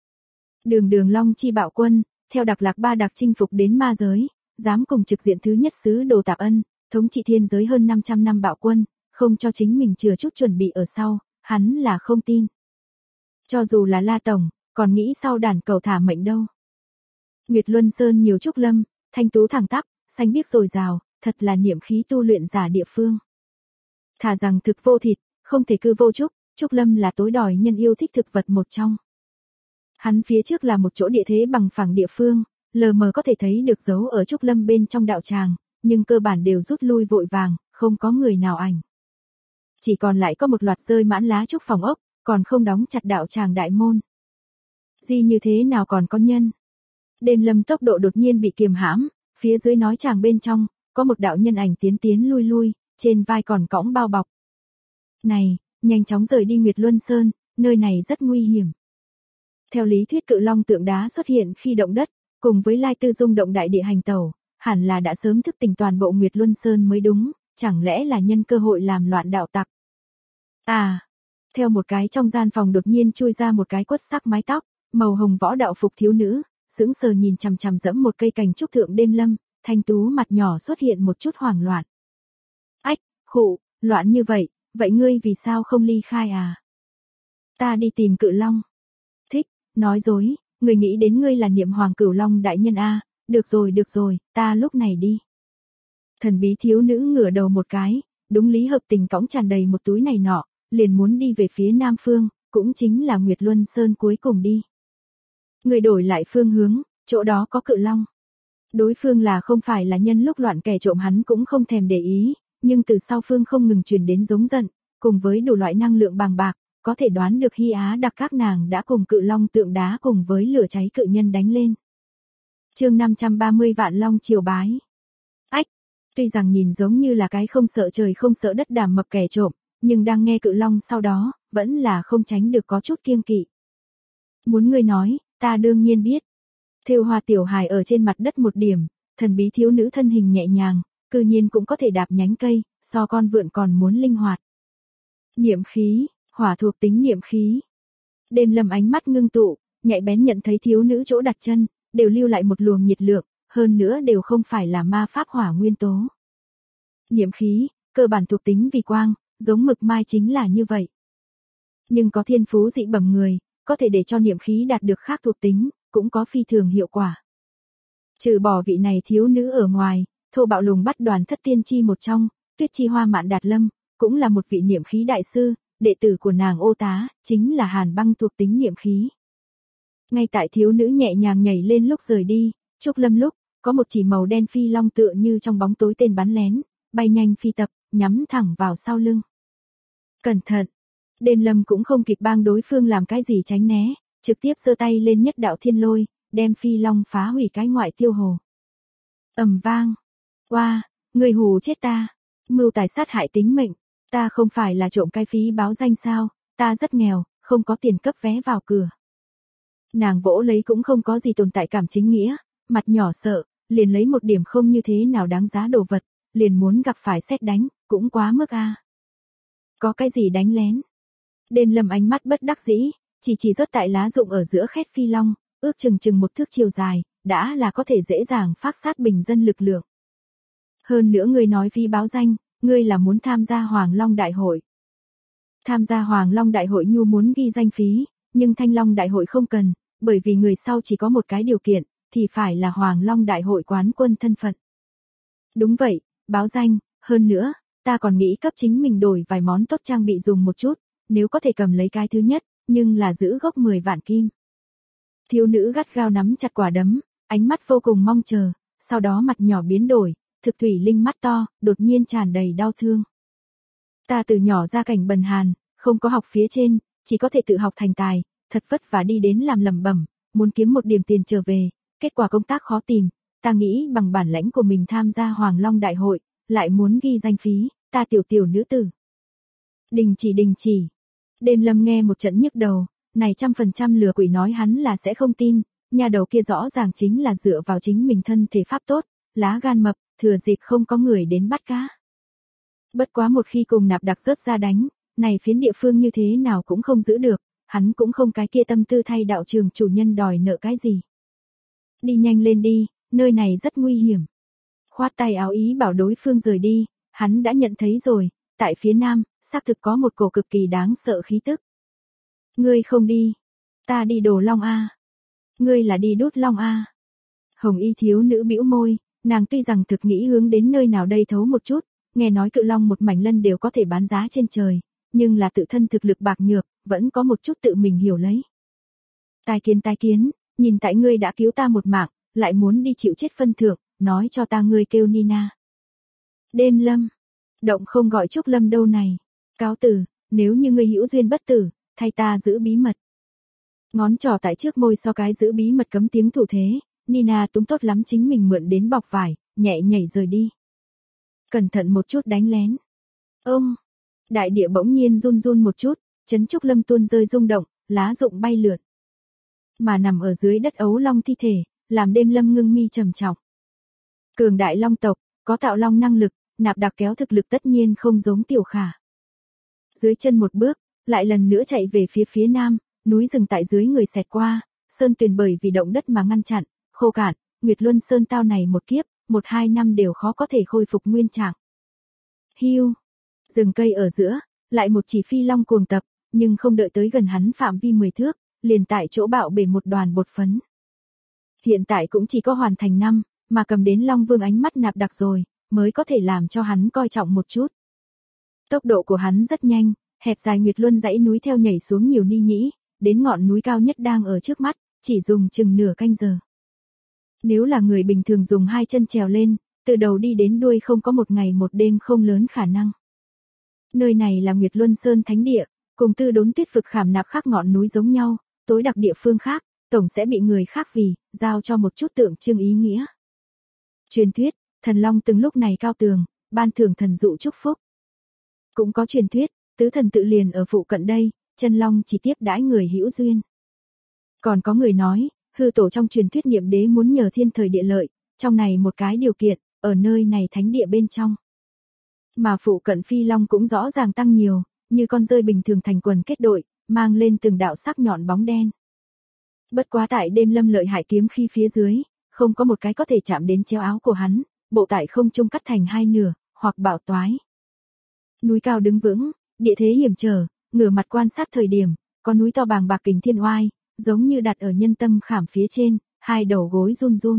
Đường Long chi bạo quân, theo Đặc Lạc Ba Đặc chinh phục đến ma giới, dám cùng trực diện thứ nhất sứ Đồ Tạp Ân, thống trị thiên giới hơn 500 năm bạo quân, không cho chính mình chừa chút chuẩn bị ở sau, hắn là không tin. Cho dù là La Tổng, còn nghĩ sau đàn cầu thả mệnh đâu. Nguyệt Luân Sơn nhiều trúc lâm, thanh tú thẳng tắp, xanh biếc dồi dào, thật là niệm khí tu luyện giả địa phương. Thà rằng thực vô thịt, không thể cư vô trúc, trúc lâm là tối đòi nhân yêu thích thực vật một trong. Hắn phía trước là một chỗ địa thế bằng phẳng địa phương, lờ mờ có thể thấy được dấu ở trúc lâm bên trong đạo tràng, nhưng cơ bản đều rút lui vội vàng, không có người nào ảnh. Chỉ còn lại có một loạt rơi mãn lá trúc phòng ốc, còn không đóng chặt đạo tràng đại môn. Gì như thế nào còn có nhân? Đêm Lâm tốc độ đột nhiên bị kiềm hãm, phía dưới nói tràng bên trong, có một đạo nhân ảnh tiến lui, trên vai còn cõng bao bọc. Này, nhanh chóng rời đi Nguyệt Luân Sơn, nơi này rất nguy hiểm. Theo lý thuyết cự long tượng đá xuất hiện khi động đất, cùng với Lai Tư rung động đại địa hành tẩu, hẳn là đã sớm thức tỉnh toàn bộ Nguyệt Luân Sơn mới đúng, chẳng lẽ là nhân cơ hội làm loạn đạo tặc. À, theo một cái trong gian phòng đột nhiên chui ra một cái quất sắc mái tóc, màu hồng võ đạo phục thiếu nữ, sững sờ nhìn chằm chằm dẫm một cây cành trúc thượng Đêm Lâm, thanh tú mặt nhỏ xuất hiện một chút hoảng loạn. Ách, khụ, loạn như vậy, vậy ngươi vì sao không ly khai à? Ta đi tìm cự long. Thích, nói dối, người nghĩ đến ngươi là Niệm Hoàng Cửu Long đại nhân a, được rồi, ta lúc này đi. Thần bí thiếu nữ ngửa đầu một cái, đúng lý hợp tình cõng tràn đầy một túi này nọ, liền muốn đi về phía nam phương, cũng chính là Nguyệt Luân Sơn cuối cùng đi. Người đổi lại phương hướng, chỗ đó có cự long. Đối phương là không phải là nhân lúc loạn kẻ trộm hắn cũng không thèm để ý, nhưng từ sau phương không ngừng truyền đến giống giận, cùng với đủ loại năng lượng bàng bạc, có thể đoán được Hy Á Đặc các nàng đã cùng cự long tượng đá cùng với lửa cháy cự nhân đánh lên. Chương 530 Vạn Long triều bái. Ách, tuy rằng nhìn giống như là cái không sợ trời không sợ đất đàm mập kẻ trộm, nhưng đang nghe cự long sau đó, vẫn là không tránh được có chút kiêng kỵ. Muốn ngươi nói, ta đương nhiên biết. Thêu hoa tiểu hài ở trên mặt đất một điểm, thần bí thiếu nữ thân hình nhẹ nhàng, cư nhiên cũng có thể đạp nhánh cây, so con vượn còn muốn linh hoạt. Niệm khí, hỏa thuộc tính niệm khí. Đêm Lâm ánh mắt ngưng tụ, nhạy bén nhận thấy thiếu nữ chỗ đặt chân, đều lưu lại một luồng nhiệt lượng, hơn nữa đều không phải là ma pháp hỏa nguyên tố. Niệm khí, cơ bản thuộc tính vì quang, giống mực mai chính là như vậy. Nhưng có thiên phú dị bẩm người, có thể để cho niệm khí đạt được khác thuộc tính, cũng có phi thường hiệu quả. Trừ bỏ vị này thiếu nữ ở ngoài, thô bạo lùng bắt đoàn thất tiên chi một trong, Tuyết Chi Hoa Mạn Đạt Lâm, cũng là một vị niệm khí đại sư, đệ tử của nàng Ô Tá, chính là Hàn Băng thuộc tính niệm khí. Ngay tại thiếu nữ nhẹ nhàng nhảy lên lúc rời đi, trúc lâm lúc, có một chỉ màu đen phi long tựa như trong bóng tối tên bắn lén, bay nhanh phi tập, nhắm thẳng vào sau lưng. Cẩn thận! Đêm Lâm cũng không kịp bang đối phương làm cái gì tránh né, trực tiếp giơ tay lên nhất đạo thiên lôi, đem phi long phá hủy cái ngoại tiêu hồ. Ầm vang! Oa, người hù chết ta! Mưu tài sát hại tính mệnh, ta không phải là trộm cái phí báo danh sao, ta rất nghèo, không có tiền cấp vé vào cửa. Nàng vỗ lấy cũng không có gì tồn tại cảm chính nghĩa, mặt nhỏ sợ, liền lấy một điểm không như thế nào đáng giá đồ vật, liền muốn gặp phải sét đánh, cũng quá mức a. Có cái gì đánh lén? Đêm Lâm ánh mắt bất đắc dĩ, chỉ rớt tại lá rụng ở giữa khét phi long, ước chừng một thước chiều dài, đã là có thể dễ dàng phát sát bình dân lực lượng. Hơn nữa ngươi nói phí báo danh, ngươi là muốn tham gia Hoàng Long Đại hội. Tham gia Hoàng Long Đại hội nhu muốn ghi danh phí, nhưng Thanh Long Đại hội không cần, bởi vì người sau chỉ có một cái điều kiện, thì phải là Hoàng Long Đại hội quán quân thân phận. Đúng vậy, báo danh, hơn nữa, ta còn nghĩ cấp chính mình đổi vài món tốt trang bị dùng một chút, nếu có thể cầm lấy cái thứ nhất, nhưng là giữ gốc 10 vạn kim. Thiếu nữ gắt gao nắm chặt quả đấm, ánh mắt vô cùng mong chờ, sau đó mặt nhỏ biến đổi, thực thủy linh mắt to, đột nhiên tràn đầy đau thương. Ta từ nhỏ ra cảnh bần hàn, không có học phía trên, chỉ có thể tự học thành tài, thật vất vả đi đến làm lẩm bẩm, muốn kiếm một điểm tiền trở về, kết quả công tác khó tìm, ta nghĩ bằng bản lãnh của mình tham gia Hoàng Long Đại hội, lại muốn ghi danh phí, ta tiểu nữ tử. Đình chỉ. Đêm Lâm nghe một trận nhức đầu, này 100% lừa quỷ nói hắn là sẽ không tin, nhà đầu kia rõ ràng chính là dựa vào chính mình thân thể pháp tốt, lá gan mập, thừa dịp không có người đến bắt cá. Bất quá một khi cùng Nạp Đặc rớt ra đánh, này phiến địa phương như thế nào cũng không giữ được, hắn cũng không cái kia tâm tư thay đạo trường chủ nhân đòi nợ cái gì. Đi nhanh lên đi, nơi này rất nguy hiểm. Khoát tay áo ý bảo đối phương rời đi, hắn đã nhận thấy rồi, tại phía nam, xác thực có một cổ cực kỳ đáng sợ khí tức. Ngươi không đi, ta đi Đồ Long A. Ngươi là đi Đốt Long A. Hồng y thiếu nữ bĩu môi, nàng tuy rằng thực nghĩ hướng đến nơi nào đây thấu một chút, nghe nói cự long một mảnh lân đều có thể bán giá trên trời, nhưng là tự thân thực lực bạc nhược, vẫn có một chút tự mình hiểu lấy. Tai kiến, nhìn tại ngươi đã cứu ta một mạng, lại muốn đi chịu chết phân thưởng, nói cho ta ngươi kêu Nina. Đêm Lâm, động không gọi Trúc Lâm đâu này. Cáo từ, nếu như ngươi hữu duyên bất tử, thay ta giữ bí mật. Ngón trỏ tại trước môi so cái giữ bí mật cấm tiếng thủ thế, Nina túm tốt lắm chính mình mượn đến bọc vải, nhẹ nhảy rời đi. Cẩn thận một chút đánh lén. Ông, đại địa bỗng nhiên run run một chút, chấn Trúc Lâm tuôn rơi rung động, lá rụng bay lượn. Mà nằm ở dưới đất ấu long thi thể, làm Đêm Lâm ngưng mi trầm trọng. Cường đại long tộc, có tạo long năng lực, Nạp Đặc kéo thực lực tất nhiên không giống Tiểu Khả. Dưới chân một bước, lại lần nữa chạy về phía nam, núi rừng tại dưới người xẹt qua, sơn tuyền bởi vì động đất mà ngăn chặn, khô cạn, Nguyệt Luân Sơn tao này một kiếp, 1-2 năm đều khó có thể khôi phục nguyên trạng. Hiu, rừng cây ở giữa, lại một chỉ phi long cuồng tập, nhưng không đợi tới gần hắn phạm vi 10 thước, liền tại chỗ bạo bể một đoàn bột phấn. Hiện tại cũng chỉ có hoàn thành 5, mà cầm đến Long Vương ánh mắt Nạp Đặc rồi, mới có thể làm cho hắn coi trọng một chút. Tốc độ của hắn rất nhanh, hẹp dài Nguyệt Luân dãy núi theo nhảy xuống nhiều ni nhĩ, đến ngọn núi cao nhất đang ở trước mắt, chỉ dùng chừng nửa canh giờ. Nếu là người bình thường dùng 2 chân trèo lên, từ đầu đi đến đuôi không có một ngày một đêm không lớn khả năng. Nơi này là Nguyệt Luân Sơn Thánh Địa, cùng Tư Đốn Tuyết Vực khảm nạp khác ngọn núi giống nhau, tối đặc địa phương khác, tổng sẽ bị người khác vì, giao cho một chút tượng trưng ý nghĩa. Truyền thuyết, thần long từng lúc này cao tường, ban thưởng thần dụ chúc phúc. Cũng có truyền thuyết, tứ thần tự liền ở phụ cận đây, chân long chỉ tiếp đãi người hữu duyên. Còn có người nói, hư tổ trong truyền thuyết niệm đế muốn nhờ thiên thời địa lợi, trong này một cái điều kiện, ở nơi này thánh địa bên trong. Mà phụ cận phi long cũng rõ ràng tăng nhiều, như con rơi bình thường thành quần kết đội, mang lên từng đạo sắc nhọn bóng đen. Bất quá tại Đêm Lâm lợi hại kiếm khi phía dưới, không có một cái có thể chạm đến chéo áo của hắn, bộ tại không trung cắt thành 2 nửa, hoặc bảo toái. Núi cao đứng vững, địa thế hiểm trở, ngửa mặt quan sát thời điểm, có núi to bàng bạc kình thiên oai, giống như đặt ở nhân tâm khảm phía trên, 2 đầu gối run run.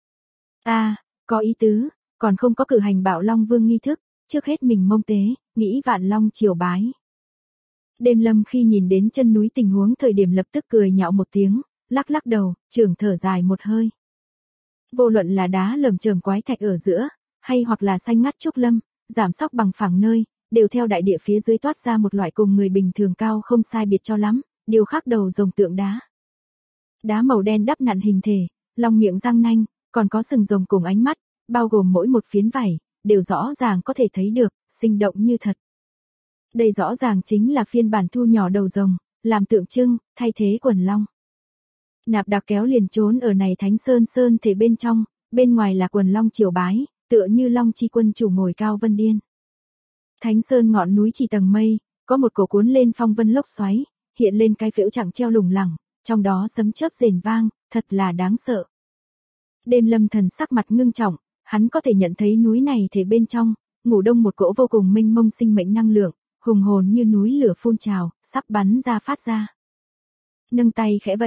Có ý tứ, còn không có cử hành Bảo Long Vương nghi thức, trước hết mình mông tế, nghĩ vạn long triều bái. Đêm Lâm khi nhìn đến chân núi tình huống thời điểm lập tức cười nhạo một tiếng, lắc đầu, trưởng thở dài một hơi. Vô luận là đá lởm chởm quái thạch ở giữa, hay hoặc là xanh ngắt trúc lâm, giảm sóc bằng phẳng nơi, đều theo đại địa phía dưới toát ra một loại cùng người bình thường cao không sai biệt cho lắm, điều khác đầu rồng tượng đá. Đá màu đen đắp nặn hình thể, long miệng răng nanh, còn có sừng rồng cùng ánh mắt, bao gồm mỗi một phiến vảy, đều rõ ràng có thể thấy được, sinh động như thật. Đây rõ ràng chính là phiên bản thu nhỏ đầu rồng, làm tượng trưng, thay thế quần long. Nạp Đặc kéo liền trốn ở này Thánh Sơn thể bên trong, bên ngoài là quần long triều bái, tựa như long chi quân chủ ngồi cao vân điên. Thánh Sơn ngọn núi chỉ tầng mây, có một cổ cuốn lên phong vân lốc xoáy, hiện lên cái phễu chẳng treo lủng lẳng, trong đó sấm chớp rền vang, thật là đáng sợ. Đêm Lâm thần sắc mặt ngưng trọng, hắn có thể nhận thấy núi này thể bên trong, ngủ đông một cỗ vô cùng mênh mông sinh mệnh năng lượng, hùng hồn như núi lửa phun trào, sắp bắn ra phát ra. Nâng tay khẽ vẫy,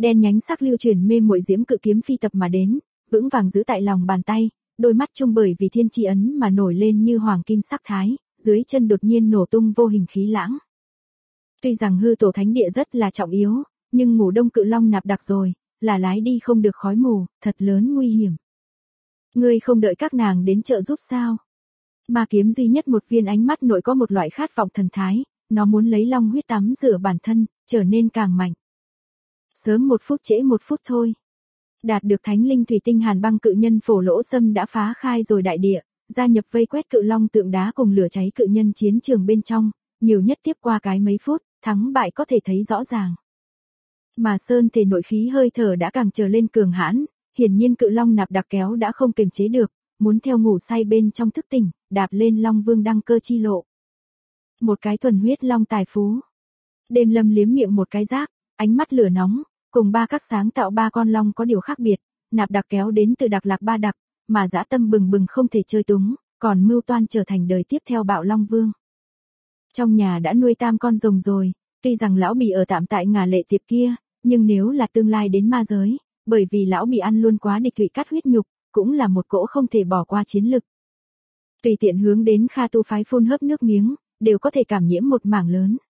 Đen nhánh sắc lưu chuyển mê muội diễm cự kiếm phi tập mà đến, vững vàng giữ tại lòng bàn tay, đôi mắt trung bởi vì thiên chi ấn mà nổi lên như hoàng kim sắc thái, dưới chân đột nhiên nổ tung vô hình khí lãng. Tuy rằng hư tổ thánh địa rất là trọng yếu, nhưng ngủ đông cự long nạp đặc rồi, là lái đi không được khói mù, thật lớn nguy hiểm. Ngươi không đợi các nàng đến trợ giúp sao? Ma kiếm duy nhất một viên ánh mắt nội có một loại khát vọng thần thái, nó muốn lấy long huyết tắm rửa bản thân, trở nên càng mạnh. Sớm 1 phút trễ 1 phút thôi. Đạt được thánh linh thủy tinh hàn băng cự nhân phổ lỗ sâm đã phá khai rồi đại địa, gia nhập vây quét cự long tượng đá cùng lửa cháy cự nhân chiến trường bên trong, nhiều nhất tiếp qua cái mấy phút, thắng bại có thể thấy rõ ràng. Mà sơn thể nội khí hơi thở đã càng trở lên cường hãn, hiển nhiên cự long nạp đặc kéo đã không kiềm chế được, muốn theo ngủ say bên trong thức tỉnh, đạp lên long vương đăng cơ chi lộ. Một cái thuần huyết long tài phú. Đêm Lâm liếm miệng một cái rác, ánh mắt lửa nóng, cùng ba các sáng tạo ba con long có điều khác biệt, nạp đặc kéo đến từ Đặc Lạc Ba Đặc, mà dã tâm bừng bừng không thể chơi túng, còn mưu toan trở thành đời tiếp theo Bạo Long Vương. Trong nhà đã nuôi 3 con rồng rồi, tuy rằng lão bị ở tạm tại Ngà Lệ Tiệp kia, nhưng nếu là tương lai đến ma giới, bởi vì lão bị ăn luôn quá địch thủy cắt huyết nhục, cũng là một cỗ không thể bỏ qua chiến lực. Tùy tiện hướng đến Kha tu phái phun hớp nước miếng, đều có thể cảm nhiễm một mảng lớn.